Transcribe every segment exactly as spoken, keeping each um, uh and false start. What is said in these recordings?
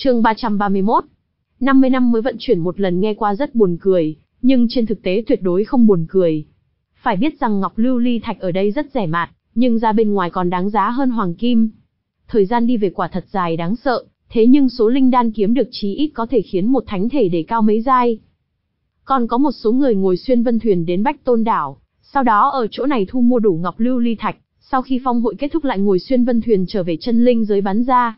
Chương ba trăm ba mươi mốt. năm mươi năm mới vận chuyển một lần nghe qua rất buồn cười, nhưng trên thực tế tuyệt đối không buồn cười. Phải biết rằng ngọc lưu ly thạch ở đây rất rẻ mạt, nhưng ra bên ngoài còn đáng giá hơn hoàng kim. Thời gian đi về quả thật dài đáng sợ, thế nhưng số linh đan kiếm được chí ít có thể khiến một thánh thể đề cao mấy giai. Còn có một số người ngồi xuyên vân thuyền đến Bách Tôn đảo, sau đó ở chỗ này thu mua đủ ngọc lưu ly thạch, sau khi phong hội kết thúc lại ngồi xuyên vân thuyền trở về chân linh giới bán ra.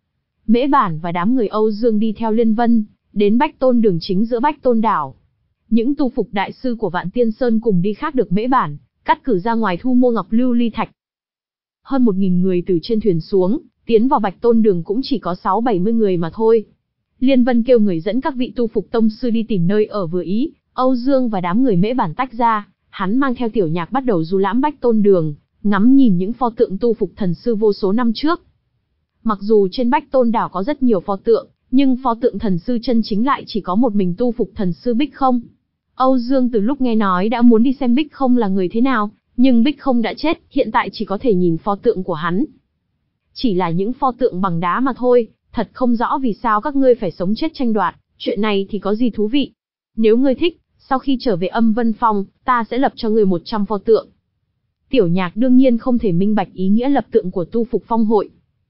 Mễ Bản và đám người Âu Dương đi theo Liên Vân, đến Bách Tôn đường chính giữa Bách Tôn đảo. Những tu phục đại sư của Vạn Tiên Sơn cùng đi khác được Mễ Bản cắt cử ra ngoài thu mua ngọc lưu ly thạch. Hơn một nghìn người từ trên thuyền xuống, tiến vào Bạch Tôn đường cũng chỉ có sáu bảy mươi người mà thôi. Liên Vân kêu người dẫn các vị tu phục tông sư đi tìm nơi ở vừa ý, Âu Dương và đám người Mễ Bản tách ra, hắn mang theo Tiểu Nhạc bắt đầu du lãm Bách Tôn đường, ngắm nhìn những pho tượng tu phục thần sư vô số năm trước. Mặc dù trên Bách Tôn đảo có rất nhiều pho tượng, nhưng pho tượng thần sư chân chính lại chỉ có một mình tu phục thần sư Bích Không. Âu Dương từ lúc nghe nói đã muốn đi xem Bích Không là người thế nào, nhưng Bích Không đã chết, hiện tại chỉ có thể nhìn pho tượng của hắn. Chỉ là những pho tượng bằng đá mà thôi, thật không rõ vì sao các ngươi phải sống chết tranh đoạt, chuyện này thì có gì thú vị. Nếu ngươi thích, sau khi trở về Âm Vân Phong, ta sẽ lập cho ngươi một trăm pho tượng. Tiểu Nhạc đương nhiên không thể minh bạch ý nghĩa lập tượng của tu phục phong hội.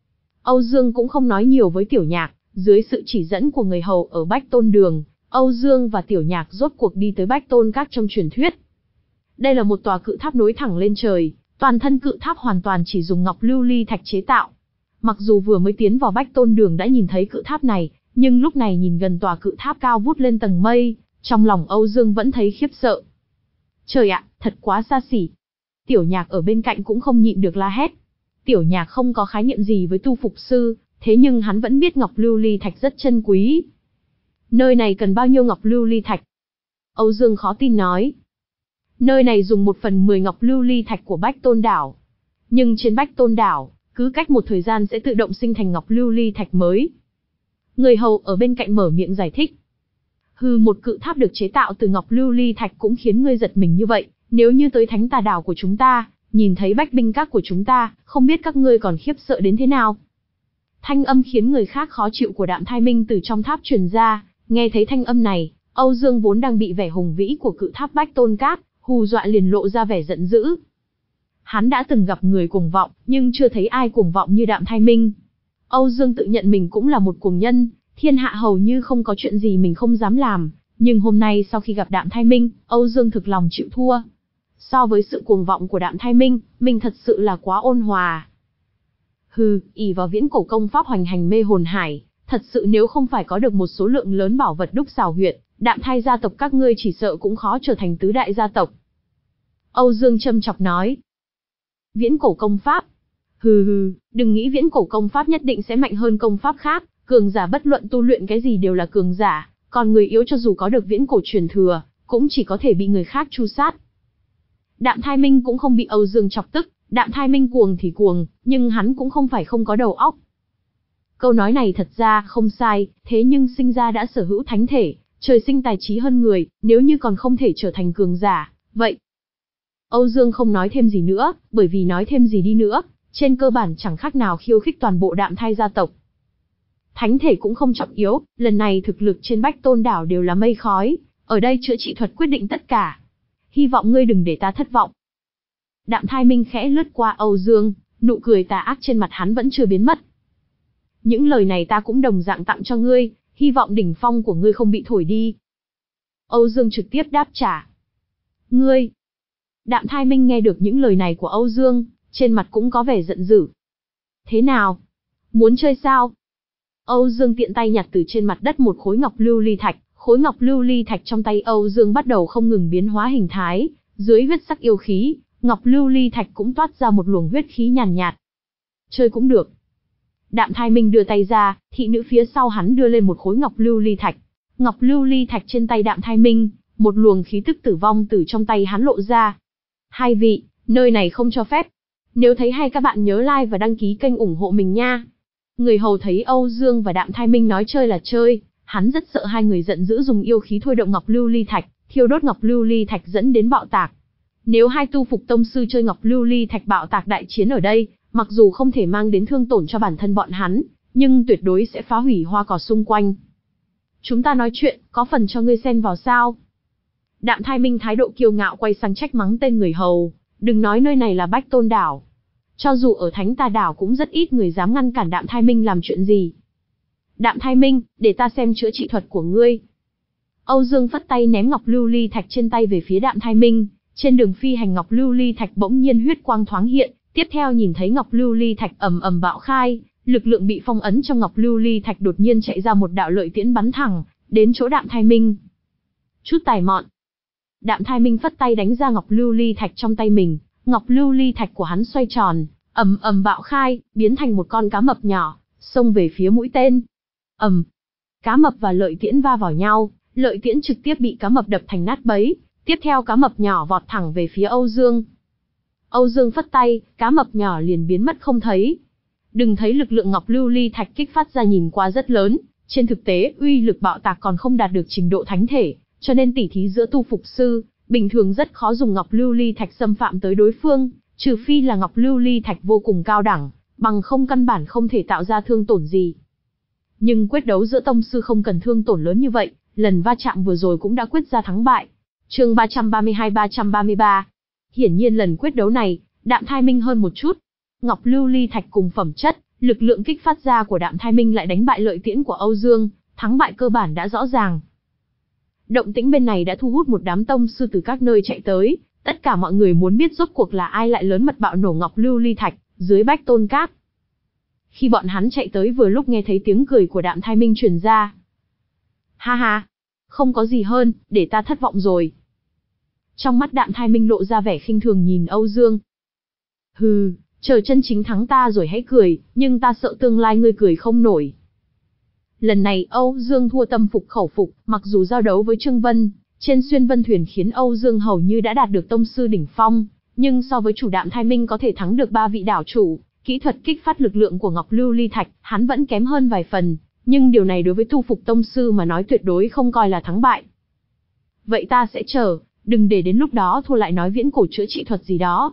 Âu Dương cũng không nói nhiều với Tiểu Nhạc, dưới sự chỉ dẫn của người hầu ở Bách Tôn đường, Âu Dương và Tiểu Nhạc rốt cuộc đi tới Bách Tôn Các trong truyền thuyết. Đây là một tòa cự tháp nối thẳng lên trời, toàn thân cự tháp hoàn toàn chỉ dùng ngọc lưu ly thạch chế tạo. Mặc dù vừa mới tiến vào Bách Tôn đường đã nhìn thấy cự tháp này, nhưng lúc này nhìn gần tòa cự tháp cao vút lên tầng mây, trong lòng Âu Dương vẫn thấy khiếp sợ. Trời ạ, thật quá xa xỉ. Tiểu Nhạc ở bên cạnh cũng không nhịn được la hét. Tiểu Nhạc không có khái niệm gì với tu phục sư, thế nhưng hắn vẫn biết ngọc lưu ly thạch rất chân quý. Nơi này cần bao nhiêu ngọc lưu ly thạch? Âu Dương khó tin nói. Nơi này dùng một phần mười ngọc lưu ly thạch của Bách Tôn đảo. Nhưng trên Bách Tôn đảo, cứ cách một thời gian sẽ tự động sinh thành ngọc lưu ly thạch mới. Người hầu ở bên cạnh mở miệng giải thích. Hừ, một cự tháp được chế tạo từ ngọc lưu ly thạch cũng khiến ngươi giật mình như vậy, nếu như tới Thánh Tà đảo của chúng ta, nhìn thấy Bách Binh Các của chúng ta, không biết các ngươi còn khiếp sợ đến thế nào. Thanh âm khiến người khác khó chịu của Đạm Thai Minh từ trong tháp truyền ra, nghe thấy thanh âm này, Âu Dương vốn đang bị vẻ hùng vĩ của cự tháp Bách Tôn Các hù dọa liền lộ ra vẻ giận dữ. Hắn đã từng gặp người cuồng vọng, nhưng chưa thấy ai cuồng vọng như Đạm Thai Minh. Âu Dương tự nhận mình cũng là một cuồng nhân, thiên hạ hầu như không có chuyện gì mình không dám làm, nhưng hôm nay sau khi gặp Đạm Thai Minh, Âu Dương thực lòng chịu thua. So với sự cuồng vọng của Đạm Thai Minh, mình thật sự là quá ôn hòa. Hừ, ỷ vào viễn cổ công pháp hoành hành mê hồn hải, thật sự nếu không phải có được một số lượng lớn bảo vật đúc xào huyệt, Đạm Thai gia tộc các ngươi chỉ sợ cũng khó trở thành tứ đại gia tộc. Âu Dương châm chọc nói. Viễn cổ công pháp? Hừ hừ, đừng nghĩ viễn cổ công pháp nhất định sẽ mạnh hơn công pháp khác, cường giả bất luận tu luyện cái gì đều là cường giả, còn người yếu cho dù có được viễn cổ truyền thừa, cũng chỉ có thể bị người khác tru sát. Đạm Thai Minh cũng không bị Âu Dương chọc tức, Đạm Thai Minh cuồng thì cuồng, nhưng hắn cũng không phải không có đầu óc. Câu nói này thật ra không sai, thế nhưng sinh ra đã sở hữu thánh thể, trời sinh tài trí hơn người, nếu như còn không thể trở thành cường giả, vậy. Âu Dương không nói thêm gì nữa, bởi vì nói thêm gì đi nữa, trên cơ bản chẳng khác nào khiêu khích toàn bộ Đạm Thai gia tộc. Thánh thể cũng không trọng yếu, lần này thực lực trên Bách Tôn đảo đều là mây khói, ở đây chữa trị thuật quyết định tất cả. Hy vọng ngươi đừng để ta thất vọng. Đạm Thai Minh khẽ lướt qua Âu Dương, nụ cười tà ác trên mặt hắn vẫn chưa biến mất. Những lời này ta cũng đồng dạng tặng cho ngươi, hy vọng đỉnh phong của ngươi không bị thổi đi. Âu Dương trực tiếp đáp trả. Ngươi! Đạm Thai Minh nghe được những lời này của Âu Dương, trên mặt cũng có vẻ giận dữ. Thế nào? Muốn chơi sao? Âu Dương tiện tay nhặt từ trên mặt đất một khối ngọc lưu ly thạch, khối ngọc lưu ly thạch trong tay Âu Dương bắt đầu không ngừng biến hóa hình thái, dưới huyết sắc yêu khí, ngọc lưu ly thạch cũng toát ra một luồng huyết khí nhàn nhạt, nhạt. Chơi cũng được. Đạm Thai Minh đưa tay ra, thị nữ phía sau hắn đưa lên một khối ngọc lưu ly thạch. Ngọc lưu ly thạch trên tay Đạm Thai Minh, một luồng khí tức tử vong từ trong tay hắn lộ ra. Hai vị, nơi này không cho phép. Nếu thấy hay các bạn nhớ like và đăng ký kênh ủng hộ mình nha. Người hầu thấy Âu Dương và Đạm Thai Minh nói chơi là chơi, hắn rất sợ hai người giận dữ dùng yêu khí thôi động ngọc lưu ly thạch, thiêu đốt ngọc lưu ly thạch dẫn đến bạo tạc. Nếu hai tu phục tông sư chơi ngọc lưu ly thạch bạo tạc đại chiến ở đây, mặc dù không thể mang đến thương tổn cho bản thân bọn hắn, nhưng tuyệt đối sẽ phá hủy hoa cỏ xung quanh. Chúng ta nói chuyện, có phần cho ngươi xen vào sao? Đạm Thai Minh thái độ kiêu ngạo quay sang trách mắng tên người hầu, đừng nói nơi này là Bách Tôn đảo. Cho dù ở Thánh Tà đảo cũng rất ít người dám ngăn cản Đạm Thai Minh làm chuyện gì. Đạm Thai Minh, để ta xem chữa trị thuật của ngươi. Âu Dương phất tay ném ngọc lưu ly thạch trên tay về phía Đạm Thai Minh, trên đường phi hành ngọc lưu ly thạch bỗng nhiên huyết quang thoáng hiện, tiếp theo nhìn thấy ngọc lưu ly thạch ầm ầm bạo khai, lực lượng bị phong ấn trong ngọc lưu ly thạch đột nhiên chạy ra một đạo lợi tiễn bắn thẳng đến chỗ Đạm Thai Minh. Chút tài mọn. Đạm Thai Minh phất tay đánh ra ngọc lưu ly thạch trong tay mình, ngọc lưu ly thạch của hắn xoay tròn, ầm ầm bạo khai, biến thành một con cá mập nhỏ, xông về phía mũi tên. Ầm. Cá mập và lợi tiễn va vào nhau, lợi tiễn trực tiếp bị cá mập đập thành nát bấy, tiếp theo cá mập nhỏ vọt thẳng về phía Âu Dương. Âu Dương phất tay, cá mập nhỏ liền biến mất không thấy. Đừng thấy lực lượng ngọc lưu ly thạch kích phát ra nhìn qua rất lớn, trên thực tế uy lực bạo tạc còn không đạt được trình độ thánh thể, cho nên tỉ thí giữa tu phục sư, bình thường rất khó dùng ngọc lưu ly thạch xâm phạm tới đối phương, trừ phi là ngọc lưu ly thạch vô cùng cao đẳng, bằng không căn bản không thể tạo ra thương tổn gì. Nhưng quyết đấu giữa tông sư không cần thương tổn lớn như vậy, lần va chạm vừa rồi cũng đã quyết ra thắng bại. Chương ba trăm ba mươi hai ba trăm ba mươi ba. Hiển nhiên lần quyết đấu này, Đạm Thai Minh hơn một chút. Ngọc lưu ly thạch cùng phẩm chất, lực lượng kích phát ra của Đạm Thai Minh lại đánh bại lợi tiễn của Âu Dương, thắng bại cơ bản đã rõ ràng. Động tĩnh bên này đã thu hút một đám tông sư từ các nơi chạy tới, tất cả mọi người muốn biết rốt cuộc là ai lại lớn mật bạo nổ ngọc lưu ly thạch dưới Bách Tôn Các. Khi bọn hắn chạy tới vừa lúc nghe thấy tiếng cười của Đạm Thai Minh truyền ra. Ha ha, không có gì hơn, để ta thất vọng rồi. Trong mắt Đạm Thai Minh lộ ra vẻ khinh thường nhìn Âu Dương. Hừ, chờ chân chính thắng ta rồi hãy cười, nhưng ta sợ tương lai ngươi cười không nổi. Lần này Âu Dương thua tâm phục khẩu phục, mặc dù giao đấu với Trương Vân, trên xuyên vân thuyền khiến Âu Dương hầu như đã đạt được tông sư đỉnh phong, nhưng so với chủ Đạm Thai Minh có thể thắng được ba vị đảo chủ, kỹ thuật kích phát lực lượng của ngọc lưu ly thạch, hắn vẫn kém hơn vài phần, nhưng điều này đối với tu phục tông sư mà nói tuyệt đối không coi là thắng bại. Vậy ta sẽ chờ, đừng để đến lúc đó thua lại nói viễn cổ chữa trị thuật gì đó.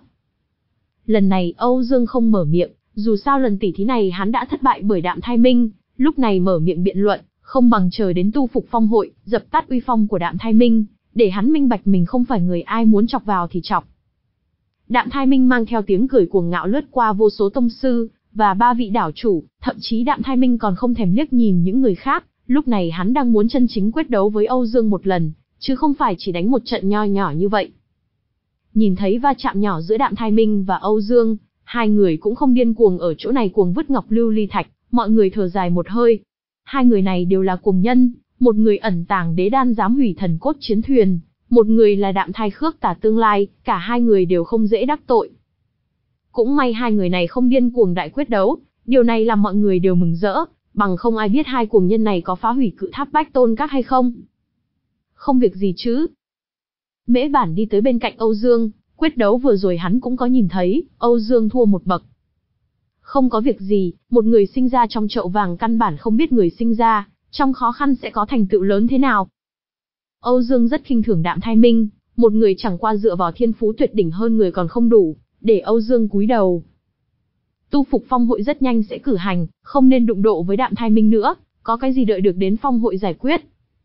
Lần này Âu Dương không mở miệng, dù sao lần tỉ thí này hắn đã thất bại bởi Đạm Thai Minh, lúc này mở miệng biện luận, không bằng chờ đến tu phục phong hội, dập tắt uy phong của Đạm Thai Minh, để hắn minh bạch mình không phải người ai muốn chọc vào thì chọc. Đạm Thai Minh mang theo tiếng cười cuồng ngạo lướt qua vô số tông sư, và ba vị đảo chủ, thậm chí Đạm Thai Minh còn không thèm liếc nhìn những người khác, lúc này hắn đang muốn chân chính quyết đấu với Âu Dương một lần, chứ không phải chỉ đánh một trận nho nhỏ như vậy. Nhìn thấy va chạm nhỏ giữa Đạm Thai Minh và Âu Dương, hai người cũng không điên cuồng ở chỗ này cuồng vứt ngọc lưu ly thạch, mọi người thở dài một hơi. Hai người này đều là cuồng nhân, một người ẩn tàng đế đan dám hủy thần cốt chiến thuyền, một người là Đạm Thai Khước tả tương lai, cả hai người đều không dễ đắc tội. Cũng may hai người này không điên cuồng đại quyết đấu, điều này làm mọi người đều mừng rỡ, bằng không ai biết hai cuồng nhân này có phá hủy cự tháp Bách Tôn Các hay không. Không việc gì chứ. Mễ Bản đi tới bên cạnh Âu Dương, quyết đấu vừa rồi hắn cũng có nhìn thấy, Âu Dương thua một bậc. Không có việc gì, một người sinh ra trong chậu vàng căn bản không biết người sinh ra, trong khó khăn sẽ có thành tựu lớn thế nào. Âu Dương rất khinh thường Đạm Thai Minh, một người chẳng qua dựa vào thiên phú tuyệt đỉnh hơn người còn không đủ, để Âu Dương cúi đầu. Tu phục phong hội rất nhanh sẽ cử hành, không nên đụng độ với Đạm Thai Minh nữa, có cái gì đợi được đến phong hội giải quyết.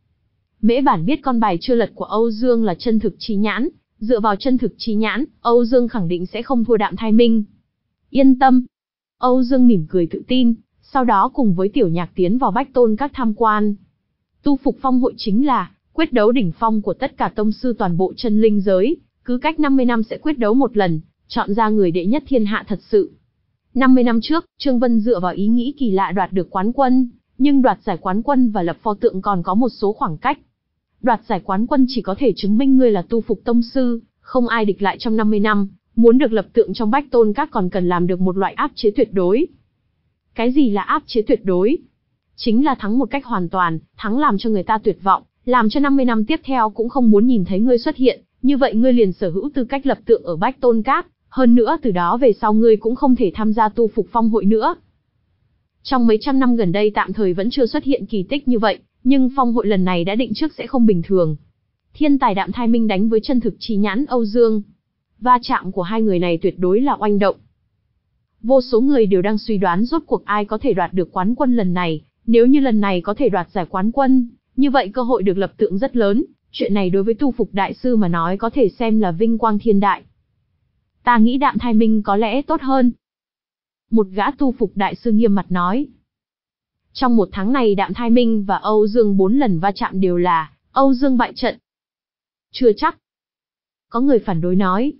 Mễ Bản biết con bài chưa lật của Âu Dương là chân thực chi nhãn, dựa vào chân thực chi nhãn, Âu Dương khẳng định sẽ không thua Đạm Thai Minh. Yên tâm. Âu Dương mỉm cười tự tin, sau đó cùng với Tiểu Nhạc tiến vào Bách Tôn Các tham quan. Tu phục phong hội chính là quyết đấu đỉnh phong của tất cả tông sư toàn bộ chân linh giới, cứ cách năm mươi năm sẽ quyết đấu một lần, chọn ra người đệ nhất thiên hạ thật sự. năm mươi năm trước, Trương Vân dựa vào ý nghĩ kỳ lạ đoạt được quán quân, nhưng đoạt giải quán quân và lập pho tượng còn có một số khoảng cách. Đoạt giải quán quân chỉ có thể chứng minh ngươi là tu phục tông sư, không ai địch lại trong năm mươi năm, muốn được lập tượng trong Bách Tôn Các còn cần làm được một loại áp chế tuyệt đối. Cái gì là áp chế tuyệt đối? Chính là thắng một cách hoàn toàn, thắng làm cho người ta tuyệt vọng, làm cho năm mươi năm tiếp theo cũng không muốn nhìn thấy ngươi xuất hiện, như vậy ngươi liền sở hữu tư cách lập tượng ở Bách Tôn Các, hơn nữa từ đó về sau ngươi cũng không thể tham gia tu phục phong hội nữa. Trong mấy trăm năm gần đây tạm thời vẫn chưa xuất hiện kỳ tích như vậy, nhưng phong hội lần này đã định trước sẽ không bình thường. Thiên tài Đạm Thai Minh đánh với chân thực chi nhãn Âu Dương. Va chạm của hai người này tuyệt đối là oanh động. vô số người đều đang suy đoán rốt cuộc ai có thể đoạt được quán quân lần này. Nếu như lần này có thể đoạt giải quán quân, như vậy cơ hội được lập tượng rất lớn. Chuyện này đối với tu phục đại sư mà nói có thể xem là vinh quang thiên đại. Ta nghĩ Đạm Thai Minh có lẽ tốt hơn. Một gã tu phục đại sư nghiêm mặt nói. Trong một tháng này Đạm Thai Minh và Âu Dương bốn lần va chạm đều là Âu Dương bại trận. Chưa chắc. Có người phản đối nói.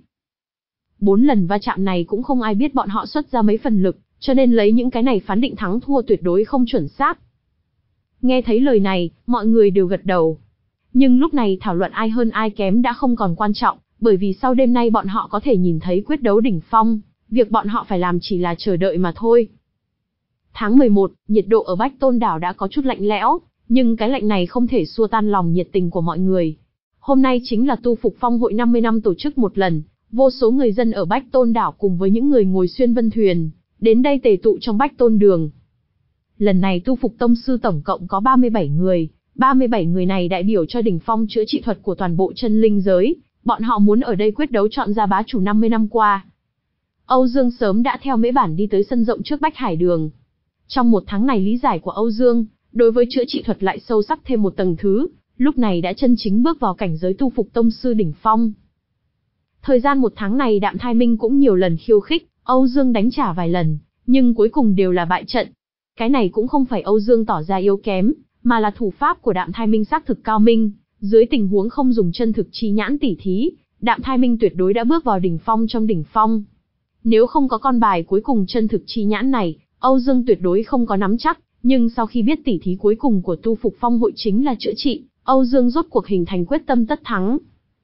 Bốn lần va chạm này cũng không ai biết bọn họ xuất ra mấy phần lực, cho nên lấy những cái này phán định thắng thua tuyệt đối không chuẩn xác. Nghe thấy lời này, mọi người đều gật đầu. Nhưng lúc này thảo luận ai hơn ai kém đã không còn quan trọng, bởi vì sau đêm nay bọn họ có thể nhìn thấy quyết đấu đỉnh phong, việc bọn họ phải làm chỉ là chờ đợi mà thôi. Tháng mười một, nhiệt độ ở Bách Tôn đảo đã có chút lạnh lẽo, nhưng cái lạnh này không thể xua tan lòng nhiệt tình của mọi người. Hôm nay chính là tu phục phong hội năm mươi năm tổ chức một lần, vô số người dân ở Bách Tôn đảo cùng với những người ngồi xuyên vân thuyền, đến đây tề tụ trong Bách Tôn đường. Lần này tu phục tông sư tổng cộng có ba mươi bảy người, ba mươi bảy người này đại biểu cho đỉnh phong chữa trị thuật của toàn bộ chân linh giới, bọn họ muốn ở đây quyết đấu chọn ra bá chủ năm mươi năm qua. Âu Dương sớm đã theo Mễ Bản đi tới sân rộng trước Bách Hải đường. Trong một tháng này lý giải của Âu Dương, đối với chữa trị thuật lại sâu sắc thêm một tầng thứ, lúc này đã chân chính bước vào cảnh giới tu phục tông sư đỉnh phong. Thời gian một tháng này Đạm Thai Minh cũng nhiều lần khiêu khích, Âu Dương đánh trả vài lần, nhưng cuối cùng đều là bại trận. Cái này cũng không phải Âu Dương tỏ ra yếu kém, mà là thủ pháp của Đạm Thai Minh xác thực cao minh, dưới tình huống không dùng chân thực chi nhãn tỉ thí, Đạm Thai Minh tuyệt đối đã bước vào đỉnh phong trong đỉnh phong. Nếu không có con bài cuối cùng chân thực chi nhãn này, Âu Dương tuyệt đối không có nắm chắc, nhưng sau khi biết tỉ thí cuối cùng của tu phục phong hội chính là chữa trị, Âu Dương rốt cuộc hình thành quyết tâm tất thắng.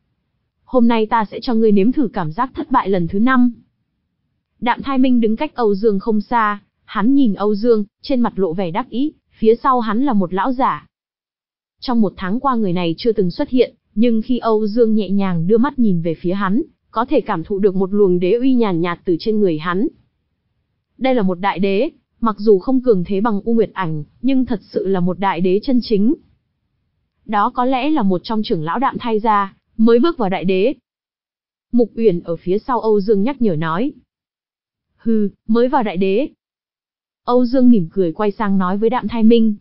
Hôm nay ta sẽ cho ngươi nếm thử cảm giác thất bại lần thứ năm. Đạm Thai Minh đứng cách Âu Dương không xa, hắn nhìn Âu Dương, trên mặt lộ vẻ đắc ý, phía sau hắn là một lão giả. Trong một tháng qua người này chưa từng xuất hiện, nhưng khi Âu Dương nhẹ nhàng đưa mắt nhìn về phía hắn, có thể cảm thụ được một luồng đế uy nhàn nhạt từ trên người hắn. Đây là một đại đế, mặc dù không cường thế bằng U Nguyệt Ảnh, nhưng thật sự là một đại đế chân chính. Đó có lẽ là một trong trưởng lão Đạm Thai gia, mới bước vào đại đế. Mục Uyển ở phía sau Âu Dương nhắc nhở nói. Hừ, mới vào đại đế. Âu Dương mỉm cười quay sang nói với Đạm Thai Minh.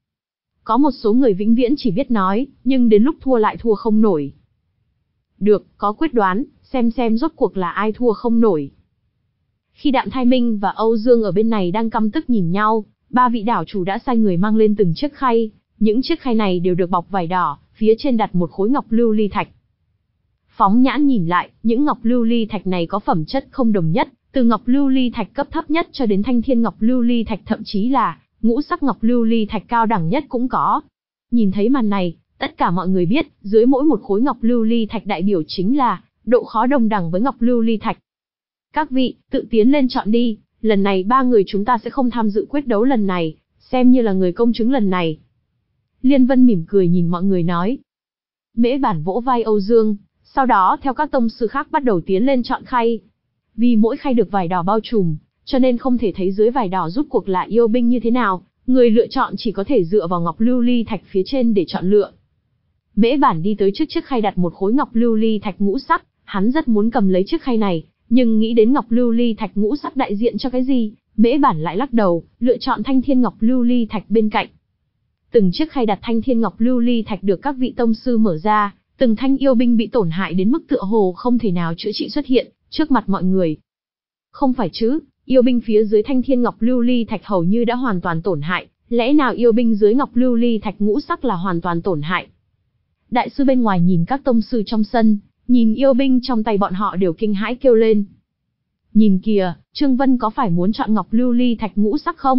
Có một số người vĩnh viễn chỉ biết nói, nhưng đến lúc thua lại thua không nổi. Được, có quyết đoán, xem xem rốt cuộc là ai thua không nổi. Khi Đạm Thai Minh và Âu Dương ở bên này đang căm tức nhìn nhau, ba vị đảo chủ đã sai người mang lên từng chiếc khay, những chiếc khay này đều được bọc vải đỏ, phía trên đặt một khối ngọc lưu ly thạch. Phóng nhãn nhìn lại, những ngọc lưu ly thạch này có phẩm chất không đồng nhất, từ ngọc lưu ly thạch cấp thấp nhất cho đến thanh thiên ngọc lưu ly thạch, thậm chí là ngũ sắc ngọc lưu ly thạch cao đẳng nhất cũng có. Nhìn thấy màn này, tất cả mọi người biết, dưới mỗi một khối ngọc lưu ly thạch đại biểu chính là độ khó đồng đẳng với ngọc lưu ly thạch. Các vị, tự tiến lên chọn đi, lần này ba người chúng ta sẽ không tham dự quyết đấu lần này, xem như là người công chứng lần này. Liên Vân mỉm cười nhìn mọi người nói. Mễ Bản vỗ vai Âu Dương, sau đó theo các tông sư khác bắt đầu tiến lên chọn khay. Vì mỗi khay được vải đỏ bao trùm, cho nên không thể thấy dưới vải đỏ rút cuộc là yêu binh như thế nào, người lựa chọn chỉ có thể dựa vào ngọc lưu ly thạch phía trên để chọn lựa. Mễ Bản đi tới trước chiếc khay đặt một khối ngọc lưu ly thạch ngũ sắc, hắn rất muốn cầm lấy chiếc khay này, nhưng nghĩ đến ngọc lưu ly thạch ngũ sắc đại diện cho cái gì, Mễ Bản lại lắc đầu, lựa chọn thanh thiên ngọc lưu ly thạch bên cạnh. Từng chiếc khay đặt thanh thiên ngọc lưu ly thạch được các vị tông sư mở ra, từng thanh yêu binh bị tổn hại đến mức tựa hồ không thể nào chữa trị xuất hiện trước mặt mọi người. Không phải chứ, yêu binh phía dưới thanh thiên ngọc lưu ly thạch hầu như đã hoàn toàn tổn hại, lẽ nào yêu binh dưới ngọc lưu ly thạch ngũ sắc là hoàn toàn tổn hại? Đại sư bên ngoài nhìn các tông sư trong sân, nhìn yêu binh trong tay bọn họ đều kinh hãi kêu lên. Nhìn kìa, Trương Vân có phải muốn chọn ngọc lưu ly thạch ngũ sắc không?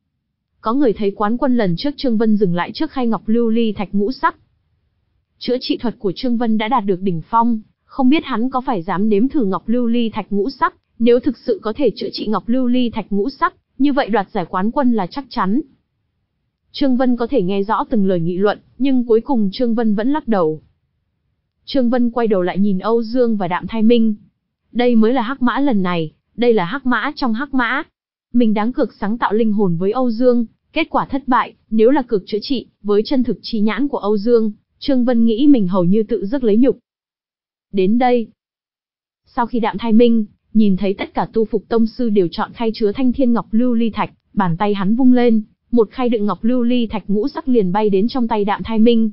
Có người thấy quán quân lần trước Trương Vân dừng lại trước khay ngọc lưu ly thạch ngũ sắc. Chữa trị thuật của Trương Vân đã đạt được đỉnh phong, không biết hắn có phải dám nếm thử ngọc lưu ly thạch ngũ sắc, nếu thực sự có thể chữa trị ngọc lưu ly thạch ngũ sắc, như vậy đoạt giải quán quân là chắc chắn. Trương Vân có thể nghe rõ từng lời nghị luận, nhưng cuối cùng Trương Vân vẫn lắc đầu. Trương Vân quay đầu lại nhìn Âu Dương và Đạm Thai Minh. Đây mới là hắc mã lần này, đây là hắc mã trong hắc mã. Mình đáng cược sáng tạo linh hồn với Âu Dương, kết quả thất bại, nếu là cược chữa trị, với chân thực chi nhãn của Âu Dương, Trương Vân nghĩ mình hầu như tự rước lấy nhục. Đến đây. Sau khi Đạm Thai Minh, Nhìn thấy tất cả tu phục tông sư đều chọn khay chứa thanh thiên ngọc lưu ly thạch, bàn tay hắn vung lên, một khay đựng ngọc lưu ly thạch ngũ sắc liền bay đến trong tay Đạm Thai Minh.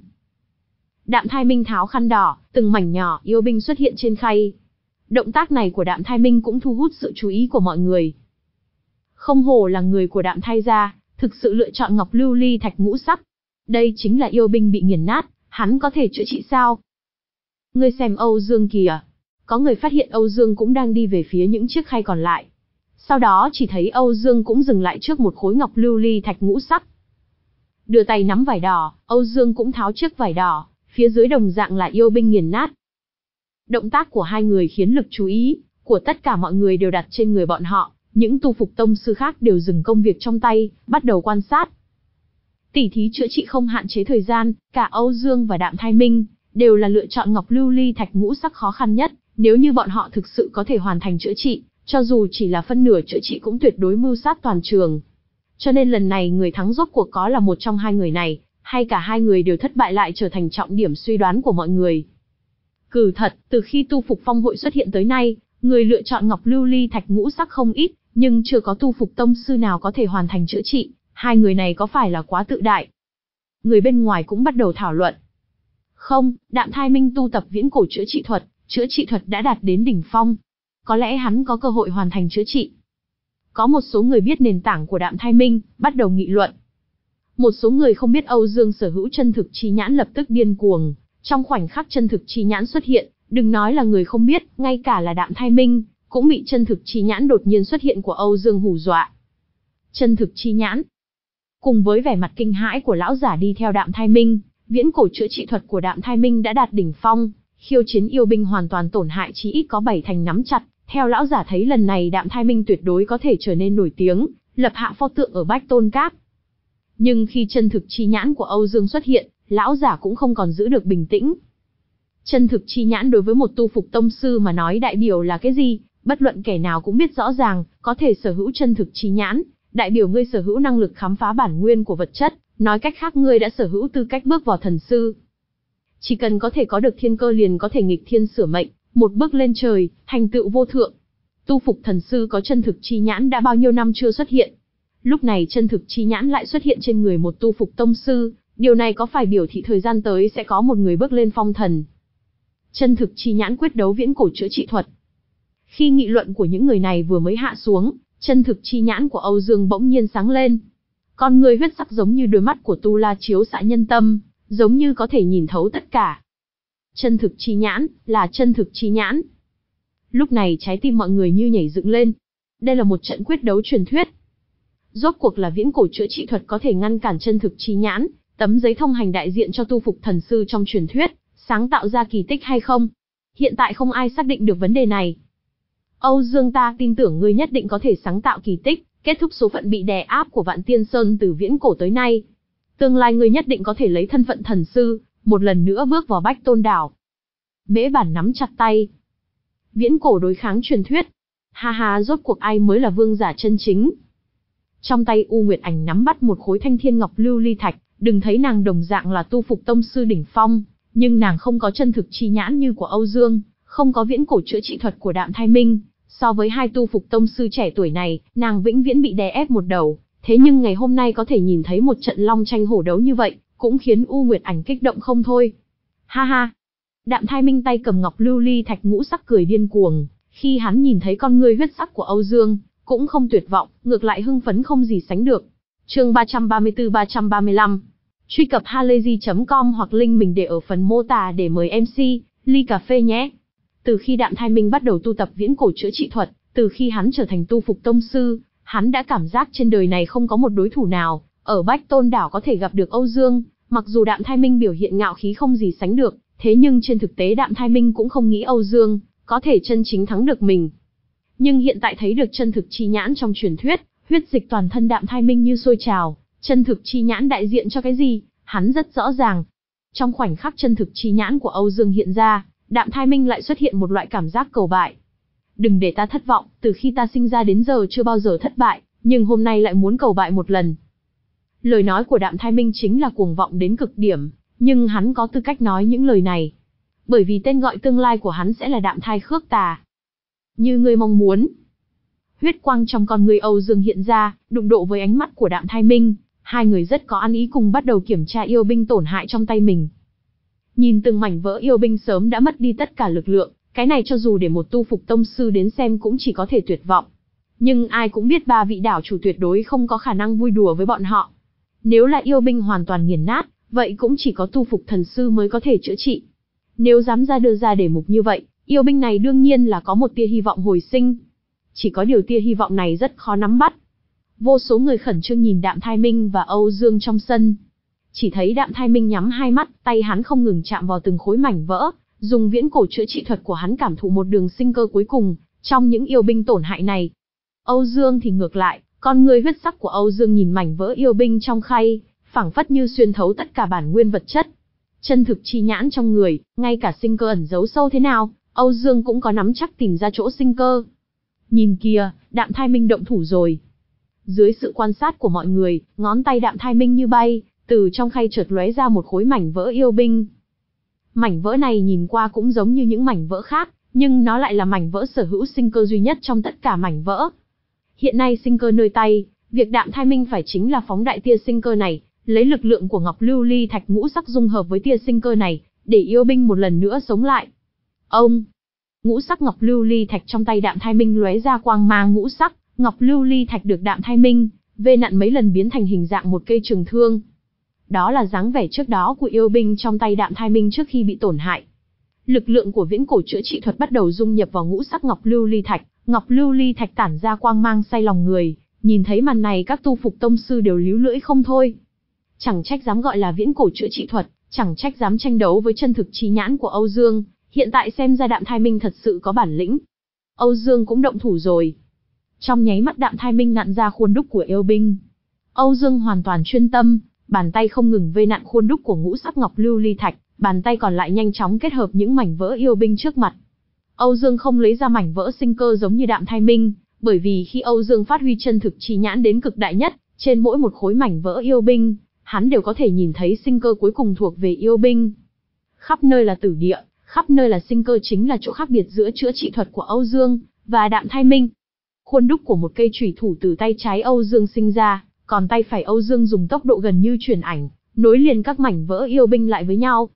Đạm Thai Minh tháo khăn đỏ, từng mảnh nhỏ yêu binh xuất hiện trên khay. Động tác này của Đạm Thai Minh cũng thu hút sự chú ý của mọi người. Không hổ là người của Đạm Thai gia, thực sự lựa chọn ngọc lưu ly thạch ngũ sắc. Đây chính là yêu binh bị nghiền nát, hắn có thể chữa trị sao? Ngươi xem Âu Dương kìa. Có người phát hiện Âu Dương cũng đang đi về phía những chiếc khay còn lại. Sau đó chỉ thấy Âu Dương cũng dừng lại trước một khối ngọc lưu ly thạch ngũ sắc. Đưa tay nắm vải đỏ, Âu Dương cũng tháo chiếc vải đỏ, phía dưới đồng dạng là yêu binh nghiền nát. Động tác của hai người khiến lực chú ý của tất cả mọi người đều đặt trên người bọn họ, những tu phục tông sư khác đều dừng công việc trong tay, bắt đầu quan sát. Tỉ thí chữa trị không hạn chế thời gian, cả Âu Dương và Đạm Thai Minh đều là lựa chọn ngọc lưu ly thạch ngũ sắc khó khăn nhất, nếu như bọn họ thực sự có thể hoàn thành chữa trị, cho dù chỉ là phân nửa chữa trị cũng tuyệt đối mưu sát toàn trường. Cho nên lần này người thắng rốt cuộc có là một trong hai người này, hay cả hai người đều thất bại lại trở thành trọng điểm suy đoán của mọi người. Cừ thật, từ khi tu phục phong hội xuất hiện tới nay, người lựa chọn ngọc lưu ly thạch ngũ sắc không ít, nhưng chưa có tu phục tông sư nào có thể hoàn thành chữa trị, hai người này có phải là quá tự đại? Người bên ngoài cũng bắt đầu thảo luận. Không, Đạm Thai Minh tu tập viễn cổ chữa trị thuật, chữa trị thuật đã đạt đến đỉnh phong. Có lẽ hắn có cơ hội hoàn thành chữa trị. Có một số người biết nền tảng của Đạm Thai Minh, bắt đầu nghị luận. Một số người không biết Âu Dương sở hữu chân thực chi nhãn lập tức điên cuồng. Trong khoảnh khắc chân thực chi nhãn xuất hiện, đừng nói là người không biết, ngay cả là Đạm Thai Minh, cũng bị chân thực chi nhãn đột nhiên xuất hiện của Âu Dương hù dọa. Chân thực chi nhãn. Cùng với vẻ mặt kinh hãi của lão giả đi theo Đạm Thai Minh, viễn cổ chữa trị thuật của Đạm Thai Minh đã đạt đỉnh phong, khiêu chiến yêu binh hoàn toàn tổn hại chí ít có bảy thành nắm chặt. Theo lão giả thấy lần này Đạm Thai Minh tuyệt đối có thể trở nên nổi tiếng, lập hạ pho tượng ở Bách Tôn Các. Nhưng khi chân thực chi nhãn của Âu Dương xuất hiện, lão giả cũng không còn giữ được bình tĩnh. Chân thực chi nhãn đối với một tu phục tông sư mà nói đại biểu là cái gì? Bất luận kẻ nào cũng biết rõ ràng, có thể sở hữu chân thực chi nhãn, đại biểu ngươi sở hữu năng lực khám phá bản nguyên của vật chất, nói cách khác ngươi đã sở hữu tư cách bước vào thần sư. Chỉ cần có thể có được thiên cơ liền có thể nghịch thiên sửa mệnh, một bước lên trời, thành tựu vô thượng. Tu phục thần sư có chân thực chi nhãn đã bao nhiêu năm chưa xuất hiện. Lúc này chân thực chi nhãn lại xuất hiện trên người một tu phục tông sư, điều này có phải biểu thị thời gian tới sẽ có một người bước lên phong thần. Chân thực chi nhãn quyết đấu viễn cổ chữa trị thuật. Khi nghị luận của những người này vừa mới hạ xuống, chân thực chi nhãn của Âu Dương bỗng nhiên sáng lên. Con người huyết sắc giống như đôi mắt của Tu La chiếu xạ nhân tâm, giống như có thể nhìn thấu tất cả. Chân thực chi nhãn, là chân thực chi nhãn. Lúc này trái tim mọi người như nhảy dựng lên. Đây là một trận quyết đấu truyền thuyết. Rốt cuộc là viễn cổ chữa trị thuật có thể ngăn cản chân thực chi nhãn, tấm giấy thông hành đại diện cho tu phục thần sư trong truyền thuyết, sáng tạo ra kỳ tích hay không? Hiện tại không ai xác định được vấn đề này. Âu Dương, ta tin tưởng ngươi nhất định có thể sáng tạo kỳ tích, kết thúc số phận bị đè áp của Vạn Tiên Sơn từ viễn cổ tới nay. Tương lai ngươi nhất định có thể lấy thân phận thần sư, một lần nữa bước vào Bách Tôn Đảo. Mễ Bản nắm chặt tay. Viễn cổ đối kháng truyền thuyết. Ha ha, rốt cuộc ai mới là vương giả chân chính? Trong tay U Nguyệt Ảnh nắm bắt một khối thanh thiên ngọc lưu ly thạch, đừng thấy nàng đồng dạng là tu phục tông sư đỉnh phong, nhưng nàng không có chân thực chi nhãn như của Âu Dương, không có viễn cổ chữa trị thuật của Đạm Thai Minh. So với hai tu phục tông sư trẻ tuổi này, nàng vĩnh viễn bị đè ép một đầu. Thế nhưng ngày hôm nay có thể nhìn thấy một trận long tranh hổ đấu như vậy, cũng khiến U Nguyệt Ảnh kích động không thôi. Ha ha! Đạm Thai Minh tay cầm ngọc lưu ly thạch ngũ sắc cười điên cuồng, khi hắn nhìn thấy con ngươi huyết sắc của Âu Dương, cũng không tuyệt vọng, ngược lại hưng phấn không gì sánh được. Chương ba trăm ba mươi tư ba trăm ba mươi lăm. Truy cập halayzi chấm com hoặc link mình để ở phần mô tả để mời em xê, ly cà phê nhé. Từ khi Đạm Thai Minh bắt đầu tu tập viễn cổ chữa trị thuật, từ khi hắn trở thành tu phục tông sư, hắn đã cảm giác trên đời này không có một đối thủ nào ở Bách Tôn Đảo có thể gặp được Âu Dương. Mặc dù Đạm Thai Minh biểu hiện ngạo khí không gì sánh được, thế nhưng trên thực tế Đạm Thai Minh cũng không nghĩ Âu Dương có thể chân chính thắng được mình. Nhưng hiện tại thấy được chân thực chi nhãn trong truyền thuyết, huyết dịch toàn thân Đạm Thai Minh như sôi trào. Chân thực chi nhãn đại diện cho cái gì? Hắn rất rõ ràng. Trong khoảnh khắc chân thực chi nhãn của Âu Dương hiện ra, Đạm Thai Minh lại xuất hiện một loại cảm giác cầu bại. Đừng để ta thất vọng, từ khi ta sinh ra đến giờ chưa bao giờ thất bại, nhưng hôm nay lại muốn cầu bại một lần. Lời nói của Đạm Thai Minh chính là cuồng vọng đến cực điểm, nhưng hắn có tư cách nói những lời này. Bởi vì tên gọi tương lai của hắn sẽ là Đạm Thai Khước Tà. Như ngươi mong muốn. Huyết quang trong con người Âu Dương hiện ra, đụng độ với ánh mắt của Đạm Thai Minh, hai người rất có ăn ý cùng bắt đầu kiểm tra yêu binh tổn hại trong tay mình. Nhìn từng mảnh vỡ yêu binh sớm đã mất đi tất cả lực lượng, cái này cho dù để một tu phục tông sư đến xem cũng chỉ có thể tuyệt vọng. Nhưng ai cũng biết ba vị đảo chủ tuyệt đối không có khả năng vui đùa với bọn họ. Nếu là yêu binh hoàn toàn nghiền nát, vậy cũng chỉ có tu phục thần sư mới có thể chữa trị. Nếu dám ra đưa ra đề mục như vậy, yêu binh này đương nhiên là có một tia hy vọng hồi sinh. Chỉ có điều tia hy vọng này rất khó nắm bắt. Vô số người khẩn trương nhìn Đạm Thai Minh và Âu Dương trong sân. Chỉ thấy Đạm Thai Minh nhắm hai mắt, tay hắn không ngừng chạm vào từng khối mảnh vỡ, dùng viễn cổ chữa trị thuật của hắn cảm thụ một đường sinh cơ cuối cùng trong những yêu binh tổn hại này. Âu Dương thì ngược lại, con người huyết sắc của Âu Dương nhìn mảnh vỡ yêu binh trong khay, phảng phất như xuyên thấu tất cả bản nguyên vật chất. Chân thực chi nhãn trong người, ngay cả sinh cơ ẩn giấu sâu thế nào, Âu Dương cũng có nắm chắc tìm ra chỗ sinh cơ. Nhìn kìa, Đạm Thai Minh động thủ rồi. Dưới sự quan sát của mọi người, ngón tay Đạm Thai Minh như bay, từ trong khay chợt lóe ra một khối mảnh vỡ yêu binh. Mảnh vỡ này nhìn qua cũng giống như những mảnh vỡ khác, nhưng nó lại là mảnh vỡ sở hữu sinh cơ duy nhất trong tất cả mảnh vỡ. Hiện nay sinh cơ nơi tay, việc Đạm Thai Minh phải chính là phóng đại tia sinh cơ này, lấy lực lượng của Ngọc Lưu Ly Thạch ngũ sắc dung hợp với tia sinh cơ này, để yêu binh một lần nữa sống lại. Ông, ngũ sắc Ngọc Lưu Ly Thạch trong tay Đạm Thai Minh lóe ra quang mang ngũ sắc, Ngọc Lưu Ly Thạch được Đạm Thai Minh vê nặn mấy lần biến thành hình dạng một cây trường thương. Đó là dáng vẻ trước đó của yêu binh trong tay Đạm Thai Minh trước khi bị tổn hại. Lực lượng của viễn cổ chữa trị thuật bắt đầu dung nhập vào ngũ sắc Ngọc Lưu Ly Thạch, Ngọc Lưu Ly Thạch tản ra quang mang say lòng người, nhìn thấy màn này các tu phục tông sư đều líu lưỡi không thôi. Chẳng trách dám gọi là viễn cổ chữa trị thuật, chẳng trách dám tranh đấu với chân thực trí nhãn của Âu Dương, hiện tại xem ra Đạm Thai Minh thật sự có bản lĩnh. Âu Dương cũng động thủ rồi. Trong nháy mắt Đạm Thai Minh nặn ra khuôn đúc của yêu binh. Âu Dương hoàn toàn chuyên tâm, bàn tay không ngừng vê nặn khuôn đúc của ngũ sắc Ngọc Lưu Ly Thạch, bàn tay còn lại nhanh chóng kết hợp những mảnh vỡ yêu binh trước mặt. Âu Dương không lấy ra mảnh vỡ sinh cơ giống như Đạm Thai Minh, bởi vì khi Âu Dương phát huy chân thực chi nhãn đến cực đại nhất, trên mỗi một khối mảnh vỡ yêu binh, hắn đều có thể nhìn thấy sinh cơ cuối cùng thuộc về yêu binh. Khắp nơi là tử địa, khắp nơi là sinh cơ chính là chỗ khác biệt giữa chữa trị thuật của Âu Dương và Đạm Thai Minh. Khuôn đúc của một cây chủy thủ từ tay trái Âu Dương sinh ra, còn tay phải Âu Dương dùng tốc độ gần như chuyển ảnh, nối liền các mảnh vỡ yêu binh lại với nhau.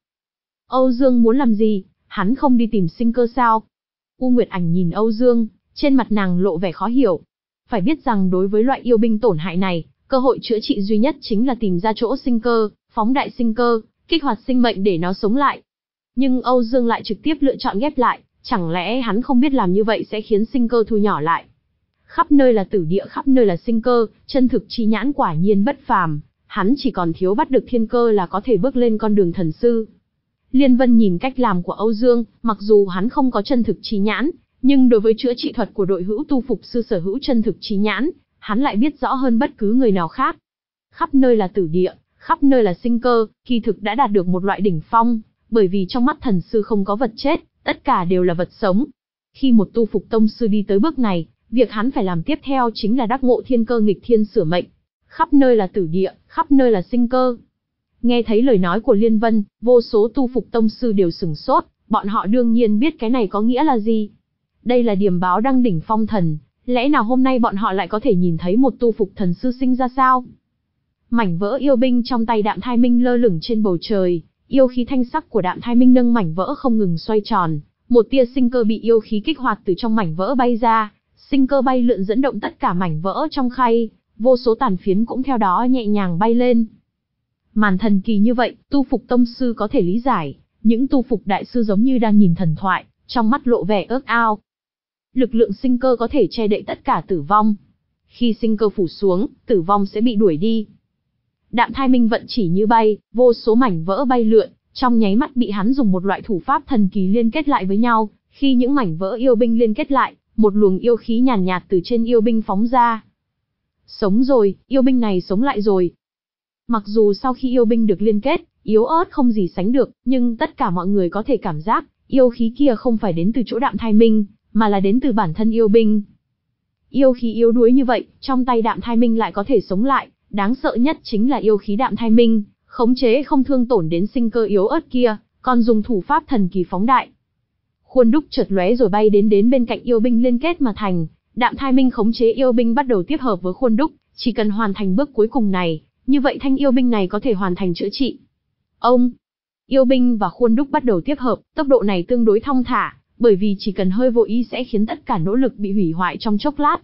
Âu Dương muốn làm gì? Hắn không đi tìm sinh cơ sao? U Nguyệt Ảnh nhìn Âu Dương, trên mặt nàng lộ vẻ khó hiểu. Phải biết rằng đối với loại yêu binh tổn hại này, cơ hội chữa trị duy nhất chính là tìm ra chỗ sinh cơ, phóng đại sinh cơ, kích hoạt sinh mệnh để nó sống lại. Nhưng Âu Dương lại trực tiếp lựa chọn ghép lại, chẳng lẽ hắn không biết làm như vậy sẽ khiến sinh cơ thu nhỏ lại? Khắp nơi là tử địa, khắp nơi là sinh cơ, chân thực chi nhãn quả nhiên bất phàm, hắn chỉ còn thiếu bắt được thiên cơ là có thể bước lên con đường thần sư. Liên Vân nhìn cách làm của Âu Dương, mặc dù hắn không có chân thực chi nhãn, nhưng đối với chữa trị thuật của đội hữu tu phục sư sở hữu chân thực chi nhãn, hắn lại biết rõ hơn bất cứ người nào khác. Khắp nơi là tử địa, khắp nơi là sinh cơ, kỳ thực đã đạt được một loại đỉnh phong, bởi vì trong mắt thần sư không có vật chết, tất cả đều là vật sống. Khi một tu phục tông sư đi tới bước này, việc hắn phải làm tiếp theo chính là đắc ngộ thiên cơ nghịch thiên sửa mệnh. Khắp nơi là tử địa, khắp nơi là sinh cơ. Nghe thấy lời nói của Liên Vân, vô số tu phục tông sư đều sửng sốt, bọn họ đương nhiên biết cái này có nghĩa là gì. Đây là điềm báo đăng đỉnh phong thần, lẽ nào hôm nay bọn họ lại có thể nhìn thấy một tu phục thần sư sinh ra sao? Mảnh vỡ yêu binh trong tay Đạm Thai Minh lơ lửng trên bầu trời, yêu khí thanh sắc của Đạm Thai Minh nâng mảnh vỡ không ngừng xoay tròn, một tia sinh cơ bị yêu khí kích hoạt từ trong mảnh vỡ bay ra, sinh cơ bay lượn dẫn động tất cả mảnh vỡ trong khay, vô số tàn phiến cũng theo đó nhẹ nhàng bay lên. Màn thần kỳ như vậy, tu phục tông sư có thể lý giải, những tu phục đại sư giống như đang nhìn thần thoại, trong mắt lộ vẻ ước ao. Lực lượng sinh cơ có thể che đậy tất cả tử vong. Khi sinh cơ phủ xuống, tử vong sẽ bị đuổi đi. Đạm Thai Minh vận chỉ như bay, vô số mảnh vỡ bay lượn, trong nháy mắt bị hắn dùng một loại thủ pháp thần kỳ liên kết lại với nhau. Khi những mảnh vỡ yêu binh liên kết lại, một luồng yêu khí nhàn nhạt, nhạt từ trên yêu binh phóng ra. Sống rồi, yêu binh này sống lại rồi. Mặc dù sau khi yêu binh được liên kết, yếu ớt không gì sánh được, nhưng tất cả mọi người có thể cảm giác, yêu khí kia không phải đến từ chỗ Đạm Thai Minh, mà là đến từ bản thân yêu binh. Yêu khí yếu đuối như vậy, trong tay Đạm Thai Minh lại có thể sống lại, đáng sợ nhất chính là yêu khí Đạm Thai Minh, khống chế không thương tổn đến sinh cơ yếu ớt kia, còn dùng thủ pháp thần kỳ phóng đại. Khuôn đúc chợt lóe rồi bay đến đến bên cạnh yêu binh liên kết mà thành. Đạm Thai Minh khống chế yêu binh bắt đầu tiếp hợp với khuôn đúc, chỉ cần hoàn thành bước cuối cùng này, như vậy thanh yêu binh này có thể hoàn thành chữa trị. Ông, yêu binh và khuôn đúc bắt đầu tiếp hợp, tốc độ này tương đối thong thả, bởi vì chỉ cần hơi vô ý sẽ khiến tất cả nỗ lực bị hủy hoại trong chốc lát.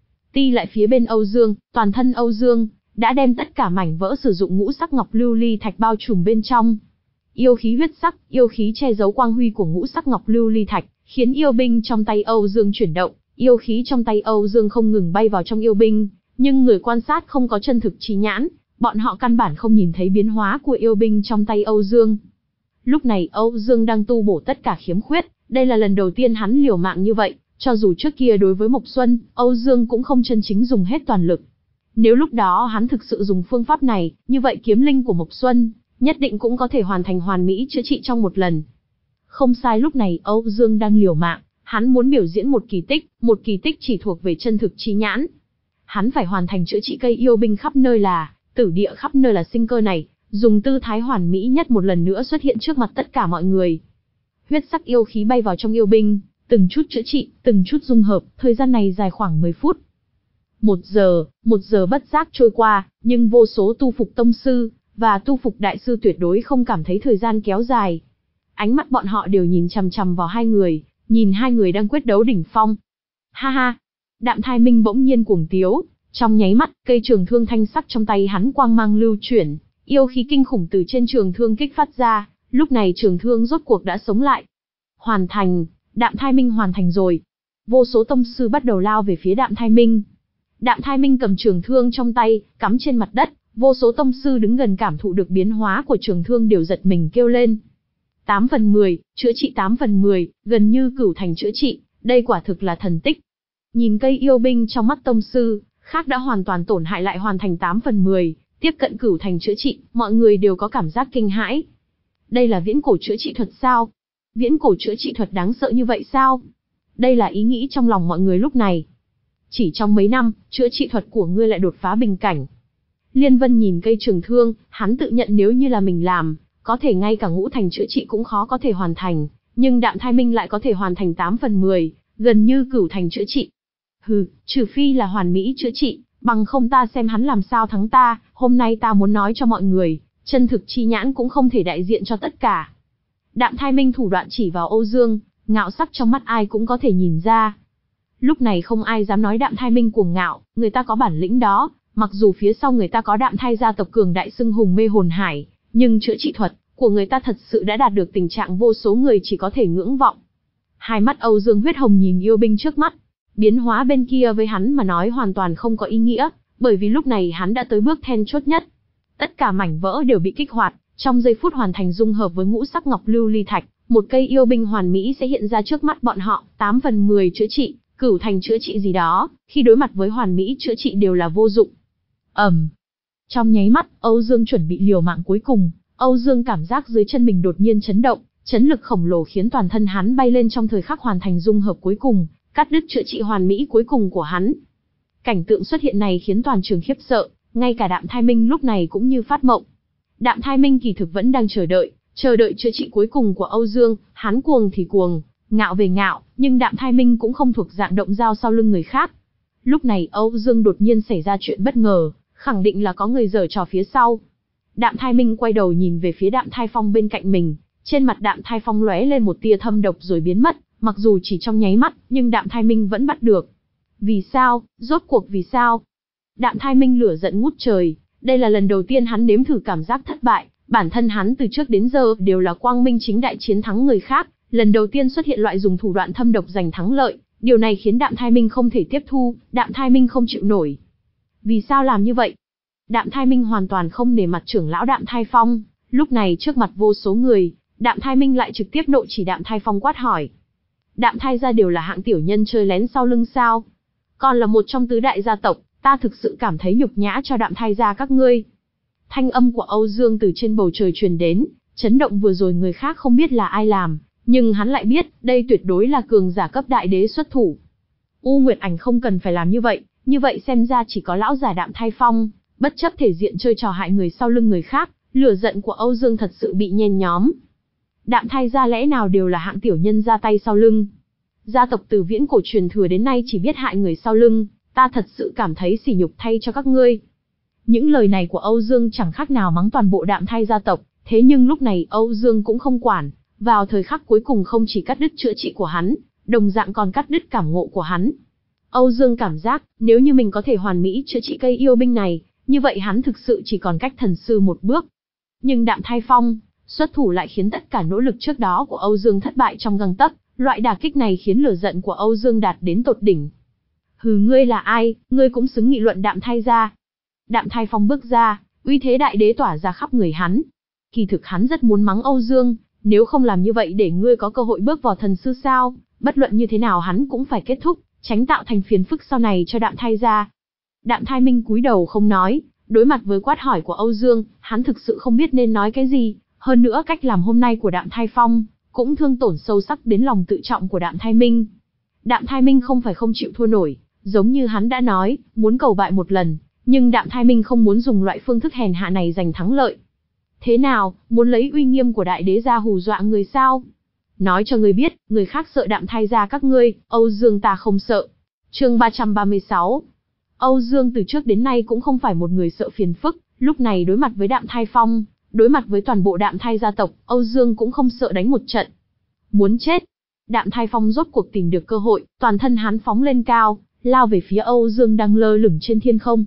Ti lại phía bên Âu Dương, toàn thân Âu Dương đã đem tất cả mảnh vỡ sử dụng ngũ sắc ngọc lưu ly thạch bao trùm bên trong. Yêu khí huyết sắc, yêu khí che giấu quang huy của ngũ sắc ngọc lưu ly thạch, khiến yêu binh trong tay Âu Dương chuyển động, yêu khí trong tay Âu Dương không ngừng bay vào trong yêu binh, nhưng người quan sát không có chân thực trí nhãn, bọn họ căn bản không nhìn thấy biến hóa của yêu binh trong tay Âu Dương. Lúc này Âu Dương đang tu bổ tất cả khiếm khuyết, đây là lần đầu tiên hắn liều mạng như vậy, cho dù trước kia đối với Mộc Xuân, Âu Dương cũng không chân chính dùng hết toàn lực. Nếu lúc đó hắn thực sự dùng phương pháp này, như vậy kiếm linh của Mộc Xuân nhất định cũng có thể hoàn thành hoàn mỹ chữa trị trong một lần. Không sai, lúc này Âu Dương đang liều mạng, hắn muốn biểu diễn một kỳ tích, một kỳ tích chỉ thuộc về chân thực trí nhãn. Hắn phải hoàn thành chữa trị cây yêu binh khắp nơi là, tử địa khắp nơi là sinh cơ này, dùng tư thái hoàn mỹ nhất một lần nữa xuất hiện trước mặt tất cả mọi người. Huyết sắc yêu khí bay vào trong yêu binh, từng chút chữa trị, từng chút dung hợp, thời gian này dài khoảng mười phút. Một giờ, một giờ bất giác trôi qua, nhưng vô số tu phục tông sư và tu phục đại sư tuyệt đối không cảm thấy thời gian kéo dài. Ánh mắt bọn họ đều nhìn chằm chằm vào hai người, nhìn hai người đang quyết đấu đỉnh phong. Ha ha! Đạm Thai Minh bỗng nhiên cuồng tiếu, trong nháy mắt, cây trường thương thanh sắc trong tay hắn quang mang lưu chuyển, yêu khí kinh khủng từ trên trường thương kích phát ra, lúc này trường thương rốt cuộc đã sống lại. Hoàn thành, Đạm Thai Minh hoàn thành rồi. Vô số tông sư bắt đầu lao về phía Đạm Thai Minh. Đạm Thai Minh cầm trường thương trong tay, cắm trên mặt đất, vô số tông sư đứng gần cảm thụ được biến hóa của trường thương đều giật mình kêu lên. tám phần mười, chữa trị tám phần mười, gần như cửu thành chữa trị, đây quả thực là thần tích. Nhìn cây yêu binh trong mắt tông sư, khác đã hoàn toàn tổn hại lại hoàn thành tám phần mười, tiếp cận cửu thành chữa trị, mọi người đều có cảm giác kinh hãi. Đây là viễn cổ chữa trị thuật sao? Viễn cổ chữa trị thuật đáng sợ như vậy sao? Đây là ý nghĩ trong lòng mọi người lúc này. Chỉ trong mấy năm, chữa trị thuật của ngươi lại đột phá bình cảnh. Liên Vân nhìn cây trường thương, hắn tự nhận nếu như là mình làm, có thể ngay cả ngũ thành chữa trị cũng khó có thể hoàn thành, nhưng Đạm Thai Minh lại có thể hoàn thành tám phần mười, gần như cửu thành chữa trị. Hừ, trừ phi là hoàn mỹ chữa trị, bằng không ta xem hắn làm sao thắng ta, hôm nay ta muốn nói cho mọi người, chân thực chi nhãn cũng không thể đại diện cho tất cả. Đạm Thai Minh thủ đoạn chỉ vào Âu Dương, ngạo sắc trong mắt ai cũng có thể nhìn ra. Lúc này không ai dám nói Đạm Thai Minh cuồng ngạo, người ta có bản lĩnh đó, mặc dù phía sau người ta có Đạm Thai gia tộc cường đại xưng hùng mê hồn hải, nhưng chữa trị thuật của người ta thật sự đã đạt được tình trạng vô số người chỉ có thể ngưỡng vọng. Hai mắt Âu Dương huyết hồng nhìn yêu binh trước mắt, biến hóa bên kia với hắn mà nói hoàn toàn không có ý nghĩa, bởi vì lúc này hắn đã tới bước then chốt nhất. Tất cả mảnh vỡ đều bị kích hoạt, trong giây phút hoàn thành dung hợp với ngũ sắc ngọc lưu ly thạch, một cây yêu binh hoàn mỹ sẽ hiện ra trước mắt bọn họ, tám phần mười chữa trị, cửu thành chữa trị gì đó, khi đối mặt với hoàn mỹ chữa trị đều là vô dụng. Ầm. Um. Trong nháy mắt, Âu Dương chuẩn bị liều mạng cuối cùng, Âu Dương cảm giác dưới chân mình đột nhiên chấn động, chấn lực khổng lồ khiến toàn thân hắn bay lên trong thời khắc hoàn thành dung hợp cuối cùng, cắt đứt chữa trị hoàn mỹ cuối cùng của hắn. Cảnh tượng xuất hiện này khiến toàn trường khiếp sợ, ngay cả Đạm Thai Minh lúc này cũng như phát mộng. Đạm Thai Minh kỳ thực vẫn đang chờ đợi, chờ đợi chữa trị cuối cùng của Âu Dương, hắn cuồng thì cuồng, ngạo về ngạo, nhưng Đạm Thai Minh cũng không thuộc dạng động dao sau lưng người khác. Lúc này Âu Dương đột nhiên xảy ra chuyện bất ngờ, khẳng định là có người giở trò phía sau. Đạm Thai Minh quay đầu nhìn về phía Đạm Thai Phong bên cạnh mình, trên mặt Đạm Thai Phong lóe lên một tia thâm độc rồi biến mất, mặc dù chỉ trong nháy mắt, nhưng Đạm Thai Minh vẫn bắt được. Vì sao? Rốt cuộc vì sao? Đạm Thai Minh lửa giận ngút trời, đây là lần đầu tiên hắn nếm thử cảm giác thất bại, bản thân hắn từ trước đến giờ đều là quang minh chính đại chiến thắng người khác, lần đầu tiên xuất hiện loại dùng thủ đoạn thâm độc giành thắng lợi, điều này khiến Đạm Thai Minh không thể tiếp thu, Đạm Thai Minh không chịu nổi. Vì sao làm như vậy? Đạm Thai Minh hoàn toàn không nể mặt trưởng lão Đạm Thai Phong, lúc này trước mặt vô số người, Đạm Thai Minh lại trực tiếp nội chỉ Đạm Thai Phong quát hỏi. Đạm Thai gia đều là hạng tiểu nhân chơi lén sau lưng sao? Còn là một trong tứ đại gia tộc, ta thực sự cảm thấy nhục nhã cho Đạm Thai gia các ngươi. Thanh âm của Âu Dương từ trên bầu trời truyền đến, chấn động vừa rồi người khác không biết là ai làm, nhưng hắn lại biết, đây tuyệt đối là cường giả cấp đại đế xuất thủ. U Nguyệt Ảnh không cần phải làm như vậy, như vậy xem ra chỉ có lão giả Đạm Thai Phong, bất chấp thể diện chơi trò hại người sau lưng người khác, lửa giận của Âu Dương thật sự bị nhen nhóm. Đạm Thai gia lẽ nào đều là hạng tiểu nhân ra tay sau lưng. Gia tộc từ viễn cổ truyền thừa đến nay chỉ biết hại người sau lưng, ta thật sự cảm thấy sỉ nhục thay cho các ngươi. Những lời này của Âu Dương chẳng khác nào mắng toàn bộ Đạm Thai gia tộc, thế nhưng lúc này Âu Dương cũng không quản, vào thời khắc cuối cùng không chỉ cắt đứt chữa trị của hắn, đồng dạng còn cắt đứt cảm ngộ của hắn. Âu Dương cảm giác, nếu như mình có thể hoàn mỹ chữa trị cây yêu binh này, như vậy hắn thực sự chỉ còn cách thần sư một bước. Nhưng Đạm Thai Phong xuất thủ lại khiến tất cả nỗ lực trước đó của Âu Dương thất bại trong gang tấc, loại đả kích này khiến lửa giận của Âu Dương đạt đến tột đỉnh. Hừ, ngươi là ai, ngươi cũng xứng nghị luận Đạm Thai gia? Đạm Thai Phong bước ra, uy thế đại đế tỏa ra khắp người hắn. Kỳ thực hắn rất muốn mắng Âu Dương, nếu không làm như vậy để ngươi có cơ hội bước vào thần sư sao, bất luận như thế nào hắn cũng phải kết thúc, tránh tạo thành phiền phức sau này cho Đạm Thai gia. Đạm Thai Minh cúi đầu không nói, đối mặt với quát hỏi của Âu Dương, hắn thực sự không biết nên nói cái gì, hơn nữa cách làm hôm nay của Đạm Thai Phong cũng thương tổn sâu sắc đến lòng tự trọng của Đạm Thai Minh. Đạm Thai Minh không phải không chịu thua nổi, giống như hắn đã nói, muốn cầu bại một lần, nhưng Đạm Thai Minh không muốn dùng loại phương thức hèn hạ này giành thắng lợi. Thế nào, muốn lấy uy nghiêm của đại đế ra hù dọa người sao? Nói cho ngươi biết, người khác sợ Đạm Thai gia các ngươi, Âu Dương ta không sợ. Chương ba trăm ba mươi sáu. Âu Dương từ trước đến nay cũng không phải một người sợ phiền phức, lúc này đối mặt với Đạm Thai Phong, đối mặt với toàn bộ Đạm Thai gia tộc, Âu Dương cũng không sợ đánh một trận. Muốn chết. Đạm Thai Phong rốt cuộc tìm được cơ hội, toàn thân hắn phóng lên cao, lao về phía Âu Dương đang lơ lửng trên thiên không.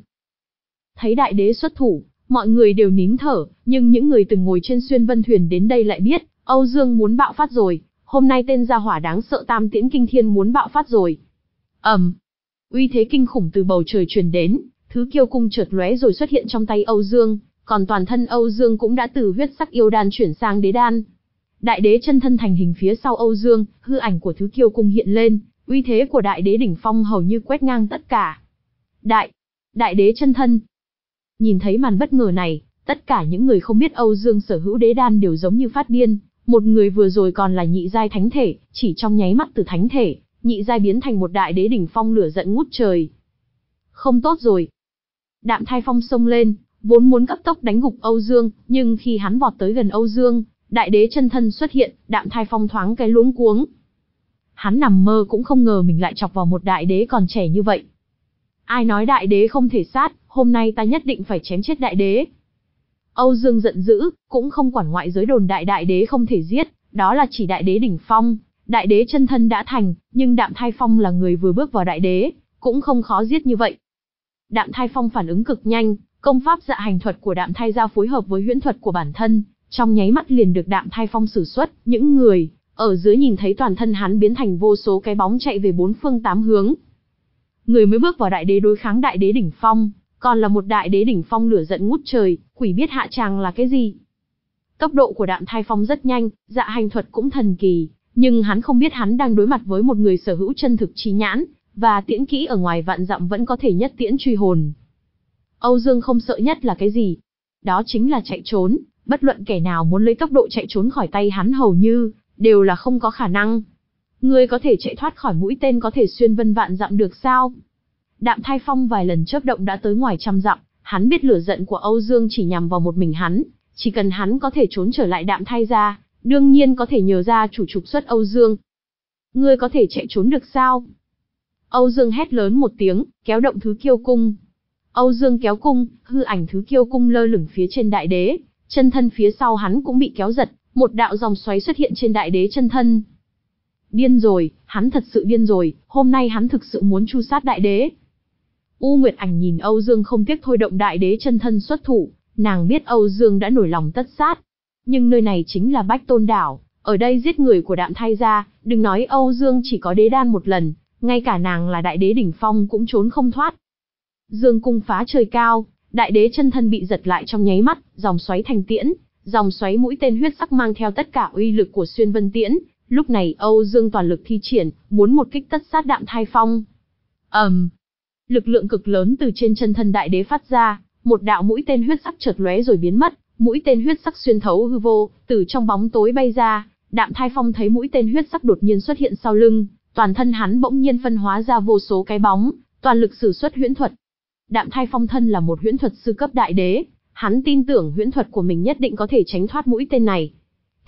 Thấy đại đế xuất thủ, mọi người đều nín thở, nhưng những người từng ngồi trên xuyên vân thuyền đến đây lại biết, Âu Dương muốn bạo phát rồi, hôm nay tên gia hỏa đáng sợ Tam Tiễn Kinh Thiên muốn bạo phát rồi. Ầm, um, uy thế kinh khủng từ bầu trời truyền đến, thứ kiêu cung chợt lóe rồi xuất hiện trong tay Âu Dương, còn toàn thân Âu Dương cũng đã từ huyết sắc yêu đan chuyển sang đế đan. Đại đế chân thân thành hình phía sau Âu Dương, hư ảnh của thứ kiêu cung hiện lên, uy thế của đại đế đỉnh phong hầu như quét ngang tất cả. Đại, đại đế chân thân. Nhìn thấy màn bất ngờ này, tất cả những người không biết Âu Dương sở hữu đế đan đều giống như phát điên, một người vừa rồi còn là nhị giai thánh thể, chỉ trong nháy mắt từ thánh thể, nhị giai biến thành một đại đế đỉnh phong lửa giận ngút trời. Không tốt rồi. Đạm Thai Phong xông lên, vốn muốn cấp tốc đánh gục Âu Dương, nhưng khi hắn vọt tới gần Âu Dương, đại đế chân thân xuất hiện, Đạm Thai Phong thoáng cái luống cuống. Hắn nằm mơ cũng không ngờ mình lại chọc vào một đại đế còn trẻ như vậy. Ai nói đại đế không thể sát, hôm nay ta nhất định phải chém chết đại đế. Âu Dương giận dữ, cũng không quản ngoại giới đồn đại đại đế không thể giết, đó là chỉ đại đế đỉnh phong, đại đế chân thân đã thành, nhưng Đạm Thai Phong là người vừa bước vào đại đế, cũng không khó giết như vậy. Đạm Thai Phong phản ứng cực nhanh, công pháp dạ hành thuật của Đạm Thai gia phối hợp với huyễn thuật của bản thân, trong nháy mắt liền được Đạm Thai Phong sử xuất, những người ở dưới nhìn thấy toàn thân hắn biến thành vô số cái bóng chạy về bốn phương tám hướng. Người mới bước vào đại đế đối kháng đại đế đỉnh phong, còn là một đại đế đỉnh phong lửa giận ngút trời, quỷ biết hạ tràng là cái gì. Tốc độ của Đạm Thai Phong rất nhanh, dạ hành thuật cũng thần kỳ, nhưng hắn không biết hắn đang đối mặt với một người sở hữu chân thực trí nhãn, và tiễn kỹ ở ngoài vạn dặm vẫn có thể nhất tiễn truy hồn. Âu Dương không sợ nhất là cái gì? Đó chính là chạy trốn, bất luận kẻ nào muốn lấy tốc độ chạy trốn khỏi tay hắn hầu như đều là không có khả năng. Ngươi có thể chạy thoát khỏi mũi tên có thể xuyên vân vạn dặm được sao? Đạm Thai Phong vài lần chớp động đã tới ngoài trăm dặm, hắn biết lửa giận của Âu Dương chỉ nhằm vào một mình hắn, chỉ cần hắn có thể trốn trở lại Đạm Thai gia, đương nhiên có thể nhờ ra chủ trục xuất Âu Dương. Ngươi có thể chạy trốn được sao? Âu Dương hét lớn một tiếng, kéo động thứ kiêu cung. Âu Dương kéo cung, hư ảnh thứ kiêu cung lơ lửng phía trên đại đế, chân thân phía sau hắn cũng bị kéo giật, một đạo dòng xoáy xuất hiện trên đại đế chân thân. Điên rồi, hắn thật sự điên rồi, hôm nay hắn thực sự muốn tru sát đại đế. U Nguyệt Ảnh nhìn Âu Dương không tiếc thôi động đại đế chân thân xuất thủ, nàng biết Âu Dương đã nổi lòng tất sát. Nhưng nơi này chính là Bách Tôn Đảo, ở đây giết người của Đạm Thai gia, đừng nói Âu Dương chỉ có đế đan một lần, ngay cả nàng là đại đế đỉnh phong cũng trốn không thoát. Dương cung phá trời cao, đại đế chân thân bị giật lại trong nháy mắt, dòng xoáy thành tiễn, dòng xoáy mũi tên huyết sắc mang theo tất cả uy lực của xuyên vân tiễn. Lúc này Âu Dương toàn lực thi triển, muốn một kích tất sát Đạm Thai Phong. ầm, um, lực lượng cực lớn từ trên chân thân đại đế phát ra, một đạo mũi tên huyết sắc chợt lóe rồi biến mất, mũi tên huyết sắc xuyên thấu hư vô, từ trong bóng tối bay ra. Đạm Thai Phong thấy mũi tên huyết sắc đột nhiên xuất hiện sau lưng, toàn thân hắn bỗng nhiên phân hóa ra vô số cái bóng, toàn lực sử xuất huyễn thuật. Đạm Thai Phong thân là một huyễn thuật sư cấp đại đế, hắn tin tưởng huyễn thuật của mình nhất định có thể tránh thoát mũi tên này.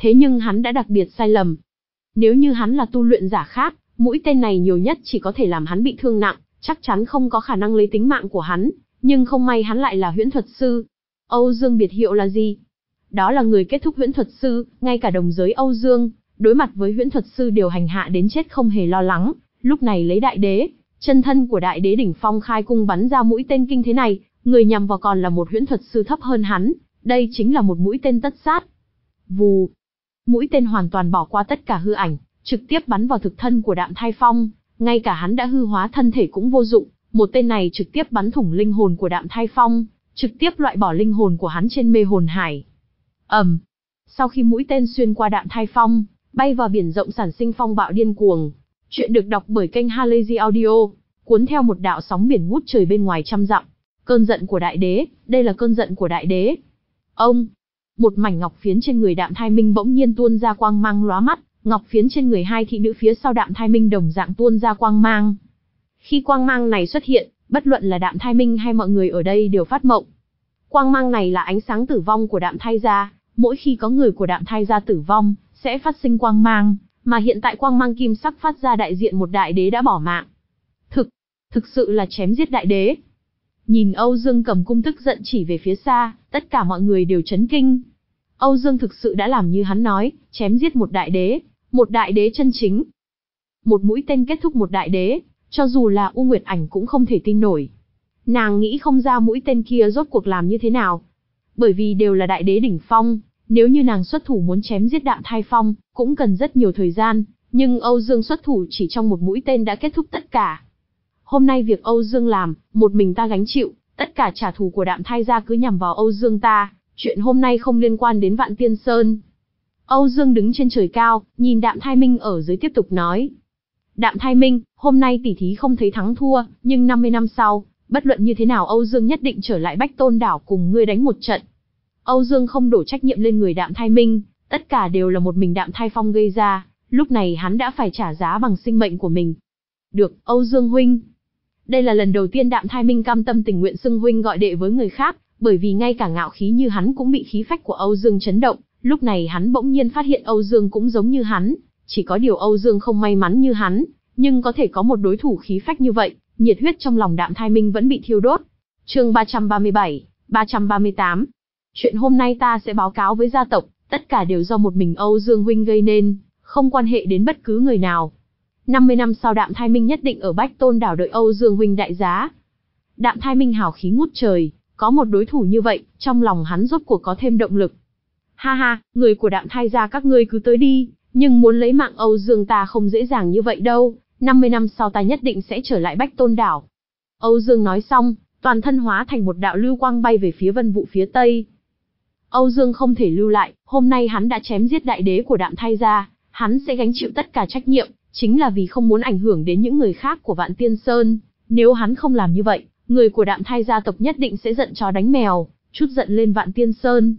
thế nhưng hắn đã đặc biệt sai lầm. Nếu như hắn là tu luyện giả khác, mũi tên này nhiều nhất chỉ có thể làm hắn bị thương nặng, chắc chắn không có khả năng lấy tính mạng của hắn, nhưng không may hắn lại là huyễn thuật sư. Âu Dương biệt hiệu là gì? Đó là người kết thúc huyễn thuật sư, ngay cả đồng giới Âu Dương, đối mặt với huyễn thuật sư đều hành hạ đến chết không hề lo lắng, lúc này lấy đại đế, chân thân của đại đế đỉnh phong khai cung bắn ra mũi tên kinh thế này, người nhằm vào còn là một huyễn thuật sư thấp hơn hắn, đây chính là một mũi tên tất sát. Vù, mũi tên hoàn toàn bỏ qua tất cả hư ảnh, trực tiếp bắn vào thực thân của Đạm Thai Phong, ngay cả hắn đã hư hóa thân thể cũng vô dụng, một tên này trực tiếp bắn thủng linh hồn của Đạm Thai Phong, trực tiếp loại bỏ linh hồn của hắn trên mê hồn hải. Ầm, um, sau khi mũi tên xuyên qua Đạm Thai Phong, bay vào biển rộng sản sinh phong bạo điên cuồng. Chuyện được đọc bởi kênh Halazy Audio, cuốn theo một đạo sóng biển ngút trời bên ngoài trăm dặm. Cơn giận của đại đế, đây là cơn giận của đại đế. Ông, một mảnh ngọc phiến trên người Đạm Thai Minh bỗng nhiên tuôn ra quang mang lóa mắt, ngọc phiến trên người hai thị nữ phía sau Đạm Thai Minh đồng dạng tuôn ra quang mang. Khi quang mang này xuất hiện, bất luận là Đạm Thai Minh hay mọi người ở đây đều phát mộng. Quang mang này là ánh sáng tử vong của Đạm Thai gia, mỗi khi có người của Đạm Thai gia tử vong, sẽ phát sinh quang mang, mà hiện tại quang mang kim sắc phát ra đại diện một đại đế đã bỏ mạng. Thực, thực sự là chém giết đại đế. Nhìn Âu Dương cầm cung tức giận chỉ về phía xa, tất cả mọi người đều chấn kinh. Âu Dương thực sự đã làm như hắn nói, chém giết một đại đế, một đại đế chân chính. Một mũi tên kết thúc một đại đế, cho dù là U Nguyệt Ảnh cũng không thể tin nổi. Nàng nghĩ không ra mũi tên kia rốt cuộc làm như thế nào. Bởi vì đều là đại đế đỉnh phong, nếu như nàng xuất thủ muốn chém giết Đạm Thai Phong, cũng cần rất nhiều thời gian, nhưng Âu Dương xuất thủ chỉ trong một mũi tên đã kết thúc tất cả. Hôm nay việc Âu Dương làm, một mình ta gánh chịu, tất cả trả thù của Đạm Thai gia cứ nhằm vào Âu Dương ta, chuyện hôm nay không liên quan đến Vạn Tiên Sơn. Âu Dương đứng trên trời cao, nhìn Đạm Thai Minh ở dưới tiếp tục nói. Đạm Thai Minh, hôm nay tỷ thí không thấy thắng thua, nhưng năm mươi năm sau, bất luận như thế nào Âu Dương nhất định trở lại Bách Tôn Đảo cùng ngươi đánh một trận. Âu Dương không đổ trách nhiệm lên người Đạm Thai Minh, tất cả đều là một mình Đạm Thai Phong gây ra, lúc này hắn đã phải trả giá bằng sinh mệnh của mình. Được, Âu Dương huynh. Đây là lần đầu tiên Đạm Thai Minh cam tâm tình nguyện xưng huynh gọi đệ với người khác, bởi vì ngay cả ngạo khí như hắn cũng bị khí phách của Âu Dương chấn động, lúc này hắn bỗng nhiên phát hiện Âu Dương cũng giống như hắn, chỉ có điều Âu Dương không may mắn như hắn, nhưng có thể có một đối thủ khí phách như vậy, nhiệt huyết trong lòng Đạm Thai Minh vẫn bị thiêu đốt. Chương ba trăm ba mươi bảy, ba trăm ba mươi tám. Chuyện hôm nay ta sẽ báo cáo với gia tộc, tất cả đều do một mình Âu Dương huynh gây nên, không quan hệ đến bất cứ người nào. năm mươi năm sau Đạm Thai Minh nhất định ở Bách Tôn Đảo đợi Âu Dương huynh đại giá. Đạm Thai Minh hào khí ngút trời, có một đối thủ như vậy, trong lòng hắn rốt cuộc có thêm động lực. Ha ha, người của Đạm Thai gia các ngươi cứ tới đi, nhưng muốn lấy mạng Âu Dương ta không dễ dàng như vậy đâu, năm mươi năm sau ta nhất định sẽ trở lại Bách Tôn Đảo. Âu Dương nói xong, toàn thân hóa thành một đạo lưu quang bay về phía Vân Vụ phía tây. Âu Dương không thể lưu lại, hôm nay hắn đã chém giết đại đế của Đạm Thai gia, hắn sẽ gánh chịu tất cả trách nhiệm, chính là vì không muốn ảnh hưởng đến những người khác của Vạn Tiên Sơn, nếu hắn không làm như vậy, người của Đạm Thai gia tộc nhất định sẽ giận chó đánh mèo, chút giận lên Vạn Tiên Sơn.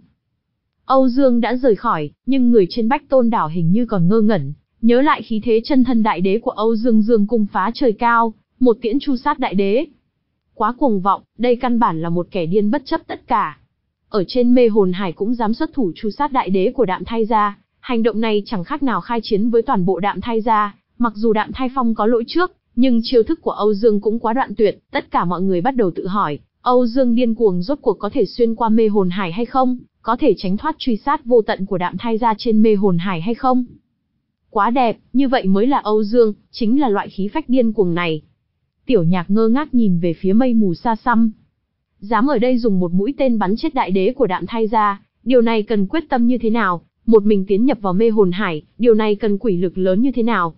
Âu Dương đã rời khỏi, nhưng người trên Bách Tôn Đảo hình như còn ngơ ngẩn, nhớ lại khí thế chân thân đại đế của Âu Dương Dương cung phá trời cao, một tiễn chu sát đại đế. Quá cuồng vọng, đây căn bản là một kẻ điên bất chấp tất cả. Ở trên mê hồn hải cũng dám xuất thủ chu sát đại đế của Đạm Thai gia, hành động này chẳng khác nào khai chiến với toàn bộ Đạm Thai gia, mặc dù Đạm Thai Phong có lỗi trước, nhưng chiêu thức của Âu Dương cũng quá đoạn tuyệt, tất cả mọi người bắt đầu tự hỏi, Âu Dương điên cuồng rốt cuộc có thể xuyên qua mê hồn hải hay không, có thể tránh thoát truy sát vô tận của Đạm Thai gia trên mê hồn hải hay không. Quá đẹp, như vậy mới là Âu Dương, chính là loại khí phách điên cuồng này. Tiểu Nhạc ngơ ngác nhìn về phía mây mù xa xăm. Dám ở đây dùng một mũi tên bắn chết đại đế của Đạm Thai gia, điều này cần quyết tâm như thế nào, một mình tiến nhập vào mê hồn hải, điều này cần quỷ lực lớn như thế nào.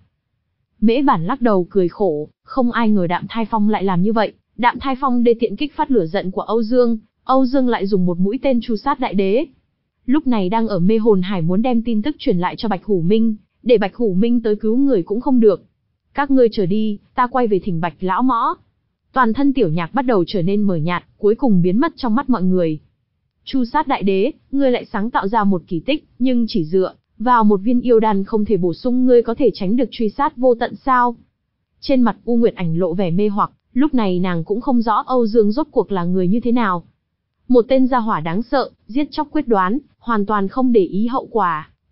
Mễ Bản lắc đầu cười khổ, không ai ngờ Đạm Thai Phong lại làm như vậy, Đạm Thai Phong đê tiện kích phát lửa giận của Âu Dương, Âu Dương lại dùng một mũi tên chu sát đại đế. Lúc này đang ở mê hồn hải muốn đem tin tức truyền lại cho Bạch Hủ Minh, để Bạch Hủ Minh tới cứu người cũng không được. Các ngươi chờ đi, ta quay về thỉnh Bạch lão mõ. Toàn thân Tiểu Nhạc bắt đầu trở nên mờ nhạt, cuối cùng biến mất trong mắt mọi người. Chu sát đại đế, ngươi lại sáng tạo ra một kỳ tích, nhưng chỉ dựa vào một viên yêu đan không thể bổ sung ngươi có thể tránh được truy sát vô tận sao? Trên mặt U Nguyệt Ảnh lộ vẻ mê hoặc, lúc này nàng cũng không rõ Âu Dương rốt cuộc là người như thế nào. Một tên gia hỏa đáng sợ, giết chóc quyết đoán, hoàn toàn không để ý hậu quả.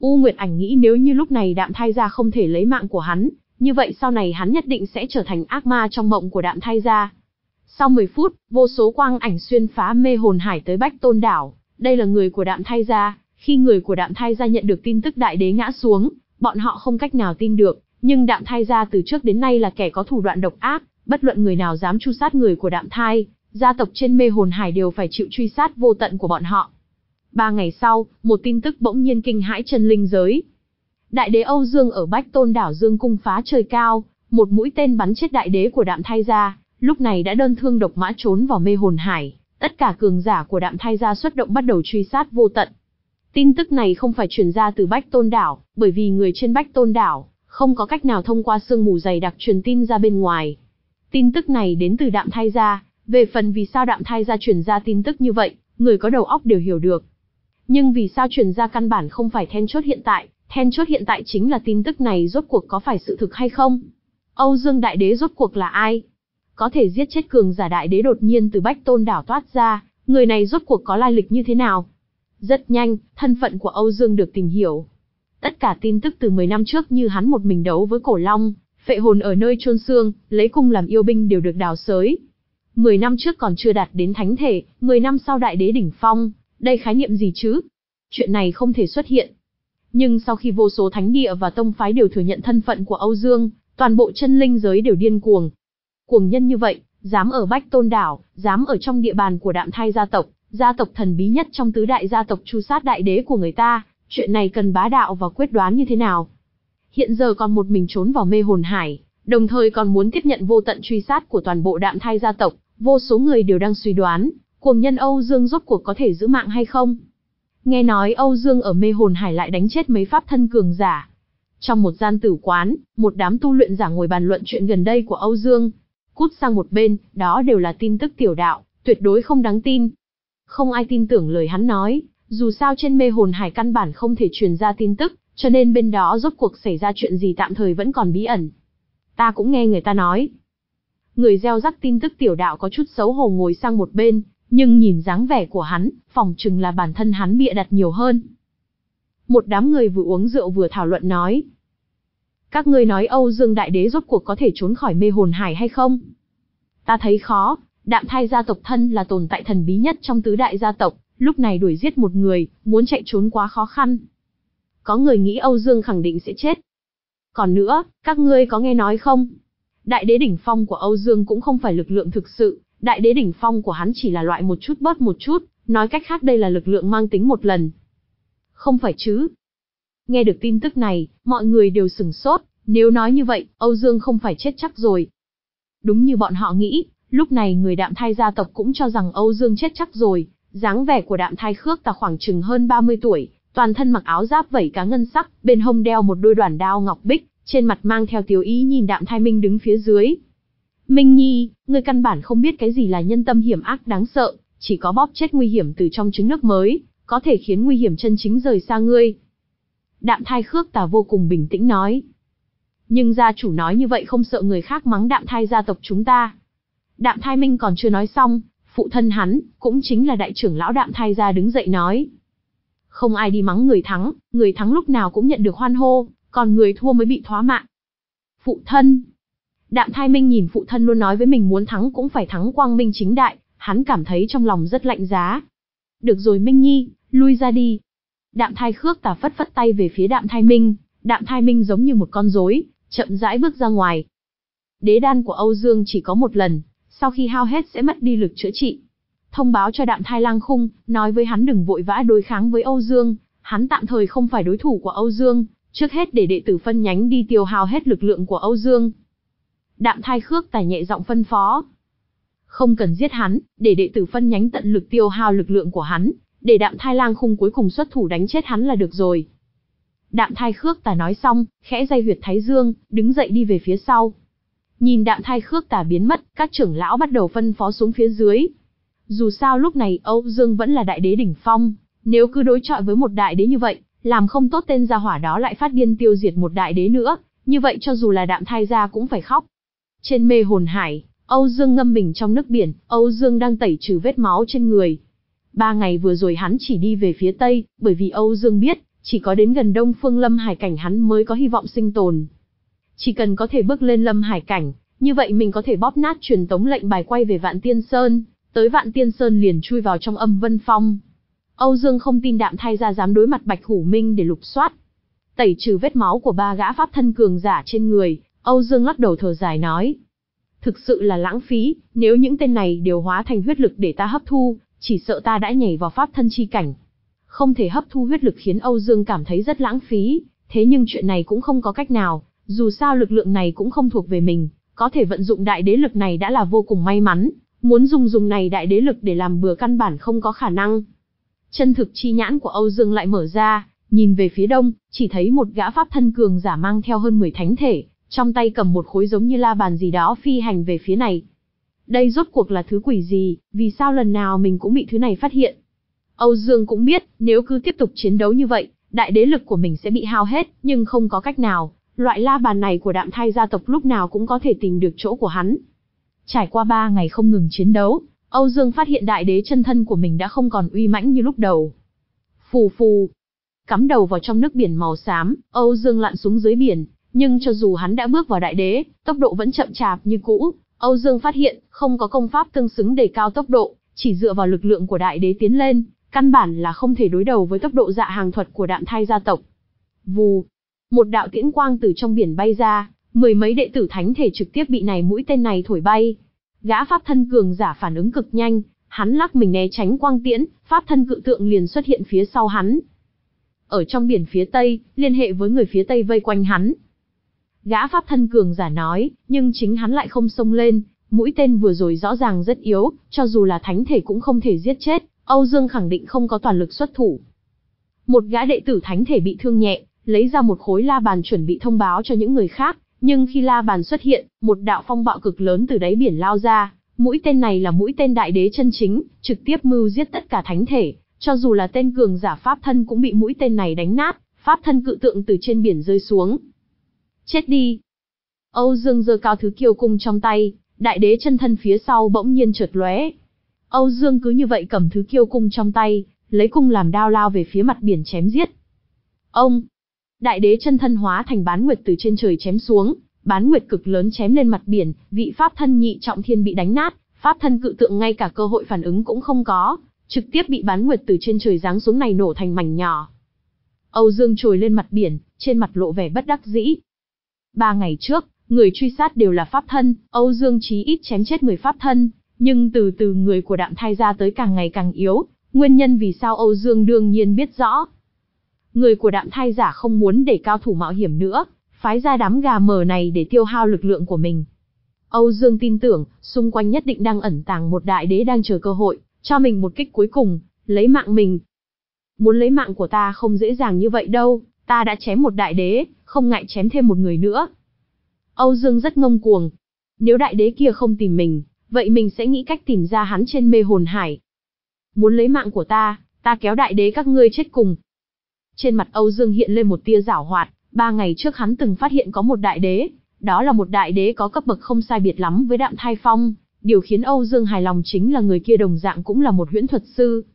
U Nguyệt Ảnh nghĩ nếu như lúc này Đạm Thai Gia không thể lấy mạng của hắn, như vậy sau này hắn nhất định sẽ trở thành ác ma trong mộng của Đạm Thai Gia. Sau mười phút, vô số quang ảnh xuyên phá mê hồn hải tới Bách Tôn Đảo. Đây là người của Đạm Thai Gia. Khi người của Đạm Thai Gia nhận được tin tức đại đế ngã xuống, bọn họ không cách nào tin được, nhưng Đạm Thai Gia từ trước đến nay là kẻ có thủ đoạn độc ác, bất luận người nào dám tru sát người của Đạm Thai gia tộc trên mê hồn hải đều phải chịu truy sát vô tận của bọn họ. Ba ngày sau, một tin tức bỗng nhiên kinh hãi chân linh giới. Đại đế Âu Dương ở Bách Tôn Đảo dương cung phá trời cao, một mũi tên bắn chết đại đế của Đạm Thai Gia, lúc này đã đơn thương độc mã trốn vào mê hồn hải. Tất cả cường giả của Đạm Thai Gia xuất động bắt đầu truy sát vô tận. Tin tức này không phải truyền ra từ Bách Tôn Đảo, bởi vì người trên Bách Tôn Đảo không có cách nào thông qua sương mù dày đặc truyền tin ra bên ngoài. Tin tức này đến từ Đạm Thai Gia, về phần vì sao Đạm Thai Gia truyền ra tin tức như vậy, người có đầu óc đều hiểu được. Nhưng vì sao truyền ra căn bản không phải then chốt hiện tại, then chốt hiện tại chính là tin tức này rốt cuộc có phải sự thực hay không? Âu Dương Đại Đế rốt cuộc là ai? Có thể giết chết cường giả đại đế đột nhiên từ Bách Tôn Đảo toát ra, người này rốt cuộc có lai lịch như thế nào? Rất nhanh, thân phận của Âu Dương được tìm hiểu. Tất cả tin tức từ mười năm trước như hắn một mình đấu với Cổ Long, phệ hồn ở nơi chôn xương, lấy cung làm yêu binh đều được đào xới. mười năm trước còn chưa đạt đến thánh thể, mười năm sau đại đế đỉnh phong, đây khái niệm gì chứ? Chuyện này không thể xuất hiện. Nhưng sau khi vô số thánh địa và tông phái đều thừa nhận thân phận của Âu Dương, toàn bộ chân linh giới đều điên cuồng. Cuồng nhân như vậy, dám ở Bách Tôn Đảo, dám ở trong địa bàn của Đạm Thai gia tộc, gia tộc thần bí nhất trong tứ đại gia tộc tru sát đại đế của người ta, chuyện này cần bá đạo và quyết đoán như thế nào? Hiện giờ còn một mình trốn vào mê hồn hải, đồng thời còn muốn tiếp nhận vô tận truy sát của toàn bộ Đạm Thai gia tộc, vô số người đều đang suy đoán, cuồng nhân Âu Dương rốt cuộc có thể giữ mạng hay không? Nghe nói Âu Dương ở mê hồn hải lại đánh chết mấy pháp thân cường giả. Trong một gian tử quán, một đám tu luyện giả ngồi bàn luận chuyện gần đây của Âu Dương. Cút sang một bên, đó đều là tin tức tiểu đạo, tuyệt đối không đáng tin. Không ai tin tưởng lời hắn nói, dù sao trên mê hồn hải căn bản không thể truyền ra tin tức, cho nên bên đó rốt cuộc xảy ra chuyện gì tạm thời vẫn còn bí ẩn. Ta cũng nghe người ta nói. Người gieo rắc tin tức tiểu đạo có chút xấu hổ ngồi sang một bên, nhưng nhìn dáng vẻ của hắn, phỏng chừng là bản thân hắn bịa đặt nhiều hơn. Một đám người vừa uống rượu vừa thảo luận nói. Các ngươi nói Âu Dương Đại Đế rốt cuộc có thể trốn khỏi mê hồn hải hay không? Ta thấy khó, Đạm Thai gia tộc thân là tồn tại thần bí nhất trong tứ đại gia tộc, lúc này đuổi giết một người, muốn chạy trốn quá khó khăn. Có người nghĩ Âu Dương khẳng định sẽ chết. Còn nữa, các ngươi có nghe nói không? Đại đế đỉnh phong của Âu Dương cũng không phải lực lượng thực sự, đại đế đỉnh phong của hắn chỉ là loại một chút bớt một chút, nói cách khác đây là lực lượng mang tính một lần. Không phải chứ? Nghe được tin tức này, mọi người đều sửng sốt, nếu nói như vậy, Âu Dương không phải chết chắc rồi. Đúng như bọn họ nghĩ, lúc này người Đạm Thai gia tộc cũng cho rằng Âu Dương chết chắc rồi, dáng vẻ của Đạm Thai Khước ta khoảng chừng hơn ba mươi tuổi, toàn thân mặc áo giáp vảy cá ngân sắc, bên hông đeo một đôi đoản đao ngọc bích, trên mặt mang theo tiếu ý nhìn Đạm Thai Minh đứng phía dưới. Minh Nhi, ngươi căn bản không biết cái gì là nhân tâm hiểm ác đáng sợ, chỉ có bóp chết nguy hiểm từ trong trứng nước mới, có thể khiến nguy hiểm chân chính rời xa ngươi. Đạm Thai Khước Tà vô cùng bình tĩnh nói. Nhưng gia chủ nói như vậy không sợ người khác mắng Đạm Thai gia tộc chúng ta. Đạm Thai Minh còn chưa nói xong, phụ thân hắn, cũng chính là đại trưởng lão Đạm Thai gia đứng dậy nói. Không ai đi mắng người thắng, người thắng lúc nào cũng nhận được hoan hô, còn người thua mới bị thóa mạng. Phụ thân. Đạm Thai Minh nhìn phụ thân luôn nói với mình muốn thắng cũng phải thắng quang minh chính đại, hắn cảm thấy trong lòng rất lạnh giá. Được rồi Minh Nhi, lui ra đi. Đạm Thai Khước Tà phất phất tay về phía Đạm Thai Minh, Đạm Thai Minh giống như một con rối, chậm rãi bước ra ngoài. Đế đan của Âu Dương chỉ có một lần, sau khi hao hết sẽ mất đi lực chữa trị. Thông báo cho Đạm Thai Lang Khung, nói với hắn đừng vội vã đối kháng với Âu Dương, hắn tạm thời không phải đối thủ của Âu Dương, trước hết để đệ tử phân nhánh đi tiêu hao hết lực lượng của Âu Dương. Đạm Thai Khước Tà nhẹ giọng phân phó. Không cần giết hắn, để đệ tử phân nhánh tận lực tiêu hao lực lượng của hắn, để Đạm Thai Lang Khung cuối cùng xuất thủ đánh chết hắn là được rồi. Đạm Thai Khước Tà nói xong, khẽ day huyệt thái dương, đứng dậy đi về phía sau. Nhìn Đạm Thai Khước Tà biến mất, các trưởng lão bắt đầu phân phó xuống phía dưới. Dù sao lúc này Âu Dương vẫn là đại đế đỉnh phong, nếu cứ đối chọi với một đại đế như vậy, làm không tốt tên gia hỏa đó lại phát điên tiêu diệt một đại đế nữa, như vậy cho dù là Đạm Thai gia cũng phải khóc. Trên mê hồn hải, Âu Dương ngâm mình trong nước biển, Âu Dương đang tẩy trừ vết máu trên người. Ba ngày vừa rồi hắn chỉ đi về phía tây, bởi vì Âu Dương biết, Chỉ có đến gần Đông Phương Lâm Hải cảnh hắn mới có hy vọng sinh tồn. Chỉ cần có thể bước lên Lâm Hải cảnh, như vậy mình có thể bóp nát truyền tống lệnh bài quay về Vạn Tiên Sơn, tới Vạn Tiên Sơn liền chui vào trong Âm Vân Phong. Âu Dương không tin Đạm Thai Gia dám đối mặt Bạch Hủ Minh để lục soát. Tẩy trừ vết máu của ba gã pháp thân cường giả trên người, Âu Dương lắc đầu thở dài nói. Thực sự là lãng phí, nếu những tên này đều hóa thành huyết lực để ta hấp thu, chỉ sợ ta đã nhảy vào pháp thân chi cảnh. Không thể hấp thu huyết lực khiến Âu Dương cảm thấy rất lãng phí, thế nhưng chuyện này cũng không có cách nào, dù sao lực lượng này cũng không thuộc về mình, có thể vận dụng đại đế lực này đã là vô cùng may mắn, muốn dùng dùng này đại đế lực để làm bừa căn bản không có khả năng. Chân thực chi nhãn của Âu Dương lại mở ra, nhìn về phía đông, chỉ thấy một gã pháp thân cường giả mang theo hơn mười thánh thể, trong tay cầm một khối giống như la bàn gì đó phi hành về phía này. Đây rốt cuộc là thứ quỷ gì, vì sao lần nào mình cũng bị thứ này phát hiện? Âu Dương cũng biết, nếu cứ tiếp tục chiến đấu như vậy, đại đế lực của mình sẽ bị hao hết, nhưng không có cách nào, loại la bàn này của Đạm Thai gia tộc lúc nào cũng có thể tìm được chỗ của hắn. Trải qua ba ngày không ngừng chiến đấu, Âu Dương phát hiện đại đế chân thân của mình đã không còn uy mãnh như lúc đầu. Phù phù, cắm đầu vào trong nước biển màu xám, Âu Dương lặn xuống dưới biển, nhưng cho dù hắn đã bước vào đại đế, tốc độ vẫn chậm chạp như cũ. Âu Dương phát hiện, không có công pháp tương xứng để cao tốc độ, chỉ dựa vào lực lượng của đại đế tiến lên, căn bản là không thể đối đầu với tốc độ dạ hàng thuật của Đạm Thai gia tộc. Vù, một đạo tiễn quang từ trong biển bay ra, mười mấy đệ tử thánh thể trực tiếp bị này mũi tên này thổi bay. Gã pháp thân cường giả phản ứng cực nhanh, hắn lắc mình né tránh quang tiễn, pháp thân cự tượng liền xuất hiện phía sau hắn. Ở trong biển phía tây, liên hệ với người phía tây vây quanh hắn. Gã pháp thân cường giả nói, nhưng chính hắn lại không xông lên, mũi tên vừa rồi rõ ràng rất yếu, cho dù là thánh thể cũng không thể giết chết, Âu Dương khẳng định không có toàn lực xuất thủ. Một gã đệ tử thánh thể bị thương nhẹ, lấy ra một khối la bàn chuẩn bị thông báo cho những người khác, nhưng khi la bàn xuất hiện, một đạo phong bạo cực lớn từ đáy biển lao ra, mũi tên này là mũi tên đại đế chân chính, trực tiếp mưu giết tất cả thánh thể, cho dù là tên cường giả pháp thân cũng bị mũi tên này đánh nát, pháp thân cự tượng từ trên biển rơi xuống. Chết đi! Âu Dương giơ cao thứ kiêu cung trong tay, đại đế chân thân phía sau bỗng nhiên chợt lóe. Âu Dương cứ như vậy cầm thứ kiêu cung trong tay, lấy cung làm đao lao về phía mặt biển chém giết. Ông! Đại đế chân thân hóa thành bán nguyệt từ trên trời chém xuống, bán nguyệt cực lớn chém lên mặt biển, vị pháp thân nhị trọng thiên bị đánh nát, pháp thân cự tượng ngay cả cơ hội phản ứng cũng không có, trực tiếp bị bán nguyệt từ trên trời giáng xuống này nổ thành mảnh nhỏ. Âu Dương trồi lên mặt biển, trên mặt lộ vẻ bất đắc dĩ. Ba ngày trước, người truy sát đều là pháp thân, Âu Dương chí ít chém chết mười pháp thân, nhưng từ từ người của Đạm Thai gia tới càng ngày càng yếu, nguyên nhân vì sao Âu Dương đương nhiên biết rõ. Người của Đạm Thai giả không muốn để cao thủ mạo hiểm nữa, phái ra đám gà mờ này để tiêu hao lực lượng của mình. Âu Dương tin tưởng, xung quanh nhất định đang ẩn tàng một đại đế đang chờ cơ hội, cho mình một kích cuối cùng, lấy mạng mình. Muốn lấy mạng của ta không dễ dàng như vậy đâu, ta đã chém một đại đế, không ngại chém thêm một người nữa. Âu Dương rất ngông cuồng. Nếu đại đế kia không tìm mình, vậy mình sẽ nghĩ cách tìm ra hắn trên mê hồn hải. Muốn lấy mạng của ta, ta kéo đại đế các ngươi chết cùng. Trên mặt Âu Dương hiện lên một tia giảo hoạt, ba ngày trước hắn từng phát hiện có một đại đế, đó là một đại đế có cấp bậc không sai biệt lắm với Đạm Thai Phong, điều khiến Âu Dương hài lòng chính là người kia đồng dạng cũng là một huyễn thuật sư.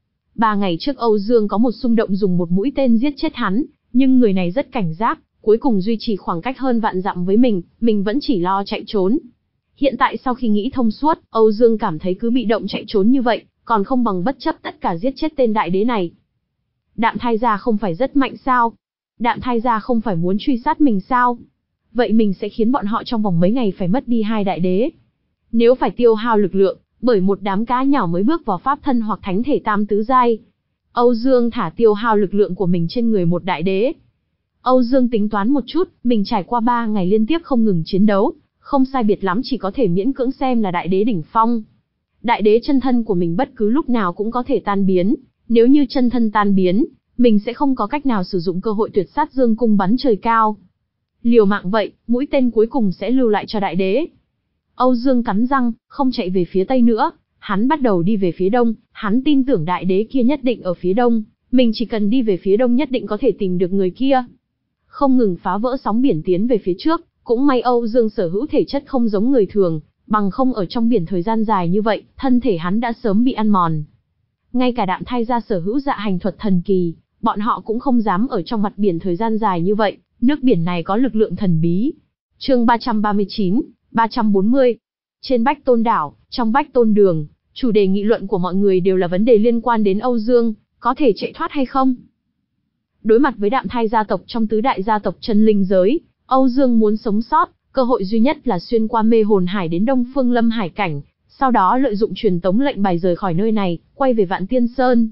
Ba ngày trước Âu Dương có một xung động dùng một mũi tên giết chết hắn, nhưng người này rất cảnh giác, cuối cùng duy trì khoảng cách hơn vạn dặm với mình, mình vẫn chỉ lo chạy trốn. Hiện tại sau khi nghĩ thông suốt, Âu Dương cảm thấy cứ bị động chạy trốn như vậy, còn không bằng bất chấp tất cả giết chết tên đại đế này. Đạm Thai gia không phải rất mạnh sao? Đạm Thai gia không phải muốn truy sát mình sao? Vậy mình sẽ khiến bọn họ trong vòng mấy ngày phải mất đi hai đại đế. Nếu phải tiêu hao lực lượng, bởi một đám cá nhỏ mới bước vào pháp thân hoặc thánh thể tam tứ giai, Âu Dương thả tiêu hao lực lượng của mình trên người một đại đế. Âu Dương tính toán một chút, mình trải qua ba ngày liên tiếp không ngừng chiến đấu, không sai biệt lắm chỉ có thể miễn cưỡng xem là đại đế đỉnh phong. Đại đế chân thân của mình bất cứ lúc nào cũng có thể tan biến, nếu như chân thân tan biến, mình sẽ không có cách nào sử dụng cơ hội tuyệt sát dương cung bắn trời cao. Liều mạng vậy, mũi tên cuối cùng sẽ lưu lại cho đại đế. Âu Dương cắn răng, không chạy về phía tây nữa, hắn bắt đầu đi về phía đông, hắn tin tưởng đại đế kia nhất định ở phía đông, mình chỉ cần đi về phía đông nhất định có thể tìm được người kia. Không ngừng phá vỡ sóng biển tiến về phía trước, cũng may Âu Dương sở hữu thể chất không giống người thường, bằng không ở trong biển thời gian dài như vậy, thân thể hắn đã sớm bị ăn mòn. Ngay cả Đạm Thai gia sở hữu dạ hành thuật thần kỳ, bọn họ cũng không dám ở trong mặt biển thời gian dài như vậy, nước biển này có lực lượng thần bí. Chương ba trăm ba mươi chín, ba trăm bốn mươi. Trên Bách Tôn đảo, trong Bách Tôn đường, chủ đề nghị luận của mọi người đều là vấn đề liên quan đến Âu Dương, có thể chạy thoát hay không? Đối mặt với Đạm Thai gia tộc trong tứ đại gia tộc chân linh giới, Âu Dương muốn sống sót, cơ hội duy nhất là xuyên qua mê hồn hải đến Đông Phương Lâm Hải cảnh, sau đó lợi dụng truyền tống lệnh bài rời khỏi nơi này, quay về Vạn Tiên Sơn.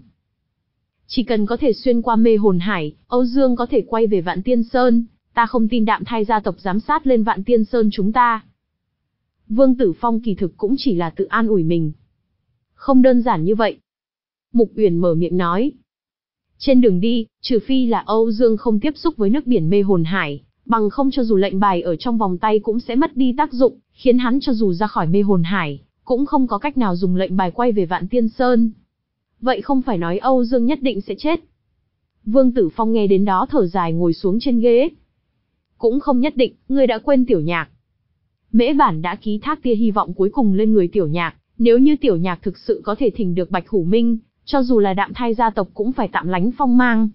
Chỉ cần có thể xuyên qua mê hồn hải, Âu Dương có thể quay về Vạn Tiên Sơn, ta không tin Đạm Thai gia tộc giám sát lên Vạn Tiên Sơn chúng ta. Vương Tử Phong kỳ thực cũng chỉ là tự an ủi mình. Không đơn giản như vậy. Mục Uyển mở miệng nói. Trên đường đi, trừ phi là Âu Dương không tiếp xúc với nước biển mê hồn hải, bằng không cho dù lệnh bài ở trong vòng tay cũng sẽ mất đi tác dụng, khiến hắn cho dù ra khỏi mê hồn hải, cũng không có cách nào dùng lệnh bài quay về Vạn Tiên Sơn. Vậy không phải nói Âu Dương nhất định sẽ chết. Vương Tử Phong nghe đến đó thở dài ngồi xuống trên ghế. Cũng không nhất định, ngươi đã quên Tiểu Nhạc. Mễ Bản đã ký thác tia hy vọng cuối cùng lên người Tiểu Nhạc, nếu như Tiểu Nhạc thực sự có thể thỉnh được Bạch Hủ Minh, cho dù là Đạm Thai gia tộc cũng phải tạm lánh phong mang.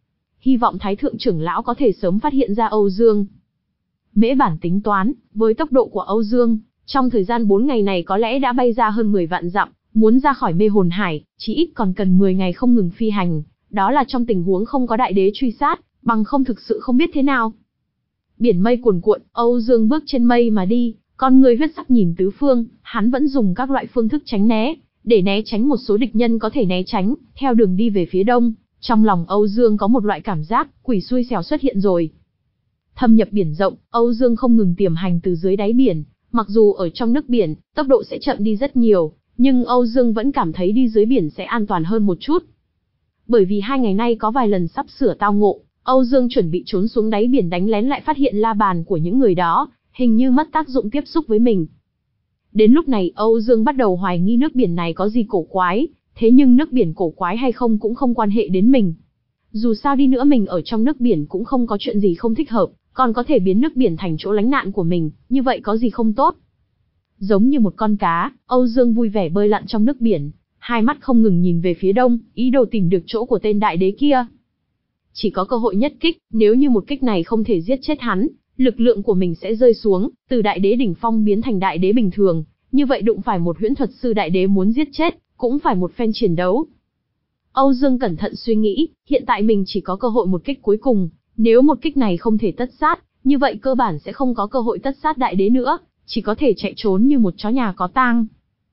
Hy vọng Thái thượng trưởng lão có thể sớm phát hiện ra Âu Dương. Mễ Bản tính toán, với tốc độ của Âu Dương, trong thời gian bốn ngày này có lẽ đã bay ra hơn mười vạn dặm, muốn ra khỏi mê hồn hải, chỉ ít còn cần mười ngày không ngừng phi hành, đó là trong tình huống không có đại đế truy sát, bằng không thực sự không biết thế nào. Biển mây cuồn cuộn, Âu Dương bước trên mây mà đi, con người huyết sắc nhìn tứ phương, hắn vẫn dùng các loại phương thức tránh né, để né tránh một số địch nhân có thể né tránh, theo đường đi về phía đông. Trong lòng Âu Dương có một loại cảm giác, quỷ xui xẻo xuất hiện rồi. Thâm nhập biển rộng, Âu Dương không ngừng tiềm hành từ dưới đáy biển, mặc dù ở trong nước biển, tốc độ sẽ chậm đi rất nhiều, nhưng Âu Dương vẫn cảm thấy đi dưới biển sẽ an toàn hơn một chút. Bởi vì hai ngày nay có vài lần sắp sửa tao ngộ, Âu Dương chuẩn bị trốn xuống đáy biển đánh lén lại phát hiện la bàn của những người đó, hình như mất tác dụng tiếp xúc với mình. Đến lúc này Âu Dương bắt đầu hoài nghi nước biển này có gì cổ quái, thế nhưng nước biển cổ quái hay không cũng không quan hệ đến mình. Dù sao đi nữa mình ở trong nước biển cũng không có chuyện gì không thích hợp, còn có thể biến nước biển thành chỗ lánh nạn của mình, như vậy có gì không tốt. Giống như một con cá, Âu Dương vui vẻ bơi lặn trong nước biển, hai mắt không ngừng nhìn về phía đông, ý đồ tìm được chỗ của tên đại đế kia. Chỉ có cơ hội nhất kích, nếu như một kích này không thể giết chết hắn, lực lượng của mình sẽ rơi xuống, từ đại đế đỉnh phong biến thành đại đế bình thường, như vậy đụng phải một huyễn thuật sư đại đế muốn giết chết, cũng phải một phen chiến đấu. Âu Dương cẩn thận suy nghĩ, hiện tại mình chỉ có cơ hội một kích cuối cùng, nếu một kích này không thể tất sát, như vậy cơ bản sẽ không có cơ hội tất sát đại đế nữa, chỉ có thể chạy trốn như một chó nhà có tang.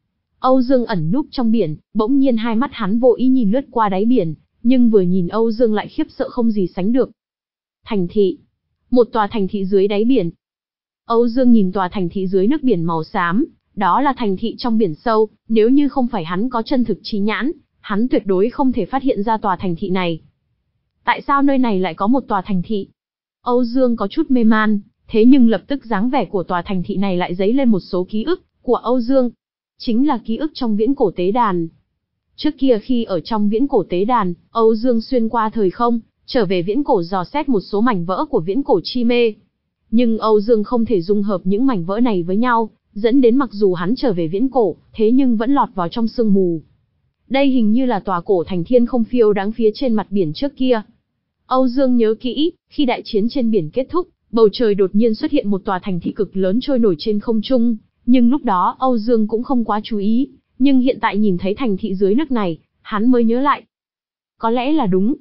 Âu Dương ẩn núp trong biển, bỗng nhiên hai mắt hắn vô ý nhìn lướt qua đáy biển, nhưng vừa nhìn Âu Dương lại khiếp sợ không gì sánh được. Thành thị. Một tòa thành thị dưới đáy biển. Âu Dương nhìn tòa thành thị dưới nước biển màu xám, đó là thành thị trong biển sâu, nếu như không phải hắn có chân thực trí nhãn, hắn tuyệt đối không thể phát hiện ra tòa thành thị này. Tại sao nơi này lại có một tòa thành thị? Âu Dương có chút mê man, thế nhưng lập tức dáng vẻ của tòa thành thị này lại dấy lên một số ký ức của Âu Dương. Chính là ký ức trong viễn cổ tế đàn. Trước kia khi ở trong viễn cổ tế đàn, Âu Dương xuyên qua thời không, trở về viễn cổ dò xét một số mảnh vỡ của viễn cổ chi mê. Nhưng Âu Dương không thể dung hợp những mảnh vỡ này với nhau, dẫn đến mặc dù hắn trở về viễn cổ, thế nhưng vẫn lọt vào trong sương mù. Đây hình như là tòa cổ thành thiên không phiêu đáng phía trên mặt biển trước kia. Âu Dương nhớ kỹ, khi đại chiến trên biển kết thúc, bầu trời đột nhiên xuất hiện một tòa thành thị cực lớn trôi nổi trên không trung, nhưng lúc đó Âu Dương cũng không quá chú ý, nhưng hiện tại nhìn thấy thành thị dưới nước này, hắn mới nhớ lại. Có lẽ là đúng.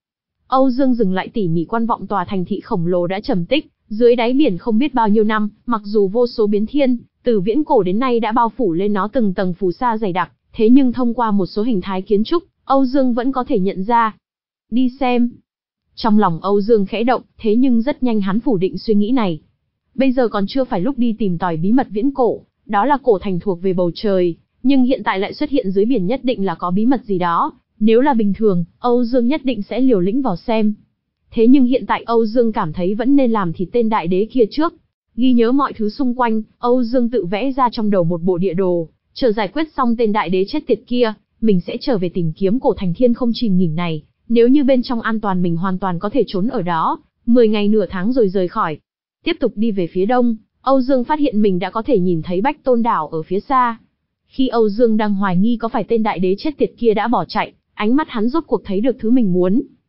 Âu Dương dừng lại tỉ mỉ quan vọng tòa thành thị khổng lồ đã trầm tích, dưới đáy biển không biết bao nhiêu năm, mặc dù vô số biến thiên, từ viễn cổ đến nay đã bao phủ lên nó từng tầng phù sa dày đặc, thế nhưng thông qua một số hình thái kiến trúc, Âu Dương vẫn có thể nhận ra. Đi xem. Trong lòng Âu Dương khẽ động, thế nhưng rất nhanh hắn phủ định suy nghĩ này. Bây giờ còn chưa phải lúc đi tìm tòi bí mật viễn cổ, đó là cổ thành thuộc về bầu trời, nhưng hiện tại lại xuất hiện dưới biển nhất định là có bí mật gì đó, nếu là bình thường, Âu Dương nhất định sẽ liều lĩnh vào xem. Thế nhưng hiện tại Âu Dương cảm thấy vẫn nên làm thịt tên đại đế kia trước. Ghi nhớ mọi thứ xung quanh, Âu Dương tự vẽ ra trong đầu một bộ địa đồ, chờ giải quyết xong tên đại đế chết tiệt kia, mình sẽ trở về tìm kiếm cổ thành thiên không chìm nghỉm này, nếu như bên trong an toàn mình hoàn toàn có thể trốn ở đó, mười ngày nửa tháng rồi rời khỏi. Tiếp tục đi về phía đông, Âu Dương phát hiện mình đã có thể nhìn thấy Bách Tôn đảo ở phía xa. Khi Âu Dương đang hoài nghi có phải tên đại đế chết tiệt kia đã bỏ chạy, ánh mắt hắn rốt cuộc thấy được thứ mình muốn.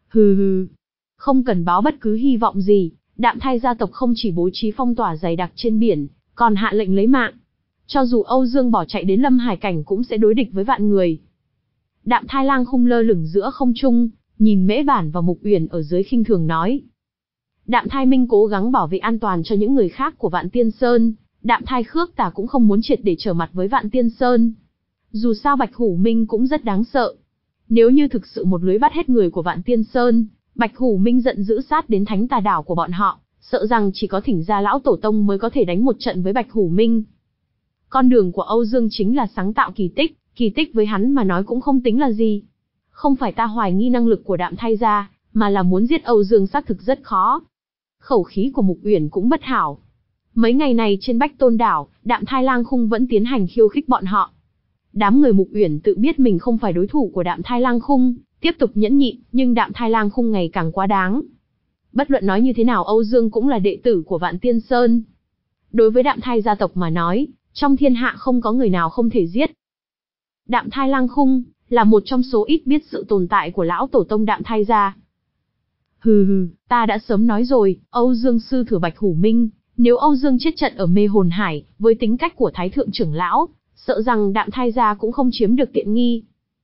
Hừ hừ. Không cần báo bất cứ hy vọng gì, Đạm Thai gia tộc không chỉ bố trí phong tỏa dày đặc trên biển, còn hạ lệnh lấy mạng. Cho dù Âu Dương bỏ chạy đến Lâm Hải cảnh cũng sẽ đối địch với vạn người. Đạm Thai Lang Khung lơ lửng giữa không trung, nhìn Mễ Bản và Mục Uyển ở dưới khinh thường nói. Đạm Thai Minh cố gắng bảo vệ an toàn cho những người khác của Vạn Tiên Sơn, Đạm Thai Khước Tà cũng không muốn triệt để trở mặt với Vạn Tiên Sơn. Dù sao Bạch Hủ Minh cũng rất đáng sợ. Nếu như thực sự một lưới bắt hết người của Vạn Tiên Sơn, Bạch Hủ Minh giận dữ sát đến Thánh Tà Đảo của bọn họ, sợ rằng chỉ có thỉnh ra lão tổ tông mới có thể đánh một trận với Bạch Hủ Minh. Con đường của Âu Dương chính là sáng tạo kỳ tích, kỳ tích với hắn mà nói cũng không tính là gì. Không phải ta hoài nghi năng lực của Đạm Thai gia, mà là muốn giết Âu Dương xác thực rất khó. Khẩu khí của Mục Uyển cũng bất hảo. Mấy ngày này trên Bách Tôn Đảo, Đạm Thai Lang Khung vẫn tiến hành khiêu khích bọn họ. Đám người Mục Uyển tự biết mình không phải đối thủ của Đạm Thai Lang Khung, tiếp tục nhẫn nhịn, nhưng Đạm Thai Lang Khung ngày càng quá đáng. Bất luận nói như thế nào Âu Dương cũng là đệ tử của Vạn Tiên Sơn. Đối với Đạm Thai gia tộc mà nói, trong thiên hạ không có người nào không thể giết. Đạm Thai Lang Khung là một trong số ít biết sự tồn tại của lão tổ tông Đạm Thai gia. Hừ hừ, ta đã sớm nói rồi, Âu Dương sư thừa Bạch Hủ Minh, nếu Âu Dương chết trận ở Mê Hồn Hải, với tính cách của Thái thượng trưởng lão, sợ rằng Đạm Thai gia cũng không chiếm được tiện nghi.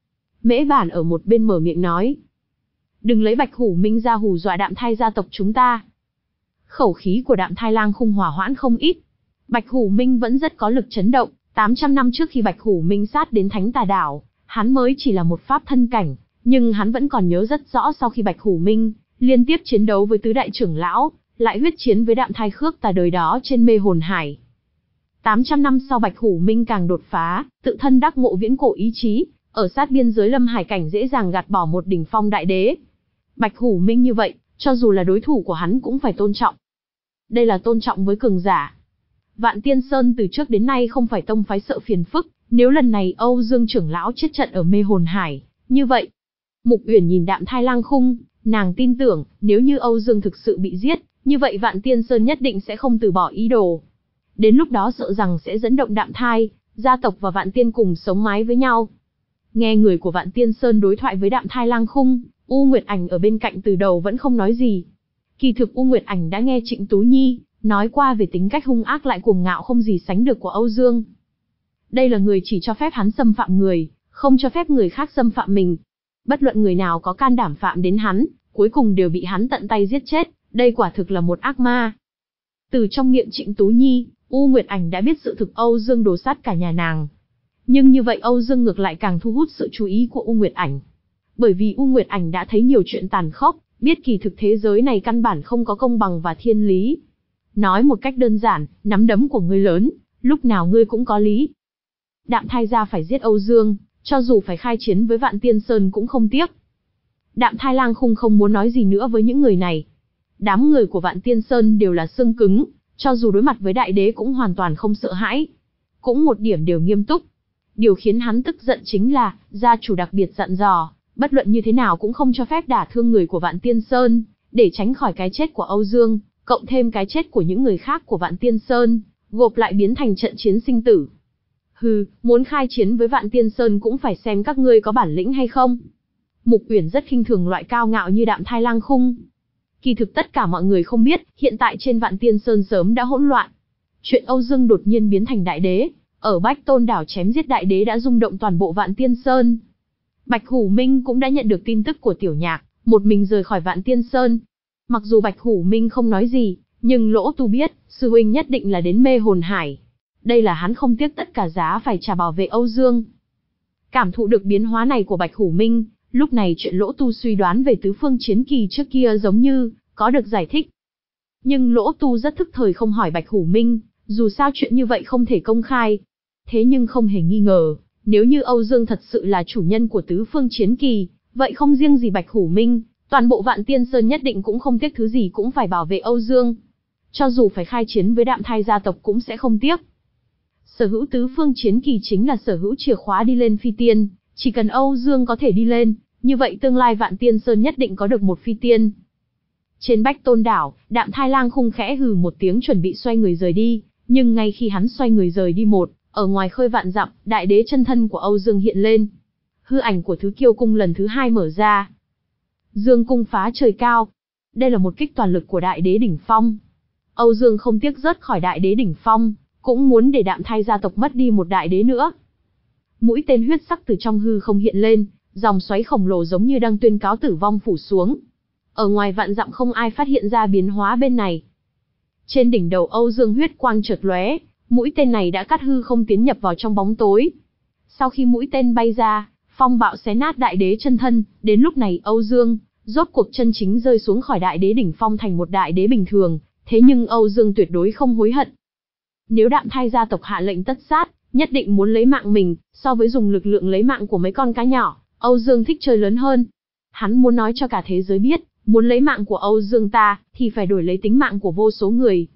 Mễ Bản ở một bên mở miệng nói. Đừng lấy Bạch Hủ Minh ra hù dọa Đạm Thai gia tộc chúng ta. Khẩu khí của Đạm Thai Lang Khung hỏa hoãn không ít. Bạch Hủ Minh vẫn rất có lực chấn động, tám trăm năm trước khi Bạch Hủ Minh sát đến Thánh Tà Đảo, hắn mới chỉ là một pháp thân cảnh, nhưng hắn vẫn còn nhớ rất rõ sau khi Bạch Hủ Minh liên tiếp chiến đấu với tứ đại trưởng lão, lại huyết chiến với Đạm Thai Khước Tà đời đó trên Mê Hồn Hải. tám trăm năm sau Bạch Hủ Minh càng đột phá, tự thân đắc ngộ viễn cổ ý chí, ở sát biên giới Lâm Hải cảnh dễ dàng gạt bỏ một đỉnh phong đại đế. Bạch Hủ Minh như vậy, cho dù là đối thủ của hắn cũng phải tôn trọng. Đây là tôn trọng với cường giả. Vạn Tiên Sơn từ trước đến nay không phải tông phái sợ phiền phức, nếu lần này Âu Dương trưởng lão chết trận ở Mê Hồn Hải, như vậy. Mục Uyển nhìn Đạm Thai Lang Khung, nàng tin tưởng, nếu như Âu Dương thực sự bị giết, như vậy Vạn Tiên Sơn nhất định sẽ không từ bỏ ý đồ. Đến lúc đó sợ rằng sẽ dẫn động Đạm Thai, gia tộc và Vạn Tiên cùng sống mái với nhau. Nghe người của Vạn Tiên Sơn đối thoại với Đạm Thai Lang Khung, U Nguyệt Ảnh ở bên cạnh từ đầu vẫn không nói gì. Kỳ thực U Nguyệt Ảnh đã nghe Trịnh Tú Nhi nói qua về tính cách hung ác lại cuồng ngạo không gì sánh được của Âu Dương. Đây là người chỉ cho phép hắn xâm phạm người, không cho phép người khác xâm phạm mình. Bất luận người nào có can đảm phạm đến hắn, cuối cùng đều bị hắn tận tay giết chết, đây quả thực là một ác ma. Từ trong miệng Trịnh Tú Nhi, U Nguyệt Ảnh đã biết sự thực Âu Dương đồ sát cả nhà nàng. Nhưng như vậy Âu Dương ngược lại càng thu hút sự chú ý của U Nguyệt Ảnh. Bởi vì U Nguyệt Ảnh đã thấy nhiều chuyện tàn khốc, biết kỳ thực thế giới này căn bản không có công bằng và thiên lý. Nói một cách đơn giản, nắm đấm của ngươi lớn, lúc nào ngươi cũng có lý. Đạm Thai gia phải giết Âu Dương, cho dù phải khai chiến với Vạn Tiên Sơn cũng không tiếc. Đạm Thai Lang Khung không muốn nói gì nữa với những người này. Đám người của Vạn Tiên Sơn đều là xương cứng, cho dù đối mặt với đại đế cũng hoàn toàn không sợ hãi. Cũng một điểm đều nghiêm túc. Điều khiến hắn tức giận chính là, gia chủ đặc biệt dặn dò, bất luận như thế nào cũng không cho phép đả thương người của Vạn Tiên Sơn, để tránh khỏi cái chết của Âu Dương, cộng thêm cái chết của những người khác của Vạn Tiên Sơn, gộp lại biến thành trận chiến sinh tử. Hừ, muốn khai chiến với Vạn Tiên Sơn cũng phải xem các ngươi có bản lĩnh hay không. Mục Uyển rất khinh thường loại cao ngạo như Đạm Thai Lang Khung. Kỳ thực tất cả mọi người không biết, hiện tại trên Vạn Tiên Sơn sớm đã hỗn loạn. Chuyện Âu Dương đột nhiên biến thành đại đế, ở Bách Tôn Đảo chém giết đại đế đã rung động toàn bộ Vạn Tiên Sơn. Bạch Hủ Minh cũng đã nhận được tin tức của Tiểu Nhạc, một mình rời khỏi Vạn Tiên Sơn. Mặc dù Bạch Hủ Minh không nói gì, nhưng Lỗ Tu biết, sư huynh nhất định là đến Mê Hồn Hải. Đây là hắn không tiếc tất cả giá phải trả bảo vệ Âu Dương. Cảm thụ được biến hóa này của Bạch Hủ Minh, lúc này chuyện Lỗ Tu suy đoán về tứ phương chiến kỳ trước kia giống như có được giải thích. Nhưng Lỗ Tu rất thức thời không hỏi Bạch Hủ Minh, dù sao chuyện như vậy không thể công khai. Thế nhưng không hề nghi ngờ, nếu như Âu Dương thật sự là chủ nhân của tứ phương chiến kỳ, vậy không riêng gì Bạch Hủ Minh, toàn bộ Vạn Tiên Sơn nhất định cũng không tiếc thứ gì cũng phải bảo vệ Âu Dương. Cho dù phải khai chiến với Đạm Thai gia tộc cũng sẽ không tiếc. Sở hữu tứ phương chiến kỳ chính là sở hữu chìa khóa đi lên phi tiên, chỉ cần Âu Dương có thể đi lên, như vậy tương lai Vạn Tiên Sơn nhất định có được một phi tiên. Trên Bách Tôn Đảo, Đạm Thai Lang Khung khẽ hừ một tiếng chuẩn bị xoay người rời đi, nhưng ngay khi hắn xoay người rời đi một, ở ngoài khơi vạn dặm, đại đế chân thân của Âu Dương hiện lên. Hư ảnh của Thứ Kiêu Cung lần thứ hai mở ra. Dương cung phá trời cao. Đây là một kích toàn lực của đại đế đỉnh phong. Âu Dương không tiếc rớt khỏi đại đế đỉnh phong, cũng muốn để Đạm Thai gia tộc mất đi một đại đế nữa. Mũi tên huyết sắc từ trong hư không hiện lên, dòng xoáy khổng lồ giống như đang tuyên cáo tử vong phủ xuống. Ở ngoài vạn dặm không ai phát hiện ra biến hóa bên này. Trên đỉnh đầu Âu Dương huyết quang chợt lóe, mũi tên này đã cắt hư không tiến nhập vào trong bóng tối. Sau khi mũi tên bay ra, phong bạo xé nát đại đế chân thân, đến lúc này Âu Dương rốt cuộc chân chính rơi xuống khỏi đại đế đỉnh phong thành một đại đế bình thường, thế nhưng Âu Dương tuyệt đối không hối hận. Nếu Đạm Thai gia tộc hạ lệnh tất sát, nhất định muốn lấy mạng mình, so với dùng lực lượng lấy mạng của mấy con cá nhỏ, Âu Dương thích chơi lớn hơn. Hắn muốn nói cho cả thế giới biết, muốn lấy mạng của Âu Dương ta, thì phải đổi lấy tính mạng của vô số người.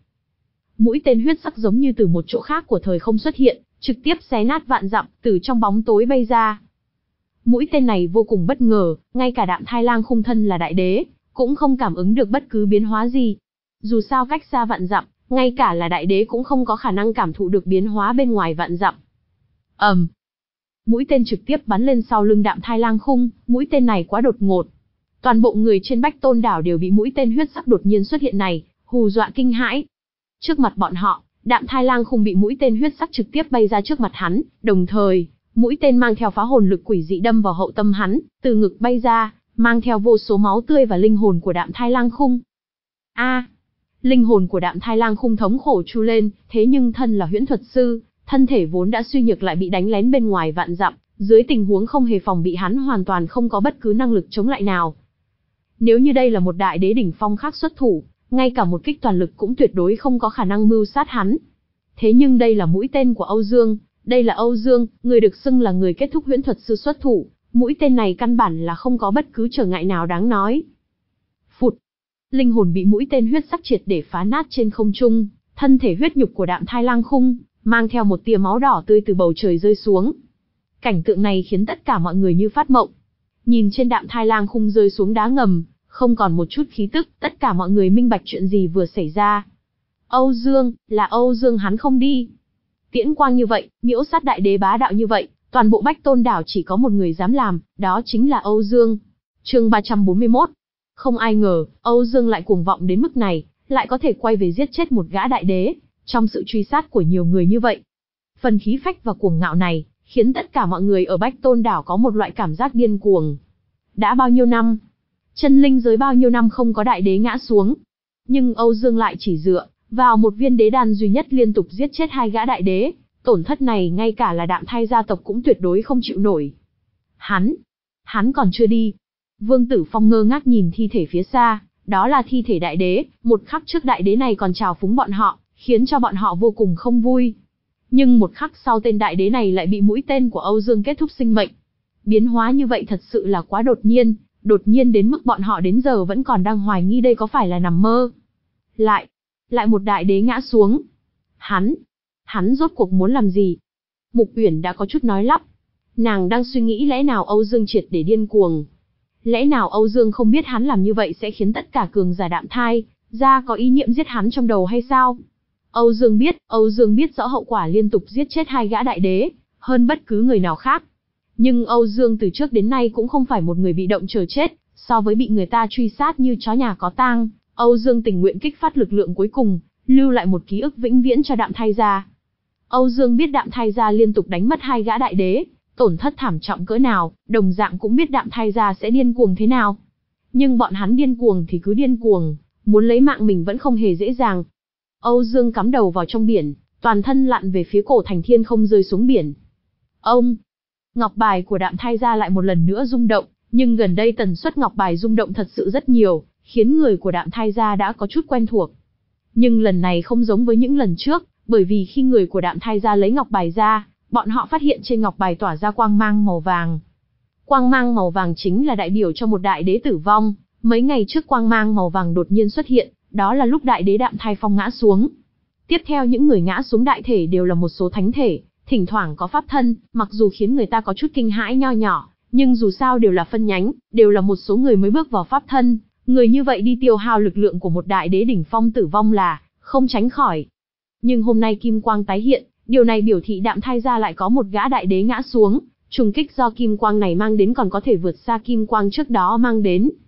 Mũi tên huyết sắc giống như từ một chỗ khác của thời không xuất hiện, trực tiếp xé nát vạn dặm, từ trong bóng tối bay ra. Mũi tên này vô cùng bất ngờ, ngay cả Đạm Thai Lang Khung thân là đại đế, cũng không cảm ứng được bất cứ biến hóa gì. Dù sao cách xa vạn dặm, ngay cả là đại đế cũng không có khả năng cảm thụ được biến hóa bên ngoài vạn dặm. ầm, um. Mũi tên trực tiếp bắn lên sau lưng Đạm Thai Lang Khung, mũi tên này quá đột ngột. Toàn bộ người trên Bách Tôn đảo đều bị mũi tên huyết sắc đột nhiên xuất hiện này hù dọa kinh hãi. Trước mặt bọn họ, Đạm Thai Lang Khung bị mũi tên huyết sắc trực tiếp bay ra trước mặt hắn, đồng thời, mũi tên mang theo phá hồn lực quỷ dị đâm vào hậu tâm hắn, từ ngực bay ra, mang theo vô số máu tươi và linh hồn của Đạm Thai Lang Khung. A, à, linh hồn của Đạm Thai Lang Khung thống khổ chu lên, thế nhưng thân là huyễn thuật sư, thân thể vốn đã suy nhược lại bị đánh lén bên ngoài vạn dặm, dưới tình huống không hề phòng bị hắn hoàn toàn không có bất cứ năng lực chống lại nào. Nếu như đây là một đại đế đỉnh phong khác xuất thủ, ngay cả một kích toàn lực cũng tuyệt đối không có khả năng mưu sát hắn. Thế nhưng đây là mũi tên của Âu Dương, đây là Âu Dương, người được xưng là người kết thúc huyễn thuật sư xuất thủ, mũi tên này căn bản là không có bất cứ trở ngại nào đáng nói. Phụt! Linh hồn bị mũi tên huyết sắc triệt để phá nát trên không trung, thân thể huyết nhục của Đạm Thai Lang Khung mang theo một tia máu đỏ tươi từ bầu trời rơi xuống. Cảnh tượng này khiến tất cả mọi người như phát mộng. Nhìn trên Đạm Thai Lang Khung rơi xuống đá ngầm, không còn một chút khí tức, tất cả mọi người minh bạch chuyện gì vừa xảy ra. Âu Dương, là Âu Dương hắn không đi. Tiễn quang như vậy, miễu sát đại đế bá đạo như vậy, toàn bộ Bách Tôn đảo chỉ có một người dám làm, đó chính là Âu Dương. Chương ba trăm bốn mươi mốt. Không ai ngờ, Âu Dương lại cuồng vọng đến mức này, lại có thể quay về giết chết một gã đại đế, trong sự truy sát của nhiều người như vậy. Phần khí phách và cuồng ngạo này, khiến tất cả mọi người ở Bách Tôn đảo có một loại cảm giác điên cuồng. Đã bao nhiêu năm, chân linh giới bao nhiêu năm không có đại đế ngã xuống. Nhưng Âu Dương lại chỉ dựa vào một viên đế đan duy nhất liên tục giết chết hai gã đại đế, tổn thất này ngay cả là Đạm Thai gia tộc cũng tuyệt đối không chịu nổi. Hắn, hắn còn chưa đi. Vương Tử Phong ngơ ngác nhìn thi thể phía xa, đó là thi thể đại đế, một khắc trước đại đế này còn chào phúng bọn họ, khiến cho bọn họ vô cùng không vui. Nhưng một khắc sau tên đại đế này lại bị mũi tên của Âu Dương kết thúc sinh mệnh. Biến hóa như vậy thật sự là quá đột nhiên, đột nhiên đến mức bọn họ đến giờ vẫn còn đang hoài nghi đây có phải là nằm mơ. Lại, lại một đại đế ngã xuống. Hắn, hắn rốt cuộc muốn làm gì? Mục Uyển đã có chút nói lắp. Nàng đang suy nghĩ lẽ nào Âu Dương triệt để điên cuồng. Lẽ nào Âu Dương không biết hắn làm như vậy sẽ khiến tất cả cường giả Đạm Thai gia có ý niệm giết hắn trong đầu hay sao? Âu Dương biết, Âu Dương biết rõ hậu quả liên tục giết chết hai gã đại đế, hơn bất cứ người nào khác. Nhưng Âu Dương từ trước đến nay cũng không phải một người bị động chờ chết, so với bị người ta truy sát như chó nhà có tang, Âu Dương tình nguyện kích phát lực lượng cuối cùng, lưu lại một ký ức vĩnh viễn cho Đạm Thai gia. Âu Dương biết Đạm Thai gia liên tục đánh mất hai gã đại đế, tổn thất thảm trọng cỡ nào, đồng dạng cũng biết Đạm Thai gia sẽ điên cuồng thế nào. Nhưng bọn hắn điên cuồng thì cứ điên cuồng, muốn lấy mạng mình vẫn không hề dễ dàng. Âu Dương cắm đầu vào trong biển, toàn thân lặn về phía cổ thành thiên không rơi xuống biển. Ông, ngọc bài của Đạm Thai gia lại một lần nữa rung động, nhưng gần đây tần suất ngọc bài rung động thật sự rất nhiều, khiến người của Đạm Thai gia đã có chút quen thuộc. Nhưng lần này không giống với những lần trước, bởi vì khi người của Đạm Thai gia lấy ngọc bài ra, bọn họ phát hiện trên ngọc bài tỏa ra quang mang màu vàng. Quang mang màu vàng chính là đại biểu cho một đại đế tử vong, mấy ngày trước quang mang màu vàng đột nhiên xuất hiện, đó là lúc đại đế Đạm Thai Phong ngã xuống. Tiếp theo những người ngã xuống đại thể đều là một số thánh thể, thỉnh thoảng có pháp thân, mặc dù khiến người ta có chút kinh hãi nho nhỏ, nhưng dù sao đều là phân nhánh, đều là một số người mới bước vào pháp thân, người như vậy đi tiêu hao lực lượng của một đại đế đỉnh phong tử vong là không tránh khỏi. Nhưng hôm nay kim quang tái hiện, điều này biểu thị Đạm Thai gia lại có một gã đại đế ngã xuống, trùng kích do kim quang này mang đến còn có thể vượt xa kim quang trước đó mang đến.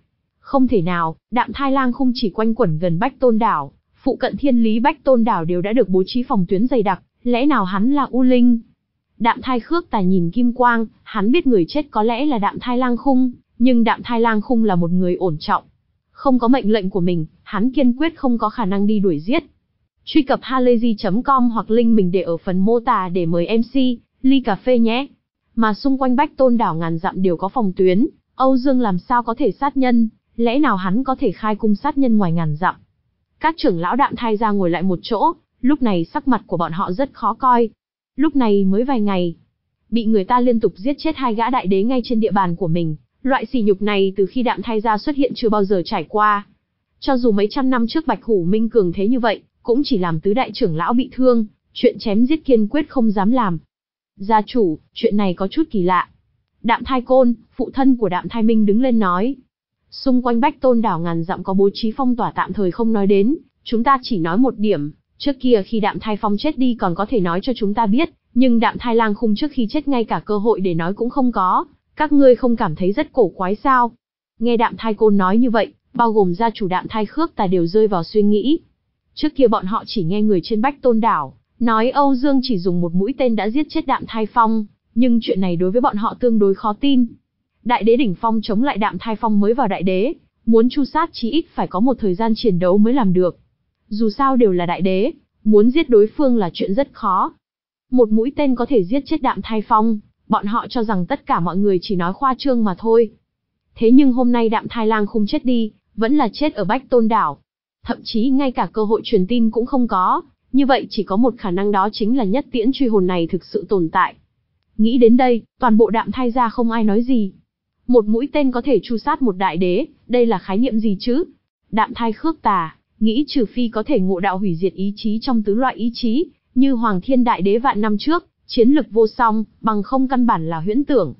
Không thể nào, Đạm Thai Lang Khung chỉ quanh quẩn gần Bách Tôn Đảo, phụ cận Thiên Lý Bách Tôn Đảo đều đã được bố trí phòng tuyến dày đặc, lẽ nào hắn là U Linh? Đạm Thai Khước Tà nhìn Kim Quang, hắn biết người chết có lẽ là Đạm Thai Lang Khung, nhưng Đạm Thai Lang Khung là một người ổn trọng. Không có mệnh lệnh của mình, hắn kiên quyết không có khả năng đi đuổi giết. Truy cập halayzi chấm com hoặc link mình để ở phần mô tả để mời em xê, ly cà phê nhé. Mà xung quanh Bách Tôn Đảo ngàn dặm đều có phòng tuyến, Âu Dương làm sao có thể sát nhân, lẽ nào hắn có thể khai cung sát nhân ngoài ngàn dặm? Các trưởng lão Đạm Thai ra ngồi lại một chỗ, lúc này sắc mặt của bọn họ rất khó coi. Lúc này mới vài ngày, bị người ta liên tục giết chết hai gã đại đế ngay trên địa bàn của mình, loại sỉ nhục này từ khi Đạm Thai gia xuất hiện chưa bao giờ trải qua. Cho dù mấy trăm năm trước Bạch Hủ Minh cường thế như vậy, cũng chỉ làm tứ đại trưởng lão bị thương, chuyện chém giết kiên quyết không dám làm. Gia chủ, chuyện này có chút kỳ lạ. Đạm Thai Côn, phụ thân của Đạm Thai Minh đứng lên nói. Xung quanh Bách Tôn Đảo ngàn dặm có bố trí phong tỏa tạm thời không nói đến, chúng ta chỉ nói một điểm, trước kia khi Đạm Thai Phong chết đi còn có thể nói cho chúng ta biết, nhưng Đạm Thai Lang Khung trước khi chết ngay cả cơ hội để nói cũng không có, các ngươi không cảm thấy rất cổ quái sao? Nghe Đạm Thai Côn nói như vậy, bao gồm gia chủ Đạm Thai Khước Tà đều rơi vào suy nghĩ. Trước kia bọn họ chỉ nghe người trên Bách Tôn Đảo nói Âu Dương chỉ dùng một mũi tên đã giết chết Đạm Thai Phong, nhưng chuyện này đối với bọn họ tương đối khó tin. Đại đế đỉnh phong chống lại Đạm Thai Phong mới vào đại đế, muốn chu sát chí ít phải có một thời gian chiến đấu mới làm được. Dù sao đều là đại đế, muốn giết đối phương là chuyện rất khó. Một mũi tên có thể giết chết Đạm Thai Phong, bọn họ cho rằng tất cả mọi người chỉ nói khoa trương mà thôi. Thế nhưng hôm nay Đạm Thai Lang Khung chết đi, vẫn là chết ở Bách Tôn Đảo. Thậm chí ngay cả cơ hội truyền tin cũng không có, như vậy chỉ có một khả năng đó chính là nhất tiễn truy hồn này thực sự tồn tại. Nghĩ đến đây, toàn bộ Đạm Thai gia không ai nói gì. Một mũi tên có thể tru sát một đại đế, đây là khái niệm gì chứ? Đạm Thai Khước Tà nghĩ trừ phi có thể ngộ đạo hủy diệt ý chí trong tứ loại ý chí, như Hoàng Thiên Đại Đế vạn năm trước, chiến lực vô song, bằng không căn bản là huyễn tưởng.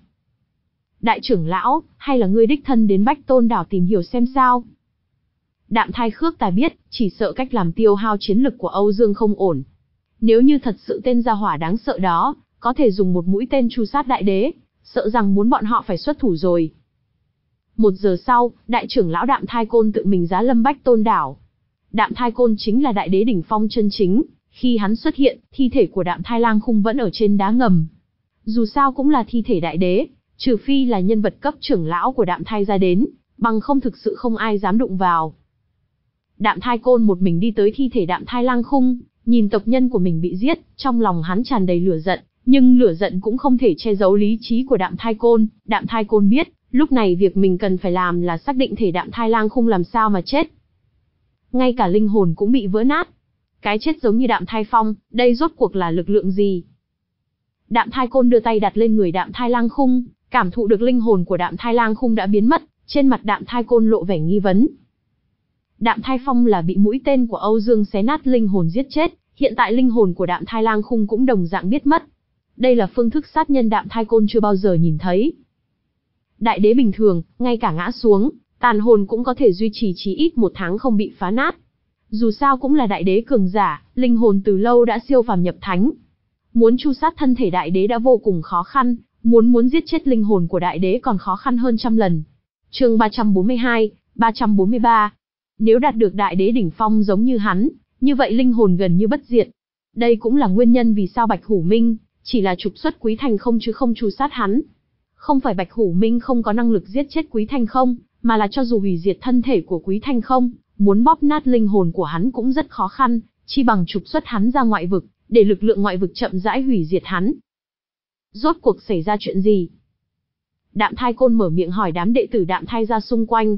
Đại trưởng lão, hay là ngươi đích thân đến Bách Tôn Đảo tìm hiểu xem sao? Đạm Thai Khước Tà biết, chỉ sợ cách làm tiêu hao chiến lực của Âu Dương không ổn. Nếu như thật sự tên gia hỏa đáng sợ đó, có thể dùng một mũi tên tru sát đại đế, sợ rằng muốn bọn họ phải xuất thủ rồi. Một giờ sau, đại trưởng lão Đạm Thai Côn tự mình giá lâm Bách Tôn Đảo. Đạm Thai Côn chính là đại đế đỉnh phong chân chính, khi hắn xuất hiện, thi thể của Đạm Thai Lang Khung vẫn ở trên đá ngầm. Dù sao cũng là thi thể đại đế, trừ phi là nhân vật cấp trưởng lão của Đạm Thai ra đến, bằng không thực sự không ai dám đụng vào. Đạm Thai Côn một mình đi tới thi thể Đạm Thai Lang Khung, nhìn tộc nhân của mình bị giết, trong lòng hắn tràn đầy lửa giận, nhưng lửa giận cũng không thể che giấu lý trí của Đạm Thai Côn. Đạm Thai Côn biết, lúc này việc mình cần phải làm là xác định thể Đạm Thai Lang Khung làm sao mà chết. Ngay cả linh hồn cũng bị vỡ nát. Cái chết giống như Đạm Thai Phong, đây rốt cuộc là lực lượng gì? Đạm Thai Côn đưa tay đặt lên người Đạm Thai Lang Khung, cảm thụ được linh hồn của Đạm Thai Lang Khung đã biến mất, trên mặt Đạm Thai Côn lộ vẻ nghi vấn. Đạm Thai Phong là bị mũi tên của Âu Dương xé nát linh hồn giết chết, hiện tại linh hồn của Đạm Thai Lang Khung cũng đồng dạng biết mất. Đây là phương thức sát nhân Đạm Thai Côn chưa bao giờ nhìn thấy. Đại đế bình thường, ngay cả ngã xuống, tàn hồn cũng có thể duy trì chí ít một tháng không bị phá nát. Dù sao cũng là đại đế cường giả, linh hồn từ lâu đã siêu phàm nhập thánh. Muốn tru sát thân thể đại đế đã vô cùng khó khăn, muốn muốn giết chết linh hồn của đại đế còn khó khăn hơn trăm lần. Chương ba trăm bốn mươi hai, ba trăm bốn mươi ba. Nếu đạt được đại đế đỉnh phong giống như hắn, như vậy linh hồn gần như bất diệt. Đây cũng là nguyên nhân vì sao Bạch Hủ Minh chỉ là trục xuất Quý Thành Không chứ không tru sát hắn. Không phải Bạch Hủ Minh không có năng lực giết chết Quý Thành Không, mà là cho dù hủy diệt thân thể của Quý Thành Không, muốn bóp nát linh hồn của hắn cũng rất khó khăn, chi bằng trục xuất hắn ra ngoại vực, để lực lượng ngoại vực chậm rãi hủy diệt hắn. Rốt cuộc xảy ra chuyện gì? Đạm Thai Côn mở miệng hỏi đám đệ tử Đạm Thai gia xung quanh.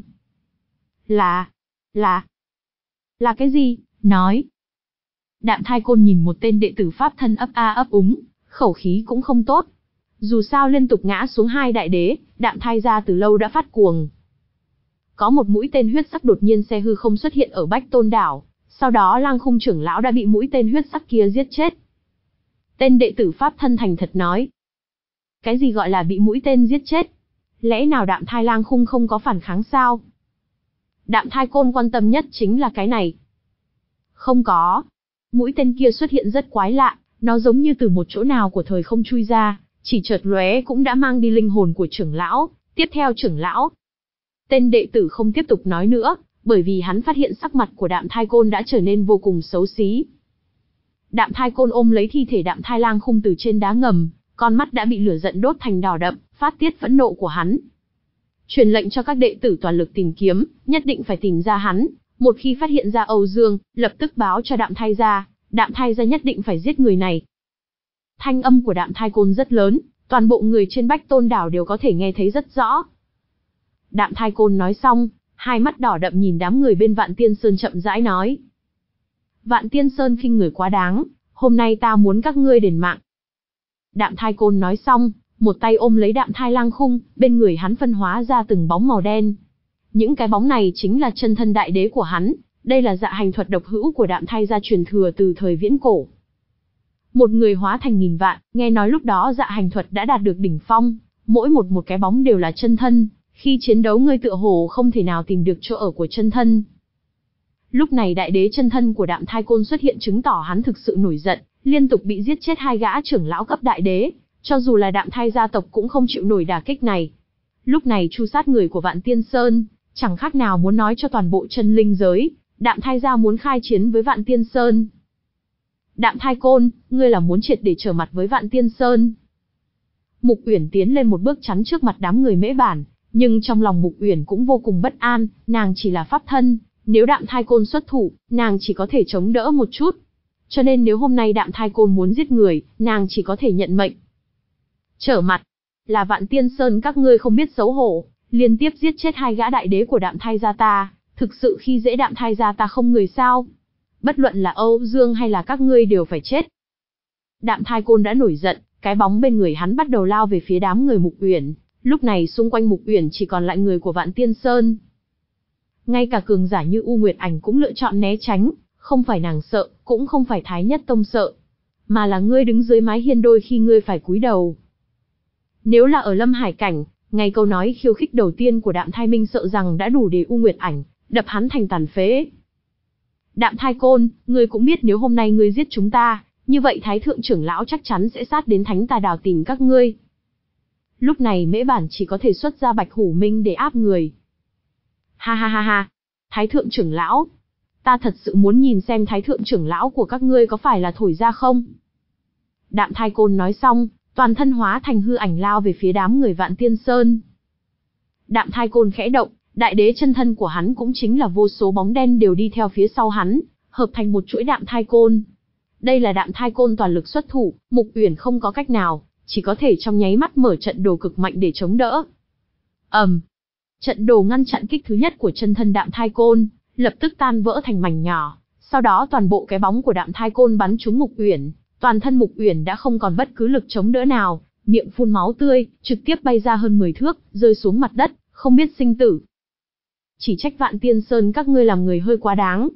Là, là, là cái gì? Nói. Đạm Thai Côn nhìn một tên đệ tử pháp thân ấp a ấp úng, khẩu khí cũng không tốt. Dù sao liên tục ngã xuống hai đại đế, Đạm Thai gia từ lâu đã phát cuồng. Có một mũi tên huyết sắc đột nhiên xe hư không xuất hiện ở Bách Tôn Đảo, sau đó Lang Khung trưởng lão đã bị mũi tên huyết sắc kia giết chết. Tên đệ tử pháp thân thành thật nói. Cái gì gọi là bị mũi tên giết chết? Lẽ nào Đạm Thai Lang Khung không có phản kháng sao? Đạm Thai Côn quan tâm nhất chính là cái này. Không có. Mũi tên kia xuất hiện rất quái lạ, nó giống như từ một chỗ nào của thời không chui ra, chỉ chợt lóe cũng đã mang đi linh hồn của trưởng lão. Tiếp theo trưởng lão Tên đệ tử không tiếp tục nói nữa, bởi vì hắn phát hiện sắc mặt của Đạm Thai Côn đã trở nên vô cùng xấu xí. Đạm Thai Côn ôm lấy thi thể Đạm Thai Lang Khung từ trên đá ngầm, con mắt đã bị lửa giận đốt thành đỏ đậm, phát tiết phẫn nộ của hắn. Truyền lệnh cho các đệ tử toàn lực tìm kiếm, nhất định phải tìm ra hắn. Một khi phát hiện ra Âu Dương, lập tức báo cho Đạm Thai gia, Đạm Thai gia nhất định phải giết người này. Thanh âm của Đạm Thai Côn rất lớn, toàn bộ người trên Bách Tôn đảo đều có thể nghe thấy rất rõ. Đạm Thai Côn nói xong, hai mắt đỏ đậm nhìn đám người bên Vạn Tiên Sơn chậm rãi nói. Vạn Tiên Sơn khinh người quá đáng, hôm nay ta muốn các ngươi đền mạng. Đạm Thai Côn nói xong, một tay ôm lấy Đạm Thai Lang Khung, bên người hắn phân hóa ra từng bóng màu đen. Những cái bóng này chính là chân thân đại đế của hắn, đây là dạ hành thuật độc hữu của Đạm Thai gia truyền thừa từ thời viễn cổ. Một người hóa thành nghìn vạn, nghe nói lúc đó dạ hành thuật đã đạt được đỉnh phong, mỗi một một cái bóng đều là chân thân, khi chiến đấu ngươi tựa hồ không thể nào tìm được chỗ ở của chân thân. Lúc này đại đế chân thân của Đạm Thai Côn xuất hiện chứng tỏ hắn thực sự nổi giận, liên tục bị giết chết hai gã trưởng lão cấp đại đế, cho dù là Đạm Thai gia tộc cũng không chịu nổi đả kích này. Lúc này tru sát người của Vạn Tiên Sơn, chẳng khác nào muốn nói cho toàn bộ chân linh giới, Đạm Thai gia muốn khai chiến với Vạn Tiên Sơn. Đạm Thai Côn, ngươi là muốn triệt để trở mặt với Vạn Tiên Sơn. Mục Uyển tiến lên một bước chắn trước mặt đám người Mễ Bản, nhưng trong lòng Mục Uyển cũng vô cùng bất an, nàng chỉ là pháp thân, nếu Đạm Thai Côn xuất thủ, nàng chỉ có thể chống đỡ một chút. Cho nên nếu hôm nay Đạm Thai Côn muốn giết người, nàng chỉ có thể nhận mệnh. Trở mặt, là Vạn Tiên Sơn các ngươi không biết xấu hổ, liên tiếp giết chết hai gã đại đế của Đạm Thai gia ta, thực sự khi dễ Đạm Thai gia ta không người sao? Bất luận là Âu Dương hay là các ngươi đều phải chết. Đạm Thai Côn đã nổi giận, cái bóng bên người hắn bắt đầu lao về phía đám người Mục Uyển, lúc này xung quanh Mục Uyển chỉ còn lại người của Vạn Tiên Sơn. Ngay cả cường giả như U Nguyệt Ảnh cũng lựa chọn né tránh, không phải nàng sợ, cũng không phải Thái Nhất Tông sợ, mà là ngươi đứng dưới mái hiên đôi khi ngươi phải cúi đầu. Nếu là ở Lâm Hải cảnh, ngay câu nói khiêu khích đầu tiên của Đạm Thai Minh sợ rằng đã đủ để U Nguyệt Ảnh đập hắn thành tàn phế. Đạm Thai Côn, ngươi cũng biết nếu hôm nay ngươi giết chúng ta, như vậy Thái thượng trưởng lão chắc chắn sẽ sát đến Thánh Tà Đảo tìm các ngươi. Lúc này Mễ Bản chỉ có thể xuất ra Bạch Hủ Minh để áp người. Ha ha ha ha, Thái thượng trưởng lão, ta thật sự muốn nhìn xem Thái thượng trưởng lão của các ngươi có phải là thổi ra không. Đạm Thai Côn nói xong, toàn thân hóa thành hư ảnh lao về phía đám người Vạn Tiên Sơn. Đạm Thai Côn khẽ động, đại đế chân thân của hắn cũng chính là vô số bóng đen đều đi theo phía sau hắn, hợp thành một chuỗi Đạm Thai Côn. Đây là Đạm Thai Côn toàn lực xuất thủ, Mục Uyển không có cách nào, chỉ có thể trong nháy mắt mở trận đồ cực mạnh để chống đỡ. ầm, um, trận đồ ngăn chặn kích thứ nhất của chân thân Đạm Thai Côn, lập tức tan vỡ thành mảnh nhỏ, sau đó toàn bộ cái bóng của Đạm Thai Côn bắn trúng Mục Uyển, toàn thân Mục Uyển đã không còn bất cứ lực chống đỡ nào, miệng phun máu tươi, trực tiếp bay ra hơn mười thước, rơi xuống mặt đất, không biết sinh tử. Chỉ trách Vạn Tiên Sơn các ngươi làm người hơi quá đáng.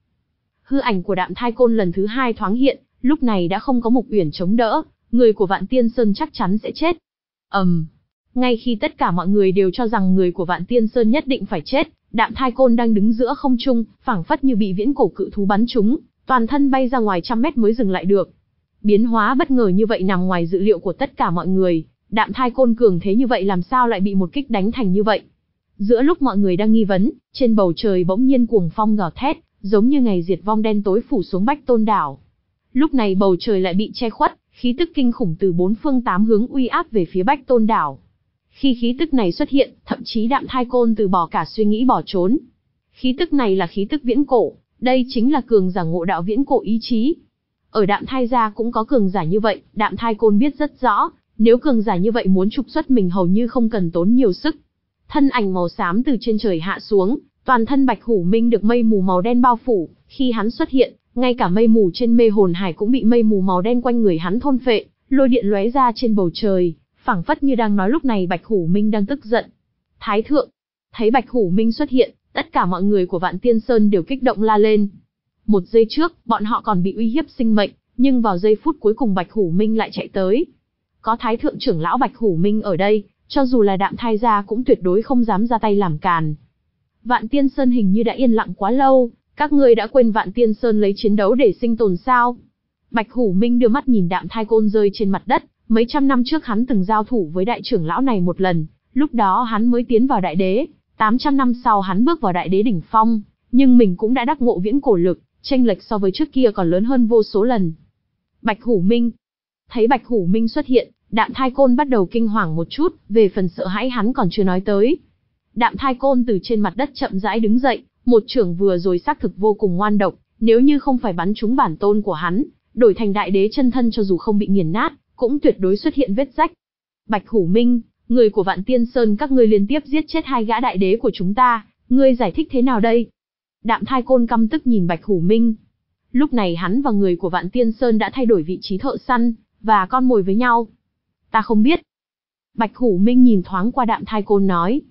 Hư ảnh của Đạm Thai Côn lần thứ hai thoáng hiện, lúc này đã không có Mục Uyển chống đỡ, người của Vạn Tiên Sơn chắc chắn sẽ chết. ầm, um, ngay khi tất cả mọi người đều cho rằng người của Vạn Tiên Sơn nhất định phải chết, Đạm Thai Côn đang đứng giữa không trung, phảng phất như bị viễn cổ cự thú bắn trúng, toàn thân bay ra ngoài trăm mét mới dừng lại được. Biến hóa bất ngờ như vậy nằm ngoài dự liệu của tất cả mọi người, Đạm Thai Côn cường thế như vậy làm sao lại bị một kích đánh thành như vậy? Giữa lúc mọi người đang nghi vấn, trên bầu trời bỗng nhiên cuồng phong gào thét, giống như ngày diệt vong đen tối phủ xuống Bách Tôn đảo. Lúc này bầu trời lại bị che khuất, khí tức kinh khủng từ bốn phương tám hướng uy áp về phía Bách Tôn đảo. Khi khí tức này xuất hiện, thậm chí Đạm Thai Côn từ bỏ cả suy nghĩ bỏ trốn. Khí tức này là khí tức viễn cổ, đây chính là cường giả ngộ đạo viễn cổ ý chí. Ở Đạm Thai gia cũng có cường giả như vậy, Đạm Thai Côn biết rất rõ, nếu cường giả như vậy muốn trục xuất mình hầu như không cần tốn nhiều sức. Thân ảnh màu xám từ trên trời hạ xuống, toàn thân Bạch Hủ Minh được mây mù màu đen bao phủ, khi hắn xuất hiện, ngay cả mây mù trên Mê Hồn Hải cũng bị mây mù màu đen quanh người hắn thôn phệ, lôi điện lóe ra trên bầu trời, phảng phất như đang nói lúc này Bạch Hủ Minh đang tức giận. Thái thượng, thấy Bạch Hủ Minh xuất hiện, tất cả mọi người của Vạn Tiên Sơn đều kích động la lên. Một giây trước, bọn họ còn bị uy hiếp sinh mệnh, nhưng vào giây phút cuối cùng Bạch Hủ Minh lại chạy tới. Có Thái thượng trưởng lão Bạch Hủ Minh ở đây, cho dù là Đạm Thai gia cũng tuyệt đối không dám ra tay làm càn. Vạn Tiên Sơn hình như đã yên lặng quá lâu, các ngươi đã quên Vạn Tiên Sơn lấy chiến đấu để sinh tồn sao? Bạch Hủ Minh đưa mắt nhìn Đạm Thai Côn rơi trên mặt đất, mấy trăm năm trước hắn từng giao thủ với đại trưởng lão này một lần, lúc đó hắn mới tiến vào đại đế, tám trăm năm sau hắn bước vào đại đế đỉnh phong, nhưng mình cũng đã đắc ngộ viễn cổ lực, chênh lệch so với trước kia còn lớn hơn vô số lần. Bạch Hủ Minh. Thấy Bạch Hủ Minh xuất hiện, Đạm Thai Côn bắt đầu kinh hoàng một chút, về phần sợ hãi hắn còn chưa nói tới. Đạm Thai Côn từ trên mặt đất chậm rãi đứng dậy, một chưởng vừa rồi xác thực vô cùng ngoan độc, nếu như không phải bắn trúng bản tôn của hắn, đổi thành đại đế chân thân cho dù không bị nghiền nát, cũng tuyệt đối xuất hiện vết rách. Bạch Hủ Minh, người của Vạn Tiên Sơn các ngươi liên tiếp giết chết hai gã đại đế của chúng ta, ngươi giải thích thế nào đây? Đạm Thai Côn căm tức nhìn Bạch Hủ Minh. Lúc này hắn và người của Vạn Tiên Sơn đã thay đổi vị trí thợ săn và con mồi với nhau. Ta không biết. Bạch Hủ Minh nhìn thoáng qua Đạm Thai Côn nói.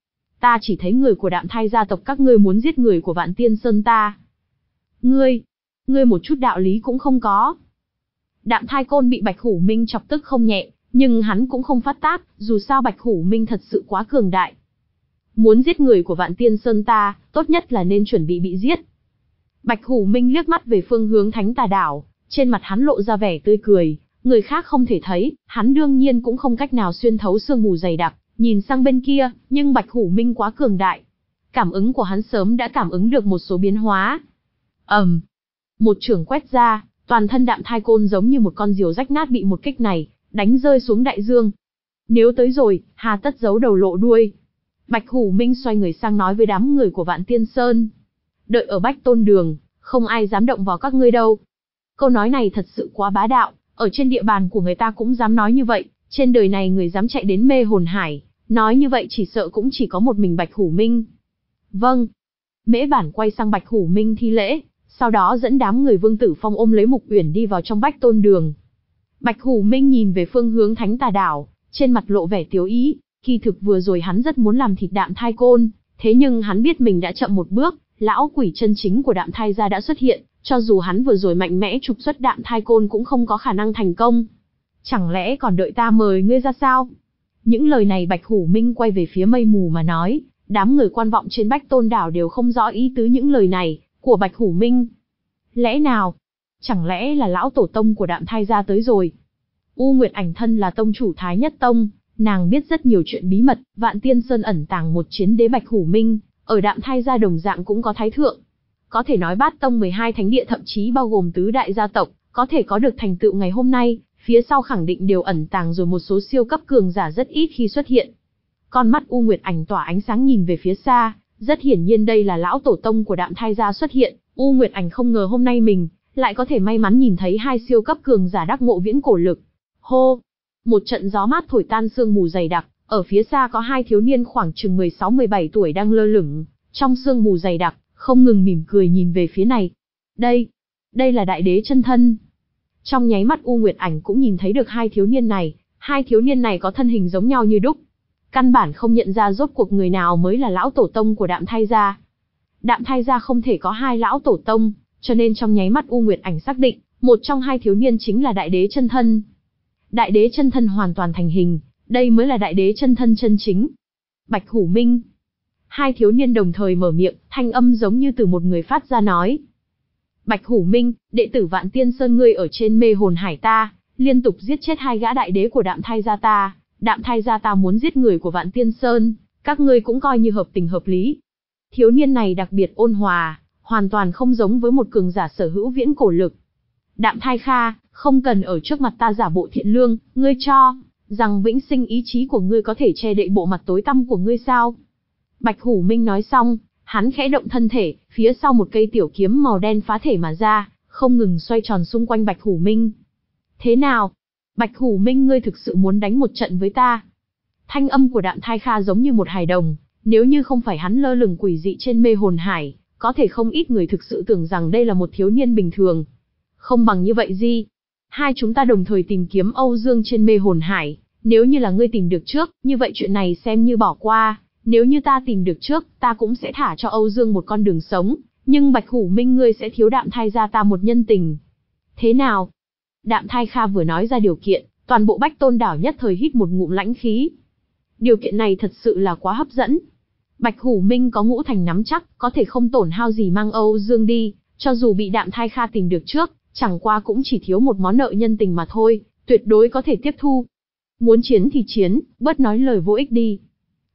Ta chỉ thấy người của Đạm Thai gia tộc các ngươi muốn giết người của Vạn Tiên Sơn ta. Ngươi, ngươi một chút đạo lý cũng không có. Đạm Thai Côn bị Bạch Hủ Minh chọc tức không nhẹ, nhưng hắn cũng không phát tác, dù sao Bạch Hủ Minh thật sự quá cường đại. Muốn giết người của Vạn Tiên Sơn ta, tốt nhất là nên chuẩn bị bị giết. Bạch Hủ Minh liếc mắt về phương hướng Thánh Tà Đảo, trên mặt hắn lộ ra vẻ tươi cười, người khác không thể thấy, hắn đương nhiên cũng không cách nào xuyên thấu sương mù dày đặc, nhìn sang bên kia, nhưng Bạch Hủ Minh quá cường đại. Cảm ứng của hắn sớm đã cảm ứng được một số biến hóa. ầm, um, một chưởng quét ra, toàn thân Đạm Thai Côn giống như một con diều rách nát bị một kích này đánh rơi xuống đại dương. Nếu tới rồi, hà tất giấu đầu lộ đuôi. Bạch Hủ Minh xoay người sang nói với đám người của Vạn Tiên Sơn. Đợi ở Bách Tôn Đường, không ai dám động vào các ngươi đâu. Câu nói này thật sự quá bá đạo, ở trên địa bàn của người ta cũng dám nói như vậy, trên đời này người dám chạy đến Mê Hồn Hải, nói như vậy chỉ sợ cũng chỉ có một mình Bạch Hủ Minh. Vâng. Mễ Bản quay sang Bạch Hủ Minh thi lễ, sau đó dẫn đám người Vương Tử Phong ôm lấy Mục Uyển đi vào trong Bách Tôn Đường. Bạch Hủ Minh nhìn về phương hướng Thánh Tà Đảo, trên mặt lộ vẻ tiếu ý, kỳ thực vừa rồi hắn rất muốn làm thịt Đạm Thai Côn, thế nhưng hắn biết mình đã chậm một bước, lão quỷ chân chính của Đạm Thai gia đã xuất hiện, cho dù hắn vừa rồi mạnh mẽ trục xuất Đạm Thai Côn cũng không có khả năng thành công. Chẳng lẽ còn đợi ta mời ngươi ra sao? Những lời này Bạch Hủ Minh quay về phía mây mù mà nói, đám người quan vọng trên Bách Tôn Đảo đều không rõ ý tứ những lời này của Bạch Hủ Minh. Lẽ nào? Chẳng lẽ là lão tổ tông của Đạm Thai gia tới rồi? U Nguyệt Ảnh thân là tông chủ Thái Nhất Tông, nàng biết rất nhiều chuyện bí mật, Vạn Tiên Sơn ẩn tàng một chiến đế Bạch Hủ Minh, ở Đạm Thai gia đồng dạng cũng có thái thượng. Có thể nói Bát Tông mười hai thánh địa thậm chí bao gồm tứ đại gia tộc, có thể có được thành tựu ngày hôm nay, phía sau khẳng định đều ẩn tàng rồi một số siêu cấp cường giả rất ít khi xuất hiện. Con mắt U Nguyệt Ảnh tỏa ánh sáng nhìn về phía xa, rất hiển nhiên đây là lão tổ tông của Đạm Thai gia xuất hiện, U Nguyệt Ảnh không ngờ hôm nay mình lại có thể may mắn nhìn thấy hai siêu cấp cường giả đắc ngộ viễn cổ lực. Hô! Một trận gió mát thổi tan sương mù dày đặc, ở phía xa có hai thiếu niên khoảng chừng mười sáu mười bảy tuổi đang lơ lửng, trong sương mù dày đặc, không ngừng mỉm cười nhìn về phía này. Đây, đây là đại đế chân thân. Trong nháy mắt U Nguyệt Ảnh cũng nhìn thấy được hai thiếu niên này, hai thiếu niên này có thân hình giống nhau như đúc. Căn bản không nhận ra rốt cuộc người nào mới là lão tổ tông của Đạm Thai gia. Đạm Thai gia không thể có hai lão tổ tông, cho nên trong nháy mắt U Nguyệt Ảnh xác định, một trong hai thiếu niên chính là đại đế chân thân. Đại đế chân thân hoàn toàn thành hình, đây mới là đại đế chân thân chân chính. Bạch Hủ Minh. Hai thiếu niên đồng thời mở miệng, thanh âm giống như từ một người phát ra nói. Bạch Hủ Minh, đệ tử Vạn Tiên Sơn ngươi ở trên Mê Hồn Hải ta, liên tục giết chết hai gã đại đế của Đạm Thai gia ta, Đạm Thai gia ta muốn giết người của Vạn Tiên Sơn, các ngươi cũng coi như hợp tình hợp lý. Thiếu niên này đặc biệt ôn hòa, hoàn toàn không giống với một cường giả sở hữu viễn cổ lực. Đạm Thai Kha, không cần ở trước mặt ta giả bộ thiện lương, ngươi cho rằng vĩnh sinh ý chí của ngươi có thể che đậy bộ mặt tối tăm của ngươi sao? Bạch Hủ Minh nói xong, hắn khẽ động thân thể, phía sau một cây tiểu kiếm màu đen phá thể mà ra, không ngừng xoay tròn xung quanh Bạch Hủ Minh. Thế nào? Bạch Hủ Minh ngươi thực sự muốn đánh một trận với ta? Thanh âm của Đạm Thai Kha giống như một hài đồng, nếu như không phải hắn lơ lửng quỷ dị trên Mê Hồn Hải, có thể không ít người thực sự tưởng rằng đây là một thiếu niên bình thường. Không bằng như vậy gì? Hai chúng ta đồng thời tìm kiếm Âu Dương trên Mê Hồn Hải, nếu như là ngươi tìm được trước, như vậy chuyện này xem như bỏ qua, nếu như ta tìm được trước, ta cũng sẽ thả cho Âu Dương một con đường sống, nhưng Bạch Hủ Minh ngươi sẽ thiếu Đạm Thai gia ta một nhân tình. Thế nào? Đạm Thai Kha vừa nói ra điều kiện, toàn bộ Bách Tôn Đảo nhất thời hít một ngụm lãnh khí. Điều kiện này thật sự là quá hấp dẫn. Bạch Hủ Minh có ngũ thành nắm chắc, có thể không tổn hao gì mang Âu Dương đi, cho dù bị Đạm Thai Kha tìm được trước, chẳng qua cũng chỉ thiếu một món nợ nhân tình mà thôi, tuyệt đối có thể tiếp thu. Muốn chiến thì chiến, bớt nói lời vô ích đi.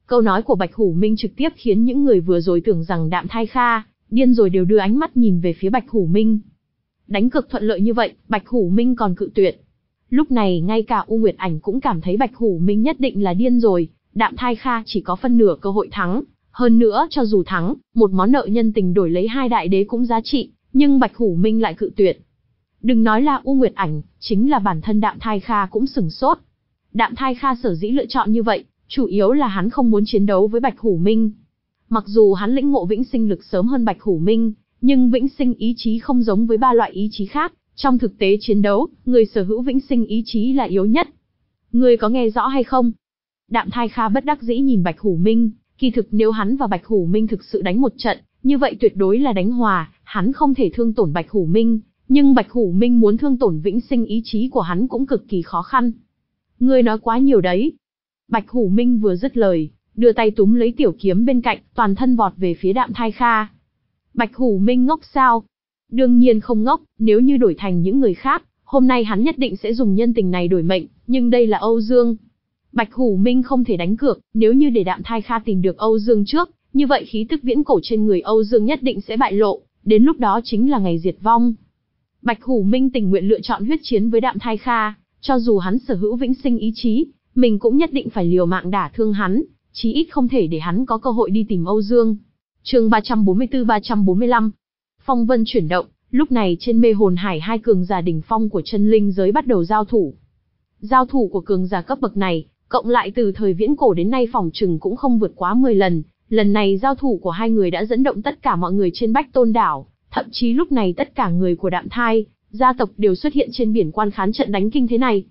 Câu nói của Bạch Hủ Minh trực tiếp khiến những người vừa rồi tưởng rằng Đạm Thai Kha điên rồi đều đưa ánh mắt nhìn về phía Bạch Hủ Minh. Đánh cược thuận lợi như vậy, Bạch Hủ Minh còn cự tuyệt. Lúc này ngay cả U Nguyệt Ảnh cũng cảm thấy Bạch Hủ Minh nhất định là điên rồi, Đạm Thai Kha chỉ có phân nửa cơ hội thắng. Hơn nữa cho dù thắng, một món nợ nhân tình đổi lấy hai đại đế cũng giá trị, nhưng Bạch Hủ Minh lại cự tuyệt. Đừng nói là U Nguyệt Ảnh, chính là bản thân Đạm Thai Kha cũng sửng sốt. Đạm Thai Kha sở dĩ lựa chọn như vậy, chủ yếu là hắn không muốn chiến đấu với Bạch Hủ Minh. Mặc dù hắn lĩnh ngộ vĩnh sinh lực sớm hơn Bạch Hủ Minh, nhưng vĩnh sinh ý chí không giống với ba loại ý chí khác. Trong thực tế chiến đấu, người sở hữu vĩnh sinh ý chí là yếu nhất. Người có nghe rõ hay không? Đạm Thai Kha bất đắc dĩ nhìn Bạch Hủ Minh, kỳ thực nếu hắn và Bạch Hủ Minh thực sự đánh một trận, như vậy tuyệt đối là đánh hòa, hắn không thể thương tổn Bạch Hủ Minh, nhưng Bạch Hủ Minh muốn thương tổn vĩnh sinh ý chí của hắn cũng cực kỳ khó khăn. Ngươi nói quá nhiều đấy. Bạch Hủ Minh vừa dứt lời, đưa tay túm lấy tiểu kiếm bên cạnh, toàn thân vọt về phía Đạm Thai Kha. Bạch Hủ Minh ngốc sao? Đương nhiên không ngốc, nếu như đổi thành những người khác, hôm nay hắn nhất định sẽ dùng nhân tình này đổi mệnh, nhưng đây là Âu Dương. Bạch Hủ Minh không thể đánh cược, nếu như để Đạm Thai Kha tìm được Âu Dương trước, như vậy khí tức viễn cổ trên người Âu Dương nhất định sẽ bại lộ, đến lúc đó chính là ngày diệt vong. Bạch Hủ Minh tình nguyện lựa chọn huyết chiến với Đạm Thai Kha, cho dù hắn sở hữu vĩnh sinh ý chí, mình cũng nhất định phải liều mạng đả thương hắn, chí ít không thể để hắn có cơ hội đi tìm Âu Dương. Chương ba trăm bốn mươi tư ba trăm bốn mươi lăm. Phong vân chuyển động, lúc này trên Mê Hồn Hải hai cường giả đỉnh phong của chân linh giới bắt đầu giao thủ. Giao thủ của cường giả cấp bậc này, cộng lại từ thời viễn cổ đến nay phỏng chừng cũng không vượt quá mười lần, lần này giao thủ của hai người đã dẫn động tất cả mọi người trên Bách Tôn đảo, thậm chí lúc này tất cả người của Đạm Thai gia tộc đều xuất hiện trên biển quan khán trận đánh kinh thế này.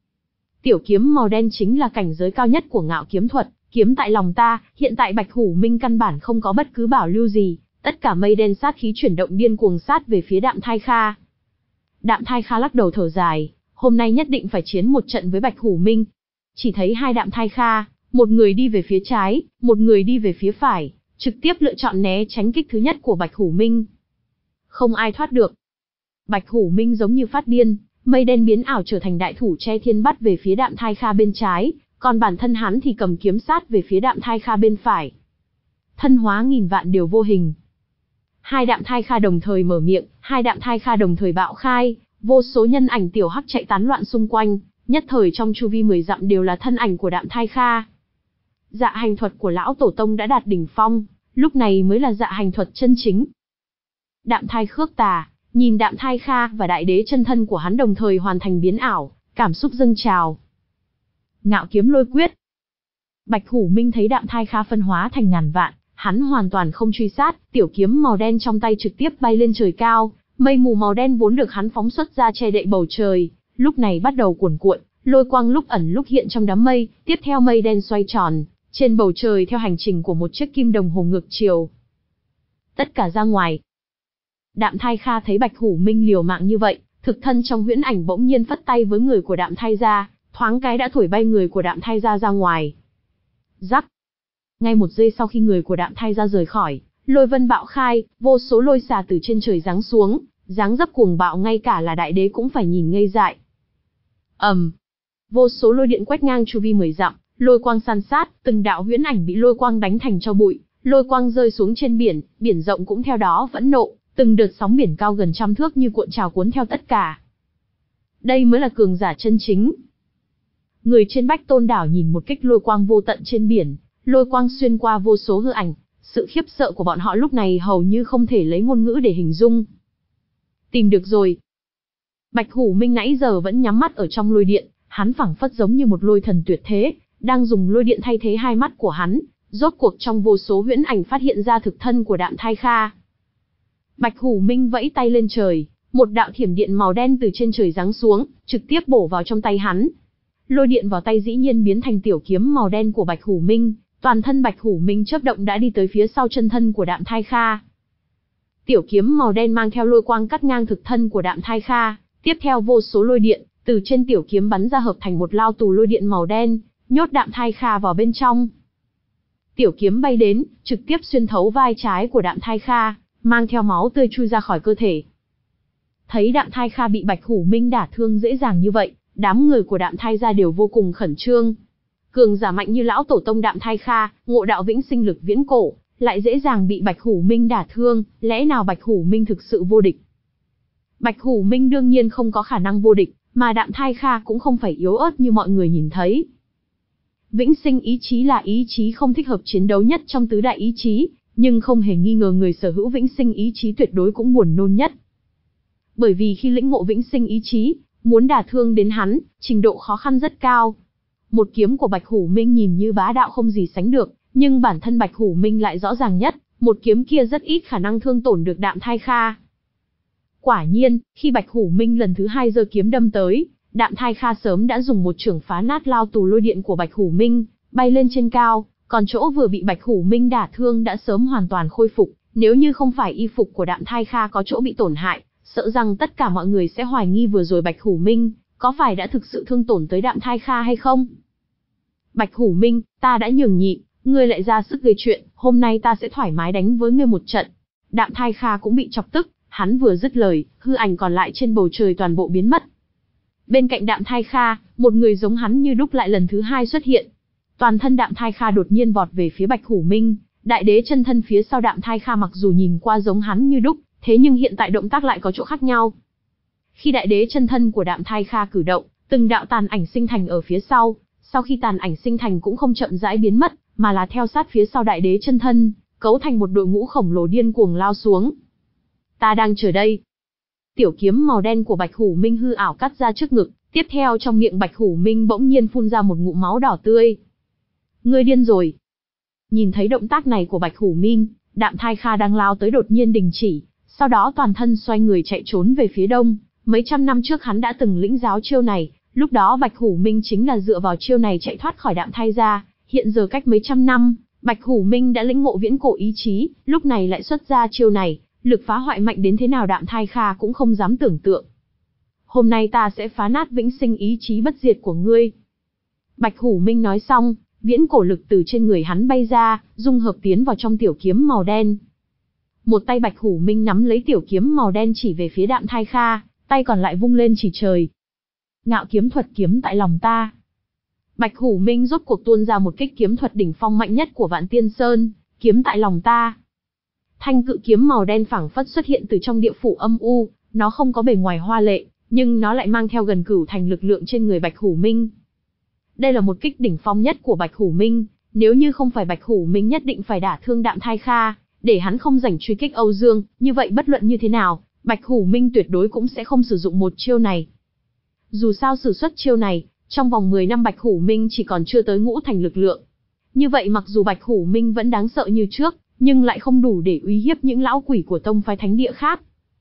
Tiểu kiếm màu đen chính là cảnh giới cao nhất của Ngạo kiếm thuật, kiếm tại lòng ta, hiện tại Bạch Hủ Minh căn bản không có bất cứ bảo lưu gì, tất cả mây đen sát khí chuyển động điên cuồng sát về phía Đạm Thai Kha. Đạm Thai Kha lắc đầu thở dài, hôm nay nhất định phải chiến một trận với Bạch Hủ Minh. Chỉ thấy hai Đạm Thai Kha, một người đi về phía trái, một người đi về phía phải, trực tiếp lựa chọn né tránh kích thứ nhất của Bạch Hủ Minh. Không ai thoát được. Bạch Hủ Minh giống như phát điên, mây đen biến ảo trở thành đại thủ che thiên bắt về phía Đạm Thai Kha bên trái, còn bản thân hắn thì cầm kiếm sát về phía Đạm Thai Kha bên phải. Thân hóa nghìn vạn điều vô hình. Hai Đạm Thai Kha đồng thời mở miệng, hai Đạm Thai Kha đồng thời bạo khai, vô số nhân ảnh tiểu hắc chạy tán loạn xung quanh, nhất thời trong chu vi mười dặm đều là thân ảnh của Đạm Thai Kha. Dạ hành thuật của lão tổ tông đã đạt đỉnh phong, lúc này mới là dạ hành thuật chân chính. Đạm Thai Khước Tà, nhìn Đạm Thai Kha và đại đế chân thân của hắn đồng thời hoàn thành biến ảo, cảm xúc dâng trào. Ngạo kiếm lôi quyết. Bạch Hủ Minh thấy Đạm Thai Kha phân hóa thành ngàn vạn, hắn hoàn toàn không truy sát, tiểu kiếm màu đen trong tay trực tiếp bay lên trời cao, mây mù màu đen vốn được hắn phóng xuất ra che đậy bầu trời, lúc này bắt đầu cuồn cuộn, lôi quang lúc ẩn lúc hiện trong đám mây, tiếp theo mây đen xoay tròn, trên bầu trời theo hành trình của một chiếc kim đồng hồ ngược chiều. Tất cả ra ngoài. Đạm Thai Kha thấy Bạch Hủ Minh liều mạng như vậy, thực thân trong huyễn ảnh bỗng nhiên phất tay với người của Đạm Thai gia, thoáng cái đã thổi bay người của Đạm Thai gia ra ngoài. Rắc. Ngay một giây sau khi người của Đạm Thai gia rời khỏi, lôi vân bạo khai, vô số lôi xà từ trên trời giáng xuống, dáng dấp cuồng bạo ngay cả là đại đế cũng phải nhìn ngây dại. ầm, um, vô số lôi điện quét ngang chu vi mười dặm, lôi quang san sát, từng đạo huyễn ảnh bị lôi quang đánh thành tro bụi, lôi quang rơi xuống trên biển, biển rộng cũng theo đó vẫn nộ, từng đợt sóng biển cao gần trăm thước như cuộn trào cuốn theo tất cả. Đây mới là cường giả chân chính. Người trên Bách Tôn đảo nhìn một kích lôi quang vô tận trên biển, lôi quang xuyên qua vô số hư ảnh, sự khiếp sợ của bọn họ lúc này hầu như không thể lấy ngôn ngữ để hình dung. Tìm được rồi. Bạch Hủ Minh nãy giờ vẫn nhắm mắt ở trong lôi điện, hắn phảng phất giống như một lôi thần tuyệt thế, đang dùng lôi điện thay thế hai mắt của hắn, rốt cuộc trong vô số huyễn ảnh phát hiện ra thực thân của Đạm Thai Kha. Bạch Hủ Minh vẫy tay lên trời, một đạo thiểm điện màu đen từ trên trời giáng xuống, trực tiếp bổ vào trong tay hắn. Lôi điện vào tay dĩ nhiên biến thành tiểu kiếm màu đen của Bạch Hủ Minh, toàn thân Bạch Hủ Minh chớp động đã đi tới phía sau chân thân của Đạm Thai Kha. Tiểu kiếm màu đen mang theo lôi quang cắt ngang thực thân của Đạm Thai Kha, tiếp theo vô số lôi điện từ trên tiểu kiếm bắn ra hợp thành một lao tù lôi điện màu đen, nhốt Đạm Thai Kha vào bên trong. Tiểu kiếm bay đến, trực tiếp xuyên thấu vai trái của Đạm Thai Kha, mang theo máu tươi chui ra khỏi cơ thể. Thấy Đạm Thai Kha bị Bạch Hủ Minh đả thương dễ dàng như vậy, đám người của Đạm Thai gia đều vô cùng khẩn trương. Cường giả mạnh như lão tổ tông Đạm Thai Kha, ngộ đạo vĩnh sinh lực viễn cổ, lại dễ dàng bị Bạch Hủ Minh đả thương, lẽ nào Bạch Hủ Minh thực sự vô địch? Bạch Hủ Minh đương nhiên không có khả năng vô địch, mà Đạm Thai Kha cũng không phải yếu ớt như mọi người nhìn thấy. Vĩnh sinh ý chí là ý chí không thích hợp chiến đấu nhất trong tứ đại ý chí, nhưng không hề nghi ngờ người sở hữu vĩnh sinh ý chí tuyệt đối cũng buồn nôn nhất. Bởi vì khi lĩnh ngộ vĩnh sinh ý chí, muốn đả thương đến hắn, trình độ khó khăn rất cao. Một kiếm của Bạch Hủ Minh nhìn như bá đạo không gì sánh được, nhưng bản thân Bạch Hủ Minh lại rõ ràng nhất, một kiếm kia rất ít khả năng thương tổn được Đạm Thai Kha. Quả nhiên, khi Bạch Hủ Minh lần thứ hai giơ kiếm đâm tới, Đạm Thai Kha sớm đã dùng một chưởng phá nát lao tù lôi điện của Bạch Hủ Minh, bay lên trên cao, còn chỗ vừa bị Bạch Hủ Minh đả thương đã sớm hoàn toàn khôi phục, nếu như không phải y phục của Đạm Thai Kha có chỗ bị tổn hại, sợ rằng tất cả mọi người sẽ hoài nghi vừa rồi Bạch Hủ Minh có phải đã thực sự thương tổn tới Đạm Thai Kha hay không. Bạch Hủ Minh, ta đã nhường nhịn, ngươi lại ra sức gây chuyện, hôm nay ta sẽ thoải mái đánh với ngươi một trận. Đạm Thai Kha cũng bị chọc tức, hắn vừa dứt lời, hư ảnh còn lại trên bầu trời toàn bộ biến mất. Bên cạnh Đạm Thai Kha, một người giống hắn như đúc lại lần thứ hai xuất hiện. Toàn thân Đạm Thai Kha đột nhiên vọt về phía Bạch Hủ Minh, đại đế chân thân phía sau Đạm Thai Kha mặc dù nhìn qua giống hắn như đúc, thế nhưng hiện tại động tác lại có chỗ khác nhau. Khi đại đế chân thân của Đạm Thai Kha cử động, từng đạo tàn ảnh sinh thành ở phía sau, sau khi tàn ảnh sinh thành cũng không chậm rãi biến mất, mà là theo sát phía sau đại đế chân thân, cấu thành một đội ngũ khổng lồ điên cuồng lao xuống. Ta đang chờ đây. Tiểu kiếm màu đen của Bạch Hủ Minh hư ảo cắt ra trước ngực, tiếp theo trong miệng Bạch Hủ Minh bỗng nhiên phun ra một ngụm máu đỏ tươi. Ngươi điên rồi. Nhìn thấy động tác này của Bạch Hủ Minh, Đạm Thai Kha đang lao tới đột nhiên đình chỉ, sau đó toàn thân xoay người chạy trốn về phía đông. Mấy trăm năm trước hắn đã từng lĩnh giáo chiêu này, lúc đó Bạch Hủ Minh chính là dựa vào chiêu này chạy thoát khỏi Đạm Thai gia. Hiện giờ cách mấy trăm năm, Bạch Hủ Minh đã lĩnh ngộ viễn cổ ý chí, lúc này lại xuất ra chiêu này, lực phá hoại mạnh đến thế nào Đạm Thai Kha cũng không dám tưởng tượng. Hôm nay ta sẽ phá nát vĩnh sinh ý chí bất diệt của ngươi. Bạch Hủ Minh nói xong, viễn cổ lực từ trên người hắn bay ra, dung hợp tiến vào trong tiểu kiếm màu đen. Một tay Bạch Hủ Minh nắm lấy tiểu kiếm màu đen chỉ về phía Đạm Thai Kha, tay còn lại vung lên chỉ trời. Ngạo kiếm thuật kiếm tại lòng ta. Bạch Hủ Minh rốt cuộc tuôn ra một kích kiếm thuật đỉnh phong mạnh nhất của Vạn Tiên Sơn, kiếm tại lòng ta. Thanh cự kiếm màu đen phảng phất xuất hiện từ trong địa phủ âm u, nó không có bề ngoài hoa lệ, nhưng nó lại mang theo gần cửu thành lực lượng trên người Bạch Hủ Minh. Đây là một kích đỉnh phong nhất của Bạch Hủ Minh, nếu như không phải Bạch Hủ Minh nhất định phải đả thương Đạm Thai Kha, để hắn không rảnh truy kích Âu Dương, như vậy bất luận như thế nào, Bạch Hủ Minh tuyệt đối cũng sẽ không sử dụng một chiêu này. Dù sao sử xuất chiêu này, trong vòng mười năm Bạch Hủ Minh chỉ còn chưa tới ngũ thành lực lượng. Như vậy mặc dù Bạch Hủ Minh vẫn đáng sợ như trước, nhưng lại không đủ để uy hiếp những lão quỷ của tông phái thánh địa khác.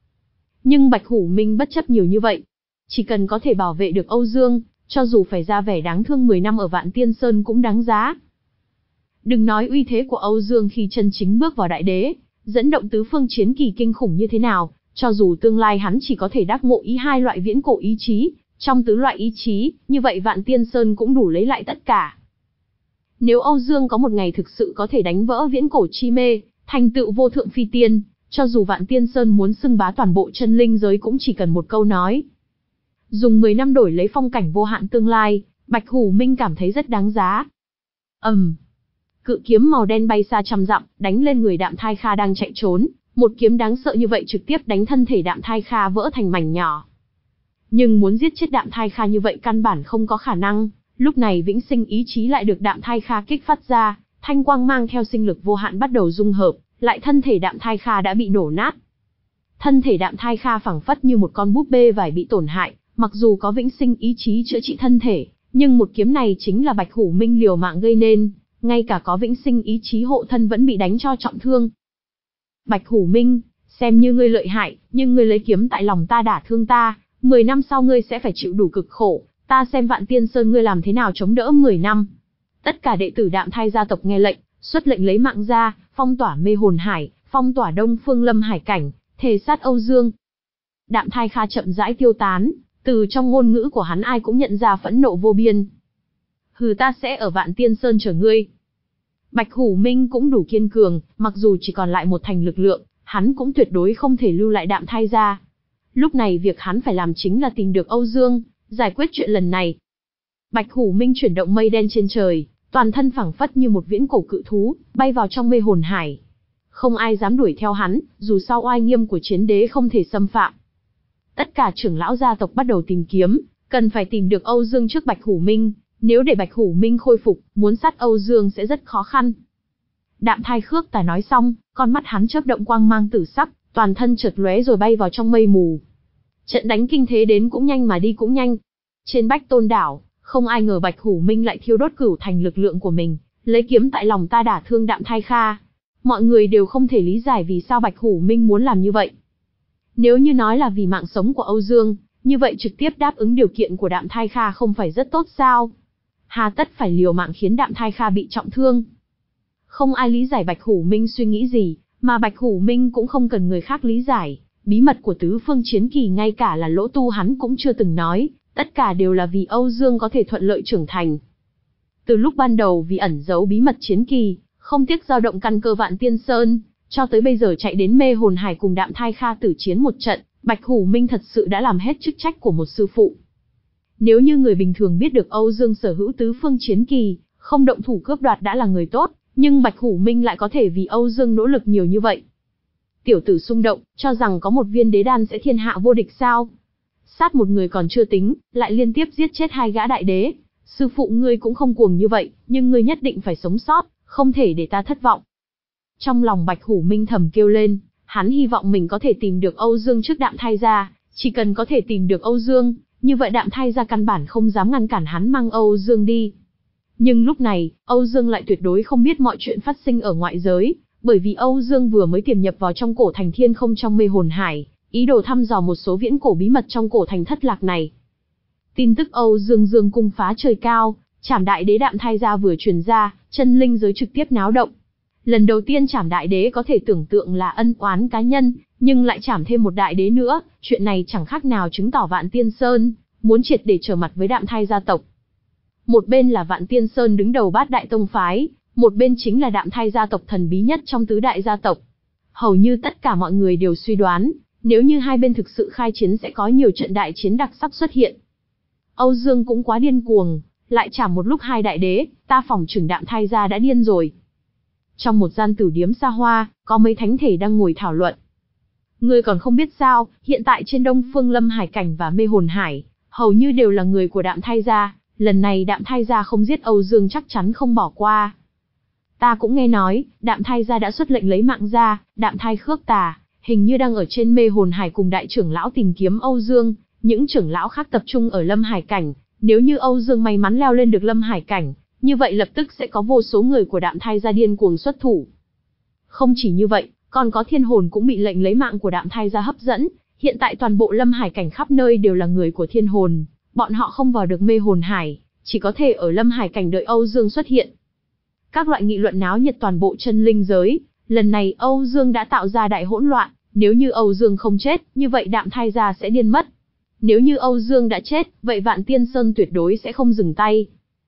Nhưng Bạch Hủ Minh bất chấp nhiều như vậy, chỉ cần có thể bảo vệ được Âu Dương, cho dù phải ra vẻ đáng thương mười năm ở Vạn Tiên Sơn cũng đáng giá. Đừng nói uy thế của Âu Dương khi chân chính bước vào đại đế, dẫn động tứ phương chiến kỳ kinh khủng như thế nào, cho dù tương lai hắn chỉ có thể đắc ngộ ý hai loại viễn cổ ý chí, trong tứ loại ý chí, như vậy Vạn Tiên Sơn cũng đủ lấy lại tất cả. Nếu Âu Dương có một ngày thực sự có thể đánh vỡ viễn cổ chi mê, thành tựu vô thượng phi tiên, cho dù Vạn Tiên Sơn muốn xưng bá toàn bộ chân linh giới cũng chỉ cần một câu nói. Dùng mười năm đổi lấy phong cảnh vô hạn tương lai, Bạch Hủ Minh cảm thấy rất đáng giá. ầm, um, cự kiếm màu đen bay xa trăm dặm, đánh lên người Đạm Thai Kha đang chạy trốn, một kiếm đáng sợ như vậy trực tiếp đánh thân thể Đạm Thai Kha vỡ thành mảnh nhỏ. Nhưng muốn giết chết Đạm Thai Kha như vậy căn bản không có khả năng, lúc này vĩnh sinh ý chí lại được Đạm Thai Kha kích phát ra, thanh quang mang theo sinh lực vô hạn bắt đầu dung hợp, lại thân thể Đạm Thai Kha đã bị nổ nát. Thân thể Đạm Thai Kha phảng phất như một con búp bê vải bị tổn hại, mặc dù có vĩnh sinh ý chí chữa trị thân thể, nhưng một kiếm này chính là Bạch Hủ Minh liều mạng gây nên, ngay cả có vĩnh sinh ý chí hộ thân vẫn bị đánh cho trọng thương. Bạch Hủ Minh, xem như ngươi lợi hại, nhưng ngươi lấy kiếm tại lòng ta đả thương ta, mười năm sau ngươi sẽ phải chịu đủ cực khổ, ta xem Vạn Tiên Sơn ngươi làm thế nào chống đỡ mười năm. Tất cả đệ tử Đạm Thai gia tộc nghe lệnh, xuất lệnh lấy mạng ra, phong tỏa Mê Hồn Hải, phong tỏa Đông Phương Lâm Hải cảnh, thề sát Âu Dương. Đạm Thai Kha chậm rãi tiêu tán, từ trong ngôn ngữ của hắn ai cũng nhận ra phẫn nộ vô biên. Hừ, ta sẽ ở Vạn Tiên Sơn chờ ngươi. Bạch Hủ Minh cũng đủ kiên cường, mặc dù chỉ còn lại một thành lực lượng, hắn cũng tuyệt đối không thể lưu lại Đạm Thai gia. Lúc này việc hắn phải làm chính là tìm được Âu Dương, giải quyết chuyện lần này. Bạch Hủ Minh chuyển động mây đen trên trời, toàn thân phẳng phất như một viễn cổ cự thú, bay vào trong mê hồn hải. Không ai dám đuổi theo hắn, dù sao oai nghiêm của chiến đế không thể xâm phạm. Tất cả trưởng lão gia tộc bắt đầu tìm kiếm, cần phải tìm được Âu Dương trước Bạch Hủ Minh, nếu để Bạch Hủ Minh khôi phục, muốn sát Âu Dương sẽ rất khó khăn. Đạm Thai Khước Tà nói xong, con mắt hắn chớp động quang mang tử sắc, toàn thân chợt lóe rồi bay vào trong mây mù. Trận đánh kinh thế đến cũng nhanh mà đi cũng nhanh. Trên Bách Tôn đảo, không ai ngờ Bạch Hủ Minh lại thiêu đốt cửu thành lực lượng của mình, lấy kiếm tại lòng ta đả thương Đạm Thai Kha. Mọi người đều không thể lý giải vì sao Bạch Hủ Minh muốn làm như vậy. Nếu như nói là vì mạng sống của Âu Dương, như vậy trực tiếp đáp ứng điều kiện của Đạm Thai Kha không phải rất tốt sao? Hà tất phải liều mạng khiến Đạm Thai Kha bị trọng thương. Không ai lý giải Bạch Hủ Minh suy nghĩ gì, mà Bạch Hủ Minh cũng không cần người khác lý giải. Bí mật của tứ phương chiến kỳ ngay cả là Lỗ Tu hắn cũng chưa từng nói, tất cả đều là vì Âu Dương có thể thuận lợi trưởng thành. Từ lúc ban đầu vì ẩn giấu bí mật chiến kỳ, không tiếc dao động căn cơ Vạn Tiên Sơn, cho tới bây giờ chạy đến mê hồn hải cùng Đạm Thai Kha tử chiến một trận, Bạch Hủ Minh thật sự đã làm hết chức trách của một sư phụ. Nếu như người bình thường biết được Âu Dương sở hữu tứ phương chiến kỳ, không động thủ cướp đoạt đã là người tốt, nhưng Bạch Hủ Minh lại có thể vì Âu Dương nỗ lực nhiều như vậy. Tiểu tử xung động, cho rằng có một viên đế đan sẽ thiên hạ vô địch sao? Sát một người còn chưa tính, lại liên tiếp giết chết hai gã đại đế. Sư phụ ngươi cũng không cuồng như vậy, nhưng ngươi nhất định phải sống sót, không thể để ta thất vọng. Trong lòng Bạch Hủ Minh thầm kêu lên, hắn hy vọng mình có thể tìm được Âu Dương trước Đạm Thai gia, chỉ cần có thể tìm được Âu Dương, như vậy Đạm Thai gia căn bản không dám ngăn cản hắn mang Âu Dương đi. Nhưng lúc này, Âu Dương lại tuyệt đối không biết mọi chuyện phát sinh ở ngoại giới, bởi vì Âu Dương vừa mới tiềm nhập vào trong cổ thành thiên không trong mê hồn hải, ý đồ thăm dò một số viễn cổ bí mật trong cổ thành thất lạc này. Tin tức Âu Dương dương cung phá trời cao, Trảm Đại Đế Đạm Thai gia vừa truyền ra, chân linh giới trực tiếp náo động. Lần đầu tiên Trảm Đại Đế có thể tưởng tượng là ân oán cá nhân, nhưng lại trảm thêm một đại đế nữa, chuyện này chẳng khác nào chứng tỏ Vạn Tiên Sơn muốn triệt để trở mặt với Đạm Thai gia tộc. Một bên là Vạn Tiên Sơn đứng đầu bát đại tông phái, một bên chính là Đạm Thai gia tộc thần bí nhất trong tứ đại gia tộc. Hầu như tất cả mọi người đều suy đoán, nếu như hai bên thực sự khai chiến sẽ có nhiều trận đại chiến đặc sắc xuất hiện. Âu Dương cũng quá điên cuồng, lại chảm một lúc hai đại đế, ta phỏng chừng Đạm Thai gia đã điên rồi. Trong một gian tử điếm xa hoa, có mấy thánh thể đang ngồi thảo luận. Ngươi còn không biết sao, hiện tại trên Đông Phương Lâm Hải cảnh và Mê Hồn Hải, hầu như đều là người của Đạm Thai gia, lần này Đạm Thai gia không giết Âu Dương chắc chắn không bỏ qua. Ta cũng nghe nói, Đạm Thai gia đã xuất lệnh lấy mạng ra, Đạm Thai Khước Tà, hình như đang ở trên Mê Hồn Hải cùng đại trưởng lão tìm kiếm Âu Dương, những trưởng lão khác tập trung ở Lâm Hải cảnh, nếu như Âu Dương may mắn leo lên được Lâm Hải cảnh, như vậy lập tức sẽ có vô số người của Đạm Thai gia điên cuồng xuất thủ. Không chỉ như vậy, còn có Thiên Hồn cũng bị lệnh lấy mạng của Đạm Thai gia hấp dẫn, hiện tại toàn bộ Lâm Hải cảnh khắp nơi đều là người của Thiên Hồn, bọn họ không vào được Mê Hồn Hải, chỉ có thể ở Lâm Hải cảnh đợi Âu Dương xuất hiện. Các loại nghị luận náo nhiệt toàn bộ chân linh giới, lần này Âu Dương đã tạo ra đại hỗn loạn, nếu như Âu Dương không chết, như vậy Đạm Thai gia sẽ điên mất. Nếu như Âu Dương đã chết, vậy Vạn Tiên Sơn tuyệt đối sẽ không dừng tay.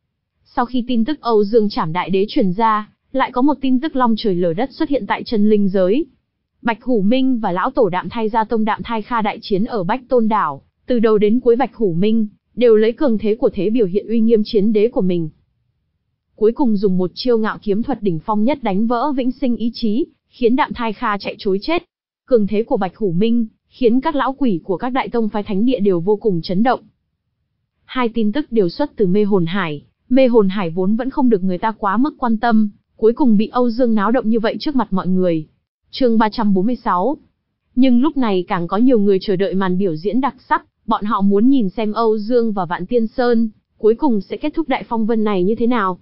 Sau khi tin tức Âu Dương Trảm Đại Đế truyền ra, lại có một tin tức long trời lở đất xuất hiện tại chân linh giới. Bạch Hủ Minh và lão tổ Đạm Thai gia tông Đạm Thai Kha đại chiến ở Bách Tôn đảo, từ đầu đến cuối Bạch Hủ Minh đều lấy cường thế của thế biểu hiện uy nghiêm chiến đế của mình. Cuối cùng dùng một chiêu ngạo kiếm thuật đỉnh phong nhất đánh vỡ vĩnh sinh ý chí, khiến Đạm Thai Kha chạy trối chết. Cường thế của Bạch Hủ Minh khiến các lão quỷ của các đại tông phái thánh địa đều vô cùng chấn động. Hai tin tức đều xuất từ Mê Hồn Hải, Mê Hồn Hải vốn vẫn không được người ta quá mức quan tâm, cuối cùng bị Âu Dương náo động như vậy trước mặt mọi người. Chương ba trăm bốn mươi sáu. Nhưng lúc này càng có nhiều người chờ đợi màn biểu diễn đặc sắc, bọn họ muốn nhìn xem Âu Dương và Vạn Tiên Sơn cuối cùng sẽ kết thúc đại phong vân này như thế nào.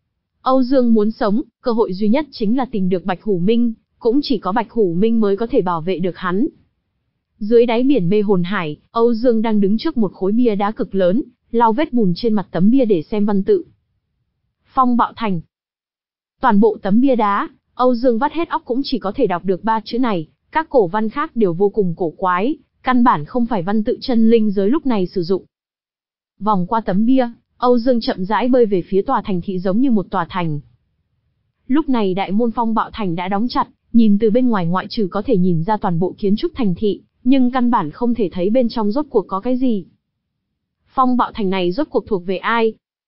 Âu Dương muốn sống, cơ hội duy nhất chính là tìm được Bạch Hủ Minh, cũng chỉ có Bạch Hủ Minh mới có thể bảo vệ được hắn. Dưới đáy biển Mê Hồn Hải, Âu Dương đang đứng trước một khối bia đá cực lớn, lau vết bùn trên mặt tấm bia để xem văn tự. Phong Bạo Thành. Toàn bộ tấm bia đá, Âu Dương vắt hết óc cũng chỉ có thể đọc được ba chữ này, các cổ văn khác đều vô cùng cổ quái, căn bản không phải văn tự chân linh giới lúc này sử dụng. Vòng qua tấm bia, Âu Dương chậm rãi bơi về phía tòa thành thị giống như một tòa thành. Lúc này đại môn Phong Bạo Thành đã đóng chặt, nhìn từ bên ngoài ngoại trừ có thể nhìn ra toàn bộ kiến trúc thành thị, nhưng căn bản không thể thấy bên trong rốt cuộc có cái gì. Phong Bạo Thành này rốt cuộc thuộc về ai?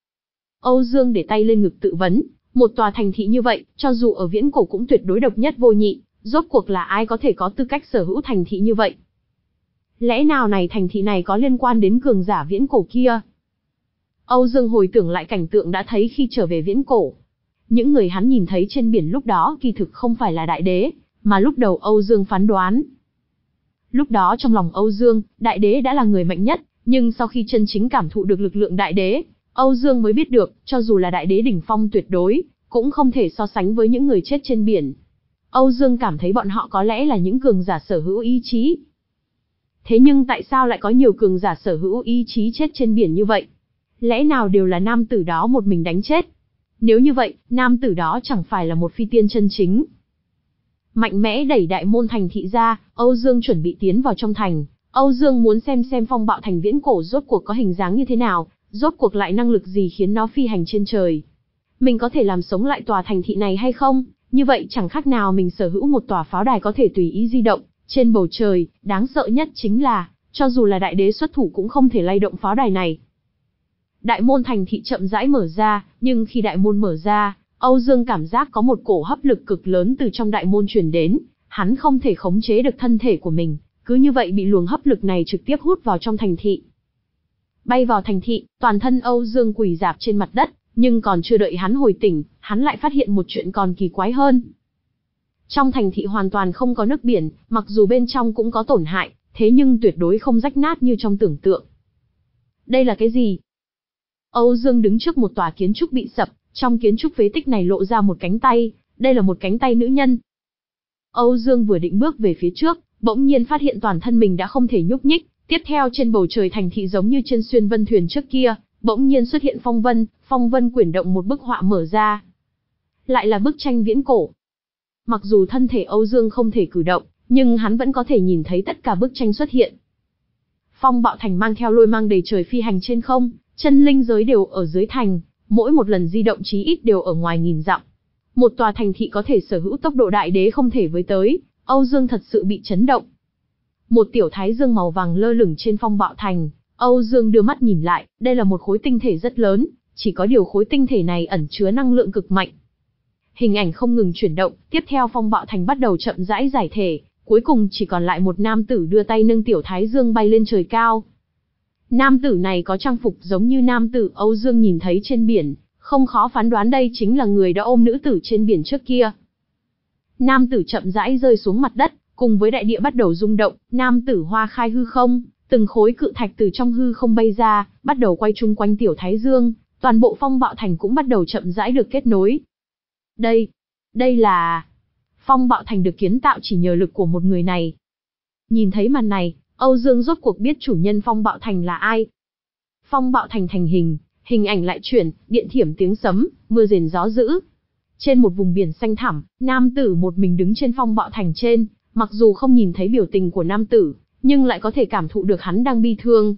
Âu Dương để tay lên ngực tự vấn, một tòa thành thị như vậy, cho dù ở viễn cổ cũng tuyệt đối độc nhất vô nhị, rốt cuộc là ai có thể có tư cách sở hữu thành thị như vậy? Lẽ nào này thành thị này có liên quan đến cường giả viễn cổ kia? Âu Dương hồi tưởng lại cảnh tượng đã thấy khi trở về viễn cổ. Những người hắn nhìn thấy trên biển lúc đó kỳ thực không phải là đại đế, mà lúc đầu Âu Dương phán đoán. Lúc đó trong lòng Âu Dương, đại đế đã là người mạnh nhất, nhưng sau khi chân chính cảm thụ được lực lượng đại đế, Âu Dương mới biết được, cho dù là đại đế đỉnh phong tuyệt đối, cũng không thể so sánh với những người chết trên biển. Âu Dương cảm thấy bọn họ có lẽ là những cường giả sở hữu ý chí. Thế nhưng tại sao lại có nhiều cường giả sở hữu ý chí chết trên biển như vậy? Lẽ nào đều là nam tử đó một mình đánh chết? Nếu như vậy, nam tử đó chẳng phải là một phi tiên chân chính. Mạnh mẽ đẩy đại môn thành thị ra, Âu Dương chuẩn bị tiến vào trong thành. Âu Dương muốn xem xem phong bạo thành viễn cổ rốt cuộc có hình dáng như thế nào, rốt cuộc lại năng lực gì khiến nó phi hành trên trời. Mình có thể làm sống lại tòa thành thị này hay không? Như vậy chẳng khác nào mình sở hữu một tòa pháo đài có thể tùy ý di động trên bầu trời. Đáng sợ nhất chính là, cho dù là đại đế xuất thủ cũng không thể lay động pháo đài này. Đại môn thành thị chậm rãi mở ra, nhưng khi đại môn mở ra, Âu Dương cảm giác có một cổ hấp lực cực lớn từ trong đại môn truyền đến, hắn không thể khống chế được thân thể của mình, cứ như vậy bị luồng hấp lực này trực tiếp hút vào trong thành thị. Bay vào thành thị, toàn thân Âu Dương quỳ rạp trên mặt đất, nhưng còn chưa đợi hắn hồi tỉnh, hắn lại phát hiện một chuyện còn kỳ quái hơn. Trong thành thị hoàn toàn không có nước biển, mặc dù bên trong cũng có tổn hại, thế nhưng tuyệt đối không rách nát như trong tưởng tượng. Đây là cái gì? Âu Dương đứng trước một tòa kiến trúc bị sập, trong kiến trúc phế tích này lộ ra một cánh tay, đây là một cánh tay nữ nhân. Âu Dương vừa định bước về phía trước, bỗng nhiên phát hiện toàn thân mình đã không thể nhúc nhích, tiếp theo trên bầu trời thành thị giống như trên xuyên vân thuyền trước kia, bỗng nhiên xuất hiện phong vân, phong vân quyển động một bức họa mở ra. Lại là bức tranh viễn cổ. Mặc dù thân thể Âu Dương không thể cử động, nhưng hắn vẫn có thể nhìn thấy tất cả bức tranh xuất hiện. Phong bạo thành mang theo lôi mang đầy trời phi hành trên không, chân linh giới đều ở dưới thành, mỗi một lần di động chí ít đều ở ngoài nghìn dặm. Một tòa thành thị có thể sở hữu tốc độ đại đế không thể với tới, Âu Dương thật sự bị chấn động. Một tiểu thái dương màu vàng lơ lửng trên phong bạo thành, Âu Dương đưa mắt nhìn lại, đây là một khối tinh thể rất lớn, chỉ có điều khối tinh thể này ẩn chứa năng lượng cực mạnh. Hình ảnh không ngừng chuyển động, tiếp theo phong bạo thành bắt đầu chậm rãi giải thể, cuối cùng chỉ còn lại một nam tử đưa tay nâng tiểu thái dương bay lên trời cao. Nam tử này có trang phục giống như nam tử Âu Dương nhìn thấy trên biển, không khó phán đoán đây chính là người đã ôm nữ tử trên biển trước kia. Nam tử chậm rãi rơi xuống mặt đất, cùng với đại địa bắt đầu rung động, nam tử hoa khai hư không, từng khối cự thạch từ trong hư không bay ra, bắt đầu quay chung quanh tiểu thái dương, toàn bộ phong bạo thành cũng bắt đầu chậm rãi được kết nối. Đây, đây là... Phong bạo thành được kiến tạo chỉ nhờ lực của một người này. Nhìn thấy màn này, Âu Dương rốt cuộc biết chủ nhân phong bạo thành là ai. Phong bạo thành thành hình, hình ảnh lại chuyển, điện thiểm tiếng sấm, mưa rền gió dữ. Trên một vùng biển xanh thẳm, nam tử một mình đứng trên phong bạo thành trên, mặc dù không nhìn thấy biểu tình của nam tử, nhưng lại có thể cảm thụ được hắn đang bi thương.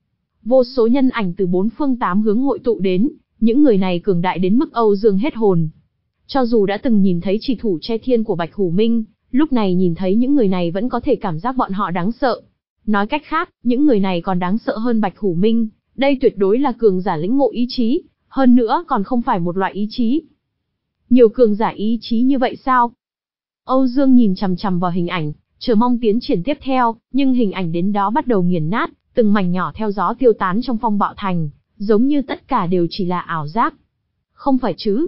Vô số nhân ảnh từ bốn phương tám hướng hội tụ đến, những người này cường đại đến mức Âu Dương hết hồn. Cho dù đã từng nhìn thấy chỉ thủ che thiên của Bạch Hủ Minh, lúc này nhìn thấy những người này vẫn có thể cảm giác bọn họ đáng sợ. Nói cách khác, những người này còn đáng sợ hơn Bạch Hủ Minh, đây tuyệt đối là cường giả lĩnh ngộ ý chí, hơn nữa còn không phải một loại ý chí. Nhiều cường giả ý chí như vậy sao? Âu Dương nhìn chằm chằm vào hình ảnh, chờ mong tiến triển tiếp theo, nhưng hình ảnh đến đó bắt đầu nghiền nát, từng mảnh nhỏ theo gió tiêu tán trong phong bạo thành, giống như tất cả đều chỉ là ảo giác. Không phải chứ?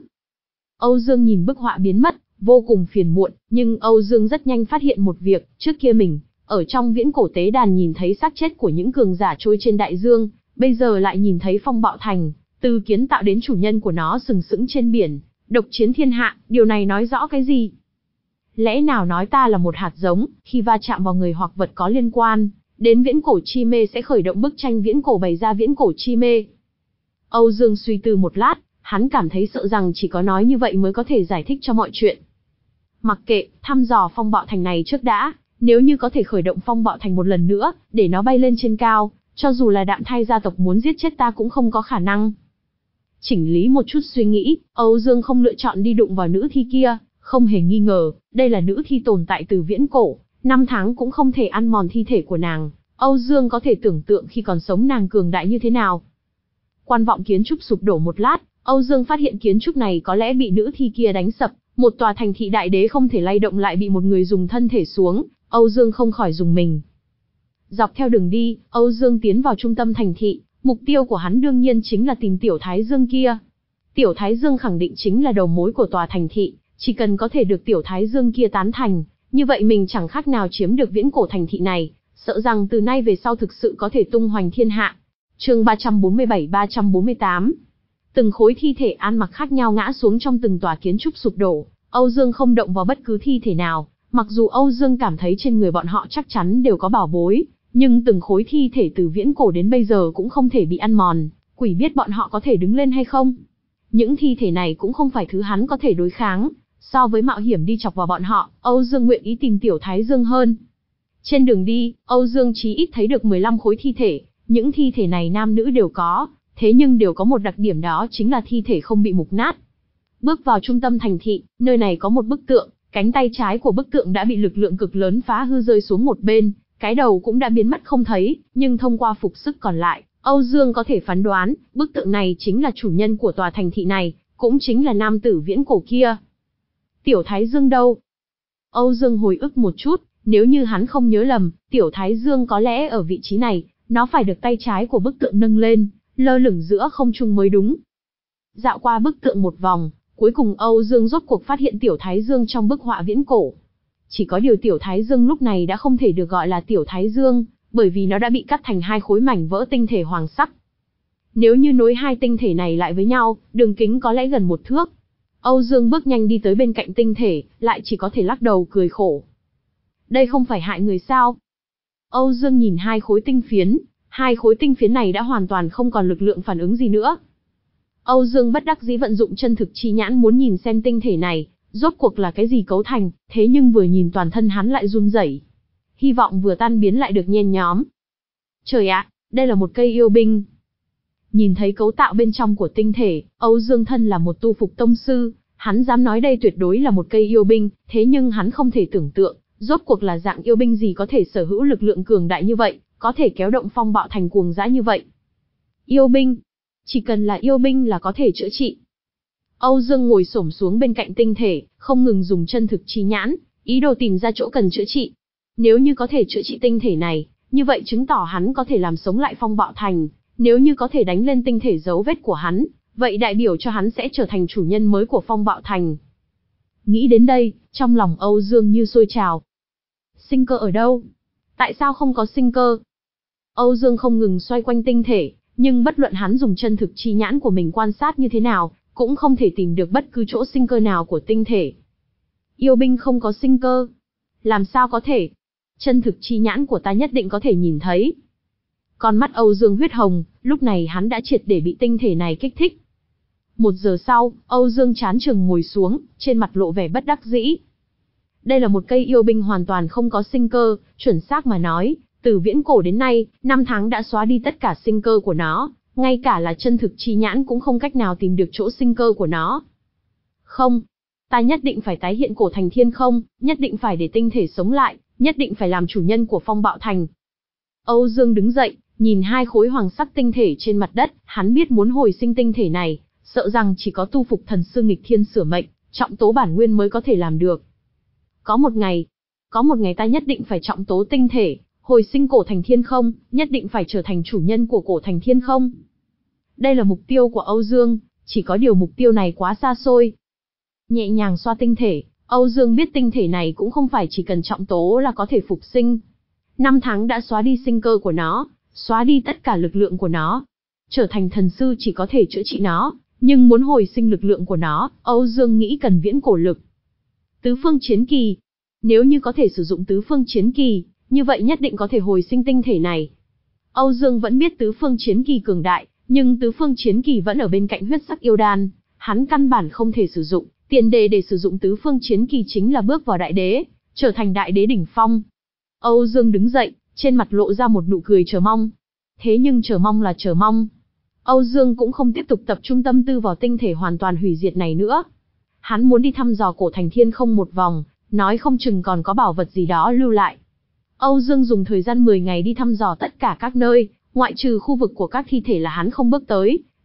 Âu Dương nhìn bức họa biến mất, vô cùng phiền muộn, nhưng Âu Dương rất nhanh phát hiện một việc, trước kia mình, ở trong viễn cổ tế đàn nhìn thấy xác chết của những cường giả trôi trên đại dương, bây giờ lại nhìn thấy phong bạo thành, từ kiến tạo đến chủ nhân của nó sừng sững trên biển, độc chiến thiên hạ, điều này nói rõ cái gì? Lẽ nào nói ta là một hạt giống, khi va chạm vào người hoặc vật có liên quan, đến viễn cổ chi mê sẽ khởi động bức tranh viễn cổ bày ra viễn cổ chi mê? Âu Dương suy tư một lát, hắn cảm thấy sợ rằng chỉ có nói như vậy mới có thể giải thích cho mọi chuyện. Mặc kệ, thăm dò phong bạo thành này trước đã, nếu như có thể khởi động phong bạo thành một lần nữa, để nó bay lên trên cao, cho dù là Đạm Thai gia tộc muốn giết chết ta cũng không có khả năng. Chỉnh lý một chút suy nghĩ, Âu Dương không lựa chọn đi đụng vào nữ thi kia, không hề nghi ngờ, đây là nữ thi tồn tại từ viễn cổ, năm tháng cũng không thể ăn mòn thi thể của nàng, Âu Dương có thể tưởng tượng khi còn sống nàng cường đại như thế nào. Quan vọng kiến trúc sụp đổ một lát, Âu Dương phát hiện kiến trúc này có lẽ bị nữ thi kia đánh sập, một tòa thành thị đại đế không thể lay động lại bị một người dùng thân thể xuống, Âu Dương không khỏi rùng mình. Dọc theo đường đi, Âu Dương tiến vào trung tâm thành thị, mục tiêu của hắn đương nhiên chính là tìm Tiểu Thái Dương kia. Tiểu Thái Dương khẳng định chính là đầu mối của tòa thành thị, chỉ cần có thể được Tiểu Thái Dương kia tán thành, như vậy mình chẳng khác nào chiếm được viễn cổ thành thị này, sợ rằng từ nay về sau thực sự có thể tung hoành thiên hạ. Chương ba trăm bốn mươi bảy ba trăm bốn mươi tám. Từng khối thi thể ăn mặc khác nhau ngã xuống trong từng tòa kiến trúc sụp đổ, Âu Dương không động vào bất cứ thi thể nào, mặc dù Âu Dương cảm thấy trên người bọn họ chắc chắn đều có bảo bối, nhưng từng khối thi thể từ viễn cổ đến bây giờ cũng không thể bị ăn mòn, quỷ biết bọn họ có thể đứng lên hay không. Những thi thể này cũng không phải thứ hắn có thể đối kháng, so với mạo hiểm đi chọc vào bọn họ, Âu Dương nguyện ý tìm Tiểu Thái Dương hơn. Trên đường đi, Âu Dương chí ít thấy được mười lăm khối thi thể, những thi thể này nam nữ đều có, thế nhưng đều có một đặc điểm đó chính là thi thể không bị mục nát. Bước vào trung tâm thành thị, nơi này có một bức tượng, cánh tay trái của bức tượng đã bị lực lượng cực lớn phá hư rơi xuống một bên, cái đầu cũng đã biến mất không thấy, nhưng thông qua phục sức còn lại, Âu Dương có thể phán đoán, bức tượng này chính là chủ nhân của tòa thành thị này, cũng chính là nam tử viễn cổ kia. Tiểu Thái Dương đâu? Âu Dương hồi ức một chút, nếu như hắn không nhớ lầm, Tiểu Thái Dương có lẽ ở vị trí này, nó phải được tay trái của bức tượng nâng lên, lơ lửng giữa không trung mới đúng. Dạo qua bức tượng một vòng, cuối cùng Âu Dương rốt cuộc phát hiện Tiểu Thái Dương trong bức họa viễn cổ. Chỉ có điều Tiểu Thái Dương lúc này đã không thể được gọi là Tiểu Thái Dương, bởi vì nó đã bị cắt thành hai khối mảnh vỡ tinh thể hoàng sắc. Nếu như nối hai tinh thể này lại với nhau, đường kính có lẽ gần một thước. Âu Dương bước nhanh đi tới bên cạnh tinh thể, lại chỉ có thể lắc đầu cười khổ. Đây không phải hại người sao? Âu Dương nhìn hai khối tinh phiến, hai khối tinh phiến này đã hoàn toàn không còn lực lượng phản ứng gì nữa. Âu Dương bất đắc dĩ vận dụng chân thực chi nhãn muốn nhìn xem tinh thể này, rốt cuộc là cái gì cấu thành, thế nhưng vừa nhìn toàn thân hắn lại run rẩy. Hy vọng vừa tan biến lại được nhen nhóm. Trời ạ, đây là một cây yêu binh. Nhìn thấy cấu tạo bên trong của tinh thể, Âu Dương thân là một tu phục tông sư, hắn dám nói đây tuyệt đối là một cây yêu binh, thế nhưng hắn không thể tưởng tượng, rốt cuộc là dạng yêu binh gì có thể sở hữu lực lượng cường đại như vậy, có thể kéo động phong bạo thành cuồng dã như vậy. Yêu binh, chỉ cần là yêu binh là có thể chữa trị. Âu Dương ngồi xổm xuống bên cạnh tinh thể, không ngừng dùng chân thực chi nhãn, ý đồ tìm ra chỗ cần chữa trị. Nếu như có thể chữa trị tinh thể này, như vậy chứng tỏ hắn có thể làm sống lại phong bạo thành, nếu như có thể đánh lên tinh thể dấu vết của hắn, vậy đại biểu cho hắn sẽ trở thành chủ nhân mới của phong bạo thành. Nghĩ đến đây, trong lòng Âu Dương như sôi trào. Sinh cơ ở đâu? Tại sao không có sinh cơ? Âu Dương không ngừng xoay quanh tinh thể, nhưng bất luận hắn dùng chân thực chi nhãn của mình quan sát như thế nào, cũng không thể tìm được bất cứ chỗ sinh cơ nào của tinh thể. Yêu binh không có sinh cơ. Làm sao có thể? Chân thực chi nhãn của ta nhất định có thể nhìn thấy. Con mắt Âu Dương huyết hồng, lúc này hắn đã triệt để bị tinh thể này kích thích. Một giờ sau, Âu Dương chán chừng ngồi xuống, trên mặt lộ vẻ bất đắc dĩ. Đây là một cây yêu binh hoàn toàn không có sinh cơ, chuẩn xác mà nói, từ viễn cổ đến nay, năm tháng đã xóa đi tất cả sinh cơ của nó, ngay cả là chân thực chi nhãn cũng không cách nào tìm được chỗ sinh cơ của nó. Không, ta nhất định phải tái hiện cổ thành thiên không, nhất định phải để tinh thể sống lại, nhất định phải làm chủ nhân của phong bạo thành. Âu Dương đứng dậy, nhìn hai khối hoàng sắc tinh thể trên mặt đất, hắn biết muốn hồi sinh tinh thể này, sợ rằng chỉ có tu phục thần sư nghịch thiên sửa mệnh, trọng tố bản nguyên mới có thể làm được. Có một ngày, có một ngày ta nhất định phải trọng tố tinh thể, hồi sinh cổ thành thiên không, nhất định phải trở thành chủ nhân của cổ thành thiên không. Đây là mục tiêu của Âu Dương, chỉ có điều mục tiêu này quá xa xôi. Nhẹ nhàng xoa tinh thể, Âu Dương biết tinh thể này cũng không phải chỉ cần trọng tố là có thể phục sinh. Năm tháng đã xóa đi sinh cơ của nó, xóa đi tất cả lực lượng của nó. Trở thành thần sư chỉ có thể chữa trị nó, nhưng muốn hồi sinh lực lượng của nó, Âu Dương nghĩ cần viễn cổ lực. Tứ phương chiến kỳ. Nếu như có thể sử dụng tứ phương chiến kỳ, như vậy nhất định có thể hồi sinh tinh thể này. Âu Dương vẫn biết tứ phương chiến kỳ cường đại, nhưng tứ phương chiến kỳ vẫn ở bên cạnh huyết sắc yêu đan, hắn căn bản không thể sử dụng, tiền đề để sử dụng tứ phương chiến kỳ chính là bước vào đại đế, trở thành đại đế đỉnh phong. Âu Dương đứng dậy, trên mặt lộ ra một nụ cười chờ mong. Thế nhưng chờ mong là chờ mong. Âu Dương cũng không tiếp tục tập trung tâm tư vào tinh thể hoàn toàn hủy diệt này nữa. Hắn muốn đi thăm dò cổ thành thiên không một vòng, nói không chừng còn có bảo vật gì đó lưu lại. Âu Dương dùng thời gian mười ngày đi thăm dò tất cả các nơi, ngoại trừ khu vực của các thi thể là hắn không bước tới,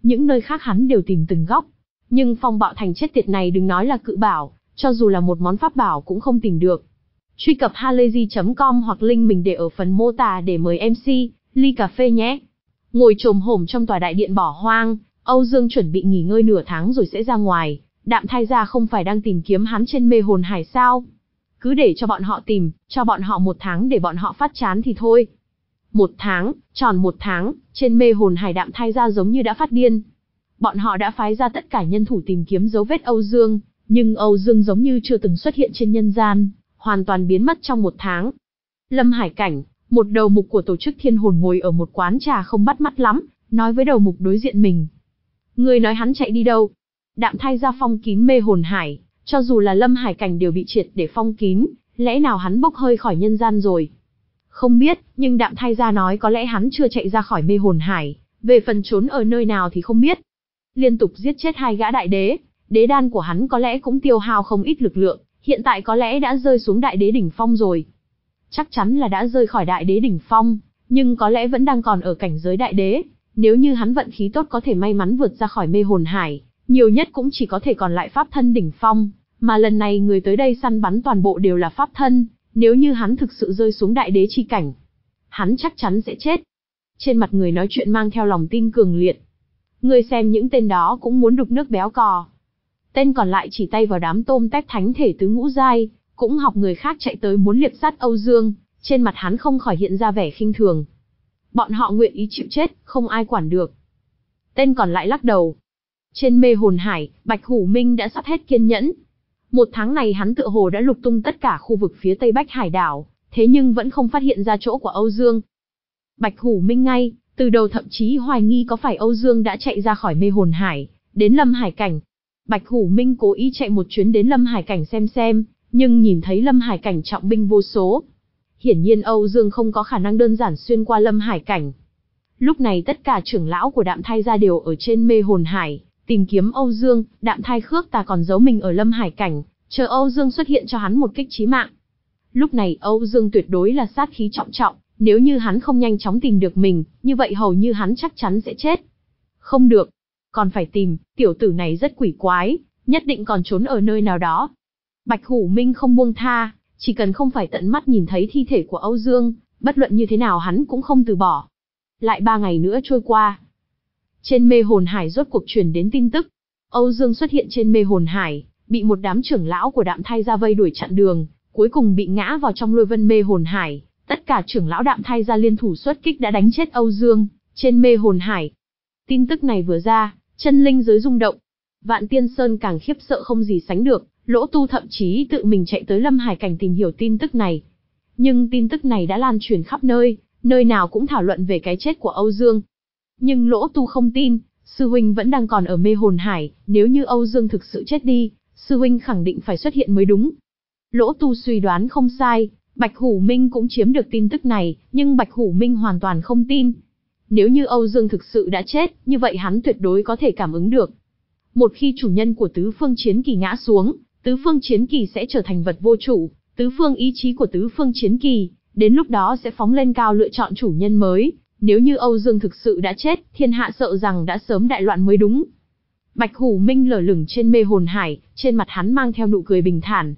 những nơi khác hắn đều tìm từng góc. Nhưng phong bạo thành chết tiệt này đừng nói là cự bảo, cho dù là một món pháp bảo cũng không tìm được. Truy cập halayzi chấm com hoặc link mình để ở phần mô tả để mời em xê, ly cà phê nhé. Ngồi chồm hổm trong tòa đại điện bỏ hoang, Âu Dương chuẩn bị nghỉ ngơi nửa tháng rồi sẽ ra ngoài. Đạm Thai Gia không phải đang tìm kiếm hắn trên mê hồn hải sao? Cứ để cho bọn họ tìm, cho bọn họ một tháng để bọn họ phát chán thì thôi. Một tháng, tròn một tháng, trên mê hồn hải Đạm Thai Gia giống như đã phát điên. Bọn họ đã phái ra tất cả nhân thủ tìm kiếm dấu vết Âu Dương, nhưng Âu Dương giống như chưa từng xuất hiện trên nhân gian, hoàn toàn biến mất trong một tháng. Lâm Hải Cảnh, một đầu mục của tổ chức Thiên Hồn ngồi ở một quán trà không bắt mắt lắm, nói với đầu mục đối diện mình. Người nói hắn chạy đi đâu? Đạm Thai Gia phong kín mê hồn hải, cho dù là Lâm Hải Cảnh đều bị triệt để phong kín, lẽ nào hắn bốc hơi khỏi nhân gian rồi? Không biết, nhưng Đạm Thai Gia nói có lẽ hắn chưa chạy ra khỏi mê hồn hải, về phần trốn ở nơi nào thì không biết. Liên tục giết chết hai gã đại đế, đế đan của hắn có lẽ cũng tiêu hao không ít lực lượng, hiện tại có lẽ đã rơi xuống đại đế đỉnh phong rồi. Chắc chắn là đã rơi khỏi đại đế đỉnh phong, nhưng có lẽ vẫn đang còn ở cảnh giới đại đế. Nếu như hắn vận khí tốt có thể may mắn vượt ra khỏi mê hồn hải, nhiều nhất cũng chỉ có thể còn lại pháp thân đỉnh phong, mà lần này người tới đây săn bắn toàn bộ đều là pháp thân, nếu như hắn thực sự rơi xuống đại đế chi cảnh, hắn chắc chắn sẽ chết. Trên mặt người nói chuyện mang theo lòng tin cường liệt. Người xem những tên đó cũng muốn đục nước béo cò. Tên còn lại chỉ tay vào đám tôm tép thánh thể tứ ngũ giai, cũng học người khác chạy tới muốn liệp sát Âu Dương, trên mặt hắn không khỏi hiện ra vẻ khinh thường. Bọn họ nguyện ý chịu chết, không ai quản được. Tên còn lại lắc đầu. Trên mê hồn hải, Bạch Hủ Minh đã sắp hết kiên nhẫn. Một tháng này hắn tựa hồ đã lục tung tất cả khu vực phía tây Bách Hải đảo, thế nhưng vẫn không phát hiện ra chỗ của Âu Dương. Bạch Hủ Minh ngay, từ đầu thậm chí hoài nghi có phải Âu Dương đã chạy ra khỏi mê hồn hải, đến Lâm Hải Cảnh. Bạch Hủ Minh cố ý chạy một chuyến đến Lâm Hải Cảnh xem xem, nhưng nhìn thấy Lâm Hải Cảnh trọng binh vô số. Hiển nhiên Âu Dương không có khả năng đơn giản xuyên qua Lâm Hải Cảnh. Lúc này tất cả trưởng lão của Đạm Thai Gia đều ở trên mê hồn hải, tìm kiếm Âu Dương. Đạm Thai Khước Tà còn giấu mình ở Lâm Hải Cảnh, chờ Âu Dương xuất hiện cho hắn một kích chí mạng. Lúc này Âu Dương tuyệt đối là sát khí trọng trọng, nếu như hắn không nhanh chóng tìm được mình, như vậy hầu như hắn chắc chắn sẽ chết. Không được, còn phải tìm, tiểu tử này rất quỷ quái, nhất định còn trốn ở nơi nào đó. Bạch Hủ Minh không buông tha, chỉ cần không phải tận mắt nhìn thấy thi thể của Âu Dương, bất luận như thế nào hắn cũng không từ bỏ. Lại ba ngày nữa trôi qua. Trên mê hồn hải rốt cuộc truyền đến tin tức. Âu Dương xuất hiện trên mê hồn hải, bị một đám trưởng lão của Đạm Thai Gia vây đuổi chặn đường, cuối cùng bị ngã vào trong lôi vân mê hồn hải. Tất cả trưởng lão Đạm Thai Gia liên thủ xuất kích đã đánh chết Âu Dương, trên mê hồn hải. Tin tức này vừa ra, chân linh giới rung động. Vạn Tiên Sơn càng khiếp sợ không gì sánh được, Lỗ Tu thậm chí tự mình chạy tới Lâm Hải Cảnh tìm hiểu tin tức này. Nhưng tin tức này đã lan truyền khắp nơi, nơi nào cũng thảo luận về cái chết của Âu Dương. Nhưng Lỗ Tu không tin, sư huynh vẫn đang còn ở mê hồn hải, nếu như Âu Dương thực sự chết đi, sư huynh khẳng định phải xuất hiện mới đúng. Lỗ Tu suy đoán không sai, Bạch Hủ Minh cũng chiếm được tin tức này, nhưng Bạch Hủ Minh hoàn toàn không tin. Nếu như Âu Dương thực sự đã chết, như vậy hắn tuyệt đối có thể cảm ứng được. Một khi chủ nhân của tứ phương chiến kỳ ngã xuống, tứ phương chiến kỳ sẽ trở thành vật vô chủ, tứ phương ý chí của tứ phương chiến kỳ, đến lúc đó sẽ phóng lên cao lựa chọn chủ nhân mới. Nếu như Âu Dương thực sự đã chết, thiên hạ sợ rằng đã sớm đại loạn mới đúng. Bạch Hủ Minh lở lửng trên mê hồn hải, trên mặt hắn mang theo nụ cười bình thản.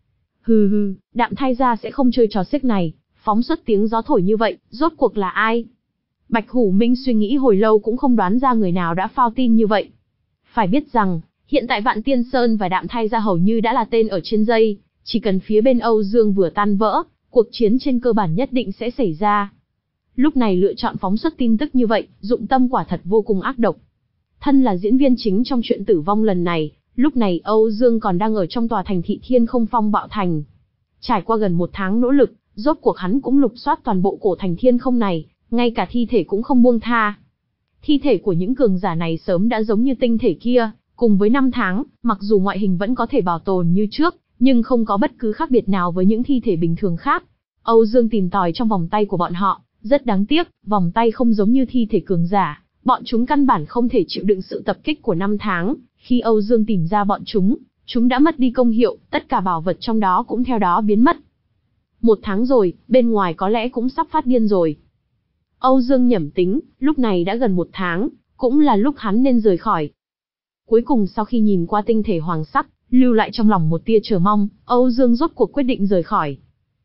Hừ hừ, Đạm Thai Gia sẽ không chơi trò xiếc này, phóng xuất tiếng gió thổi như vậy, rốt cuộc là ai? Bạch Hủ Minh suy nghĩ hồi lâu cũng không đoán ra người nào đã phao tin như vậy. Phải biết rằng, hiện tại Vạn Tiên Sơn và Đạm Thai Gia hầu như đã là tên ở trên dây, chỉ cần phía bên Âu Dương vừa tan vỡ, cuộc chiến trên cơ bản nhất định sẽ xảy ra. Lúc này lựa chọn phóng xuất tin tức như vậy, dụng tâm quả thật vô cùng ác độc. Thân là diễn viên chính trong chuyện tử vong lần này, lúc này Âu Dương còn đang ở trong tòa thành thị Thiên Không Phong Bạo Thành. Trải qua gần một tháng nỗ lực, rốt cuộc hắn cũng lục soát toàn bộ cổ thành Thiên Không này, ngay cả thi thể cũng không buông tha. Thi thể của những cường giả này sớm đã giống như tinh thể kia, cùng với năm tháng, mặc dù ngoại hình vẫn có thể bảo tồn như trước, nhưng không có bất cứ khác biệt nào với những thi thể bình thường khác. Âu Dương tìm tòi trong vòng tay của bọn họ, rất đáng tiếc, vòng tay không giống như thi thể cường giả, bọn chúng căn bản không thể chịu đựng sự tập kích của năm tháng, khi Âu Dương tìm ra bọn chúng, chúng đã mất đi công hiệu, tất cả bảo vật trong đó cũng theo đó biến mất. Một tháng rồi, bên ngoài có lẽ cũng sắp phát điên rồi. Âu Dương nhẩm tính, lúc này đã gần một tháng, cũng là lúc hắn nên rời khỏi. Cuối cùng sau khi nhìn qua tinh thể hoàng sắc, lưu lại trong lòng một tia chờ mong, Âu Dương rốt cuộc quyết định rời khỏi.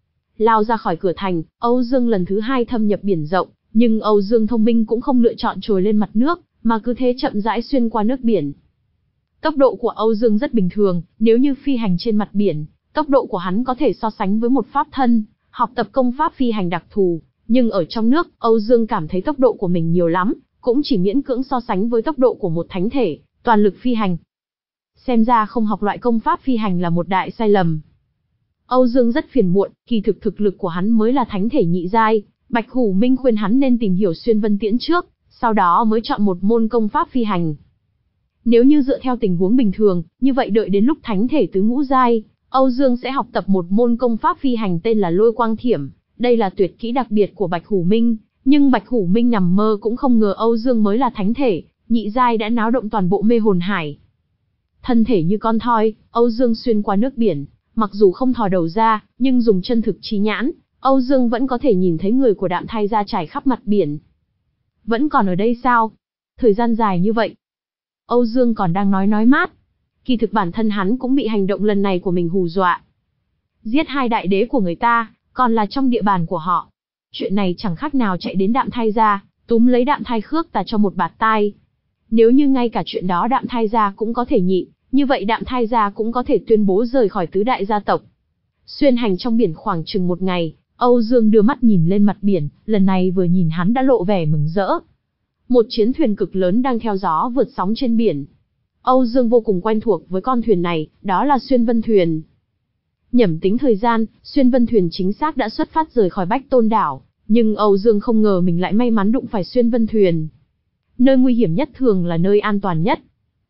Lao ra khỏi cửa thành, Âu Dương lần thứ hai thâm nhập biển rộng, nhưng Âu Dương thông minh cũng không lựa chọn trồi lên mặt nước, mà cứ thế chậm rãi xuyên qua nước biển. Tốc độ của Âu Dương rất bình thường, nếu như phi hành trên mặt biển, tốc độ của hắn có thể so sánh với một pháp thân, học tập công pháp phi hành đặc thù, nhưng ở trong nước, Âu Dương cảm thấy tốc độ của mình nhiều lắm, cũng chỉ miễn cưỡng so sánh với tốc độ của một thánh thể, toàn lực phi hành. Xem ra không học loại công pháp phi hành là một đại sai lầm. Âu Dương rất phiền muộn, kỳ thực thực lực của hắn mới là thánh thể nhị giai, Bạch Hủ Minh khuyên hắn nên tìm hiểu xuyên vân tiễn trước, sau đó mới chọn một môn công pháp phi hành. Nếu như dựa theo tình huống bình thường, như vậy đợi đến lúc thánh thể tứ ngũ giai, Âu Dương sẽ học tập một môn công pháp phi hành tên là Lôi Quang Thiểm, đây là tuyệt kỹ đặc biệt của Bạch Hủ Minh, nhưng Bạch Hủ Minh nằm mơ cũng không ngờ Âu Dương mới là thánh thể, nhị giai đã náo động toàn bộ mê hồn hải. Thân thể như con thoi, Âu Dương xuyên qua nước biển, mặc dù không thò đầu ra, nhưng dùng chân thực trí nhãn, Âu Dương vẫn có thể nhìn thấy người của Đạm Thai gia trải khắp mặt biển. Vẫn còn ở đây sao? Thời gian dài như vậy. Âu Dương còn đang nói nói mát. Kỳ thực bản thân hắn cũng bị hành động lần này của mình hù dọa. Giết hai đại đế của người ta, còn là trong địa bàn của họ. Chuyện này chẳng khác nào chạy đến Đạm Thai gia, túm lấy Đạm Thai Khước tà cho một bạt tai. Nếu như ngay cả chuyện đó Đạm Thai gia cũng có thể nhịn, như vậy Đạm Thai gia cũng có thể tuyên bố rời khỏi tứ đại gia tộc. Xuyên hành trong biển khoảng chừng một ngày, Âu Dương đưa mắt nhìn lên mặt biển, lần này vừa nhìn hắn đã lộ vẻ mừng rỡ. Một chiến thuyền cực lớn đang theo gió vượt sóng trên biển. Âu Dương vô cùng quen thuộc với con thuyền này, đó là Xuyên Vân Thuyền. Nhẩm tính thời gian, Xuyên Vân Thuyền chính xác đã xuất phát rời khỏi Bách Tôn Đảo, nhưng Âu Dương không ngờ mình lại may mắn đụng phải Xuyên Vân Thuyền. Nơi nguy hiểm nhất thường là nơi an toàn nhất.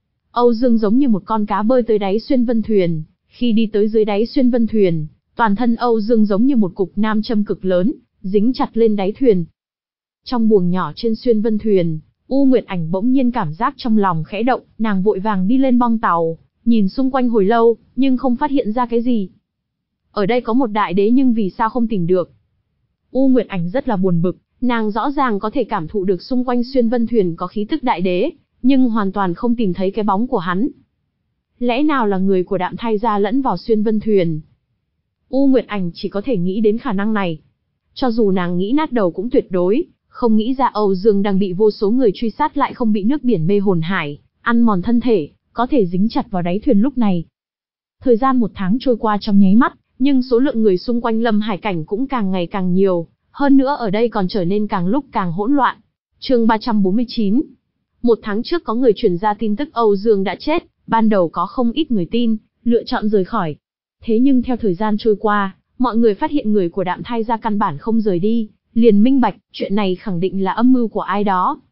Âu Dương giống như một con cá bơi tới đáy Xuyên Vân Thuyền, khi đi tới dưới đáy Xuyên Vân Thuyền, toàn thân Âu Dương giống như một cục nam châm cực lớn, dính chặt lên đáy thuyền. Trong buồng nhỏ trên Xuyên Vân Thuyền, U Nguyệt Ảnh bỗng nhiên cảm giác trong lòng khẽ động, nàng vội vàng đi lên bong tàu, nhìn xung quanh hồi lâu, nhưng không phát hiện ra cái gì. Ở đây có một đại đế nhưng vì sao không tìm được? U Nguyệt Ảnh rất là buồn bực, nàng rõ ràng có thể cảm thụ được xung quanh Xuyên Vân Thuyền có khí tức đại đế, nhưng hoàn toàn không tìm thấy cái bóng của hắn. Lẽ nào là người của Đạm Thai gia lẫn vào Xuyên Vân Thuyền? U Nguyệt Ảnh chỉ có thể nghĩ đến khả năng này. Cho dù nàng nghĩ nát đầu cũng tuyệt đối không nghĩ ra Âu Dương đang bị vô số người truy sát lại không bị nước biển mê hồn hải ăn mòn thân thể, có thể dính chặt vào đáy thuyền lúc này. Thời gian một tháng trôi qua trong nháy mắt, nhưng số lượng người xung quanh Lâm Hải cảnh cũng càng ngày càng nhiều, hơn nữa ở đây còn trở nên càng lúc càng hỗn loạn. Chương ba trăm bốn mươi chín. Một tháng trước có người truyền ra tin tức Âu Dương đã chết, ban đầu có không ít người tin, lựa chọn rời khỏi. Thế nhưng theo thời gian trôi qua, mọi người phát hiện người của Đạm Thai gia căn bản không rời đi, liền minh bạch, chuyện này khẳng định là âm mưu của ai đó.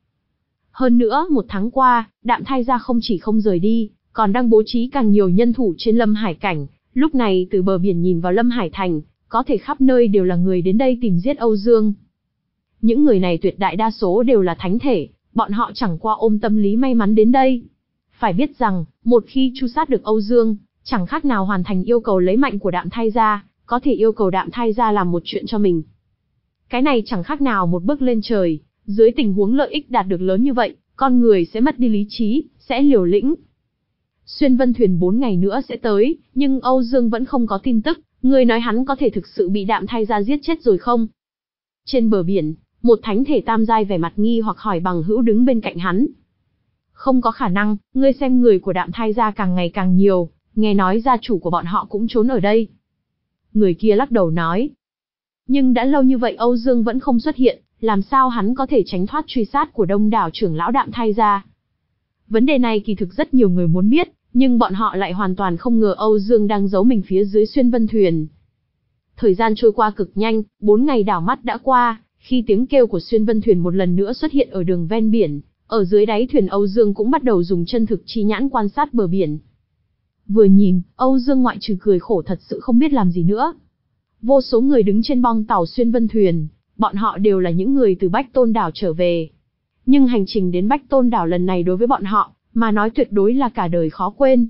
Hơn nữa, một tháng qua, Đạm Thai gia không chỉ không rời đi, còn đang bố trí càng nhiều nhân thủ trên Lâm Hải cảnh. Lúc này từ bờ biển nhìn vào Lâm Hải thành, có thể khắp nơi đều là người đến đây tìm giết Âu Dương. Những người này tuyệt đại đa số đều là thánh thể, bọn họ chẳng qua ôm tâm lý may mắn đến đây. Phải biết rằng, một khi tru sát được Âu Dương, chẳng khác nào hoàn thành yêu cầu lấy mạnh của Đạm Thai gia, có thể yêu cầu Đạm Thai gia làm một chuyện cho mình. Cái này chẳng khác nào một bước lên trời, dưới tình huống lợi ích đạt được lớn như vậy, con người sẽ mất đi lý trí, sẽ liều lĩnh. Xuyên Vân Thuyền bốn ngày nữa sẽ tới, nhưng Âu Dương vẫn không có tin tức, người nói hắn có thể thực sự bị Đạm Thai gia giết chết rồi không? Trên bờ biển, một thánh thể tam giai vẻ mặt nghi hoặc hỏi bằng hữu đứng bên cạnh hắn. Không có khả năng, ngươi xem người của Đạm Thai gia càng ngày càng nhiều, nghe nói gia chủ của bọn họ cũng trốn ở đây. Người kia lắc đầu nói. Nhưng đã lâu như vậy Âu Dương vẫn không xuất hiện, làm sao hắn có thể tránh thoát truy sát của đông đảo trưởng lão Đạm Thai gia? Vấn đề này kỳ thực rất nhiều người muốn biết, nhưng bọn họ lại hoàn toàn không ngờ Âu Dương đang giấu mình phía dưới Xuyên Vân Thuyền. Thời gian trôi qua cực nhanh, bốn ngày đảo mắt đã qua, khi tiếng kêu của Xuyên Vân Thuyền một lần nữa xuất hiện ở đường ven biển, ở dưới đáy thuyền Âu Dương cũng bắt đầu dùng chân thực chi nhãn quan sát bờ biển. Vừa nhìn, Âu Dương ngoại trừ cười khổ thật sự không biết làm gì nữa. Vô số người đứng trên bong tàu Xuyên Vân Thuyền, bọn họ đều là những người từ Bách Tôn Đảo trở về. Nhưng hành trình đến Bách Tôn Đảo lần này đối với bọn họ, mà nói tuyệt đối là cả đời khó quên.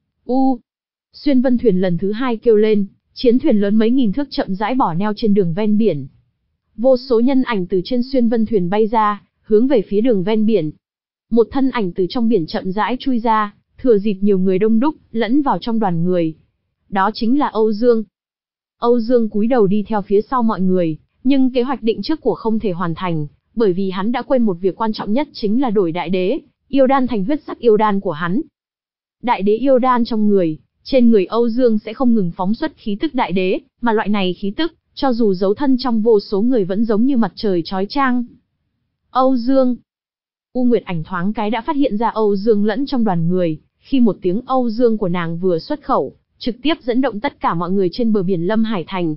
U! Xuyên Vân Thuyền lần thứ hai kêu lên, chiến thuyền lớn mấy nghìn thước chậm rãi bỏ neo trên đường ven biển. Vô số nhân ảnh từ trên Xuyên Vân Thuyền bay ra, hướng về phía đường ven biển. Một thân ảnh từ trong biển chậm rãi chui ra, thừa dịp nhiều người đông đúc, lẫn vào trong đoàn người. Đó chính là Âu Dương. Âu Dương cúi đầu đi theo phía sau mọi người, nhưng kế hoạch định trước của không thể hoàn thành, bởi vì hắn đã quên một việc quan trọng nhất chính là đổi đại đế, yêu đan thành huyết sắc yêu đan của hắn. Đại đế yêu đan trong người, trên người Âu Dương sẽ không ngừng phóng xuất khí tức đại đế, mà loại này khí tức, cho dù giấu thân trong vô số người vẫn giống như mặt trời chói chang. Âu Dương. U Nguyệt Ảnh thoáng cái đã phát hiện ra Âu Dương lẫn trong đoàn người, khi một tiếng Âu Dương của nàng vừa xuất khẩu, trực tiếp dẫn động tất cả mọi người trên bờ biển Lâm Hải Thành.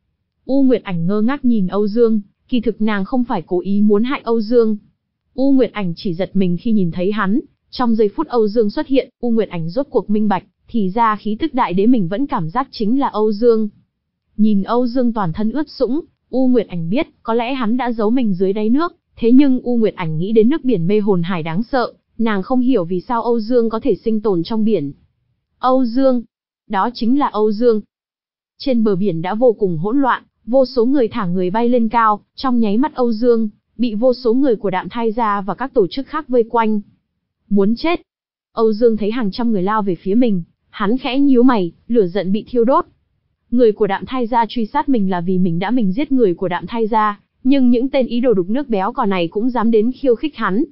U Nguyệt Ảnh ngơ ngác nhìn Âu Dương, kỳ thực nàng không phải cố ý muốn hại Âu Dương. U Nguyệt Ảnh chỉ giật mình khi nhìn thấy hắn, trong giây phút Âu Dương xuất hiện, U Nguyệt Ảnh rốt cuộc minh bạch, thì ra khí tức đại đế mình vẫn cảm giác chính là Âu Dương. Nhìn Âu Dương toàn thân ướt sũng, U Nguyệt Ảnh biết, có lẽ hắn đã giấu mình dưới đáy nước, thế nhưng U Nguyệt Ảnh nghĩ đến nước biển mê hồn hải đáng sợ, nàng không hiểu vì sao Âu Dương có thể sinh tồn trong biển. Âu Dương, đó chính là Âu Dương. Trên bờ biển đã vô cùng hỗn loạn, vô số người thả người bay lên cao, trong nháy mắt Âu Dương bị vô số người của Đạm Thai gia và các tổ chức khác vây quanh. Muốn chết. Âu Dương thấy hàng trăm người lao về phía mình, hắn khẽ nhíu mày, lửa giận bị thiêu đốt. Người của Đạm Thai gia truy sát mình là vì mình đã mình giết người của Đạm Thai gia, nhưng những tên ý đồ đục nước béo cò này cũng dám đến khiêu khích hắn.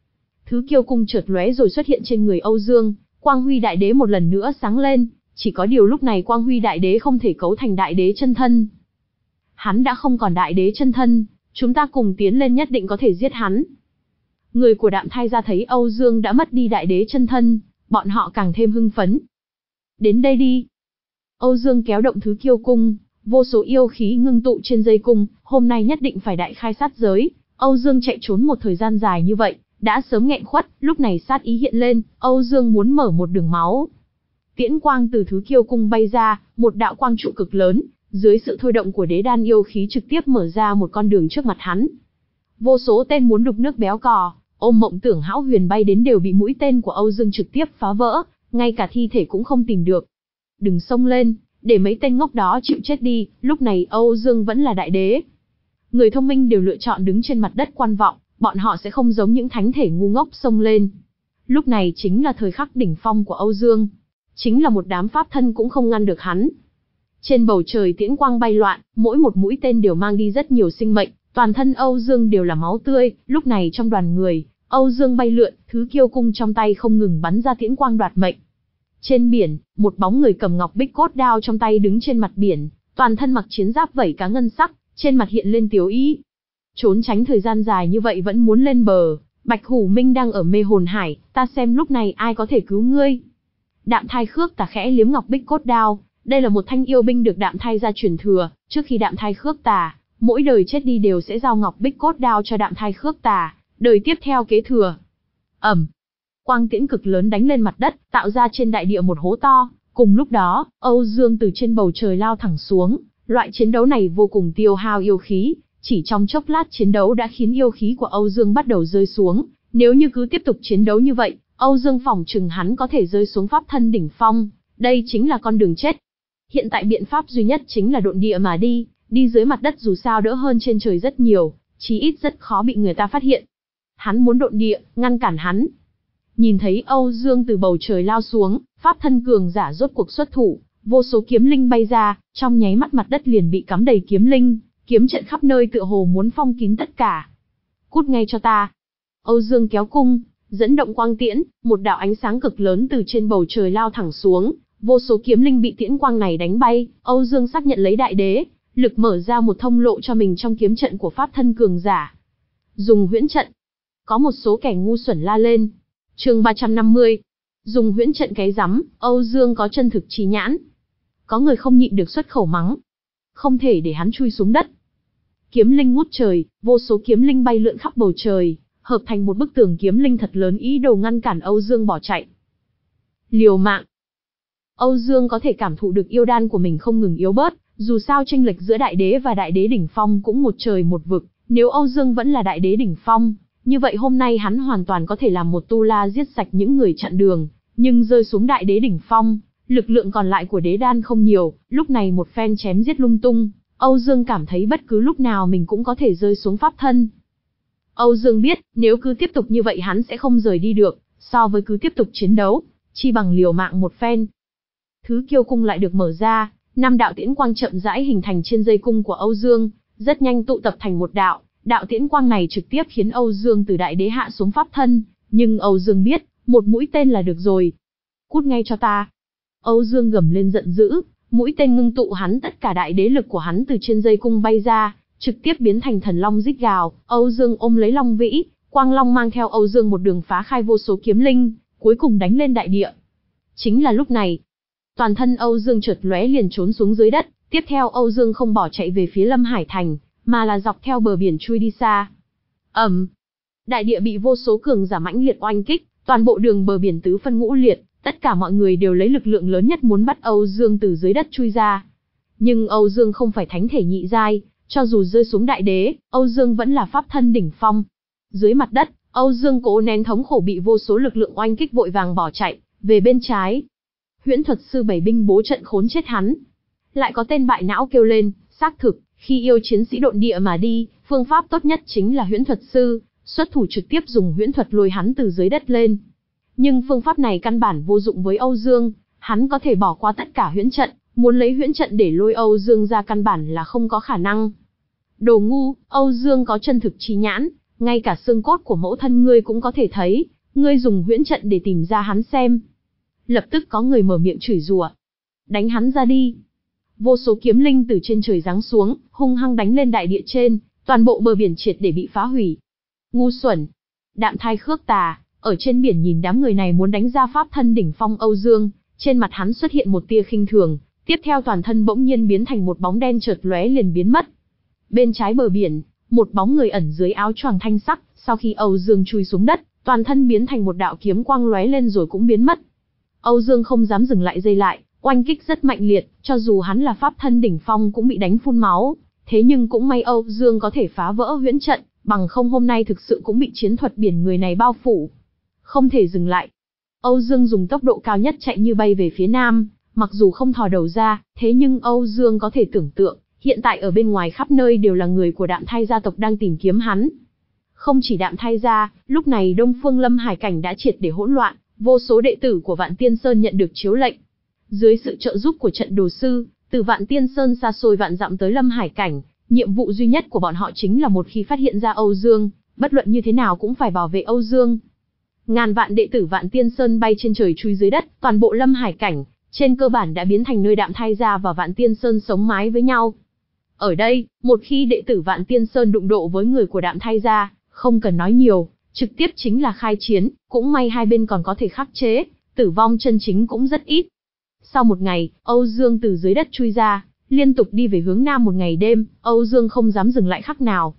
Thứ kiêu cung chợt lóe rồi xuất hiện trên người Âu Dương, Quang Huy Đại Đế một lần nữa sáng lên, chỉ có điều lúc này Quang Huy Đại Đế không thể cấu thành Đại Đế chân thân. Hắn đã không còn Đại Đế chân thân, chúng ta cùng tiến lên nhất định có thể giết hắn. Người của Đạm Thai gia thấy Âu Dương đã mất đi Đại Đế chân thân, bọn họ càng thêm hưng phấn. Đến đây đi. Âu Dương kéo động thứ kiêu cung, vô số yêu khí ngưng tụ trên dây cung, hôm nay nhất định phải đại khai sát giới. Âu Dương chạy trốn một thời gian dài như vậy, đã sớm nghẹn khuất, lúc này sát ý hiện lên, Âu Dương muốn mở một đường máu. Tiễn quang từ thứ kiêu cung bay ra, một đạo quang trụ cực lớn, dưới sự thôi động của đế đan yêu khí trực tiếp mở ra một con đường trước mặt hắn. Vô số tên muốn đục nước béo cò, ôm mộng tưởng hão huyền bay đến đều bị mũi tên của Âu Dương trực tiếp phá vỡ, ngay cả thi thể cũng không tìm được. Đừng xông lên, để mấy tên ngốc đó chịu chết đi, lúc này Âu Dương vẫn là đại đế. Người thông minh đều lựa chọn đứng trên mặt đất quan vọng, bọn họ sẽ không giống những thánh thể ngu ngốc xông lên. Lúc này chính là thời khắc đỉnh phong của Âu Dương, chính là một đám pháp thân cũng không ngăn được hắn. Trên bầu trời tiễn quang bay loạn, mỗi một mũi tên đều mang đi rất nhiều sinh mệnh, toàn thân Âu Dương đều là máu tươi, lúc này trong đoàn người, Âu Dương bay lượn, thứ kiêu cung trong tay không ngừng bắn ra tiễn quang đoạt mệnh. Trên biển, một bóng người cầm ngọc bích cốt đao trong tay đứng trên mặt biển, toàn thân mặc chiến giáp vảy cá ngân sắc, trên mặt hiện lên tiếu ý. Trốn tránh thời gian dài như vậy vẫn muốn lên bờ, Bạch Hủ Minh đang ở mê hồn hải, ta xem lúc này ai có thể cứu ngươi. Đạm Thai Khước Tà khẽ liếm ngọc bích cốt đao, đây là một thanh yêu binh được Đạm Thai gia truyền thừa, trước khi Đạm Thai Khước Tà, mỗi đời chết đi đều sẽ giao ngọc bích cốt đao cho Đạm Thai Khước Tà, đời tiếp theo kế thừa. Ầm. Quang tiễn cực lớn đánh lên mặt đất, tạo ra trên đại địa một hố to, cùng lúc đó, Âu Dương từ trên bầu trời lao thẳng xuống, loại chiến đấu này vô cùng tiêu hao yêu khí, chỉ trong chốc lát chiến đấu đã khiến yêu khí của Âu Dương bắt đầu rơi xuống, nếu như cứ tiếp tục chiến đấu như vậy, Âu Dương phỏng chừng hắn có thể rơi xuống pháp thân đỉnh phong, đây chính là con đường chết. Hiện tại biện pháp duy nhất chính là độn địa mà đi, đi dưới mặt đất dù sao đỡ hơn trên trời rất nhiều, chí ít rất khó bị người ta phát hiện. Hắn muốn độn địa, ngăn cản hắn. Nhìn thấy Âu Dương từ bầu trời lao xuống, pháp thân cường giả rốt cuộc xuất thủ, vô số kiếm linh bay ra, trong nháy mắt mặt đất liền bị cắm đầy kiếm linh, kiếm trận khắp nơi tựa hồ muốn phong kín tất cả. Cút ngay cho ta. Âu Dương kéo cung, dẫn động quang tiễn, một đạo ánh sáng cực lớn từ trên bầu trời lao thẳng xuống, vô số kiếm linh bị tiễn quang này đánh bay, Âu Dương xác nhận lấy đại đế, lực mở ra một thông lộ cho mình trong kiếm trận của pháp thân cường giả. Dùng huyễn trận. Có một số kẻ ngu xuẩn la lên. Chương ba trăm năm mươi. Dùng huyễn trận cái rắm, Âu Dương có chân thực trí nhãn. Có người không nhịn được xuất khẩu mắng. Không thể để hắn chui xuống đất. Kiếm linh ngút trời, vô số kiếm linh bay lượn khắp bầu trời, hợp thành một bức tường kiếm linh thật lớn ý đồ ngăn cản Âu Dương bỏ chạy. Liều mạng. Âu Dương có thể cảm thụ được yêu đan của mình không ngừng yếu bớt, dù sao chênh lệch giữa đại đế và đại đế đỉnh phong cũng một trời một vực, nếu Âu Dương vẫn là đại đế đỉnh phong, như vậy hôm nay hắn hoàn toàn có thể làm một tu la giết sạch những người chặn đường, nhưng rơi xuống đại đế đỉnh phong, lực lượng còn lại của đế đan không nhiều, lúc này một phen chém giết lung tung, Âu Dương cảm thấy bất cứ lúc nào mình cũng có thể rơi xuống pháp thân. Âu Dương biết, nếu cứ tiếp tục như vậy hắn sẽ không rời đi được, so với cứ tiếp tục chiến đấu, chi bằng liều mạng một phen. Thứ kiêu cung lại được mở ra, năm đạo tiễn quang chậm rãi hình thành trên dây cung của Âu Dương, rất nhanh tụ tập thành một đạo, đạo tiễn quang này trực tiếp khiến Âu Dương từ đại đế hạ xuống pháp thân, nhưng Âu Dương biết, một mũi tên là được rồi. Cút ngay cho ta. Âu Dương gầm lên giận dữ, mũi tên ngưng tụ hắn tất cả đại đế lực của hắn từ trên dây cung bay ra, trực tiếp biến thành thần long rít gào. Âu Dương ôm lấy long vĩ, quang long mang theo Âu Dương một đường phá khai vô số kiếm linh, cuối cùng đánh lên đại địa. Chính là lúc này, toàn thân Âu Dương chợt lóe liền trốn xuống dưới đất, tiếp theo Âu Dương không bỏ chạy về phía Lâm Hải Thành, mà là dọc theo bờ biển chui đi xa. ầm, um, đại địa bị vô số cường giả mãnh liệt oanh kích, toàn bộ đường bờ biển tứ phân ngũ liệt, tất cả mọi người đều lấy lực lượng lớn nhất muốn bắt Âu Dương từ dưới đất chui ra. Nhưng Âu Dương không phải thánh thể nhị giai, cho dù rơi xuống đại đế, Âu Dương vẫn là pháp thân đỉnh phong. Dưới mặt đất, Âu Dương cố nén thống khổ bị vô số lực lượng oanh kích vội vàng bỏ chạy về bên trái. Huyễn thuật sư bảy binh bố trận khốn chết hắn. Lại có tên bại não kêu lên, xác thực, khi yêu chiến sĩ độn địa mà đi, phương pháp tốt nhất chính là huyễn thuật sư, xuất thủ trực tiếp dùng huyễn thuật lôi hắn từ dưới đất lên. Nhưng phương pháp này căn bản vô dụng với Âu Dương, hắn có thể bỏ qua tất cả huyễn trận, muốn lấy huyễn trận để lôi Âu Dương ra căn bản là không có khả năng. Đồ ngu, Âu Dương có chân thực trí nhãn, ngay cả xương cốt của mẫu thân ngươi cũng có thể thấy, ngươi dùng huyễn trận để tìm ra hắn xem. Lập tức có người mở miệng chửi rủa. Đánh hắn ra đi. Vô số kiếm linh từ trên trời giáng xuống, hung hăng đánh lên đại địa trên, toàn bộ bờ biển triệt để bị phá hủy. Ngu xuẩn. Đạm Thai Khước Tà, ở trên biển nhìn đám người này muốn đánh ra pháp thân đỉnh phong Âu Dương, trên mặt hắn xuất hiện một tia khinh thường, tiếp theo toàn thân bỗng nhiên biến thành một bóng đen chợt lóe liền biến mất. Bên trái bờ biển, một bóng người ẩn dưới áo choàng thanh sắc, sau khi Âu Dương chui xuống đất, toàn thân biến thành một đạo kiếm quang lóe lên rồi cũng biến mất. Âu Dương không dám dừng lại giây lại, oanh kích rất mạnh liệt, cho dù hắn là pháp thân đỉnh phong cũng bị đánh phun máu, thế nhưng cũng may Âu Dương có thể phá vỡ huyễn trận, bằng không hôm nay thực sự cũng bị chiến thuật biển người này bao phủ. Không thể dừng lại. Âu Dương dùng tốc độ cao nhất chạy như bay về phía nam, mặc dù không thò đầu ra, thế nhưng Âu Dương có thể tưởng tượng, hiện tại ở bên ngoài khắp nơi đều là người của Đạm Thai gia tộc đang tìm kiếm hắn. Không chỉ Đạm Thai gia, lúc này Đông Phương Lâm Hải cảnh đã triệt để hỗn loạn, vô số đệ tử của Vạn Tiên Sơn nhận được chiếu lệnh. Dưới sự trợ giúp của trận đồ sư, từ Vạn Tiên Sơn xa xôi vạn dặm tới Lâm Hải cảnh, nhiệm vụ duy nhất của bọn họ chính là một khi phát hiện ra Âu Dương, bất luận như thế nào cũng phải bảo vệ Âu Dương. Ngàn vạn đệ tử Vạn Tiên Sơn bay trên trời chui dưới đất, toàn bộ Lâm Hải cảnh, trên cơ bản đã biến thành nơi Đạm Thai gia và Vạn Tiên Sơn sống mái với nhau. Ở đây, một khi đệ tử Vạn Tiên Sơn đụng độ với người của Đạm Thai gia, không cần nói nhiều, trực tiếp chính là khai chiến, cũng may hai bên còn có thể khắc chế, tử vong chân chính cũng rất ít. Sau một ngày, Âu Dương từ dưới đất chui ra, liên tục đi về hướng nam một ngày đêm, Âu Dương không dám dừng lại khắc nào.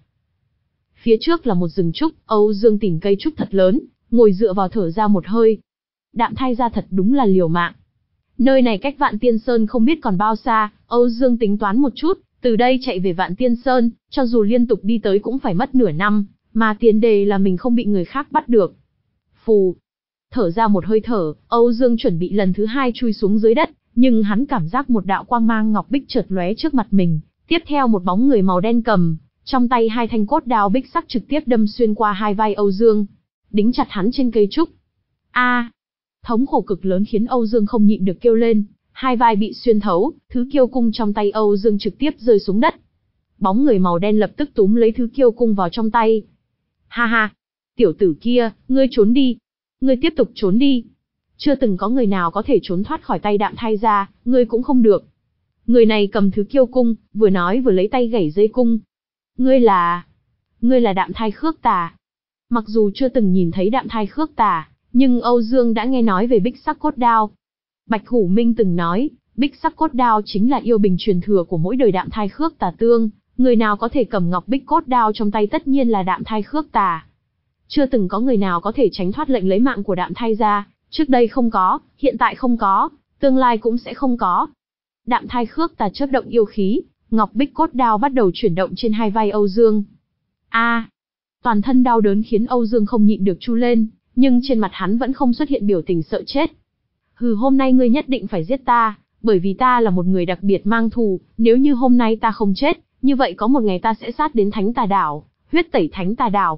Phía trước là một rừng trúc, Âu Dương tìm cây trúc thật lớn, ngồi dựa vào thở ra một hơi. Đạm Thai gia thật đúng là liều mạng. Nơi này cách Vạn Tiên Sơn không biết còn bao xa, Âu Dương tính toán một chút, từ đây chạy về Vạn Tiên Sơn, cho dù liên tục đi tới cũng phải mất nửa năm, mà tiền đề là mình không bị người khác bắt được. Phù. Thở ra một hơi thở, Âu Dương chuẩn bị lần thứ hai chui xuống dưới đất, nhưng hắn cảm giác một đạo quang mang ngọc bích chợt lóe trước mặt mình, tiếp theo một bóng người màu đen cầm, trong tay hai thanh cốt đao bích sắc trực tiếp đâm xuyên qua hai vai Âu Dương, đính chặt hắn trên cây trúc. A! À, thống khổ cực lớn khiến Âu Dương không nhịn được kêu lên, hai vai bị xuyên thấu, thứ kiêu cung trong tay Âu Dương trực tiếp rơi xuống đất. Bóng người màu đen lập tức túm lấy thứ kiêu cung vào trong tay. Ha ha! Tiểu tử kia, ngươi trốn đi! Ngươi tiếp tục trốn đi! Chưa từng có người nào có thể trốn thoát khỏi tay Đạm Thai gia, ngươi cũng không được. Người này cầm thứ kiêu cung, vừa nói vừa lấy tay gảy dây cung. Ngươi là... Ngươi là Đạm Thai Khước Tà. Mặc dù chưa từng nhìn thấy Đạm Thai Khước Tà, nhưng Âu Dương đã nghe nói về bích sắc cốt đao. Bạch Hủ Minh từng nói, bích sắc cốt đao chính là yêu bình truyền thừa của mỗi đời Đạm Thai Khước Tà tương, người nào có thể cầm ngọc bích cốt đao trong tay tất nhiên là Đạm Thai Khước Tà. Chưa từng có người nào có thể tránh thoát lệnh lấy mạng của Đạm Thai gia, trước đây không có, hiện tại không có, tương lai cũng sẽ không có. Đạm Thai Khước Tà chớp động yêu khí, ngọc bích cốt đao bắt đầu chuyển động trên hai vai Âu Dương. A! À, toàn thân đau đớn khiến Âu Dương không nhịn được chu lên, nhưng trên mặt hắn vẫn không xuất hiện biểu tình sợ chết. Hừ, hôm nay ngươi nhất định phải giết ta, bởi vì ta là một người đặc biệt mang thù, nếu như hôm nay ta không chết, như vậy có một ngày ta sẽ sát đến Thánh Tà Đảo, huyết tẩy Thánh Tà Đảo.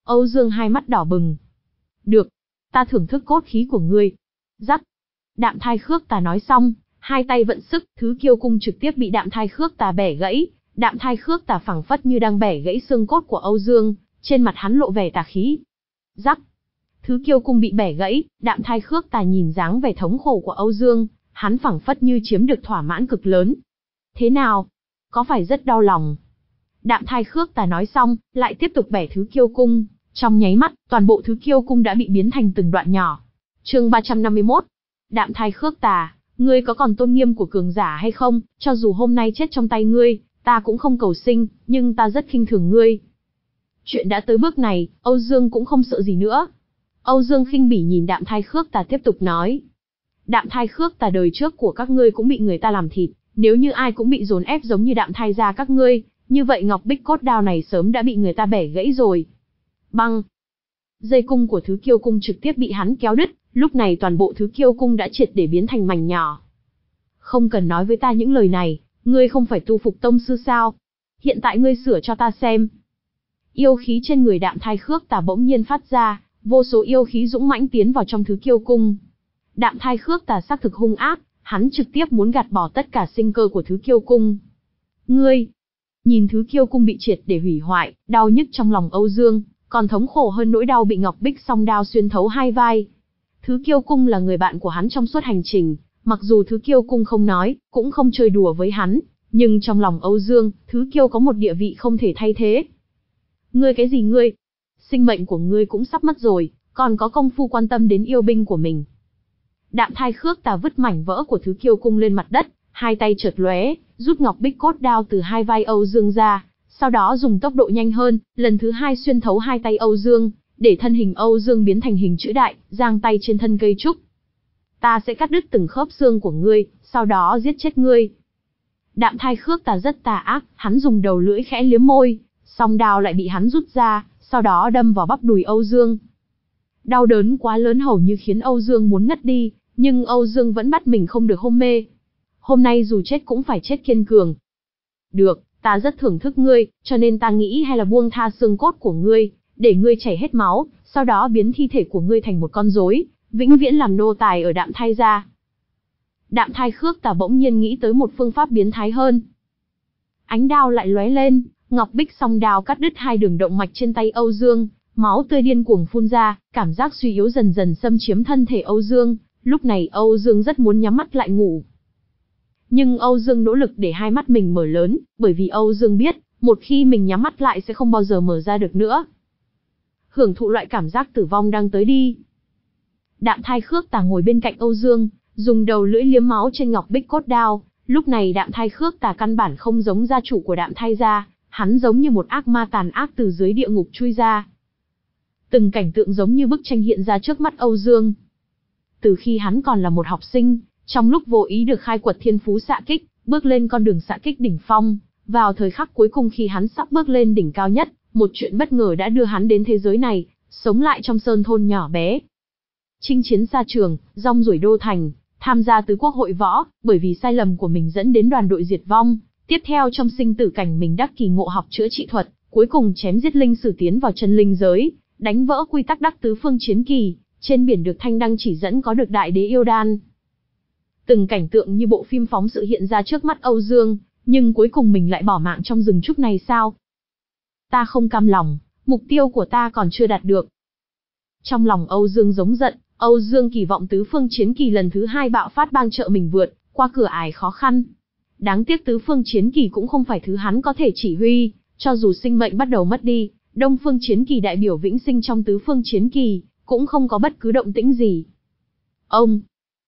Âu Dương hai mắt đỏ bừng. Được, ta thưởng thức cốt khí của ngươi. Rắc. Đạm Thai Khước Tà nói xong, hai tay vận sức, thứ kiêu cung trực tiếp bị Đạm Thai Khước Tà bẻ gãy. Đạm Thai Khước Tà phảng phất như đang bẻ gãy xương cốt của Âu Dương, trên mặt hắn lộ vẻ tà khí. Rắc. Thứ kiêu cung bị bẻ gãy, Đạm Thai Khước Tà nhìn dáng vẻ thống khổ của Âu Dương, hắn phảng phất như chiếm được thỏa mãn cực lớn. Thế nào? Có phải rất đau lòng? Đạm Thai Khước Tà nói xong, lại tiếp tục bẻ thứ kiêu cung. Trong nháy mắt, toàn bộ thứ kiêu cung đã bị biến thành từng đoạn nhỏ. Chương ba trăm năm mươi mốt. Đạm Thai Khước Tà, ngươi có còn tôn nghiêm của cường giả hay không? Cho dù hôm nay chết trong tay ngươi, ta cũng không cầu sinh, nhưng ta rất khinh thường ngươi. Chuyện đã tới bước này, Âu Dương cũng không sợ gì nữa. Âu Dương khinh bỉ nhìn Đạm Thai Khước Tà tiếp tục nói. Đạm Thai Khước Tà đời trước của các ngươi cũng bị người ta làm thịt, nếu như ai cũng bị dồn ép giống như Đạm Thai gia các ngươi, như vậy ngọc bích cốt đao này sớm đã bị người ta bẻ gãy rồi. Băng. Dây cung của thứ kiêu cung trực tiếp bị hắn kéo đứt, lúc này toàn bộ thứ kiêu cung đã triệt để biến thành mảnh nhỏ. Không cần nói với ta những lời này, ngươi không phải tu phục tông sư sao? Hiện tại ngươi sửa cho ta xem. Yêu khí trên người Đạm Thai Khước Tà bỗng nhiên phát ra, vô số yêu khí dũng mãnh tiến vào trong thứ kiêu cung. Đạm Thai Khước Tà xác thực hung ác, hắn trực tiếp muốn gạt bỏ tất cả sinh cơ của thứ kiêu cung. Ngươi, nhìn thứ kiêu cung bị triệt để hủy hoại, đau nhức trong lòng Âu Dương, còn thống khổ hơn nỗi đau bị ngọc bích song đao xuyên thấu hai vai. Thứ kiêu cung là người bạn của hắn trong suốt hành trình, mặc dù thứ kiêu cung không nói, cũng không chơi đùa với hắn, nhưng trong lòng Âu Dương, thứ kiêu có một địa vị không thể thay thế. Ngươi cái gì ngươi? Sinh mệnh của ngươi cũng sắp mất rồi, còn có công phu quan tâm đến yêu binh của mình. Đạm Thai Khước Tà vứt mảnh vỡ của thứ kiêu cung lên mặt đất, hai tay chợt lóe, rút ngọc bích cốt đao từ hai vai Âu Dương ra, sau đó dùng tốc độ nhanh hơn, lần thứ hai xuyên thấu hai tay Âu Dương, để thân hình Âu Dương biến thành hình chữ đại, giang tay trên thân cây trúc. Ta sẽ cắt đứt từng khớp xương của ngươi, sau đó giết chết ngươi. Đạm Thai Khước Tà rất tà ác, hắn dùng đầu lưỡi khẽ liếm môi, song đao lại bị hắn rút ra, sau đó đâm vào bắp đùi Âu Dương. Đau đớn quá lớn hầu như khiến Âu Dương muốn ngất đi, nhưng Âu Dương vẫn bắt mình không được hôn mê. Hôm nay dù chết cũng phải chết kiên cường. Được, ta rất thưởng thức ngươi, cho nên ta nghĩ hay là buông tha xương cốt của ngươi, để ngươi chảy hết máu, sau đó biến thi thể của ngươi thành một con rối, vĩnh viễn làm nô tài ở Đạm Thai gia. Đạm Thai Khước Tà bỗng nhiên nghĩ tới một phương pháp biến thái hơn. Ánh đao lại lóe lên, ngọc bích song đao cắt đứt hai đường động mạch trên tay Âu Dương, máu tươi điên cuồng phun ra, cảm giác suy yếu dần dần xâm chiếm thân thể Âu Dương. Lúc này Âu Dương rất muốn nhắm mắt lại ngủ. Nhưng Âu Dương nỗ lực để hai mắt mình mở lớn, bởi vì Âu Dương biết, một khi mình nhắm mắt lại sẽ không bao giờ mở ra được nữa. Hưởng thụ loại cảm giác tử vong đang tới đi. Đạm Thai Khước Tà ngồi bên cạnh Âu Dương, dùng đầu lưỡi liếm máu trên ngọc bích cốt đao. Lúc này Đạm Thai Khước Tà căn bản không giống gia chủ của Đạm Thai gia, hắn giống như một ác ma tàn ác từ dưới địa ngục chui ra. Từng cảnh tượng giống như bức tranh hiện ra trước mắt Âu Dương. Từ khi hắn còn là một học sinh, trong lúc vô ý được khai quật thiên phú xạ kích, bước lên con đường xạ kích đỉnh phong, vào thời khắc cuối cùng khi hắn sắp bước lên đỉnh cao nhất, một chuyện bất ngờ đã đưa hắn đến thế giới này, sống lại trong sơn thôn nhỏ bé. Chinh chiến xa trường, rong ruổi đô thành, tham gia tứ quốc hội võ, bởi vì sai lầm của mình dẫn đến đoàn đội diệt vong, tiếp theo trong sinh tử cảnh mình đắc kỳ ngộ học chữa trị thuật, cuối cùng chém giết linh sử tiến vào chân linh giới, đánh vỡ quy tắc đắc tứ phương chiến kỳ, trên biển được thanh đăng chỉ dẫn có được đại đế yêu đan. Từng cảnh tượng như bộ phim phóng sự hiện ra trước mắt Âu Dương, nhưng cuối cùng mình lại bỏ mạng trong rừng trúc này sao? Ta không cam lòng, mục tiêu của ta còn chưa đạt được. Trong lòng Âu Dương giống giận, Âu Dương kỳ vọng tứ phương chiến kỳ lần thứ hai bạo phát bang trợ mình vượt qua cửa ải khó khăn. Đáng tiếc tứ phương chiến kỳ cũng không phải thứ hắn có thể chỉ huy, cho dù sinh mệnh bắt đầu mất đi, đông phương chiến kỳ đại biểu vĩnh sinh trong tứ phương chiến kỳ, cũng không có bất cứ động tĩnh gì. Ông!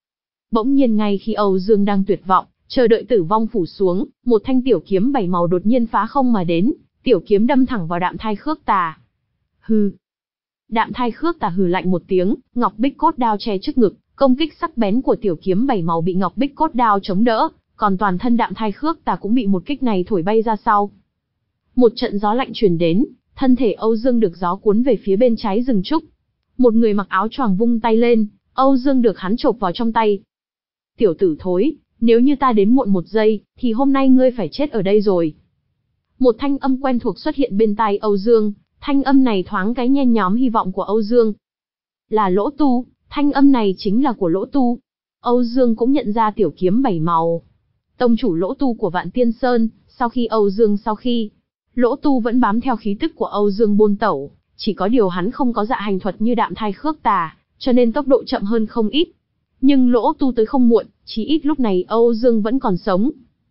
Bỗng nhiên ngay khi Âu Dương đang tuyệt vọng, chờ đợi tử vong phủ xuống, một thanh tiểu kiếm bảy màu đột nhiên phá không mà đến, tiểu kiếm đâm thẳng vào Đạm Thai Khước Tà. Hừ! Đạm Thai Khước Tà hừ lạnh một tiếng, ngọc bích cốt đao che trước ngực, công kích sắc bén của tiểu kiếm bảy màu bị ngọc bích cốt đao chống đỡ, còn toàn thân Đạm Thai Khước Tà cũng bị một kích này thổi bay ra sau. Một trận gió lạnh truyền đến, thân thể Âu Dương được gió cuốn về phía bên trái rừng trúc. Một người mặc áo choàng vung tay lên, Âu Dương được hắn chộp vào trong tay. Tiểu tử thối, nếu như ta đến muộn một giây, thì hôm nay ngươi phải chết ở đây rồi. Một thanh âm quen thuộc xuất hiện bên tai Âu Dương, Thanh âm này thoáng cái nhen nhóm hy vọng của Âu Dương. Là Lỗ Tu, thanh âm này chính là của Lỗ Tu. Âu Dương cũng nhận ra tiểu kiếm bảy màu. Tông chủ Lỗ Tu của Vạn Tiên Sơn, sau khi Âu Dương sau khi, Lỗ Tu vẫn bám theo khí tức của Âu Dương bôn tẩu, chỉ có điều hắn không có dạ hành thuật như Đạm Thai Khước Tà, cho nên tốc độ chậm hơn không ít. Nhưng Lỗ Tu tới không muộn, chí ít lúc này Âu Dương vẫn còn sống.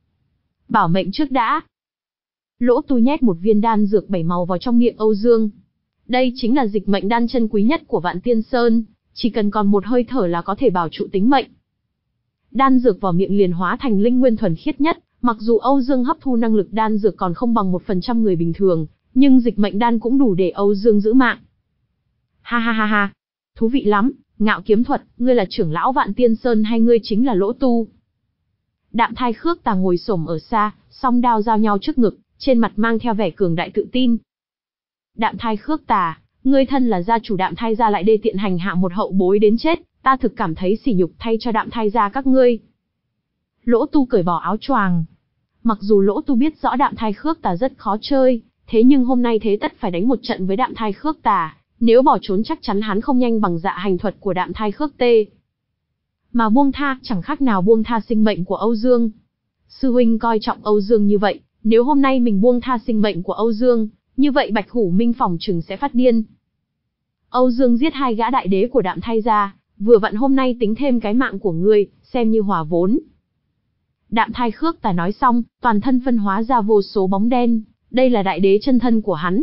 Bảo mệnh trước đã. Lỗ Tu nhét một viên đan dược bảy màu vào trong miệng Âu Dương. Đây chính là dịch mệnh đan chân quý nhất của Vạn Tiên Sơn, chỉ cần còn một hơi thở là có thể bảo trụ tính mệnh. Đan dược vào miệng liền hóa thành linh nguyên thuần khiết nhất, mặc dù Âu Dương hấp thu năng lực đan dược còn không bằng một phần trăm người bình thường, nhưng dịch mệnh đan cũng đủ để Âu Dương giữ mạng. Ha ha ha ha, thú vị lắm, Ngạo Kiếm Thuật, ngươi là trưởng lão Vạn Tiên Sơn hay ngươi chính là Lỗ Tu? Đạm Thai Khước Tà ngồi xổm ở xa, song đao giao nhau trước ngực, trên mặt mang theo vẻ cường đại tự tin. Đạm Thai Khước Tà, ngươi thân là gia chủ Đạm Thai gia lại đê tiện hành hạ một hậu bối đến chết, ta thực cảm thấy sỉ nhục thay cho Đạm Thai gia các ngươi. Lỗ Tu cởi bỏ áo choàng. Mặc dù Lỗ Tu biết rõ Đạm Thai Khước Tà rất khó chơi, thế nhưng hôm nay thế tất phải đánh một trận với Đạm Thai Khước Tà, nếu bỏ trốn chắc chắn hắn không nhanh bằng dạ hành thuật của Đạm Thai Khước Tê. Mà buông tha, chẳng khác nào buông tha sinh mệnh của Âu Dương. Sư huynh coi trọng Âu Dương như vậy, nếu hôm nay mình buông tha sinh mệnh của Âu Dương, như vậy Bạch Hủ Minh phòng chừng sẽ phát điên. Âu Dương giết hai gã đại đế của Đạm Thai gia, vừa vặn hôm nay tính thêm cái mạng của ngươi, xem như hòa vốn. Đạm Thai Khước Tà nói xong, toàn thân phân hóa ra vô số bóng đen, đây là đại đế chân thân của hắn.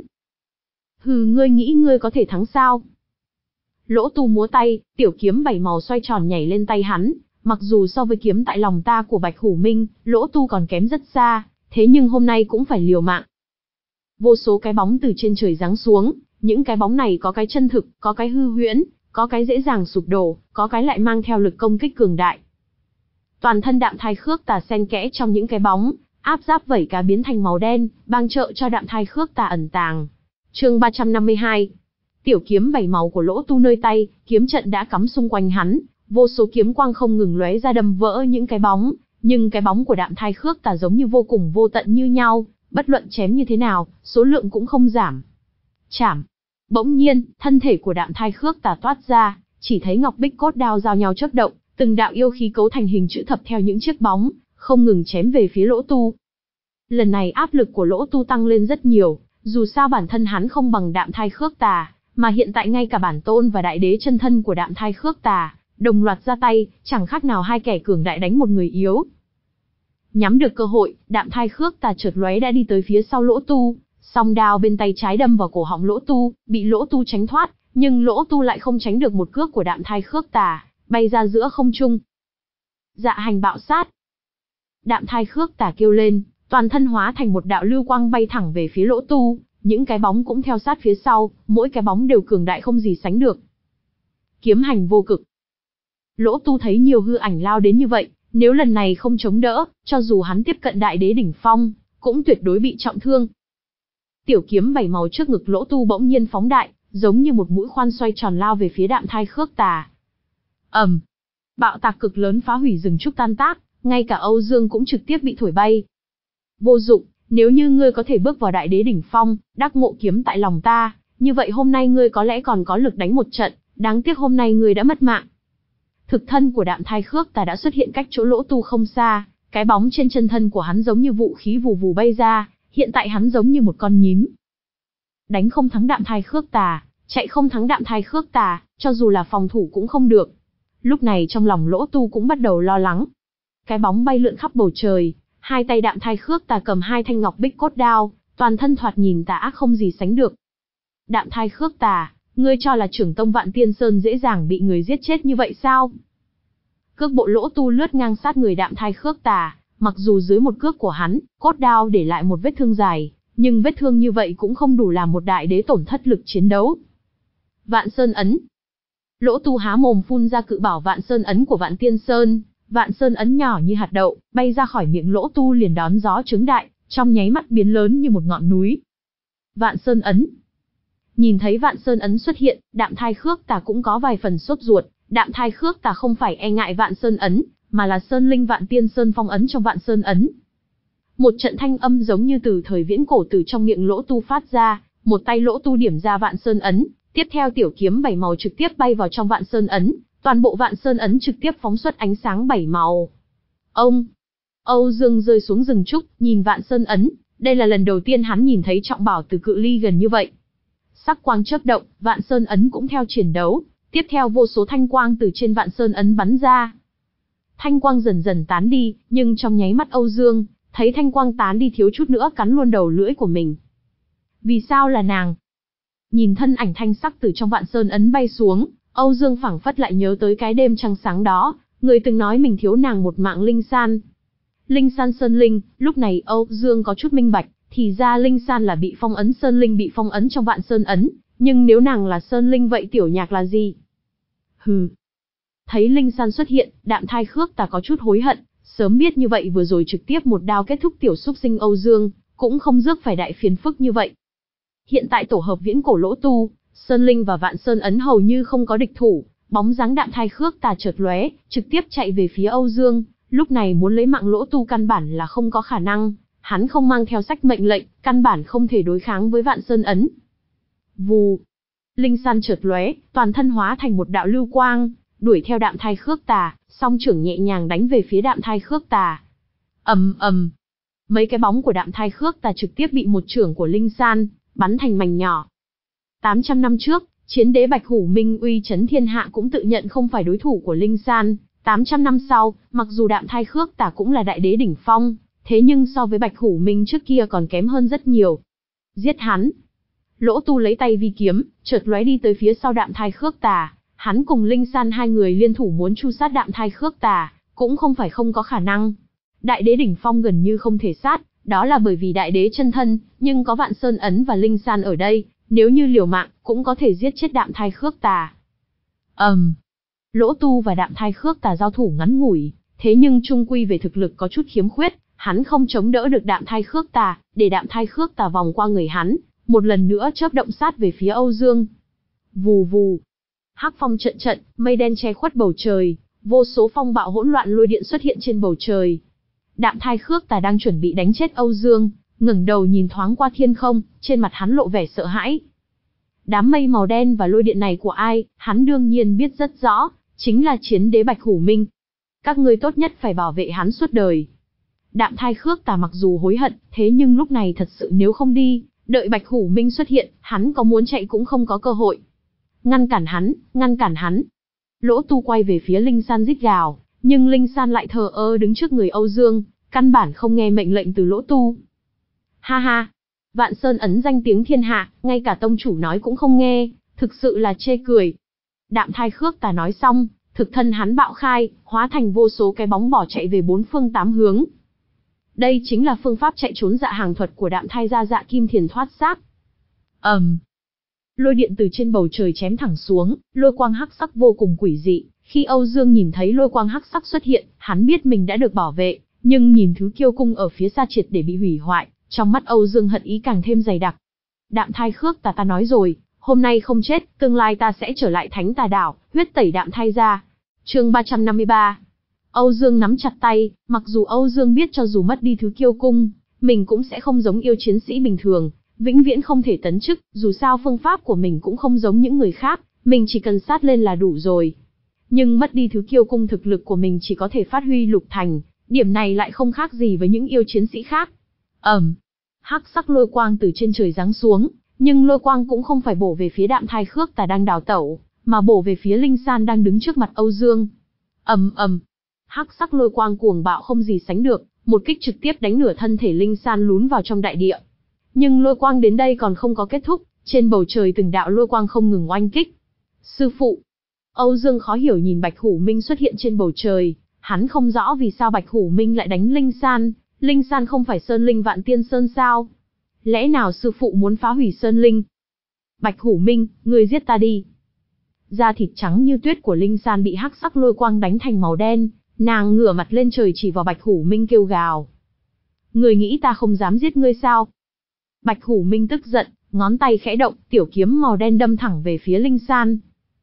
Hừ, ngươi nghĩ ngươi có thể thắng sao? Lỗ Tu múa tay, tiểu kiếm bảy màu xoay tròn nhảy lên tay hắn, mặc dù so với kiếm tại lòng ta của Bạch Hủ Minh, Lỗ Tu còn kém rất xa, thế nhưng hôm nay cũng phải liều mạng. Vô số cái bóng từ trên trời giáng xuống, những cái bóng này có cái chân thực, có cái hư huyễn, có cái dễ dàng sụp đổ, có cái lại mang theo lực công kích cường đại. Toàn thân Đạm Thai Khước Tà xen kẽ trong những cái bóng, áp giáp vẩy cá biến thành màu đen, bang trợ cho Đạm Thai Khước Tà ẩn tàng. Chương ba trăm năm mươi hai. Tiểu kiếm bảy màu của Lỗ Tu nơi tay, kiếm trận đã cắm xung quanh hắn, vô số kiếm quang không ngừng lóe ra đâm vỡ những cái bóng, nhưng cái bóng của Đạm Thai Khước Tà giống như vô cùng vô tận như nhau, bất luận chém như thế nào, số lượng cũng không giảm. Chảm. Bỗng nhiên, thân thể của Đạm Thai Khước Tà toát ra, chỉ thấy ngọc bích cốt đao giao nhau chớp động, từng đạo yêu khí cấu thành hình chữ thập theo những chiếc bóng, không ngừng chém về phía Lỗ Tu. Lần này áp lực của Lỗ Tu tăng lên rất nhiều, dù sao bản thân hắn không bằng Đạm Thai Khước Tà, mà hiện tại ngay cả bản tôn và đại đế chân thân của Đạm Thai Khước Tà đồng loạt ra tay, chẳng khác nào hai kẻ cường đại đánh một người yếu. Nhắm được cơ hội, Đạm Thai Khước Tà chợt lóe đã đi tới phía sau Lỗ Tu, song đao bên tay trái đâm vào cổ họng Lỗ Tu, bị Lỗ Tu tránh thoát, nhưng Lỗ Tu lại không tránh được một cước của Đạm Thai Khước Tà, bay ra giữa không trung. Dạ hành bạo sát. Đạm Thai Khước Tà kêu lên, toàn thân hóa thành một đạo lưu quang bay thẳng về phía Lỗ Tu, những cái bóng cũng theo sát phía sau, mỗi cái bóng đều cường đại không gì sánh được. Kiếm hành vô cực. Lỗ Tu thấy nhiều hư ảnh lao đến như vậy, nếu lần này không chống đỡ, cho dù hắn tiếp cận đại đế đỉnh phong, cũng tuyệt đối bị trọng thương. Tiểu kiếm bảy màu trước ngực Lỗ Tu bỗng nhiên phóng đại, giống như một mũi khoan xoay tròn lao về phía Đạm Thai Khước Tà. ầm, um, bạo tạc cực lớn phá hủy rừng trúc tan tác, ngay cả Âu Dương cũng trực tiếp bị thổi bay. Vô dụng, nếu như ngươi có thể bước vào đại đế đỉnh phong, đắc ngộ kiếm tại lòng ta, như vậy hôm nay ngươi có lẽ còn có lực đánh một trận, đáng tiếc hôm nay ngươi đã mất mạng. Thực thân của Đạm Thai Khước Tà đã xuất hiện cách chỗ Lỗ Tu không xa, cái bóng trên chân thân của hắn giống như vũ khí vù vù bay ra, hiện tại hắn giống như một con nhím. Đánh không thắng Đạm Thai Khước Tà, chạy không thắng Đạm Thai Khước Tà, cho dù là phòng thủ cũng không được. Lúc này trong lòng Lỗ Tu cũng bắt đầu lo lắng. Cái bóng bay lượn khắp bầu trời, hai tay Đạm Thai Khước Tà cầm hai thanh ngọc bích cốt đao, toàn thân thoạt nhìn tà ác không gì sánh được. Đạm Thai Khước Tà, ngươi cho là trưởng tông Vạn Tiên Sơn dễ dàng bị người giết chết như vậy sao? Cước bộ Lỗ Tu lướt ngang sát người Đạm Thai Khước Tà, mặc dù dưới một cước của hắn, cốt đao để lại một vết thương dài, nhưng vết thương như vậy cũng không đủ làm một đại đế tổn thất lực chiến đấu. Vạn Sơn ấn. Lỗ Tu há mồm phun ra cự bảo Vạn Sơn ấn của Vạn Tiên Sơn, Vạn Sơn ấn nhỏ như hạt đậu, bay ra khỏi miệng Lỗ Tu liền đón gió trứng đại, trong nháy mắt biến lớn như một ngọn núi. Vạn Sơn ấn. Nhìn thấy Vạn Sơn ấn xuất hiện, Đạm Thai Khước Tà cũng có vài phần sốt ruột. Đạm Thai Khước Tà không phải e ngại Vạn Sơn ấn, mà là Sơn Linh Vạn Tiên Sơn phong ấn trong Vạn Sơn ấn. Một trận thanh âm giống như từ thời viễn cổ từ trong miệng Lỗ Tu phát ra, Một tay Lỗ Tu điểm ra Vạn Sơn ấn, tiếp theo tiểu kiếm bảy màu trực tiếp bay vào trong Vạn Sơn ấn, toàn bộ Vạn Sơn ấn trực tiếp phóng xuất ánh sáng bảy màu. Ông, Âu Dương rơi xuống rừng trúc, nhìn Vạn Sơn ấn, đây là lần đầu tiên hắn nhìn thấy trọng bảo từ cự ly gần như vậy. Sắc quang chớp động, Vạn Sơn ấn cũng theo chiến đấu, tiếp theo vô số thanh quang từ trên Vạn Sơn ấn bắn ra. Thanh quang dần dần tán đi, nhưng trong nháy mắt Âu Dương thấy thanh quang tán đi thiếu chút nữa cắn luôn đầu lưỡi của mình. Vì sao là nàng? Nhìn thân ảnh thanh sắc từ trong Vạn Sơn ấn bay xuống, Âu Dương phảng phất lại nhớ tới cái đêm trăng sáng đó, người từng nói mình thiếu nàng một mạng Linh San. Linh San Sơn Linh, lúc này Âu Dương có chút minh bạch, thì ra Linh San là bị phong ấn Sơn Linh bị phong ấn trong Vạn Sơn ấn, nhưng nếu nàng là Sơn Linh vậy Tiểu Nhạc là gì? Hừ. Thấy Linh San xuất hiện, Đạm Thai Khước Tà có chút hối hận, sớm biết như vậy vừa rồi trực tiếp một đao kết thúc tiểu xúc sinh Âu Dương, cũng không rước phải đại phiền phức như vậy. Hiện tại tổ hợp viễn cổ Lỗ Tu, Sơn Linh và Vạn Sơn ấn hầu như không có địch thủ, bóng dáng Đạm Thai Khước Tà chợt lóe, trực tiếp chạy về phía Âu Dương, lúc này muốn lấy mạng Lỗ Tu căn bản là không có khả năng, hắn không mang theo sách mệnh lệnh, căn bản không thể đối kháng với Vạn Sơn ấn. Vù, Linh San chợt lóe, toàn thân hóa thành một đạo lưu quang, đuổi theo Đạm Thai Khước Tà, song trưởng nhẹ nhàng đánh về phía Đạm Thai Khước Tà. Ầm ầm, mấy cái bóng của Đạm Thai Khước Tà trực tiếp bị một trưởng của Linh San bắn thành mảnh nhỏ. tám trăm năm trước, chiến đế Bạch Hủ Minh uy chấn thiên hạ cũng tự nhận không phải đối thủ của Linh San. tám trăm năm sau, mặc dù Đạm Thai Khước Tà cũng là đại đế đỉnh phong, thế nhưng so với Bạch Hủ Minh trước kia còn kém hơn rất nhiều. Giết hắn! Lỗ Tu lấy tay vi kiếm, chợt lóe đi tới phía sau Đạm Thai Khước Tà. Hắn cùng Linh San hai người liên thủ muốn chu sát Đạm Thai Khước Tà, cũng không phải không có khả năng. Đại đế đỉnh phong gần như không thể sát, đó là bởi vì đại đế chân thân, nhưng có Vạn Sơn ấn và Linh San ở đây, nếu như liều mạng, cũng có thể giết chết Đạm Thai Khước Tà. Ầm. Um, Lỗ Tu và Đạm Thai Khước Tà giao thủ ngắn ngủi, thế nhưng chung quy về thực lực có chút khiếm khuyết, hắn không chống đỡ được Đạm Thai Khước Tà, để Đạm Thai Khước Tà vòng qua người hắn, một lần nữa chớp động sát về phía Âu Dương. Vù vù. Hắc phong trận trận, mây đen che khuất bầu trời, vô số phong bạo hỗn loạn lôi điện xuất hiện trên bầu trời. Đạm Thai Khước Tà đang chuẩn bị đánh chết Âu Dương, ngẩng đầu nhìn thoáng qua thiên không, trên mặt hắn lộ vẻ sợ hãi. Đám mây màu đen và lôi điện này của ai, hắn đương nhiên biết rất rõ, chính là chiến đế Bạch Hủ Minh. Các ngươi tốt nhất phải bảo vệ hắn suốt đời. Đạm Thai Khước Tà mặc dù hối hận, thế nhưng lúc này thật sự nếu không đi, đợi Bạch Hủ Minh xuất hiện, hắn có muốn chạy cũng không có cơ hội. Ngăn cản hắn, ngăn cản hắn. Lỗ Tu quay về phía Linh San rít gào, nhưng Linh San lại thờ ơ đứng trước người Âu Dương, căn bản không nghe mệnh lệnh từ Lỗ Tu. Ha ha, Vạn Sơn ấn danh tiếng thiên hạ, ngay cả tông chủ nói cũng không nghe, thực sự là chê cười. Đạm Thai Khước Tà nói xong, thực thân hắn bạo khai, hóa thành vô số cái bóng bỏ chạy về bốn phương tám hướng. Đây chính là phương pháp chạy trốn dạ hàng thuật của Đạm Thai gia Dạ Kim Thiền thoát xác. Ầm. Um. Lôi điện từ trên bầu trời chém thẳng xuống, lôi quang hắc sắc vô cùng quỷ dị. Khi Âu Dương nhìn thấy lôi quang hắc sắc xuất hiện, hắn biết mình đã được bảo vệ, nhưng nhìn thứ kiêu cung ở phía xa triệt để bị hủy hoại, trong mắt Âu Dương hận ý càng thêm dày đặc. Đạm Thai Khước Tà ta nói rồi, hôm nay không chết, tương lai ta sẽ trở lại Thánh Tà Đảo, huyết tẩy Đạm Thai gia. Chương ba trăm năm mươi ba. Âu Dương nắm chặt tay, mặc dù Âu Dương biết cho dù mất đi thứ kiêu cung, mình cũng sẽ không giống yêu chiến sĩ bình thường, vĩnh viễn không thể tấn chức, dù sao phương pháp của mình cũng không giống những người khác, mình chỉ cần sát lên là đủ rồi. Nhưng mất đi thứ kiêu cung thực lực của mình chỉ có thể phát huy lục thành, điểm này lại không khác gì với những yêu chiến sĩ khác. Ầm, um, hắc sắc lôi quang từ trên trời giáng xuống, nhưng lôi quang cũng không phải bổ về phía Đạm Thai Khước Tà đang đào tẩu, mà bổ về phía Linh San đang đứng trước mặt Âu Dương. Ầm um, ầm, um, hắc sắc lôi quang cuồng bạo không gì sánh được, một kích trực tiếp đánh nửa thân thể Linh San lún vào trong đại địa. Nhưng lôi quang đến đây còn không có kết thúc, trên bầu trời từng đạo lôi quang không ngừng oanh kích. Sư phụ! Âu Dương khó hiểu nhìn Bạch Hủ Minh xuất hiện trên bầu trời, hắn không rõ vì sao Bạch Hủ Minh lại đánh Linh San, Linh San không phải Sơn Linh Vạn Tiên Sơn sao? Lẽ nào sư phụ muốn phá hủy Sơn Linh? Bạch Hủ Minh, ngươi giết ta đi! Da thịt trắng như tuyết của Linh San bị hắc sắc lôi quang đánh thành màu đen, nàng ngửa mặt lên trời chỉ vào Bạch Hủ Minh kêu gào. Ngươi nghĩ ta không dám giết ngươi sao? Bạch Hủ Minh tức giận, ngón tay khẽ động, tiểu kiếm màu đen đâm thẳng về phía Linh San.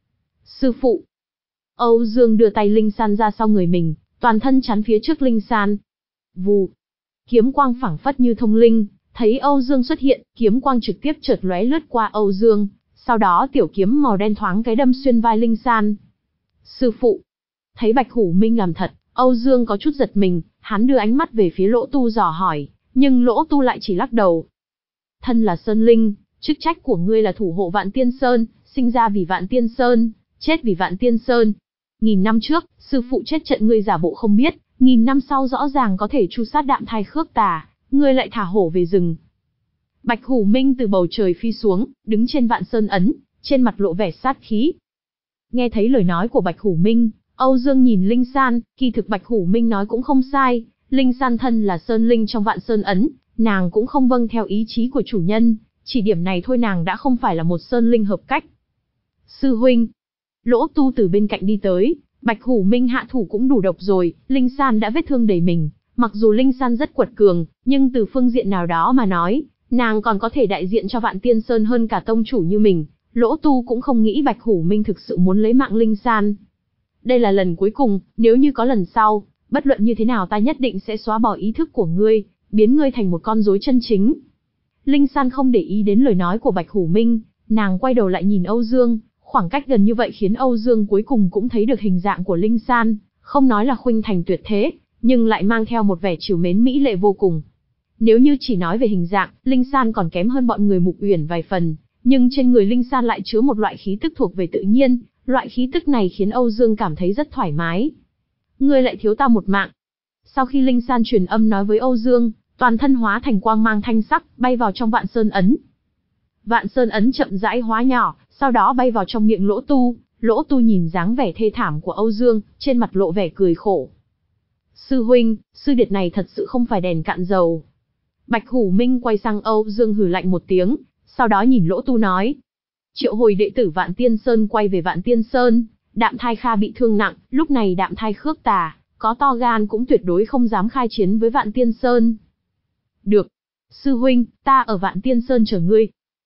Sư phụ! Âu Dương đưa tay Linh San ra sau người mình, toàn thân chắn phía trước Linh San. Vù! Kiếm quang phảng phất như thông linh, Thấy Âu Dương xuất hiện, kiếm quang trực tiếp chợt lóe lướt qua Âu Dương, sau đó tiểu kiếm màu đen thoáng cái đâm xuyên vai Linh San. Sư phụ. Thấy Bạch Hủ Minh làm thật, Âu Dương có chút giật mình, hắn đưa ánh mắt về phía Lỗ Tu dò hỏi, nhưng Lỗ Tu lại chỉ lắc đầu. Thân là Sơn Linh, chức trách của ngươi là thủ hộ Vạn Tiên Sơn, sinh ra vì Vạn Tiên Sơn, chết vì Vạn Tiên Sơn. Nghìn năm trước, sư phụ chết trận ngươi giả bộ không biết, nghìn năm sau rõ ràng có thể tru sát Đạm Thai Khước Tà, ngươi lại thả hổ về rừng. Bạch Hủ Minh từ bầu trời phi xuống, đứng trên Vạn Sơn ấn, trên mặt lộ vẻ sát khí. Nghe thấy lời nói của Bạch Hủ Minh, Âu Dương nhìn Linh San, kỳ thực Bạch Hủ Minh nói cũng không sai, Linh San thân là Sơn Linh trong Vạn Sơn ấn, nàng cũng không vâng theo ý chí của chủ nhân, chỉ điểm này thôi nàng đã không phải là một Sơn Linh hợp cách. Sư huynh. Lỗ Tu từ bên cạnh đi tới, Bạch Hủ Minh hạ thủ cũng đủ độc rồi, Linh San đã vết thương đầy mình, mặc dù Linh San rất quật cường, nhưng từ phương diện nào đó mà nói, nàng còn có thể đại diện cho Vạn Tiên Sơn hơn cả tông chủ như mình. Lỗ Tu cũng không nghĩ Bạch Hủ Minh thực sự muốn lấy mạng Linh San. Đây là lần cuối cùng, nếu như có lần sau, bất luận như thế nào ta nhất định sẽ xóa bỏ ý thức của ngươi, biến ngươi thành một con rối chân chính. Linh San không để ý đến lời nói của Bạch Hủ Minh, nàng quay đầu lại nhìn Âu Dương, khoảng cách gần như vậy khiến Âu Dương cuối cùng cũng thấy được hình dạng của Linh San, không nói là khuynh thành tuyệt thế, nhưng lại mang theo một vẻ trìu mến mỹ lệ vô cùng. Nếu như chỉ nói về hình dạng, Linh San còn kém hơn bọn người Mục Uyển vài phần, nhưng trên người Linh San lại chứa một loại khí tức thuộc về tự nhiên, loại khí tức này khiến Âu Dương cảm thấy rất thoải mái. Ngươi lại thiếu ta một mạng. Sau khi Linh San truyền âm nói với Âu Dương, toàn thân hóa thành quang mang thanh sắc, bay vào trong Vạn Sơn ấn. Vạn Sơn ấn chậm rãi hóa nhỏ, sau đó bay vào trong miệng Lỗ Tu. Lỗ Tu nhìn dáng vẻ thê thảm của Âu Dương, trên mặt lộ vẻ cười khổ. Sư huynh, sư điệt này thật sự không phải đèn cạn dầu. Bạch Hủ Minh quay sang Âu Dương hừ lạnh một tiếng, sau đó nhìn Lỗ Tu nói. Triệu hồi đệ tử Vạn Tiên Sơn quay về Vạn Tiên Sơn, Đạm Thai Kha bị thương nặng, lúc này Đạm Thai Khước Tà, có to gan cũng tuyệt đối không dám khai chiến với Vạn Tiên Sơn. Được. Sư huynh, ta ở Vạn Tiên Sơn chờ ngươi.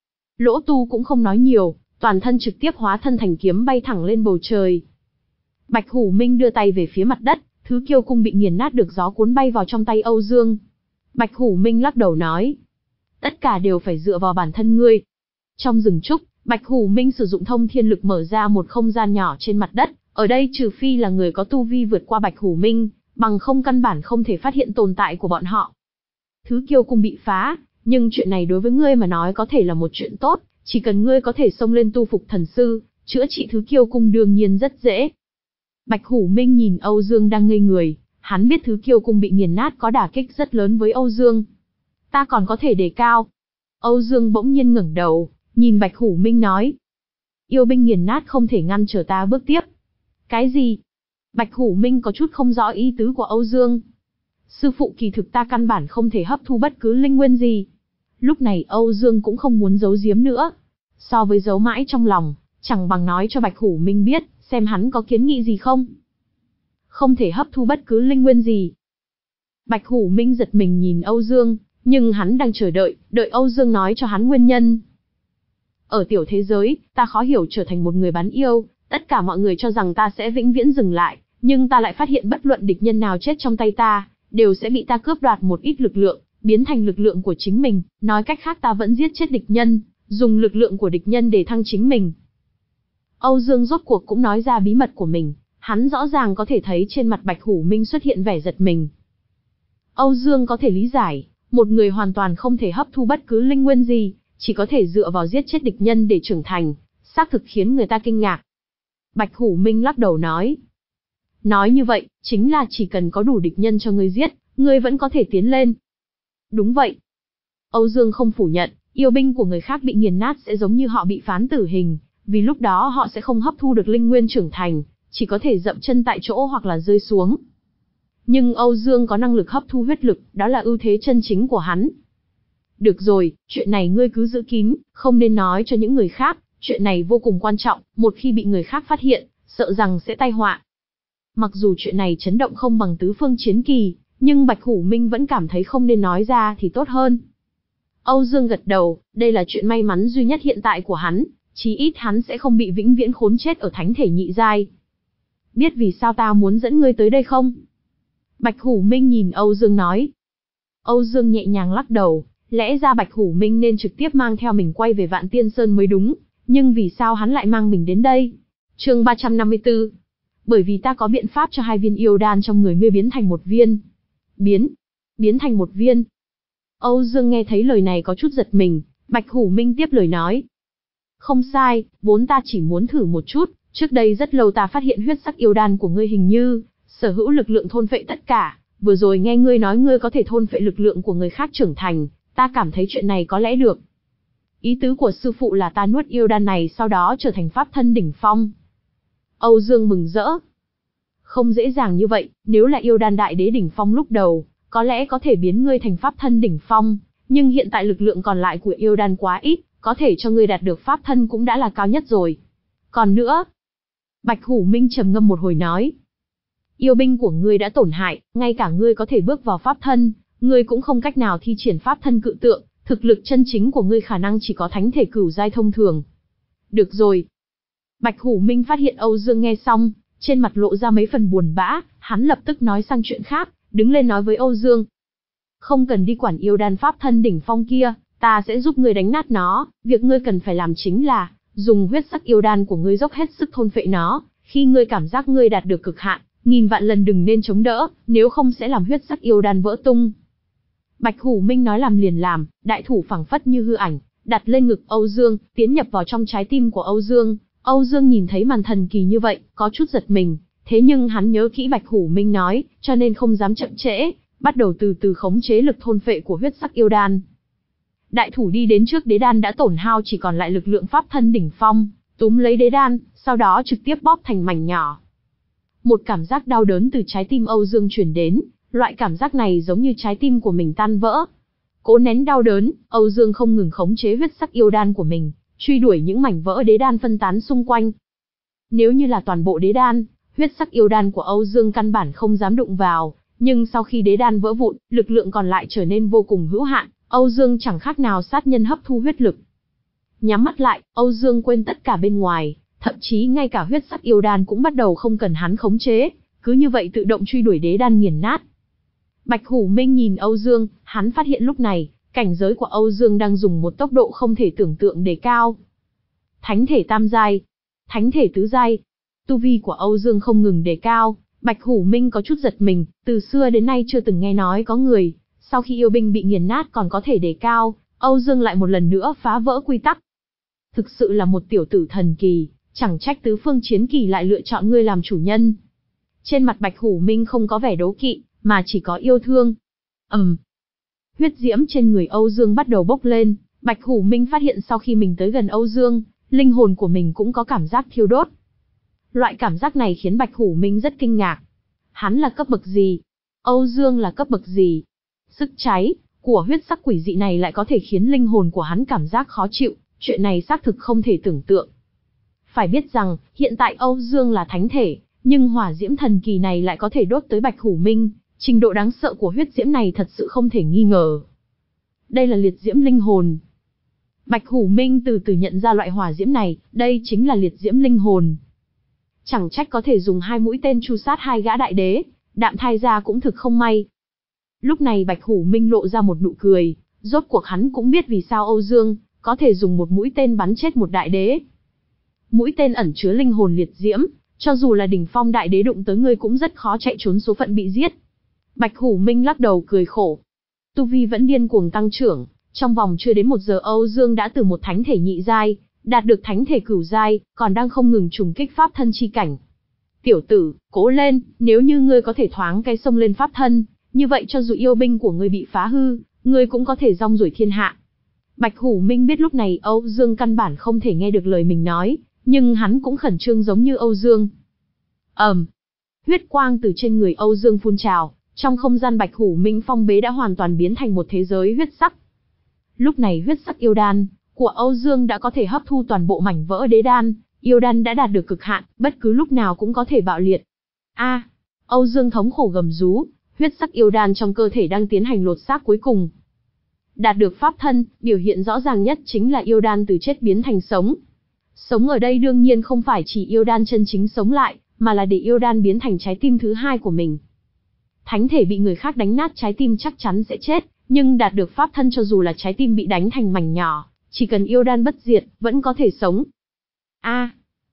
Lỗ Tu cũng không nói nhiều, toàn thân trực tiếp hóa thân thành kiếm bay thẳng lên bầu trời. Bạch Hủ Minh đưa tay về phía mặt đất, thứ kiêu cung bị nghiền nát được gió cuốn bay vào trong tay Âu Dương. Bạch Hủ Minh lắc đầu nói. Tất cả đều phải dựa vào bản thân ngươi. Trong rừng trúc, Bạch Hủ Minh sử dụng thông thiên lực mở ra một không gian nhỏ trên mặt đất, ở đây trừ phi là người có tu vi vượt qua Bạch Hủ Minh, bằng không căn bản không thể phát hiện tồn tại của bọn họ. Thứ kiêu cung bị phá, nhưng chuyện này đối với ngươi mà nói có thể là một chuyện tốt, chỉ cần ngươi có thể xông lên tu phục thần sư, chữa trị thứ kiêu cung đương nhiên rất dễ. Bạch Hủ Minh nhìn Âu Dương đang ngây người, hắn biết thứ kiêu cung bị nghiền nát có đả kích rất lớn với Âu Dương. Ta còn có thể đề cao. Âu Dương bỗng nhiên ngẩng đầu, nhìn Bạch Hủ Minh nói. Yêu binh nghiền nát không thể ngăn trở ta bước tiếp. Cái gì? Bạch Hủ Minh có chút không rõ ý tứ của Âu Dương. Sư phụ, kỳ thực ta căn bản không thể hấp thu bất cứ linh nguyên gì. Lúc này Âu Dương cũng không muốn giấu giếm nữa. So với giấu mãi trong lòng, chẳng bằng nói cho Bạch Hủ Minh biết, xem hắn có kiến nghị gì không. Không thể hấp thu bất cứ linh nguyên gì. Bạch Hủ Minh giật mình nhìn Âu Dương, nhưng hắn đang chờ đợi, đợi Âu Dương nói cho hắn nguyên nhân. Ở tiểu thế giới, ta khó hiểu trở thành một người bán yêu, tất cả mọi người cho rằng ta sẽ vĩnh viễn dừng lại, nhưng ta lại phát hiện bất luận địch nhân nào chết trong tay ta, đều sẽ bị ta cướp đoạt một ít lực lượng, biến thành lực lượng của chính mình, nói cách khác ta vẫn giết chết địch nhân, dùng lực lượng của địch nhân để thăng chính mình. Âu Dương rốt cuộc cũng nói ra bí mật của mình, hắn rõ ràng có thể thấy trên mặt Bạch Hủ Minh xuất hiện vẻ giật mình. Âu Dương có thể lý giải, một người hoàn toàn không thể hấp thu bất cứ linh nguyên gì, chỉ có thể dựa vào giết chết địch nhân để trưởng thành, xác thực khiến người ta kinh ngạc. Bạch Hủ Minh lắc đầu nói. Nói như vậy, chính là chỉ cần có đủ địch nhân cho ngươi giết, ngươi vẫn có thể tiến lên. Đúng vậy. Âu Dương không phủ nhận, yêu binh của người khác bị nghiền nát sẽ giống như họ bị phán tử hình, vì lúc đó họ sẽ không hấp thu được linh nguyên trưởng thành, chỉ có thể dậm chân tại chỗ hoặc là rơi xuống. Nhưng Âu Dương có năng lực hấp thu huyết lực, đó là ưu thế chân chính của hắn. Được rồi, chuyện này ngươi cứ giữ kín, không nên nói cho những người khác, chuyện này vô cùng quan trọng, một khi bị người khác phát hiện, sợ rằng sẽ tai họa. Mặc dù chuyện này chấn động không bằng tứ phương chiến kỳ, nhưng Bạch Hủ Minh vẫn cảm thấy không nên nói ra thì tốt hơn. Âu Dương gật đầu, đây là chuyện may mắn duy nhất hiện tại của hắn, chí ít hắn sẽ không bị vĩnh viễn khốn chết ở thánh thể nhị giai. Biết vì sao ta muốn dẫn ngươi tới đây không? Bạch Hủ Minh nhìn Âu Dương nói. Âu Dương nhẹ nhàng lắc đầu, Lẽ ra Bạch Hủ Minh nên trực tiếp mang theo mình quay về Vạn Tiên Sơn mới đúng, nhưng vì sao hắn lại mang mình đến đây? Chương ba trăm năm mươi tư. Bởi vì ta có biện pháp cho hai viên yêu đan trong người ngươi biến thành một viên. Biến? Biến thành một viên? Âu Dương nghe thấy lời này có chút giật mình, Bạch Hủ Minh tiếp lời nói. Không sai, vốn ta chỉ muốn thử một chút, trước đây rất lâu ta phát hiện huyết sắc yêu đan của ngươi hình như sở hữu lực lượng thôn phệ tất cả, vừa rồi nghe ngươi nói ngươi có thể thôn phệ lực lượng của người khác trưởng thành, ta cảm thấy chuyện này có lẽ được. Ý tứ của sư phụ là ta nuốt yêu đan này sau đó trở thành pháp thân đỉnh phong. Âu Dương mừng rỡ. Không dễ dàng như vậy, nếu là yêu đan đại đế đỉnh phong lúc đầu, có lẽ có thể biến ngươi thành pháp thân đỉnh phong, nhưng hiện tại lực lượng còn lại của yêu đan quá ít, có thể cho ngươi đạt được pháp thân cũng đã là cao nhất rồi. Còn nữa, Bạch Hủ Minh trầm ngâm một hồi nói, yêu binh của ngươi đã tổn hại, ngay cả ngươi có thể bước vào pháp thân, ngươi cũng không cách nào thi triển pháp thân cự tượng, thực lực chân chính của ngươi khả năng chỉ có thánh thể cửu giai thông thường. Được rồi. Bạch Hủ Minh phát hiện Âu Dương nghe xong, trên mặt lộ ra mấy phần buồn bã, hắn lập tức nói sang chuyện khác, đứng lên nói với Âu Dương. Không cần đi quản yêu đan pháp thân đỉnh phong kia, ta sẽ giúp ngươi đánh nát nó, việc ngươi cần phải làm chính là dùng huyết sắc yêu đan của ngươi dốc hết sức thôn phệ nó, khi ngươi cảm giác ngươi đạt được cực hạn, nghìn vạn lần đừng nên chống đỡ, nếu không sẽ làm huyết sắc yêu đan vỡ tung. Bạch Hủ Minh nói làm liền làm, đại thủ phẳng phất như hư ảnh, đặt lên ngực Âu Dương, tiến nhập vào trong trái tim của Âu Dương. Âu Dương nhìn thấy màn thần kỳ như vậy, có chút giật mình, thế nhưng hắn nhớ kỹ Bạch Hủ Minh nói, cho nên không dám chậm trễ, bắt đầu từ từ khống chế lực thôn phệ của huyết sắc yêu đan. Đại thủ đi đến trước đế đan đã tổn hao chỉ còn lại lực lượng pháp thân đỉnh phong, túm lấy đế đan, sau đó trực tiếp bóp thành mảnh nhỏ. Một cảm giác đau đớn từ trái tim Âu Dương truyền đến, loại cảm giác này giống như trái tim của mình tan vỡ. Cố nén đau đớn, Âu Dương không ngừng khống chế huyết sắc yêu đan của mình, truy đuổi những mảnh vỡ đế đan phân tán xung quanh. Nếu như là toàn bộ đế đan, huyết sắc yêu đan của Âu Dương căn bản không dám đụng vào, nhưng sau khi đế đan vỡ vụn, lực lượng còn lại trở nên vô cùng hữu hạn, Âu Dương chẳng khác nào sát nhân hấp thu huyết lực. Nhắm mắt lại, Âu Dương quên tất cả bên ngoài, thậm chí ngay cả huyết sắc yêu đan cũng bắt đầu không cần hắn khống chế, cứ như vậy tự động truy đuổi đế đan nghiền nát. Bạch Hủ Minh nhìn Âu Dương, hắn phát hiện lúc này, cảnh giới của Âu Dương đang dùng một tốc độ không thể tưởng tượng đề cao. Thánh thể tam giai, thánh thể tứ giai, tu vi của Âu Dương không ngừng đề cao, Bạch Hủ Minh có chút giật mình, từ xưa đến nay chưa từng nghe nói có người, sau khi yêu binh bị nghiền nát còn có thể đề cao, Âu Dương lại một lần nữa phá vỡ quy tắc. Thực sự là một tiểu tử thần kỳ, chẳng trách tứ phương chiến kỳ lại lựa chọn ngươi làm chủ nhân. Trên mặt Bạch Hủ Minh không có vẻ đố kỵ, mà chỉ có yêu thương. Ầm. Um. Huyết diễm trên người Âu Dương bắt đầu bốc lên, Bạch Hủ Minh phát hiện sau khi mình tới gần Âu Dương, linh hồn của mình cũng có cảm giác thiêu đốt. Loại cảm giác này khiến Bạch Hủ Minh rất kinh ngạc. Hắn là cấp bậc gì? Âu Dương là cấp bậc gì? Sức cháy của huyết sắc quỷ dị này lại có thể khiến linh hồn của hắn cảm giác khó chịu, chuyện này xác thực không thể tưởng tượng. Phải biết rằng, hiện tại Âu Dương là thánh thể, nhưng hỏa diễm thần kỳ này lại có thể đốt tới Bạch Hủ Minh, trình độ đáng sợ của huyết diễm này thật sự không thể nghi ngờ. Đây là liệt diễm linh hồn. Bạch Hủ Minh từ từ nhận ra loại hỏa diễm này, đây chính là liệt diễm linh hồn. Chẳng trách có thể dùng hai mũi tên tru sát hai gã đại đế, đạm thai ra cũng thực không may. Lúc này Bạch Hủ Minh lộ ra một nụ cười, rốt cuộc hắn cũng biết vì sao Âu Dương có thể dùng một mũi tên bắn chết một đại đế. Mũi tên ẩn chứa linh hồn liệt diễm, cho dù là đỉnh phong đại đế đụng tới ngươi cũng rất khó chạy trốn số phận bị giết. Bạch Hủ Minh lắc đầu cười khổ. Tu vi vẫn điên cuồng tăng trưởng, trong vòng chưa đến một giờ Âu Dương đã từ một thánh thể nhị giai, đạt được thánh thể cửu giai, còn đang không ngừng trùng kích pháp thân chi cảnh. Tiểu tử, cố lên, nếu như ngươi có thể thoáng cái xông lên pháp thân, như vậy cho dù yêu binh của ngươi bị phá hư, ngươi cũng có thể rong ruổi thiên hạ. Bạch Hủ Minh biết lúc này Âu Dương căn bản không thể nghe được lời mình nói, nhưng hắn cũng khẩn trương giống như Âu Dương. Ầm. Um, huyết quang từ trên người Âu Dương phun trào, trong không gian Bạch Hủ Minh phong bế đã hoàn toàn biến thành một thế giới huyết sắc. Lúc này huyết sắc yêu đan của Âu Dương đã có thể hấp thu toàn bộ mảnh vỡ đế đan, yêu đan đã đạt được cực hạn, bất cứ lúc nào cũng có thể bạo liệt. A, à, Âu Dương thống khổ gầm rú, huyết sắc yêu đan trong cơ thể đang tiến hành lột xác cuối cùng. Đạt được pháp thân, biểu hiện rõ ràng nhất chính là yêu đan từ chết biến thành sống. Sống ở đây đương nhiên không phải chỉ yêu đan chân chính sống lại, mà là để yêu đan biến thành trái tim thứ hai của mình. Thánh thể bị người khác đánh nát trái tim chắc chắn sẽ chết, nhưng đạt được pháp thân cho dù là trái tim bị đánh thành mảnh nhỏ, chỉ cần yêu đan bất diệt, vẫn có thể sống. A!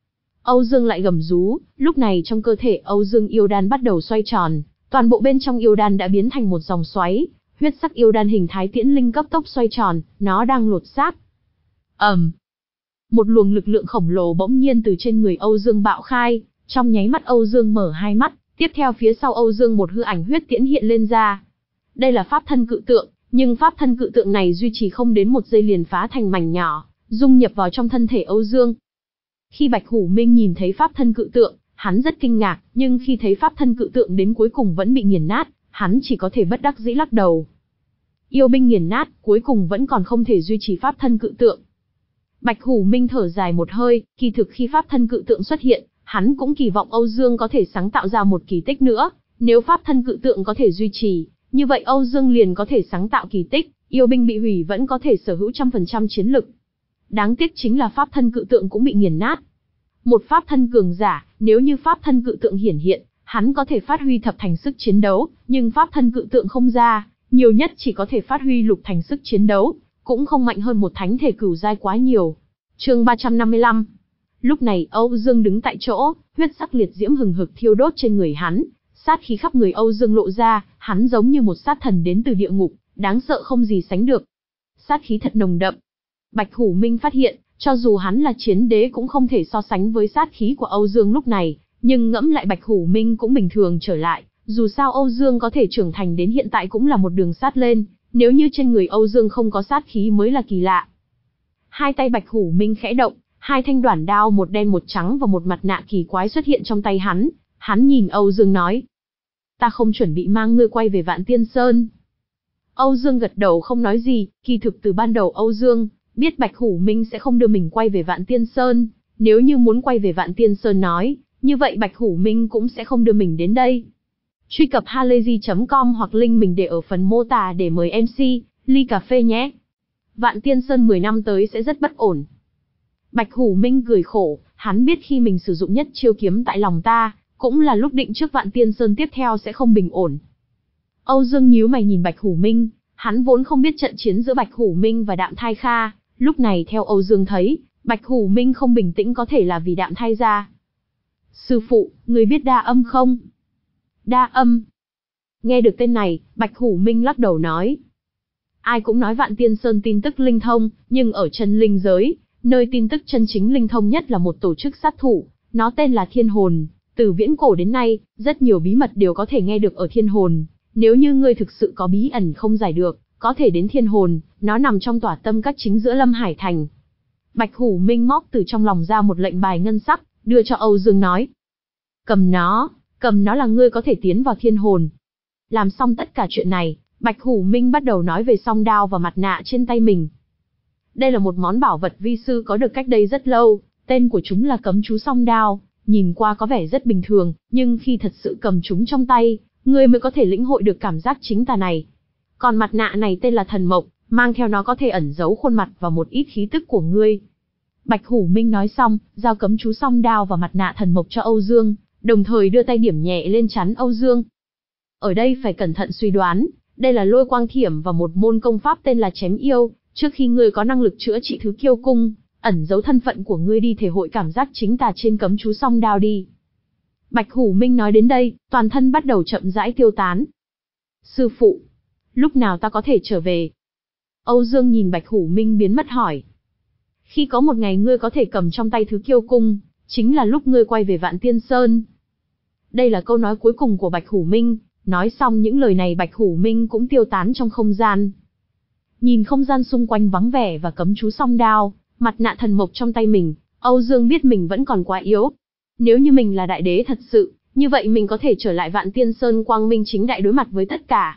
Âu Dương lại gầm rú, lúc này trong cơ thể Âu Dương yêu đan bắt đầu xoay tròn, toàn bộ bên trong yêu đan đã biến thành một dòng xoáy, huyết sắc yêu đan hình thái tiễn linh cấp tốc xoay tròn, nó đang lột xác. ầm, um. Một luồng lực lượng khổng lồ bỗng nhiên từ trên người Âu Dương bạo khai, trong nháy mắt Âu Dương mở hai mắt, tiếp theo phía sau Âu Dương một hư ảnh huyết tiễn hiện lên ra. Đây là pháp thân cự tượng, nhưng pháp thân cự tượng này duy trì không đến một giây liền phá thành mảnh nhỏ, dung nhập vào trong thân thể Âu Dương. Khi Bạch Hủ Minh nhìn thấy pháp thân cự tượng, hắn rất kinh ngạc, nhưng khi thấy pháp thân cự tượng đến cuối cùng vẫn bị nghiền nát, hắn chỉ có thể bất đắc dĩ lắc đầu. Yêu binh nghiền nát, cuối cùng vẫn còn không thể duy trì pháp thân cự tượng. Bạch Hủ Minh thở dài một hơi, kỳ thực khi pháp thân cự tượng xuất hiện, hắn cũng kỳ vọng Âu Dương có thể sáng tạo ra một kỳ tích nữa, nếu pháp thân cự tượng có thể duy trì, như vậy Âu Dương liền có thể sáng tạo kỳ tích, yêu binh bị hủy vẫn có thể sở hữu trăm phần trăm chiến lực. Đáng tiếc chính là pháp thân cự tượng cũng bị nghiền nát. Một pháp thân cường giả, nếu như pháp thân cự tượng hiển hiện, hắn có thể phát huy thập thành sức chiến đấu, nhưng pháp thân cự tượng không ra, nhiều nhất chỉ có thể phát huy lục thành sức chiến đấu, cũng không mạnh hơn một thánh thể cửu giai quá nhiều. Chương ba trăm năm mươi lăm. Lúc này Âu Dương đứng tại chỗ, huyết sắc liệt diễm hừng hực thiêu đốt trên người hắn, sát khí khắp người Âu Dương lộ ra, hắn giống như một sát thần đến từ địa ngục, đáng sợ không gì sánh được. Sát khí thật nồng đậm. Bạch Hủ Minh phát hiện, cho dù hắn là chiến đế cũng không thể so sánh với sát khí của Âu Dương lúc này, nhưng ngẫm lại Bạch Hủ Minh cũng bình thường trở lại, dù sao Âu Dương có thể trưởng thành đến hiện tại cũng là một đường sát lên, nếu như trên người Âu Dương không có sát khí mới là kỳ lạ. Hai tay Bạch Hủ Minh khẽ động, hai thanh đoản đao một đen một trắng và một mặt nạ kỳ quái xuất hiện trong tay hắn, hắn nhìn Âu Dương nói: "Ta không chuẩn bị mang ngươi quay về Vạn Tiên Sơn." Âu Dương gật đầu không nói gì, kỳ thực từ ban đầu Âu Dương biết Bạch Hủ Minh sẽ không đưa mình quay về Vạn Tiên Sơn, nếu như muốn quay về Vạn Tiên Sơn nói, như vậy Bạch Hủ Minh cũng sẽ không đưa mình đến đây. Truy cập halayzi chấm com hoặc link mình để ở phần mô tả để mời em xê, ly cà phê nhé. Vạn Tiên Sơn mười năm tới sẽ rất bất ổn. Bạch Hủ Minh cười khổ, hắn biết khi mình sử dụng nhất chiêu kiếm tại lòng ta, cũng là lúc định trước Vạn Tiên Sơn tiếp theo sẽ không bình ổn. Âu Dương nhíu mày nhìn Bạch Hủ Minh, hắn vốn không biết trận chiến giữa Bạch Hủ Minh và Đạm Thai Kha, lúc này theo Âu Dương thấy, Bạch Hủ Minh không bình tĩnh có thể là vì Đạm Thai gia. Sư phụ, người biết đa âm không? Đa âm. Nghe được tên này, Bạch Hủ Minh lắc đầu nói. Ai cũng nói Vạn Tiên Sơn tin tức linh thông, nhưng ở chân linh giới, nơi tin tức chân chính linh thông nhất là một tổ chức sát thủ, nó tên là Thiên Hồn. Từ viễn cổ đến nay, rất nhiều bí mật đều có thể nghe được ở Thiên Hồn. Nếu như ngươi thực sự có bí ẩn không giải được, có thể đến Thiên Hồn, nó nằm trong tỏa tâm các chính giữa Lâm Hải Thành. Bạch Hủ Minh móc từ trong lòng ra một lệnh bài ngân sắc, đưa cho Âu Dương nói. Cầm nó, cầm nó là ngươi có thể tiến vào Thiên Hồn. Làm xong tất cả chuyện này, Bạch Hủ Minh bắt đầu nói về song đao và mặt nạ trên tay mình. Đây là một món bảo vật vi sư có được cách đây rất lâu, tên của chúng là cấm chú song đao, nhìn qua có vẻ rất bình thường, nhưng khi thật sự cầm chúng trong tay, ngươi mới có thể lĩnh hội được cảm giác chính tà này. Còn mặt nạ này tên là Thần Mộc, mang theo nó có thể ẩn giấu khuôn mặt và một ít khí tức của ngươi. Bạch Hủ Minh nói xong, giao cấm chú song đao và mặt nạ Thần Mộc cho Âu Dương, đồng thời đưa tay điểm nhẹ lên trán Âu Dương. Ở đây phải cẩn thận suy đoán, đây là lôi quang thiểm và một môn công pháp tên là chém yêu, trước khi ngươi có năng lực chữa trị thứ kiêu cung, ẩn giấu thân phận của ngươi đi thể hội cảm giác chính tà trên cấm chú song đao đi. Bạch Hủ Minh nói đến đây, toàn thân bắt đầu chậm rãi tiêu tán. Sư phụ, lúc nào ta có thể trở về? Âu Dương nhìn Bạch Hủ Minh biến mất hỏi. Khi có một ngày ngươi có thể cầm trong tay thứ kiêu cung, chính là lúc ngươi quay về Vạn Tiên Sơn. Đây là câu nói cuối cùng của Bạch Hủ Minh, nói xong những lời này Bạch Hủ Minh cũng tiêu tán trong không gian. Nhìn không gian xung quanh vắng vẻ và cấm chú song đao, mặt nạ Thần Mộc trong tay mình, Âu Dương biết mình vẫn còn quá yếu. Nếu như mình là đại đế thật sự, như vậy mình có thể trở lại Vạn Tiên Sơn quang minh chính đại đối mặt với tất cả.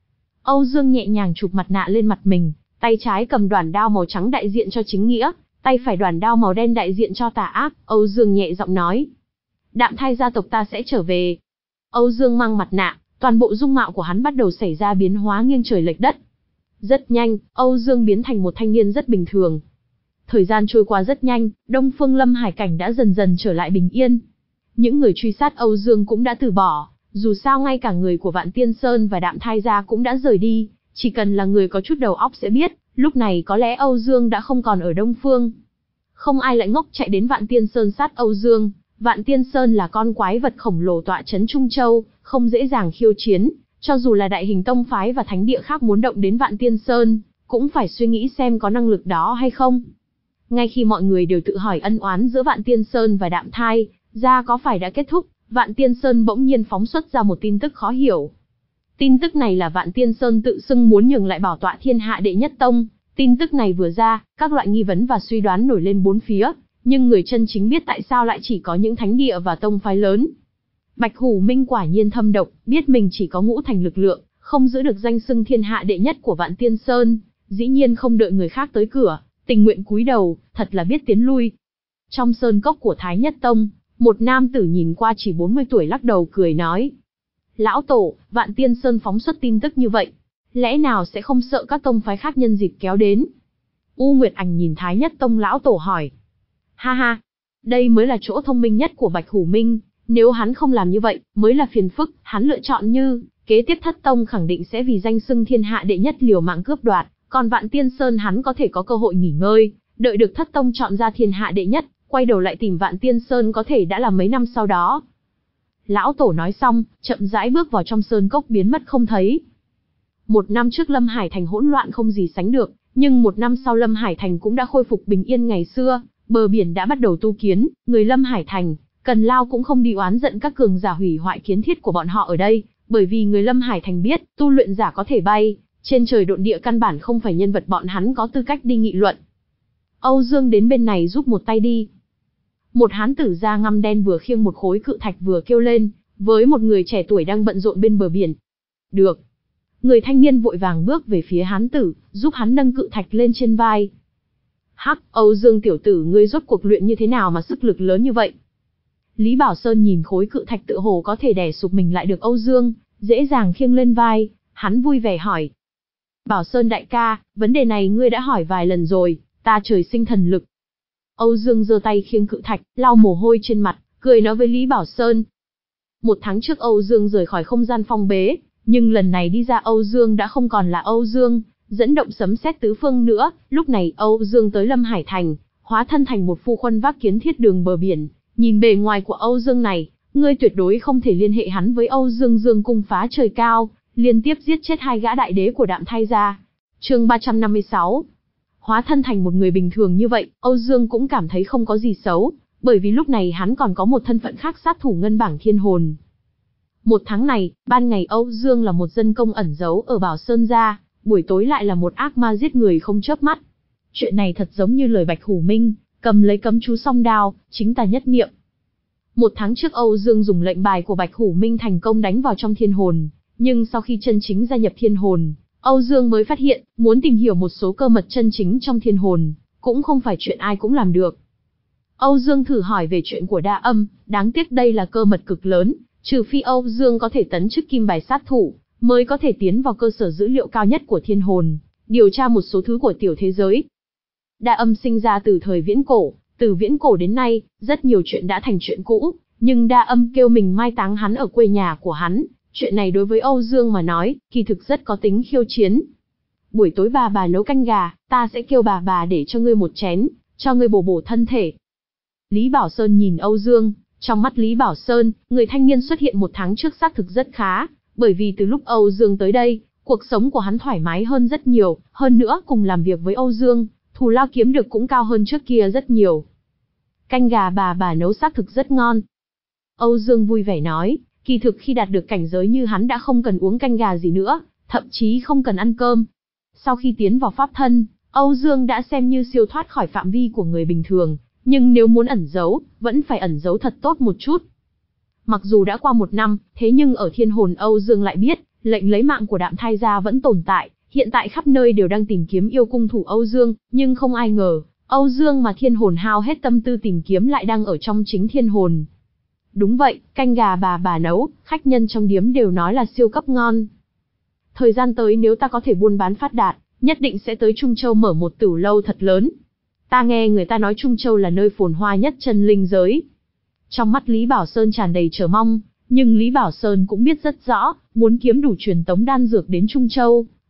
Âu Dương nhẹ nhàng chụp mặt nạ lên mặt mình, tay trái cầm đoản đao màu trắng đại diện cho chính nghĩa, tay phải đoản đao màu đen đại diện cho tà ác. Âu Dương nhẹ giọng nói. Đạm Thai gia tộc ta sẽ trở về. Âu Dương mang mặt nạ, toàn bộ dung mạo của hắn bắt đầu xảy ra biến hóa nghiêng trời lệch đất. Rất nhanh, Âu Dương biến thành một thanh niên rất bình thường. Thời gian trôi qua rất nhanh, Đông Phương Lâm Hải cảnh đã dần dần trở lại bình yên. Những người truy sát Âu Dương cũng đã từ bỏ, dù sao ngay cả người của Vạn Tiên Sơn và Đạm Thai gia cũng đã rời đi, Chỉ cần là người có chút đầu óc sẽ biết, lúc này có lẽ Âu Dương đã không còn ở Đông Phương. Không ai lại ngốc chạy đến Vạn Tiên Sơn sát Âu Dương. Vạn Tiên Sơn là con quái vật khổng lồ tọa trấn Trung Châu, không dễ dàng khiêu chiến. Cho dù là đại hình tông phái và thánh địa khác muốn động đến Vạn Tiên Sơn, cũng phải suy nghĩ xem có năng lực đó hay không. Ngay khi mọi người đều tự hỏi ân oán giữa Vạn Tiên Sơn và Đạm Thai gia có phải đã kết thúc, Vạn Tiên Sơn bỗng nhiên phóng xuất ra một tin tức khó hiểu. Tin tức này là Vạn Tiên Sơn tự xưng muốn nhường lại bảo tọa thiên hạ đệ nhất tông. Tin tức này vừa ra, các loại nghi vấn và suy đoán nổi lên bốn phía, nhưng người chân chính biết tại sao lại chỉ có những thánh địa và tông phái lớn. Bạch Hủ Minh quả nhiên thâm độc, biết mình chỉ có ngũ thành lực lượng, không giữ được danh xưng thiên hạ đệ nhất của Vạn Tiên Sơn, dĩ nhiên không đợi người khác tới cửa, tình nguyện cúi đầu, thật là biết tiến lui. Trong sơn cốc của Thái Nhất Tông, một nam tử nhìn qua chỉ bốn mươi tuổi lắc đầu cười nói: Lão tổ, Vạn Tiên Sơn phóng xuất tin tức như vậy, lẽ nào sẽ không sợ các tông phái khác nhân dịp kéo đến? U Nguyệt Ảnh nhìn Thái Nhất Tông lão tổ hỏi. Ha ha, đây mới là chỗ thông minh nhất của Bạch Hủ Minh, nếu hắn không làm như vậy, mới là phiền phức. Hắn lựa chọn như, kế tiếp thất tông khẳng định sẽ vì danh xưng thiên hạ đệ nhất liều mạng cướp đoạt, còn Vạn Tiên Sơn hắn có thể có cơ hội nghỉ ngơi, đợi được thất tông chọn ra thiên hạ đệ nhất, quay đầu lại tìm Vạn Tiên Sơn có thể đã là mấy năm sau đó. Lão tổ nói xong, chậm rãi bước vào trong sơn cốc biến mất không thấy. Một năm trước Lâm Hải Thành hỗn loạn không gì sánh được, nhưng một năm sau Lâm Hải Thành cũng đã khôi phục bình yên ngày xưa, bờ biển đã bắt đầu tu kiến, người Lâm Hải Thành, Cần Lao cũng không đi oán giận các cường giả hủy hoại kiến thiết của bọn họ ở đây, bởi vì người Lâm Hải Thành biết, tu luyện giả có thể bay, trên trời độn địa căn bản không phải nhân vật bọn hắn có tư cách đi nghị luận. Âu Dương đến bên này giúp một tay đi. Một hán tử da ngăm đen vừa khiêng một khối cự thạch vừa kêu lên, với một người trẻ tuổi đang bận rộn bên bờ biển. Được. Người thanh niên vội vàng bước về phía hán tử, giúp hắn nâng cự thạch lên trên vai. Hắc, Âu Dương tiểu tử ngươi rốt cuộc luyện như thế nào mà sức lực lớn như vậy? Lý Bảo Sơn nhìn khối cự thạch tựa hồ có thể đè sụp mình lại được Âu Dương, dễ dàng khiêng lên vai, hắn vui vẻ hỏi. Bảo Sơn đại ca, vấn đề này ngươi đã hỏi vài lần rồi, ta trời sinh thần lực. Âu Dương giơ tay khiêng cự thạch, lau mồ hôi trên mặt, cười nói với Lý Bảo Sơn. Một tháng trước Âu Dương rời khỏi không gian phong bế, nhưng lần này đi ra Âu Dương đã không còn là Âu Dương, dẫn động sấm sét tứ phương nữa, lúc này Âu Dương tới Lâm Hải Thành, hóa thân thành một phu khuân vác kiến thiết đường bờ biển. Nhìn bề ngoài của Âu Dương này, ngươi tuyệt đối không thể liên hệ hắn với Âu Dương Dương cung phá trời cao, liên tiếp giết chết hai gã đại đế của Đạm Thai gia. Chương ba trăm năm mươi sáu. Hóa thân thành một người bình thường như vậy, Âu Dương cũng cảm thấy không có gì xấu, bởi vì lúc này hắn còn có một thân phận khác, sát thủ ngân bảng thiên hồn. Một tháng này, ban ngày Âu Dương là một dân công ẩn giấu ở Bảo Sơn gia, buổi tối lại là một ác ma giết người không chớp mắt. Chuyện này thật giống như lời Bạch Hủ Minh, cầm lấy cấm chú song đao, chính tà nhất niệm. Một tháng trước Âu Dương dùng lệnh bài của Bạch Hủ Minh thành công đánh vào trong thiên hồn, nhưng sau khi chân chính gia nhập thiên hồn, Âu Dương mới phát hiện, muốn tìm hiểu một số cơ mật chân chính trong thiên hồn, cũng không phải chuyện ai cũng làm được. Âu Dương thử hỏi về chuyện của Đa Âm, đáng tiếc đây là cơ mật cực lớn, trừ phi Âu Dương có thể tấn chức kim bài sát thủ, mới có thể tiến vào cơ sở dữ liệu cao nhất của thiên hồn, điều tra một số thứ của tiểu thế giới. Đa Âm sinh ra từ thời viễn cổ, từ viễn cổ đến nay, rất nhiều chuyện đã thành chuyện cũ, nhưng Đa Âm kêu mình mai táng hắn ở quê nhà của hắn, chuyện này đối với Âu Dương mà nói, kỳ thực rất có tính khiêu chiến. Buổi tối bà bà nấu canh gà, ta sẽ kêu bà bà để cho ngươi một chén, cho ngươi bổ bổ thân thể. Lý Bảo Sơn nhìn Âu Dương, trong mắt Lý Bảo Sơn, người thanh niên xuất hiện một tháng trước xác thực rất khá, bởi vì từ lúc Âu Dương tới đây, cuộc sống của hắn thoải mái hơn rất nhiều, hơn nữa cùng làm việc với Âu Dương, thù lao kiếm được cũng cao hơn trước kia rất nhiều. Canh gà bà bà nấu xác thực rất ngon. Âu Dương vui vẻ nói, kỳ thực khi đạt được cảnh giới như hắn đã không cần uống canh gà gì nữa, thậm chí không cần ăn cơm. Sau khi tiến vào pháp thân, Âu Dương đã xem như siêu thoát khỏi phạm vi của người bình thường, nhưng nếu muốn ẩn giấu, vẫn phải ẩn giấu thật tốt một chút. Mặc dù đã qua một năm, thế nhưng ở thiên hồn Âu Dương lại biết, lệnh lấy mạng của Đạm Thai gia vẫn tồn tại, hiện tại khắp nơi đều đang tìm kiếm yêu cung thủ Âu Dương, nhưng không ai ngờ, Âu Dương mà thiên hồn hao hết tâm tư tìm kiếm lại đang ở trong chính thiên hồn. Đúng vậy, canh gà bà bà nấu, khách nhân trong điếm đều nói là siêu cấp ngon. Thời gian tới nếu ta có thể buôn bán phát đạt, nhất định sẽ tới Trung Châu mở một tửu lâu thật lớn. Ta nghe người ta nói Trung Châu là nơi phồn hoa nhất chân linh giới. Trong mắt Lý Bảo Sơn tràn đầy chờ mong, nhưng Lý Bảo Sơn cũng biết rất rõ, muốn kiếm đủ truyền tống đan dược đến Trung Châu,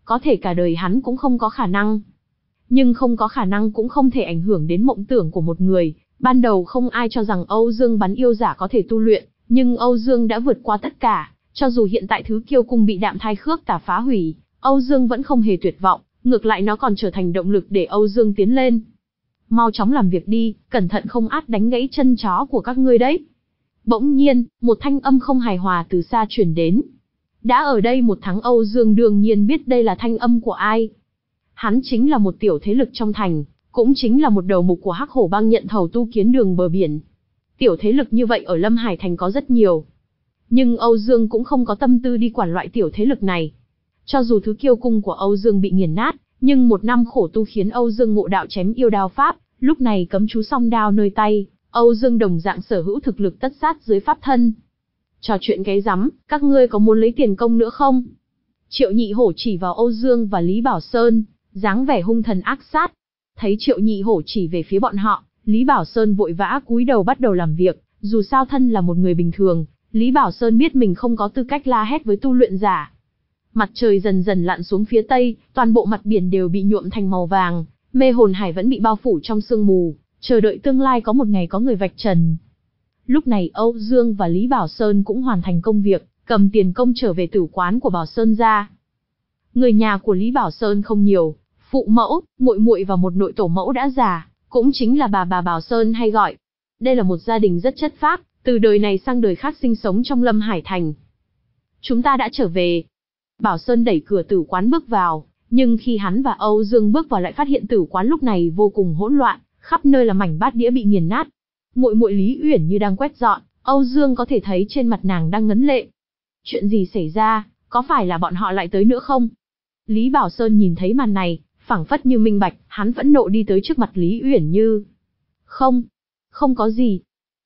có thể cả đời hắn cũng không có khả năng. Nhưng không có khả năng cũng không thể ảnh hưởng đến mộng tưởng của một người. Ban đầu không ai cho rằng Âu Dương bắn yêu giả có thể tu luyện, nhưng Âu Dương đã vượt qua tất cả. Cho dù hiện tại thứ kiêu cung bị Đạm Thai Khước Tà phá hủy, Âu Dương vẫn không hề tuyệt vọng, ngược lại nó còn trở thành động lực để Âu Dương tiến lên. Mau chóng làm việc đi, cẩn thận không át đánh gãy chân chó của các ngươi đấy. Bỗng nhiên, một thanh âm không hài hòa từ xa truyền đến. Đã ở đây một tháng Âu Dương đương nhiên biết đây là thanh âm của ai. Hắn chính là một tiểu thế lực trong thành, cũng chính là một đầu mục của Hắc Hổ Bang nhận thầu tu kiến đường bờ biển. Tiểu thế lực như vậy ở Lâm Hải Thành có rất nhiều. Nhưng Âu Dương cũng không có tâm tư đi quản loại tiểu thế lực này. Cho dù thứ kiêu cung của Âu Dương bị nghiền nát, nhưng một năm khổ tu khiến Âu Dương ngộ đạo chém yêu đao pháp, lúc này cấm chú song đao nơi tay, Âu Dương đồng dạng sở hữu thực lực tất sát dưới pháp thân. Trò chuyện cái rắm, các ngươi có muốn lấy tiền công nữa không? Triệu Nhị Hổ chỉ vào Âu Dương và Lý Bảo Sơn, dáng vẻ hung thần ác sát. Thấy Triệu Nhị Hổ chỉ về phía bọn họ, Lý Bảo Sơn vội vã cúi đầu bắt đầu làm việc, dù sao thân là một người bình thường, Lý Bảo Sơn biết mình không có tư cách la hét với tu luyện giả. Mặt trời dần dần lặn xuống phía tây, toàn bộ mặt biển đều bị nhuộm thành màu vàng, mê hồn hải vẫn bị bao phủ trong sương mù, chờ đợi tương lai có một ngày có người vạch trần. Lúc này Âu Dương và Lý Bảo Sơn cũng hoàn thành công việc, cầm tiền công trở về tử quán của Bảo Sơn gia. Người nhà của Lý Bảo Sơn không nhiều, phụ mẫu, muội muội và một nội tổ mẫu đã già, cũng chính là bà bà Bảo Sơn hay gọi. Đây là một gia đình rất chất phác, từ đời này sang đời khác sinh sống trong Lâm Hải Thành. Chúng ta đã trở về. Bảo Sơn đẩy cửa tử quán bước vào, nhưng khi hắn và Âu Dương bước vào lại phát hiện tử quán lúc này vô cùng hỗn loạn, khắp nơi là mảnh bát đĩa bị nghiền nát. Muội muội Lý Uyển như đang quét dọn, Âu Dương có thể thấy trên mặt nàng đang ngấn lệ. Chuyện gì xảy ra, có phải là bọn họ lại tới nữa không? Lý Bảo Sơn nhìn thấy màn này, phảng phất như minh bạch, hắn phẫn nộ đi tới trước mặt Lý Uyển Như. Không, không có gì.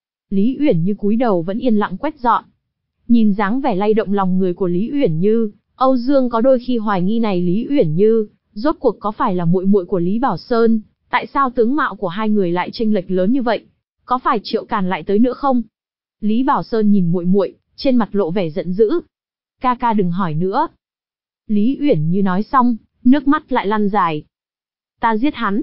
Lý Uyển Như cúi đầu vẫn yên lặng quét dọn. Nhìn dáng vẻ lay động lòng người của Lý Uyển Như, Âu Dương có đôi khi hoài nghi này Lý Uyển Như, rốt cuộc có phải là muội muội của Lý Bảo Sơn, tại sao tướng mạo của hai người lại chênh lệch lớn như vậy? Có phải Triệu Càn lại tới nữa không? Lý Bảo Sơn nhìn muội muội, trên mặt lộ vẻ giận dữ. Ca ca đừng hỏi nữa. Lý Uyển Như nói xong, nước mắt lại lăn dài. Ta giết hắn.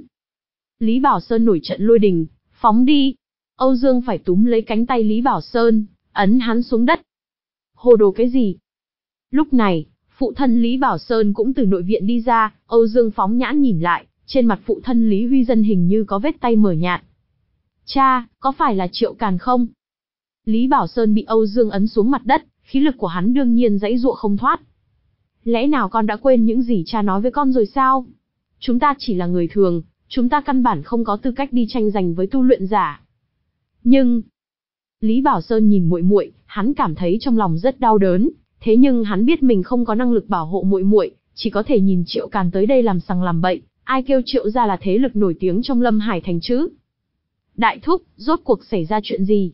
Lý Bảo Sơn nổi trận lôi đình, phóng đi. Âu Dương phải túm lấy cánh tay Lý Bảo Sơn, ấn hắn xuống đất. Hồ đồ cái gì? Lúc này, phụ thân Lý Bảo Sơn cũng từ nội viện đi ra, Âu Dương phóng nhãn nhìn lại, trên mặt phụ thân Lý Huy Dân hình như có vết tay mờ nhạt. Cha, có phải là Triệu Càn không? Lý Bảo Sơn bị Âu Dương ấn xuống mặt đất, khí lực của hắn đương nhiên giãy giụa không thoát. Lẽ nào con đã quên những gì cha nói với con rồi sao? Chúng ta chỉ là người thường, chúng ta căn bản không có tư cách đi tranh giành với tu luyện giả. Nhưng Lý Bảo Sơn nhìn muội muội, hắn cảm thấy trong lòng rất đau đớn, thế nhưng hắn biết mình không có năng lực bảo hộ muội muội, chỉ có thể nhìn Triệu Càn tới đây làm sằng làm bậy, ai kêu Triệu gia là thế lực nổi tiếng trong Lâm Hải Thành chứ? Đại thúc, rốt cuộc xảy ra chuyện gì?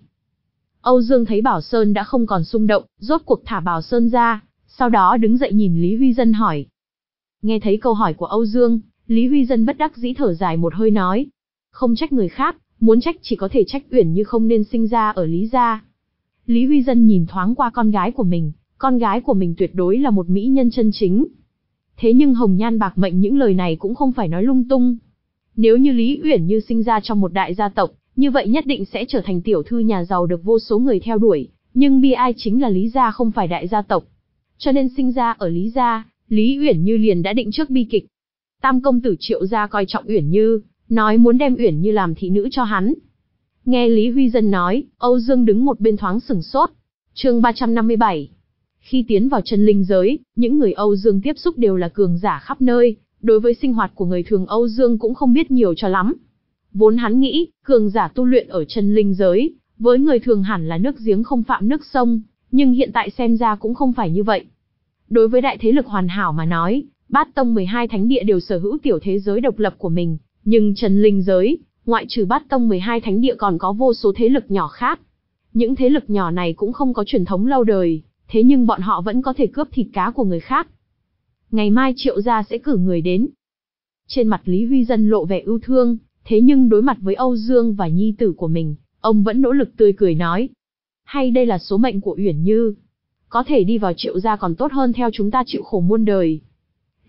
Âu Dương thấy Bảo Sơn đã không còn xung động, rốt cuộc thả Bảo Sơn ra, sau đó đứng dậy nhìn Lý Huy Dân hỏi. Nghe thấy câu hỏi của Âu Dương, Lý Huy Dân bất đắc dĩ thở dài một hơi nói. Không trách người khác, muốn trách chỉ có thể trách Uyển Như không nên sinh ra ở Lý gia. Lý Huy Dân nhìn thoáng qua con gái của mình, con gái của mình tuyệt đối là một mỹ nhân chân chính. Thế nhưng hồng nhan bạc mệnh những lời này cũng không phải nói lung tung. Nếu như Lý Uyển Như sinh ra trong một đại gia tộc, như vậy nhất định sẽ trở thành tiểu thư nhà giàu được vô số người theo đuổi, nhưng bi ai chính là Lý gia không phải đại gia tộc. Cho nên sinh ra ở Lý gia, Lý Uyển Như liền đã định trước bi kịch. Tam công tử Triệu gia coi trọng Uyển Như, nói muốn đem Uyển Như làm thị nữ cho hắn. Nghe Lý Huy Dân nói, Âu Dương đứng một bên thoáng sửng sốt. Chương ba trăm năm mươi bảy. Khi tiến vào chân linh giới, những người Âu Dương tiếp xúc đều là cường giả khắp nơi, đối với sinh hoạt của người thường Âu Dương cũng không biết nhiều cho lắm. Vốn hắn nghĩ, cường giả tu luyện ở chân linh giới, với người thường hẳn là nước giếng không phạm nước sông, nhưng hiện tại xem ra cũng không phải như vậy. Đối với đại thế lực hoàn hảo mà nói, Bát Tông mười hai thánh địa đều sở hữu tiểu thế giới độc lập của mình, nhưng chân linh giới, ngoại trừ Bát Tông mười hai thánh địa còn có vô số thế lực nhỏ khác. Những thế lực nhỏ này cũng không có truyền thống lâu đời, thế nhưng bọn họ vẫn có thể cướp thịt cá của người khác. Ngày mai Triệu gia sẽ cử người đến. Trên mặt Lý Huy Dân lộ vẻ ưu thương, thế nhưng đối mặt với Âu Dương và nhi tử của mình, ông vẫn nỗ lực tươi cười nói. Hay đây là số mệnh của Uyển Như? Có thể đi vào Triệu gia còn tốt hơn theo chúng ta chịu khổ muôn đời.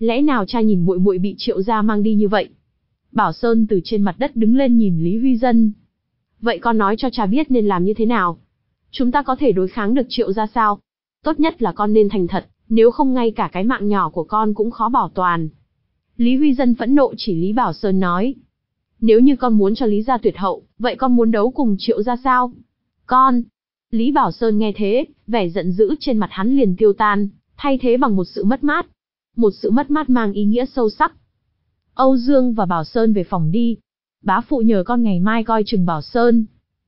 lẽ nào cha nhìn muội muội bị Triệu gia mang đi như vậy? Bảo Sơn từ trên mặt đất đứng lên nhìn Lý Huy Dân. Vậy con nói cho cha biết nên làm như thế nào? Chúng ta có thể đối kháng được Triệu gia sao? Tốt nhất là con nên thành thật, nếu không ngay cả cái mạng nhỏ của con cũng khó bảo toàn. Lý Huy Dân phẫn nộ chỉ Lý Bảo Sơn nói. Nếu như con muốn cho Lý gia tuyệt hậu, vậy con muốn đấu cùng Triệu gia sao? Con! Lý Bảo Sơn nghe thế, vẻ giận dữ trên mặt hắn liền tiêu tan, thay thế bằng một sự mất mát. Một sự mất mát mang ý nghĩa sâu sắc. Âu Dương và Bảo Sơn về phòng đi. Bá phụ nhờ con ngày mai coi chừng Bảo Sơn.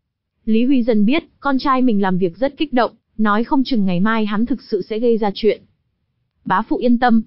Lý Huy Dân biết, con trai mình làm việc rất kích động, nói không chừng ngày mai hắn thực sự sẽ gây ra chuyện. Bá phụ yên tâm.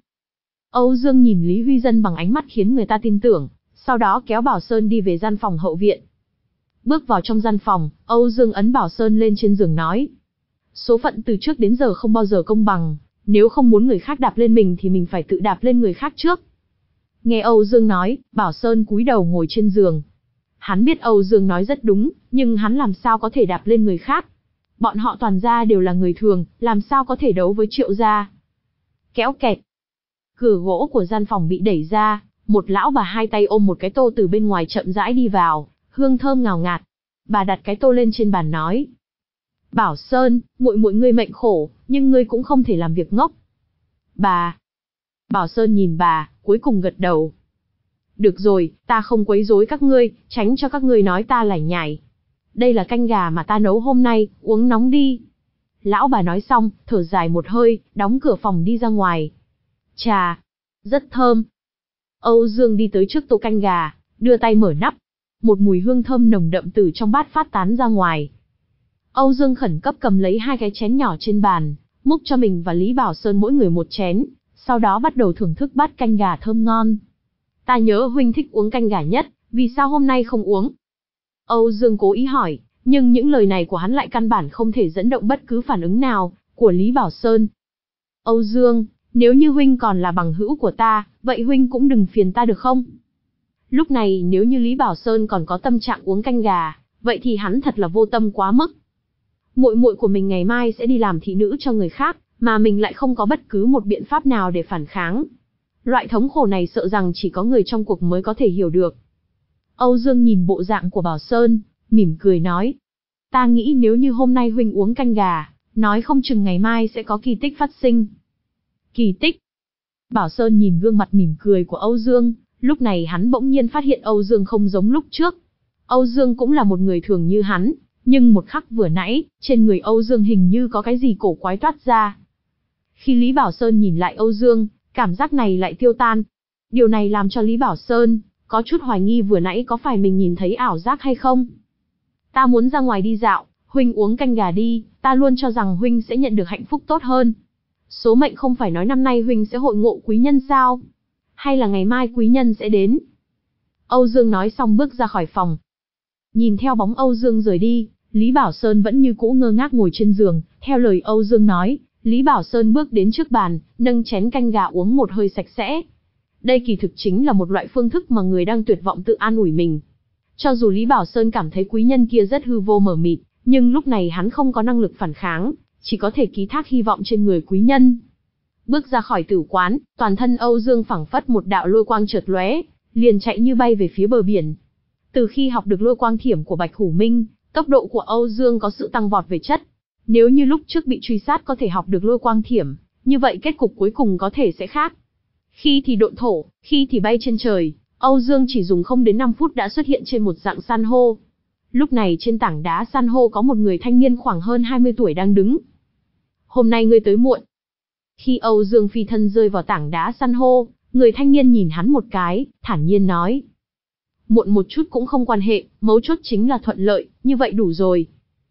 Âu Dương nhìn Lý Huy Dân bằng ánh mắt khiến người ta tin tưởng, sau đó kéo Bảo Sơn đi về gian phòng hậu viện. Bước vào trong gian phòng, Âu Dương ấn Bảo Sơn lên trên giường nói. Số phận từ trước đến giờ không bao giờ công bằng, nếu không muốn người khác đạp lên mình thì mình phải tự đạp lên người khác trước. Nghe Âu Dương nói, Bảo Sơn cúi đầu ngồi trên giường. Hắn biết Âu Dương nói rất đúng, nhưng hắn làm sao có thể đạp lên người khác. Bọn họ toàn gia đều là người thường, làm sao có thể đấu với Triệu gia. Kéo kẹt. Cửa gỗ của gian phòng bị đẩy ra, một lão bà hai tay ôm một cái tô từ bên ngoài chậm rãi đi vào, hương thơm ngào ngạt. Bà đặt cái tô lên trên bàn nói. Bảo Sơn, muội muội ngươi mệnh khổ, nhưng ngươi cũng không thể làm việc ngốc. Bà. Bảo Sơn nhìn bà, cuối cùng gật đầu. Được rồi, ta không quấy rối các ngươi, tránh cho các ngươi nói ta lải nhải. Đây là canh gà mà ta nấu hôm nay, uống nóng đi. Lão bà nói xong, thở dài một hơi, đóng cửa phòng đi ra ngoài. Trà, rất thơm. Âu Dương đi tới trước tô canh gà, đưa tay mở nắp. Một mùi hương thơm nồng đậm từ trong bát phát tán ra ngoài. Âu Dương khẩn cấp cầm lấy hai cái chén nhỏ trên bàn, múc cho mình và Lý Bảo Sơn mỗi người một chén, sau đó bắt đầu thưởng thức bát canh gà thơm ngon. Ta nhớ huynh thích uống canh gà nhất, vì sao hôm nay không uống? Âu Dương cố ý hỏi, nhưng những lời này của hắn lại căn bản không thể dẫn động bất cứ phản ứng nào của Lý Bảo Sơn. Âu Dương, nếu như huynh còn là bằng hữu của ta, vậy huynh cũng đừng phiền ta được không? Lúc này nếu như Lý Bảo Sơn còn có tâm trạng uống canh gà, vậy thì hắn thật là vô tâm quá mức. Muội muội của mình ngày mai sẽ đi làm thị nữ cho người khác, mà mình lại không có bất cứ một biện pháp nào để phản kháng. Loại thống khổ này sợ rằng chỉ có người trong cuộc mới có thể hiểu được. Âu Dương nhìn bộ dạng của Bảo Sơn, mỉm cười nói. Ta nghĩ nếu như hôm nay huynh uống canh gà, nói không chừng ngày mai sẽ có kỳ tích phát sinh. Kỳ tích? Bảo Sơn nhìn gương mặt mỉm cười của Âu Dương, lúc này hắn bỗng nhiên phát hiện Âu Dương không giống lúc trước. Âu Dương cũng là một người thường như hắn, nhưng một khắc vừa nãy, trên người Âu Dương hình như có cái gì cổ quái toát ra. Khi Lý Bảo Sơn nhìn lại Âu Dương, cảm giác này lại tiêu tan. Điều này làm cho Lý Bảo Sơn có chút hoài nghi vừa nãy có phải mình nhìn thấy ảo giác hay không. Ta muốn ra ngoài đi dạo, huynh uống canh gà đi, ta luôn cho rằng huynh sẽ nhận được hạnh phúc tốt hơn. Số mệnh không phải nói năm nay huynh sẽ hội ngộ quý nhân sao? Hay là ngày mai quý nhân sẽ đến? Âu Dương nói xong bước ra khỏi phòng. Nhìn theo bóng Âu Dương rời đi, Lý Bảo Sơn vẫn như cũ ngơ ngác ngồi trên giường, theo lời Âu Dương nói, Lý Bảo Sơn bước đến trước bàn, nâng chén canh gà uống một hơi sạch sẽ. Đây kỳ thực chính là một loại phương thức mà người đang tuyệt vọng tự an ủi mình. Cho dù Lý Bảo Sơn cảm thấy quý nhân kia rất hư vô mờ mịt, nhưng lúc này hắn không có năng lực phản kháng, chỉ có thể ký thác hy vọng trên người quý nhân. Bước ra khỏi tử quán, toàn thân Âu Dương phảng phất một đạo lôi quang chợt lóe, liền chạy như bay về phía bờ biển. Từ khi học được lôi quang thiểm của Bạch Hủ Minh, tốc độ của Âu Dương có sự tăng vọt về chất. Nếu như lúc trước bị truy sát có thể học được lôi quang thiểm, như vậy kết cục cuối cùng có thể sẽ khác. Khi thì độn thổ, khi thì bay trên trời, Âu Dương chỉ dùng không đến năm phút đã xuất hiện trên một dạng san hô. Lúc này trên tảng đá san hô có một người thanh niên khoảng hơn hai mươi tuổi đang đứng. Hôm nay ngươi tới muộn. Khi Âu Dương phi thân rơi vào tảng đá san hô, người thanh niên nhìn hắn một cái, thản nhiên nói. Muộn một chút cũng không quan hệ, mấu chốt chính là thuận lợi, như vậy đủ rồi.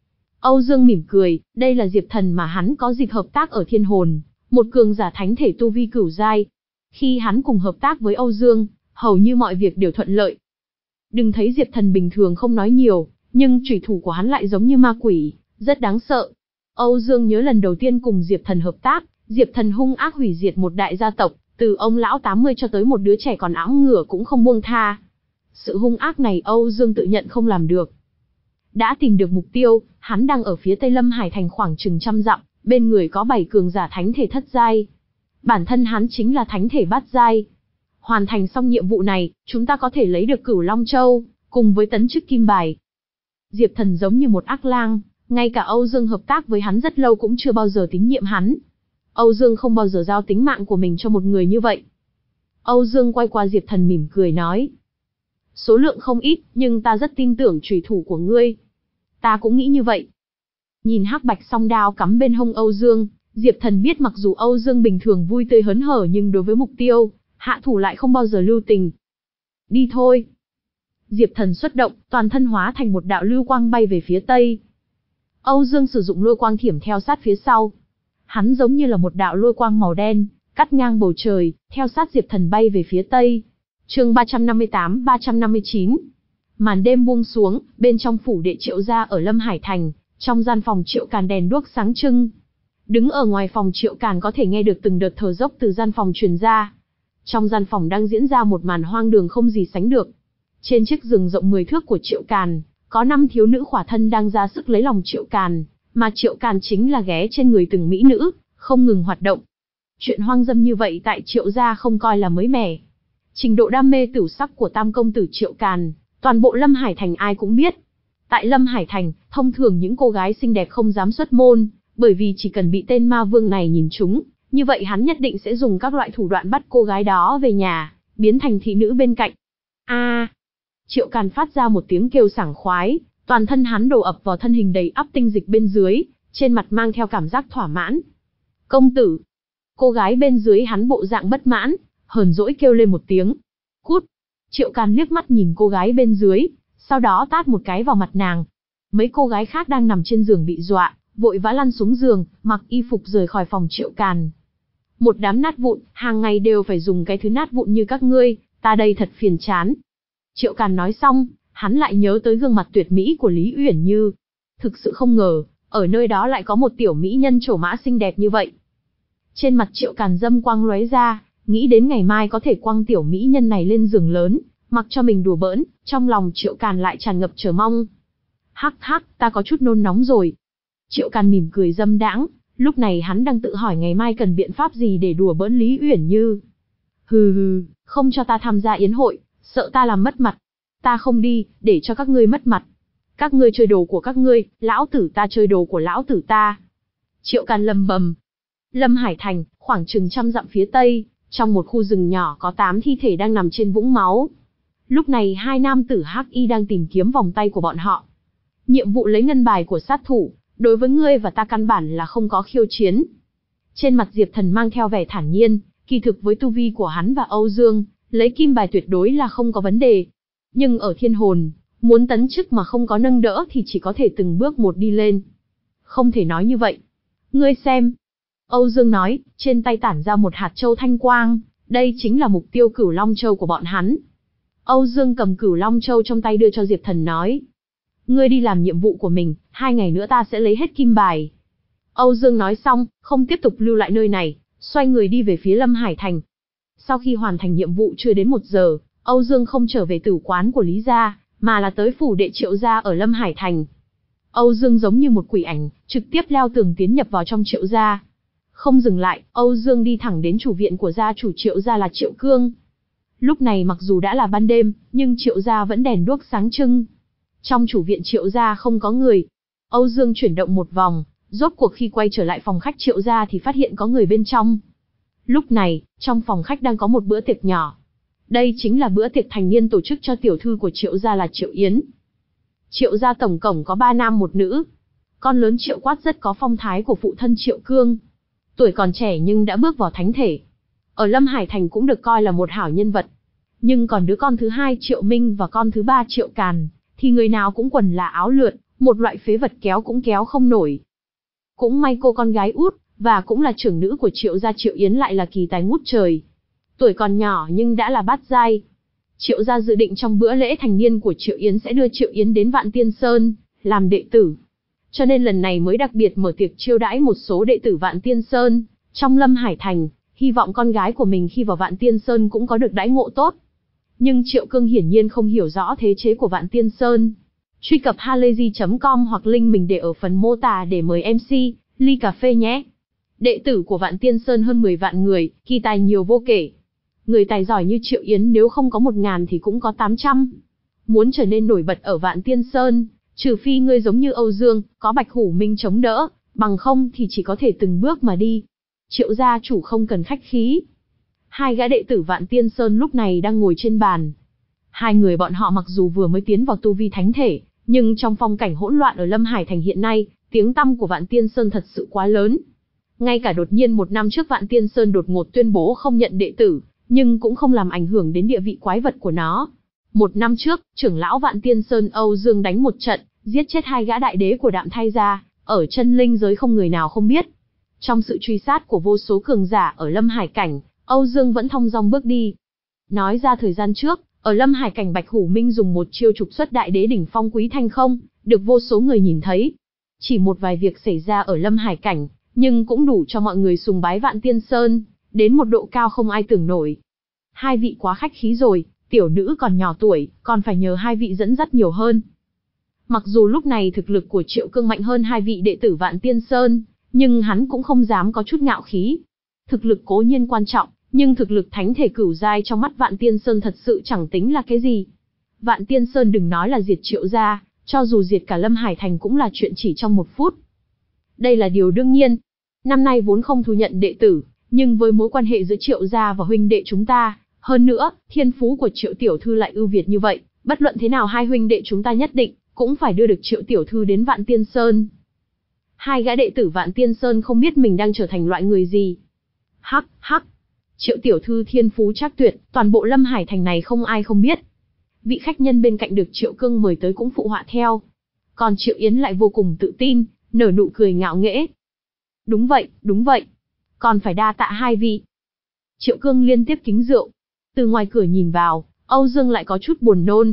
Âu Dương mỉm cười, đây là Diệp Thần mà hắn có dịp hợp tác ở Thiên Hồn, một cường giả thánh thể tu vi cửu giai. Khi hắn cùng hợp tác với Âu Dương, hầu như mọi việc đều thuận lợi. Đừng thấy Diệp Thần bình thường không nói nhiều, nhưng chủy thủ của hắn lại giống như ma quỷ, rất đáng sợ. Âu Dương nhớ lần đầu tiên cùng Diệp Thần hợp tác, Diệp Thần hung ác hủy diệt một đại gia tộc, từ ông lão tám mươi cho tới một đứa trẻ còn ẵm ngửa cũng không buông tha. Sự hung ác này Âu Dương tự nhận không làm được. Đã tìm được mục tiêu, hắn đang ở phía tây Lâm Hải thành khoảng chừng trăm dặm, bên người có bảy cường giả thánh thể thất giai. Bản thân hắn chính là thánh thể bát giai. Hoàn thành xong nhiệm vụ này, chúng ta có thể lấy được Cửu Long Châu, cùng với tấn chức kim bài. Diệp Thần giống như một ác lang, ngay cả Âu Dương hợp tác với hắn rất lâu cũng chưa bao giờ tín nhiệm hắn. Âu Dương không bao giờ giao tính mạng của mình cho một người như vậy. Âu Dương quay qua Diệp Thần mỉm cười nói. Số lượng không ít, nhưng ta rất tin tưởng chủy thủ của ngươi. Ta cũng nghĩ như vậy. Nhìn hắc bạch song đao cắm bên hông Âu Dương, Diệp Thần biết mặc dù Âu Dương bình thường vui tươi hớn hở nhưng đối với mục tiêu, hạ thủ lại không bao giờ lưu tình. Đi thôi. Diệp Thần xuất động, toàn thân hóa thành một đạo lưu quang bay về phía tây. Âu Dương sử dụng lôi quang thiểm theo sát phía sau. Hắn giống như là một đạo lôi quang màu đen, cắt ngang bầu trời, theo sát Diệp Thần bay về phía tây. Chương ba trăm năm mươi tám ba trăm năm mươi chín. Màn đêm buông xuống, bên trong phủ đệ Triệu gia ở Lâm Hải Thành, trong gian phòng Triệu Càn đèn đuốc sáng trưng. Đứng ở ngoài phòng Triệu Càn có thể nghe được từng đợt thở dốc từ gian phòng truyền ra. Trong gian phòng đang diễn ra một màn hoang đường không gì sánh được. Trên chiếc giường rộng mười thước của Triệu Càn, có năm thiếu nữ khỏa thân đang ra sức lấy lòng Triệu Càn, mà Triệu Càn chính là ghé trên người từng mỹ nữ, không ngừng hoạt động. Chuyện hoang dâm như vậy tại Triệu gia không coi là mới mẻ. Trình độ đam mê tửu sắc của tam công tử Triệu Càn, toàn bộ Lâm Hải Thành ai cũng biết. Tại Lâm Hải Thành, thông thường những cô gái xinh đẹp không dám xuất môn, bởi vì chỉ cần bị tên ma vương này nhìn trúng, như vậy hắn nhất định sẽ dùng các loại thủ đoạn bắt cô gái đó về nhà, biến thành thị nữ bên cạnh. A! À, Triệu Càn phát ra một tiếng kêu sảng khoái, toàn thân hắn đổ ập vào thân hình đầy ắp tinh dịch bên dưới, trên mặt mang theo cảm giác thỏa mãn. Công tử! Cô gái bên dưới hắn bộ dạng bất mãn, hờn dỗi kêu lên một tiếng. Cút! Triệu Càn liếc mắt nhìn cô gái bên dưới, sau đó tát một cái vào mặt nàng. Mấy cô gái khác đang nằm trên giường bị dọa, vội vã lăn xuống giường, mặc y phục rời khỏi phòng Triệu Càn. Một đám nát vụn, hàng ngày đều phải dùng cái thứ nát vụn như các ngươi, ta đây thật phiền chán. Triệu Càn nói xong, hắn lại nhớ tới gương mặt tuyệt mỹ của Lý Uyển Như. Thực sự không ngờ, ở nơi đó lại có một tiểu mỹ nhân trổ mã xinh đẹp như vậy. Trên mặt Triệu Càn dâm quang lóe ra, nghĩ đến ngày mai có thể quăng tiểu mỹ nhân này lên giường lớn, mặc cho mình đùa bỡn, trong lòng Triệu Càn lại tràn ngập chờ mong. Hắc hắc, ta có chút nôn nóng rồi. Triệu Càn mỉm cười dâm đãng, lúc này hắn đang tự hỏi ngày mai cần biện pháp gì để đùa bỡn Lý Uyển Như. Hừ hừ, không cho ta tham gia yến hội, sợ ta làm mất mặt. Ta không đi, để cho các ngươi mất mặt. Các ngươi chơi đồ của các ngươi, lão tử ta chơi đồ của lão tử ta. Triệu Càn lầm bầm. Lâm Hải Thành, khoảng chừng trăm dặm phía tây, trong một khu rừng nhỏ có tám thi thể đang nằm trên vũng máu. Lúc này hai nam tử hắc y đang tìm kiếm vòng tay của bọn họ. Nhiệm vụ lấy ngân bài của sát thủ, đối với ngươi và ta căn bản là không có khiêu chiến. Trên mặt Diệp Thần mang theo vẻ thản nhiên, kỳ thực với tu vi của hắn và Âu Dương, lấy kim bài tuyệt đối là không có vấn đề. Nhưng ở thiên hồn, muốn tấn chức mà không có nâng đỡ thì chỉ có thể từng bước một đi lên. Không thể nói như vậy. Ngươi xem. Âu Dương nói, trên tay tản ra một hạt châu thanh quang, đây chính là mục tiêu Cửu Long Châu của bọn hắn. Âu Dương cầm Cửu Long Châu trong tay đưa cho Diệp Thần nói. Ngươi đi làm nhiệm vụ của mình, hai ngày nữa ta sẽ lấy hết kim bài. Âu Dương nói xong, không tiếp tục lưu lại nơi này, xoay người đi về phía Lâm Hải Thành. Sau khi hoàn thành nhiệm vụ chưa đến một giờ, Âu Dương không trở về tử quán của Lý gia, mà là tới phủ đệ Triệu gia ở Lâm Hải Thành. Âu Dương giống như một quỷ ảnh, trực tiếp leo tường tiến nhập vào trong Triệu gia. Không dừng lại, Âu Dương đi thẳng đến chủ viện của gia chủ Triệu gia là Triệu Cương. Lúc này mặc dù đã là ban đêm, nhưng Triệu gia vẫn đèn đuốc sáng trưng. Trong chủ viện Triệu gia không có người. Âu Dương chuyển động một vòng, rốt cuộc khi quay trở lại phòng khách Triệu gia thì phát hiện có người bên trong. Lúc này, trong phòng khách đang có một bữa tiệc nhỏ. Đây chính là bữa tiệc thành niên tổ chức cho tiểu thư của Triệu gia là Triệu Yến. Triệu gia tổng cộng có ba nam một nữ. Con lớn Triệu Quát rất có phong thái của phụ thân Triệu Cương. Tuổi còn trẻ nhưng đã bước vào thánh thể. Ở Lâm Hải Thành cũng được coi là một hảo nhân vật. Nhưng còn đứa con thứ hai Triệu Minh và con thứ ba Triệu Càn, thì người nào cũng quần là áo lượn, một loại phế vật kéo cũng kéo không nổi. Cũng may cô con gái út, và cũng là trưởng nữ của Triệu gia Triệu Yến lại là kỳ tài ngút trời. Tuổi còn nhỏ nhưng đã là bát giai. Triệu gia dự định trong bữa lễ thành niên của Triệu Yến sẽ đưa Triệu Yến đến Vạn Tiên Sơn, làm đệ tử. Cho nên lần này mới đặc biệt mở tiệc chiêu đãi một số đệ tử Vạn Tiên Sơn, trong Lâm Hải Thành, hy vọng con gái của mình khi vào Vạn Tiên Sơn cũng có được đãi ngộ tốt. Nhưng Triệu Cương hiển nhiên không hiểu rõ thế chế của Vạn Tiên Sơn. Truy cập halayzi chấm com hoặc link mình để ở phần mô tả để mời em xê, ly cà phê nhé. Đệ tử của Vạn Tiên Sơn hơn mười vạn người, kỳ tài nhiều vô kể. Người tài giỏi như Triệu Yến nếu không có một ngàn thì cũng có tám trăm. Muốn trở nên nổi bật ở Vạn Tiên Sơn, trừ phi ngươi giống như Âu Dương, có Bạch Hủ Minh chống đỡ, bằng không thì chỉ có thể từng bước mà đi. Triệu gia chủ không cần khách khí. Hai gã đệ tử Vạn Tiên Sơn lúc này đang ngồi trên bàn. Hai người bọn họ mặc dù vừa mới tiến vào tu vi thánh thể, nhưng trong phong cảnh hỗn loạn ở Lâm Hải Thành hiện nay, tiếng tăm của Vạn Tiên Sơn thật sự quá lớn. Ngay cả đột nhiên một năm trước Vạn Tiên Sơn đột ngột tuyên bố không nhận đệ tử, nhưng cũng không làm ảnh hưởng đến địa vị quái vật của nó. Một năm trước, trưởng lão Vạn Tiên Sơn Âu Dương đánh một trận, giết chết hai gã đại đế của Đạm Thai gia, ở chân linh giới không người nào không biết. Trong sự truy sát của vô số cường giả ở Lâm Hải Cảnh, Âu Dương vẫn thong dong bước đi. Nói ra thời gian trước, ở Lâm Hải Cảnh Bạch Hủ Minh dùng một chiêu trục xuất đại đế đỉnh phong Quý Thanh Không, được vô số người nhìn thấy. Chỉ một vài việc xảy ra ở Lâm Hải Cảnh, nhưng cũng đủ cho mọi người sùng bái Vạn Tiên Sơn, đến một độ cao không ai tưởng nổi. Hai vị quá khách khí rồi, tiểu nữ còn nhỏ tuổi, còn phải nhờ hai vị dẫn dắt nhiều hơn. Mặc dù lúc này thực lực của Triệu Cương mạnh hơn hai vị đệ tử Vạn Tiên Sơn, nhưng hắn cũng không dám có chút ngạo khí. Thực lực cố nhiên quan trọng, nhưng thực lực thánh thể cửu giai trong mắt Vạn Tiên Sơn thật sự chẳng tính là cái gì. Vạn Tiên Sơn đừng nói là diệt Triệu gia, cho dù diệt cả Lâm Hải Thành cũng là chuyện chỉ trong một phút. Đây là điều đương nhiên. Năm nay vốn không thu nhận đệ tử, nhưng với mối quan hệ giữa Triệu gia và huynh đệ chúng ta, hơn nữa, thiên phú của Triệu tiểu thư lại ưu việt như vậy, bất luận thế nào hai huynh đệ chúng ta nhất định cũng phải đưa được Triệu tiểu thư đến Vạn Tiên Sơn. Hai gã đệ tử Vạn Tiên Sơn không biết mình đang trở thành loại người gì. Hắc, hắc. Triệu tiểu thư thiên phú trác tuyệt, toàn bộ Lâm Hải Thành này không ai không biết. Vị khách nhân bên cạnh được Triệu Cương mời tới cũng phụ họa theo. Còn Triệu Yến lại vô cùng tự tin, nở nụ cười ngạo nghễ. Đúng vậy, đúng vậy. Còn phải đa tạ hai vị. Triệu Cương liên tiếp kính rượu. Từ ngoài cửa nhìn vào, Âu Dương lại có chút buồn nôn.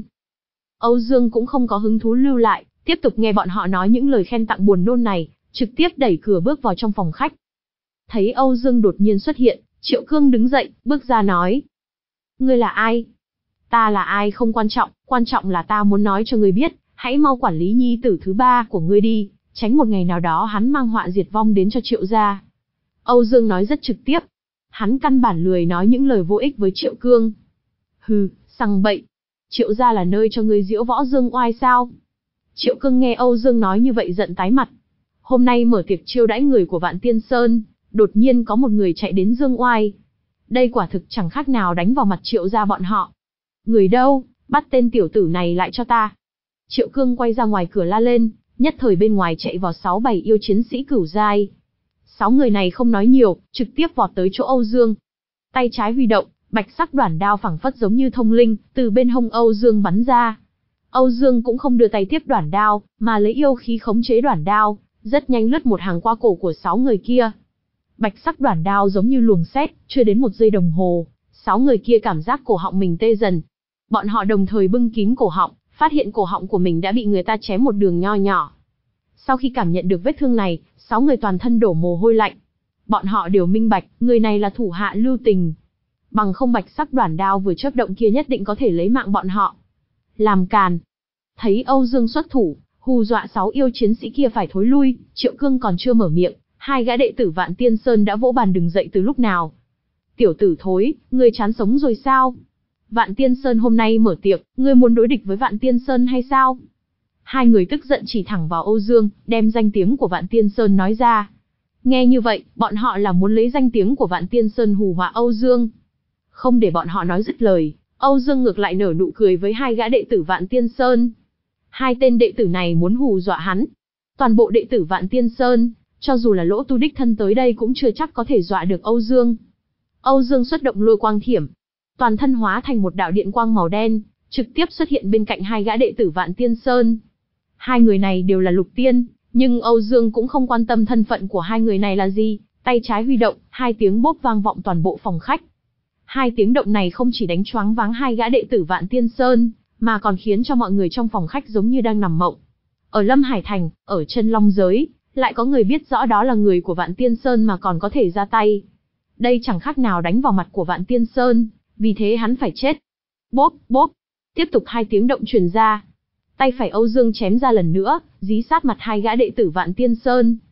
Âu Dương cũng không có hứng thú lưu lại, tiếp tục nghe bọn họ nói những lời khen tặng buồn nôn này, trực tiếp đẩy cửa bước vào trong phòng khách. Thấy Âu Dương đột nhiên xuất hiện, Triệu Cương đứng dậy, bước ra nói. Ngươi là ai? Ta là ai không quan trọng, quan trọng là ta muốn nói cho ngươi biết, hãy mau quản lý nhi tử thứ ba của ngươi đi, tránh một ngày nào đó hắn mang họa diệt vong đến cho Triệu gia. Âu Dương nói rất trực tiếp. Hắn căn bản lười nói những lời vô ích với Triệu Cương. Hừ, sằng bậy. Triệu gia là nơi cho ngươi diễu võ dương oai sao? Triệu Cương nghe Âu Dương nói như vậy giận tái mặt. Hôm nay mở tiệc chiêu đãi người của Vạn Tiên Sơn, đột nhiên có một người chạy đến dương oai. Đây quả thực chẳng khác nào đánh vào mặt Triệu gia bọn họ. Người đâu, bắt tên tiểu tử này lại cho ta. Triệu Cương quay ra ngoài cửa la lên, nhất thời bên ngoài chạy vào sáu bảy yêu chiến sĩ cửu giai. Sáu người này không nói nhiều, trực tiếp vọt tới chỗ Âu Dương. Tay trái huy động, bạch sắc đoản đao phẳng phất giống như thông linh, từ bên hông Âu Dương bắn ra. Âu Dương cũng không đưa tay tiếp đoản đao, mà lấy yêu khí khống chế đoản đao, rất nhanh lướt một hàng qua cổ của sáu người kia. Bạch sắc đoản đao giống như luồng sét, chưa đến một giây đồng hồ, sáu người kia cảm giác cổ họng mình tê dần. Bọn họ đồng thời bưng kín cổ họng, phát hiện cổ họng của mình đã bị người ta chém một đường nho nhỏ. Sau khi cảm nhận được vết thương này, sáu người toàn thân đổ mồ hôi lạnh. Bọn họ đều minh bạch, người này là thủ hạ lưu tình. Bằng không bạch sắc đoản đao vừa chớp động kia nhất định có thể lấy mạng bọn họ. Làm càn. Thấy Âu Dương xuất thủ, hù dọa sáu yêu chiến sĩ kia phải thối lui, Triệu Cương còn chưa mở miệng, hai gã đệ tử Vạn Tiên Sơn đã vỗ bàn đứng dậy từ lúc nào. Tiểu tử thối, ngươi chán sống rồi sao? Vạn Tiên Sơn hôm nay mở tiệc, ngươi muốn đối địch với Vạn Tiên Sơn hay sao? Hai người tức giận chỉ thẳng vào Âu Dương, đem danh tiếng của Vạn Tiên Sơn nói ra. Nghe như vậy, bọn họ là muốn lấy danh tiếng của Vạn Tiên Sơn hù họa Âu Dương. Không để bọn họ nói dứt lời, Âu Dương ngược lại nở nụ cười với hai gã đệ tử Vạn Tiên Sơn. Hai tên đệ tử này muốn hù dọa hắn. Toàn bộ đệ tử Vạn Tiên Sơn, cho dù là Lỗ Tu đích thân tới đây cũng chưa chắc có thể dọa được Âu Dương. Âu Dương xuất động lôi quang thiểm, toàn thân hóa thành một đạo điện quang màu đen, trực tiếp xuất hiện bên cạnh hai gã đệ tử Vạn Tiên Sơn. Hai người này đều là lục tiên, nhưng Âu Dương cũng không quan tâm thân phận của hai người này là gì, tay trái huy động, hai tiếng bốp vang vọng toàn bộ phòng khách. Hai tiếng động này không chỉ đánh choáng váng hai gã đệ tử Vạn Tiên Sơn, mà còn khiến cho mọi người trong phòng khách giống như đang nằm mộng. Ở Lâm Hải Thành, ở chân long giới, lại có người biết rõ đó là người của Vạn Tiên Sơn mà còn có thể ra tay. Đây chẳng khác nào đánh vào mặt của Vạn Tiên Sơn, vì thế hắn phải chết. Bốp, bốp, tiếp tục hai tiếng động truyền ra. Tay phải Âu Dương chém ra lần nữa, dí sát mặt hai gã đệ tử Vạn Tiên Sơn.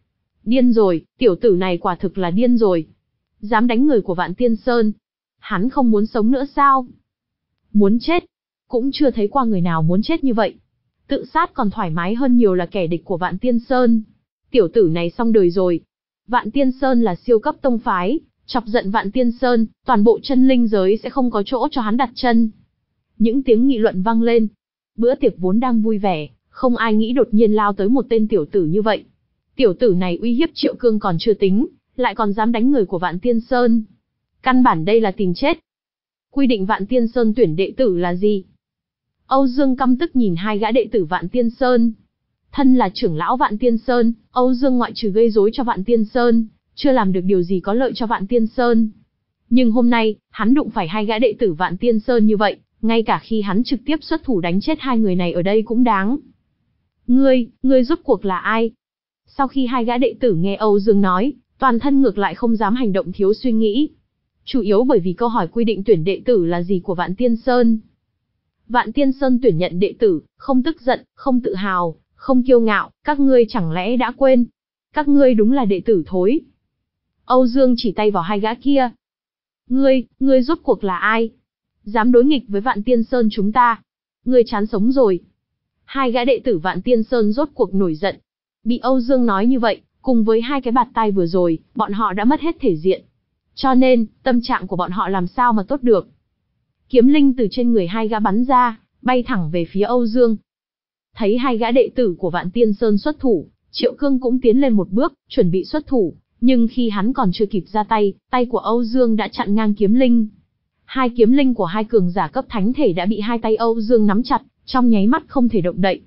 Điên rồi, tiểu tử này quả thực là điên rồi. Dám đánh người của Vạn Tiên Sơn. Hắn không muốn sống nữa sao? Muốn chết. Cũng chưa thấy qua người nào muốn chết như vậy. Tự sát còn thoải mái hơn nhiều là kẻ địch của Vạn Tiên Sơn. Tiểu tử này xong đời rồi. Vạn Tiên Sơn là siêu cấp tông phái, chọc giận Vạn Tiên Sơn, toàn bộ chân linh giới sẽ không có chỗ cho hắn đặt chân. Những tiếng nghị luận vang lên. Bữa tiệc vốn đang vui vẻ, không ai nghĩ đột nhiên lao tới một tên tiểu tử như vậy. Tiểu tử này uy hiếp Triệu Cương còn chưa tính, lại còn dám đánh người của Vạn Tiên Sơn. Căn bản đây là tìm chết. Quy định Vạn Tiên Sơn tuyển đệ tử là gì? Âu Dương căm tức nhìn hai gã đệ tử Vạn Tiên Sơn. Thân là trưởng lão Vạn Tiên Sơn, Âu Dương ngoại trừ gây rối cho Vạn Tiên Sơn, chưa làm được điều gì có lợi cho Vạn Tiên Sơn. Nhưng hôm nay, hắn đụng phải hai gã đệ tử Vạn Tiên Sơn như vậy, ngay cả khi hắn trực tiếp xuất thủ đánh chết hai người này ở đây cũng đáng. Ngươi, ngươi rốt cuộc là ai? Sau khi hai gã đệ tử nghe Âu Dương nói, toàn thân ngược lại không dám hành động thiếu suy nghĩ. Chủ yếu bởi vì câu hỏi quy định tuyển đệ tử là gì của Vạn Tiên Sơn. Vạn Tiên Sơn tuyển nhận đệ tử, không tức giận, không tự hào, không kiêu ngạo, các ngươi chẳng lẽ đã quên? Các ngươi đúng là đệ tử thối. Âu Dương chỉ tay vào hai gã kia. Ngươi, ngươi rốt cuộc là ai? Dám đối nghịch với Vạn Tiên Sơn chúng ta? Ngươi chán sống rồi. Hai gã đệ tử Vạn Tiên Sơn rốt cuộc nổi giận. Bị Âu Dương nói như vậy, cùng với hai cái bạt tai vừa rồi, bọn họ đã mất hết thể diện. Cho nên, tâm trạng của bọn họ làm sao mà tốt được. Kiếm linh từ trên người hai gã bắn ra, bay thẳng về phía Âu Dương. Thấy hai gã đệ tử của Vạn Tiên Sơn xuất thủ, Triệu Cương cũng tiến lên một bước, chuẩn bị xuất thủ, nhưng khi hắn còn chưa kịp ra tay, tay của Âu Dương đã chặn ngang kiếm linh. Hai kiếm linh của hai cường giả cấp thánh thể đã bị hai tay Âu Dương nắm chặt, trong nháy mắt không thể động đậy.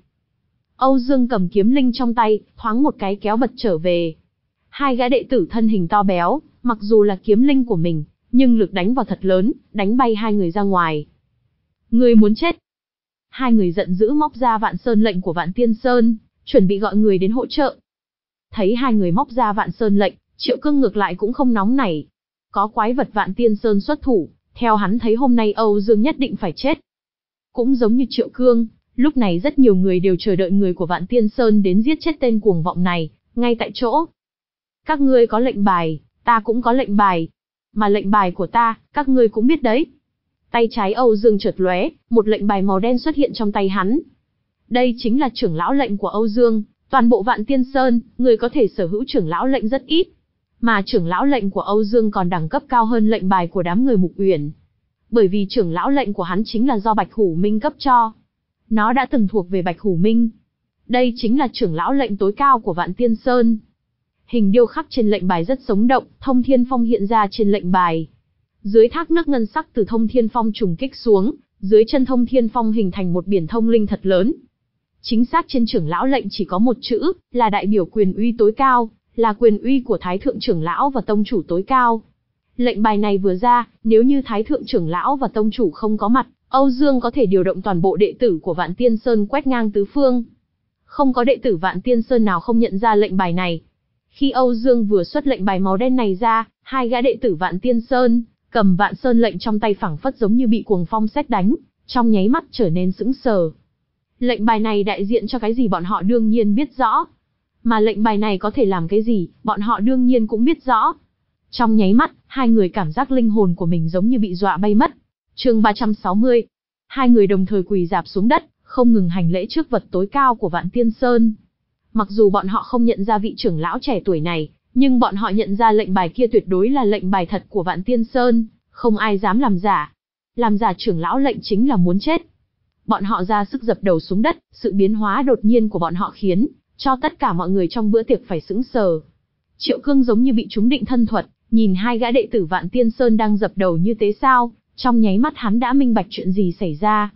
Âu Dương cầm kiếm linh trong tay, thoáng một cái kéo bật trở về. Hai gã đệ tử thân hình to béo, mặc dù là kiếm linh của mình, nhưng lực đánh vào thật lớn, đánh bay hai người ra ngoài. Người muốn chết. Hai người giận dữ móc ra Vạn Sơn lệnh của Vạn Tiên Sơn, chuẩn bị gọi người đến hỗ trợ. Thấy hai người móc ra Vạn Sơn lệnh, Triệu Cương ngược lại cũng không nóng nảy. Có quái vật Vạn Tiên Sơn xuất thủ, theo hắn thấy hôm nay Âu Dương nhất định phải chết. Cũng giống như Triệu Cương, lúc này rất nhiều người đều chờ đợi người của Vạn Tiên Sơn đến giết chết tên cuồng vọng này, ngay tại chỗ. Các ngươi có lệnh bài, ta cũng có lệnh bài. Mà lệnh bài của ta, các ngươi cũng biết đấy. Tay trái Âu Dương chợt lóe, một lệnh bài màu đen xuất hiện trong tay hắn. Đây chính là trưởng lão lệnh của Âu Dương, toàn bộ Vạn Tiên Sơn, người có thể sở hữu trưởng lão lệnh rất ít. Mà trưởng lão lệnh của Âu Dương còn đẳng cấp cao hơn lệnh bài của đám người Mục Uyển. Bởi vì trưởng lão lệnh của hắn chính là do Bạch Hủ Minh cấp cho. Nó đã từng thuộc về Bạch Hủ Minh. Đây chính là trưởng lão lệnh tối cao của Vạn Tiên Sơn. Hình điêu khắc trên lệnh bài rất sống động, Thông Thiên Phong hiện ra trên lệnh bài. Dưới thác nước ngân sắc từ Thông Thiên Phong trùng kích xuống, dưới chân Thông Thiên Phong hình thành một biển thông linh thật lớn. Chính xác trên trưởng lão lệnh chỉ có một chữ, là đại biểu quyền uy tối cao, là quyền uy của Thái Thượng trưởng lão và Tông chủ tối cao. Lệnh bài này vừa ra, nếu như Thái Thượng trưởng lão và Tông chủ không có mặt, Âu Dương có thể điều động toàn bộ đệ tử của Vạn Tiên Sơn quét ngang tứ phương. Không có đệ tử Vạn Tiên Sơn nào không nhận ra lệnh bài này. Khi Âu Dương vừa xuất lệnh bài màu đen này ra, hai gã đệ tử Vạn Tiên Sơn, cầm Vạn Sơn lệnh trong tay phảng phất giống như bị cuồng phong sét đánh, trong nháy mắt trở nên sững sờ. Lệnh bài này đại diện cho cái gì bọn họ đương nhiên biết rõ. Mà lệnh bài này có thể làm cái gì, bọn họ đương nhiên cũng biết rõ. Trong nháy mắt, hai người cảm giác linh hồn của mình giống như bị dọa bay mất. Chương ba trăm sáu mươi. Hai người đồng thời quỳ rạp xuống đất, không ngừng hành lễ trước vật tối cao của Vạn Tiên Sơn. Mặc dù bọn họ không nhận ra vị trưởng lão trẻ tuổi này, nhưng bọn họ nhận ra lệnh bài kia tuyệt đối là lệnh bài thật của Vạn Tiên Sơn, không ai dám làm giả. Làm giả trưởng lão lệnh chính là muốn chết. Bọn họ ra sức dập đầu xuống đất, sự biến hóa đột nhiên của bọn họ khiến cho tất cả mọi người trong bữa tiệc phải sững sờ. Triệu Cương giống như bị trúng định thân thuật, nhìn hai gã đệ tử Vạn Tiên Sơn đang dập đầu như thế sao, trong nháy mắt hắn đã minh bạch chuyện gì xảy ra.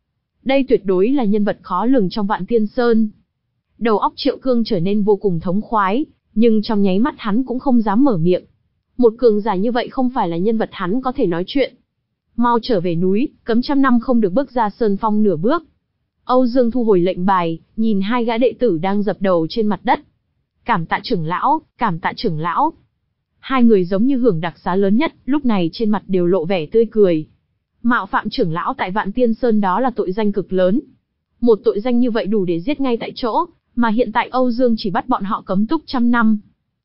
Đây tuyệt đối là nhân vật khó lường trong Vạn Tiên Sơn. Đầu óc Triệu Cương trở nên vô cùng thống khoái, nhưng trong nháy mắt hắn cũng không dám mở miệng. Một cường giả như vậy không phải là nhân vật hắn có thể nói chuyện. Mau trở về núi, cấm trăm năm không được bước ra sơn phong nửa bước. Âu Dương thu hồi lệnh bài, nhìn hai gã đệ tử đang dập đầu trên mặt đất. Cảm tạ trưởng lão, cảm tạ trưởng lão. Hai người giống như hưởng đặc xá lớn nhất, lúc này trên mặt đều lộ vẻ tươi cười. Mạo phạm trưởng lão tại Vạn Tiên Sơn đó là tội danh cực lớn. Một tội danh như vậy đủ để giết ngay tại chỗ, mà hiện tại Âu Dương chỉ bắt bọn họ cấm túc trăm năm.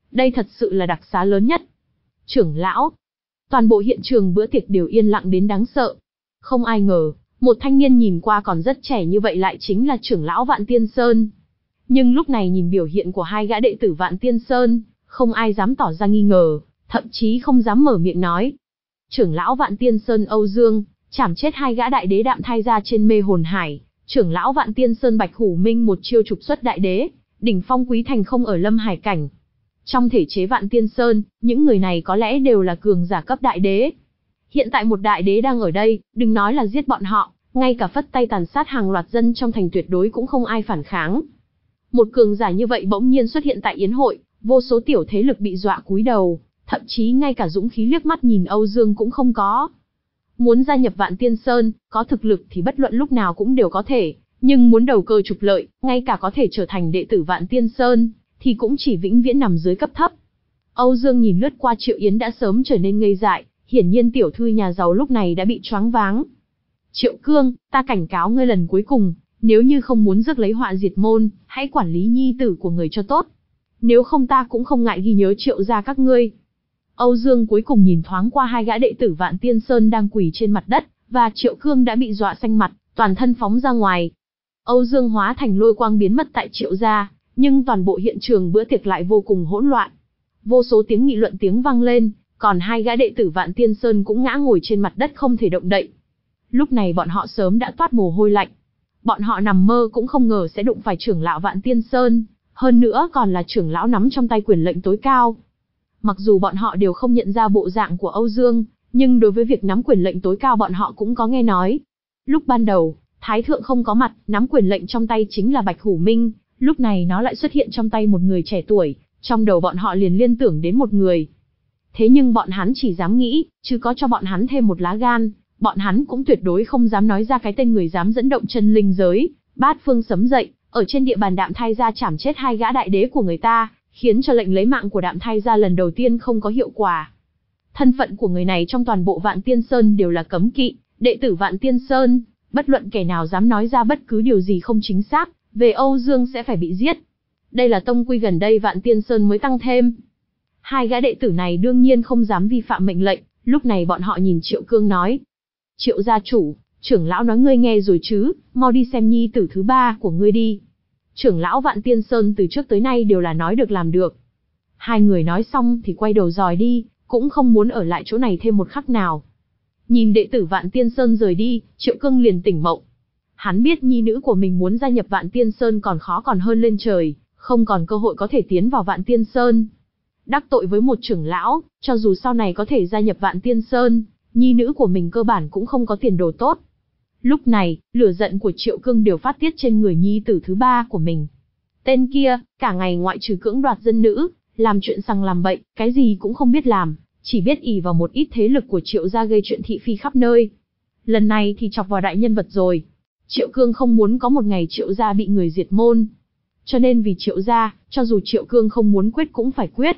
Đây thật sự là đặc xá lớn nhất. Trưởng lão. Toàn bộ hiện trường bữa tiệc đều yên lặng đến đáng sợ. Không ai ngờ, một thanh niên nhìn qua còn rất trẻ như vậy lại chính là trưởng lão Vạn Tiên Sơn. Nhưng lúc này nhìn biểu hiện của hai gã đệ tử Vạn Tiên Sơn, không ai dám tỏ ra nghi ngờ, thậm chí không dám mở miệng nói. Trưởng lão Vạn Tiên Sơn Âu Dương, chảm chết hai gã đại đế Đạm Thai gia trên mê hồn hải. Trưởng lão Vạn Tiên Sơn Bạch Hủ Minh một chiêu trục xuất đại đế, đỉnh phong Quý Thành không ở Lâm Hải cảnh. Trong thể chế Vạn Tiên Sơn, những người này có lẽ đều là cường giả cấp đại đế. Hiện tại một đại đế đang ở đây, đừng nói là giết bọn họ, ngay cả phất tay tàn sát hàng loạt dân trong thành tuyệt đối cũng không ai phản kháng. Một cường giả như vậy bỗng nhiên xuất hiện tại yến hội, vô số tiểu thế lực bị dọa cúi đầu, thậm chí ngay cả dũng khí liếc mắt nhìn Âu Dương cũng không có. Muốn gia nhập Vạn Tiên Sơn, có thực lực thì bất luận lúc nào cũng đều có thể, nhưng muốn đầu cơ trục lợi, ngay cả có thể trở thành đệ tử Vạn Tiên Sơn, thì cũng chỉ vĩnh viễn nằm dưới cấp thấp. Âu Dương nhìn lướt qua Triệu Yến đã sớm trở nên ngây dại, hiển nhiên tiểu thư nhà giàu lúc này đã bị choáng váng. Triệu Cương, ta cảnh cáo ngươi lần cuối cùng, nếu như không muốn rước lấy họa diệt môn, hãy quản lý nhi tử của người cho tốt. Nếu không ta cũng không ngại ghi nhớ Triệu gia các ngươi. Âu Dương cuối cùng nhìn thoáng qua hai gã đệ tử Vạn Tiên Sơn đang quỳ trên mặt đất, và Triệu Cương đã bị dọa xanh mặt, toàn thân phóng ra ngoài. Âu Dương hóa thành lôi quang biến mất tại Triệu gia, nhưng toàn bộ hiện trường bữa tiệc lại vô cùng hỗn loạn. Vô số tiếng nghị luận tiếng vang lên, còn hai gã đệ tử Vạn Tiên Sơn cũng ngã ngồi trên mặt đất không thể động đậy. Lúc này bọn họ sớm đã toát mồ hôi lạnh. Bọn họ nằm mơ cũng không ngờ sẽ đụng phải trưởng lão Vạn Tiên Sơn, hơn nữa còn là trưởng lão nắm trong tay quyền lệnh tối cao. Mặc dù bọn họ đều không nhận ra bộ dạng của Âu Dương, nhưng đối với việc nắm quyền lệnh tối cao bọn họ cũng có nghe nói. Lúc ban đầu, Thái Thượng không có mặt, nắm quyền lệnh trong tay chính là Bạch Hủ Minh, lúc này nó lại xuất hiện trong tay một người trẻ tuổi, trong đầu bọn họ liền liên tưởng đến một người. Thế nhưng bọn hắn chỉ dám nghĩ, chứ có cho bọn hắn thêm một lá gan, bọn hắn cũng tuyệt đối không dám nói ra cái tên người dám dẫn động chân linh giới, bát phương sấm dậy, ở trên địa bàn Đạm Thai gia chảm chết hai gã đại đế của người ta, khiến cho lệnh lấy mạng của Đạm Thai gia lần đầu tiên không có hiệu quả. Thân phận của người này trong toàn bộ Vạn Tiên Sơn đều là cấm kỵ, đệ tử Vạn Tiên Sơn, bất luận kẻ nào dám nói ra bất cứ điều gì không chính xác về Âu Dương sẽ phải bị giết. Đây là tông quy gần đây Vạn Tiên Sơn mới tăng thêm. Hai gã đệ tử này đương nhiên không dám vi phạm mệnh lệnh, lúc này bọn họ nhìn Triệu Cương nói. Triệu gia chủ, trưởng lão nói ngươi nghe rồi chứ, mau đi xem nhi tử thứ ba của ngươi đi. Trưởng lão Vạn Tiên Sơn từ trước tới nay đều là nói được làm được. Hai người nói xong thì quay đầu dòi đi, cũng không muốn ở lại chỗ này thêm một khắc nào. Nhìn đệ tử Vạn Tiên Sơn rời đi, Triệu Cương liền tỉnh mộng. Hắn biết nhi nữ của mình muốn gia nhập Vạn Tiên Sơn còn khó còn hơn lên trời, không còn cơ hội có thể tiến vào Vạn Tiên Sơn. Đắc tội với một trưởng lão, cho dù sau này có thể gia nhập Vạn Tiên Sơn, nhi nữ của mình cơ bản cũng không có tiền đồ tốt. Lúc này, lửa giận của Triệu Cương đều phát tiết trên người nhi tử thứ ba của mình. Tên kia, cả ngày ngoại trừ cưỡng đoạt dân nữ, làm chuyện sằng làm bậy, cái gì cũng không biết làm, chỉ biết ỷ vào một ít thế lực của Triệu gia gây chuyện thị phi khắp nơi. Lần này thì chọc vào đại nhân vật rồi. Triệu Cương không muốn có một ngày Triệu gia bị người diệt môn. Cho nên vì Triệu gia, cho dù Triệu Cương không muốn quyết cũng phải quyết.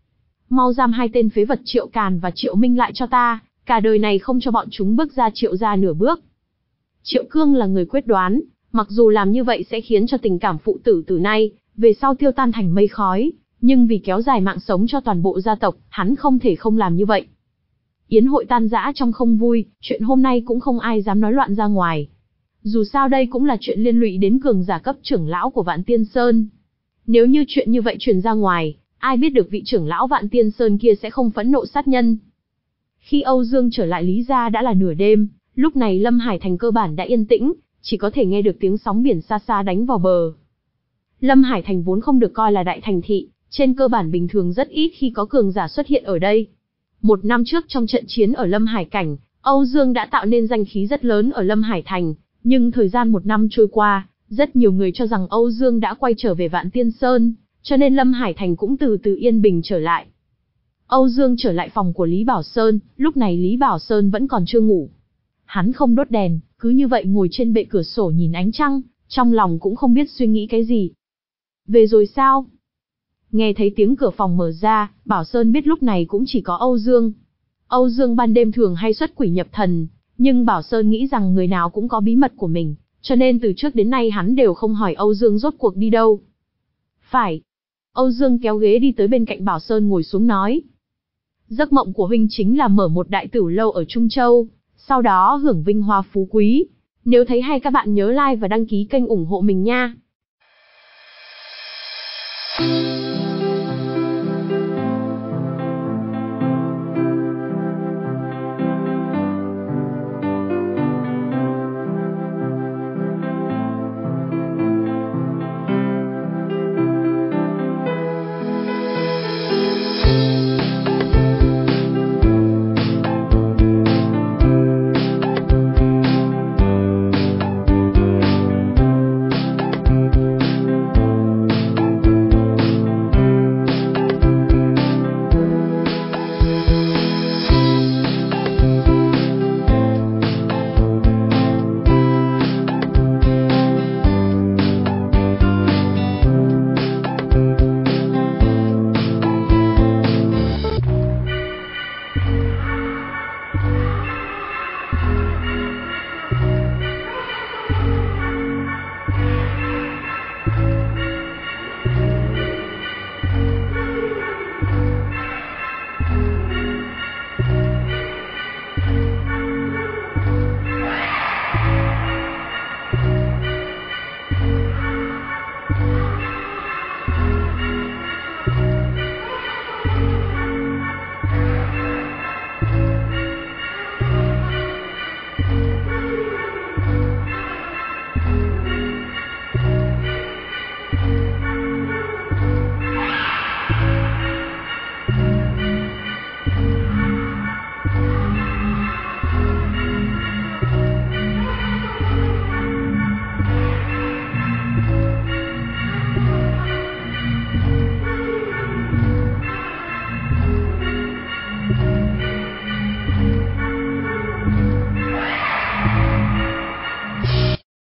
Mau giam hai tên phế vật Triệu Càn và Triệu Minh lại cho ta, cả đời này không cho bọn chúng bước ra Triệu gia nửa bước. Triệu Cương là người quyết đoán, mặc dù làm như vậy sẽ khiến cho tình cảm phụ tử từ nay, về sau tiêu tan thành mây khói, nhưng vì kéo dài mạng sống cho toàn bộ gia tộc, hắn không thể không làm như vậy. Yến hội tan rã trong không vui, chuyện hôm nay cũng không ai dám nói loạn ra ngoài. Dù sao đây cũng là chuyện liên lụy đến cường giả cấp trưởng lão của Vạn Tiên Sơn. Nếu như chuyện như vậy truyền ra ngoài, ai biết được vị trưởng lão Vạn Tiên Sơn kia sẽ không phẫn nộ sát nhân. Khi Âu Dương trở lại Lý gia đã là nửa đêm, lúc này Lâm Hải thành cơ bản đã yên tĩnh, chỉ có thể nghe được tiếng sóng biển xa xa đánh vào bờ. Lâm Hải thành vốn không được coi là đại thành thị, trên cơ bản bình thường rất ít khi có cường giả xuất hiện ở đây. Một năm trước trong trận chiến ở Lâm Hải cảnh, Âu Dương đã tạo nên danh khí rất lớn ở Lâm Hải thành, nhưng thời gian một năm trôi qua, rất nhiều người cho rằng Âu Dương đã quay trở về Vạn Tiên Sơn, cho nên Lâm Hải thành cũng từ từ yên bình trở lại. Âu Dương trở lại phòng của Lý Bảo Sơn, lúc này Lý Bảo Sơn vẫn còn chưa ngủ. Hắn không đốt đèn, cứ như vậy ngồi trên bệ cửa sổ nhìn ánh trăng, trong lòng cũng không biết suy nghĩ cái gì. Về rồi sao? Nghe thấy tiếng cửa phòng mở ra, Bảo Sơn biết lúc này cũng chỉ có Âu Dương. Âu Dương ban đêm thường hay xuất quỷ nhập thần, nhưng Bảo Sơn nghĩ rằng người nào cũng có bí mật của mình, cho nên từ trước đến nay hắn đều không hỏi Âu Dương rốt cuộc đi đâu. Phải. Âu Dương kéo ghế đi tới bên cạnh Bảo Sơn ngồi xuống nói. Giấc mộng của huynh chính là mở một đại tửu lâu ở Trung Châu, sau đó hưởng vinh hoa phú quý. Nếu thấy hay các bạn nhớ like và đăng ký kênh ủng hộ mình nha.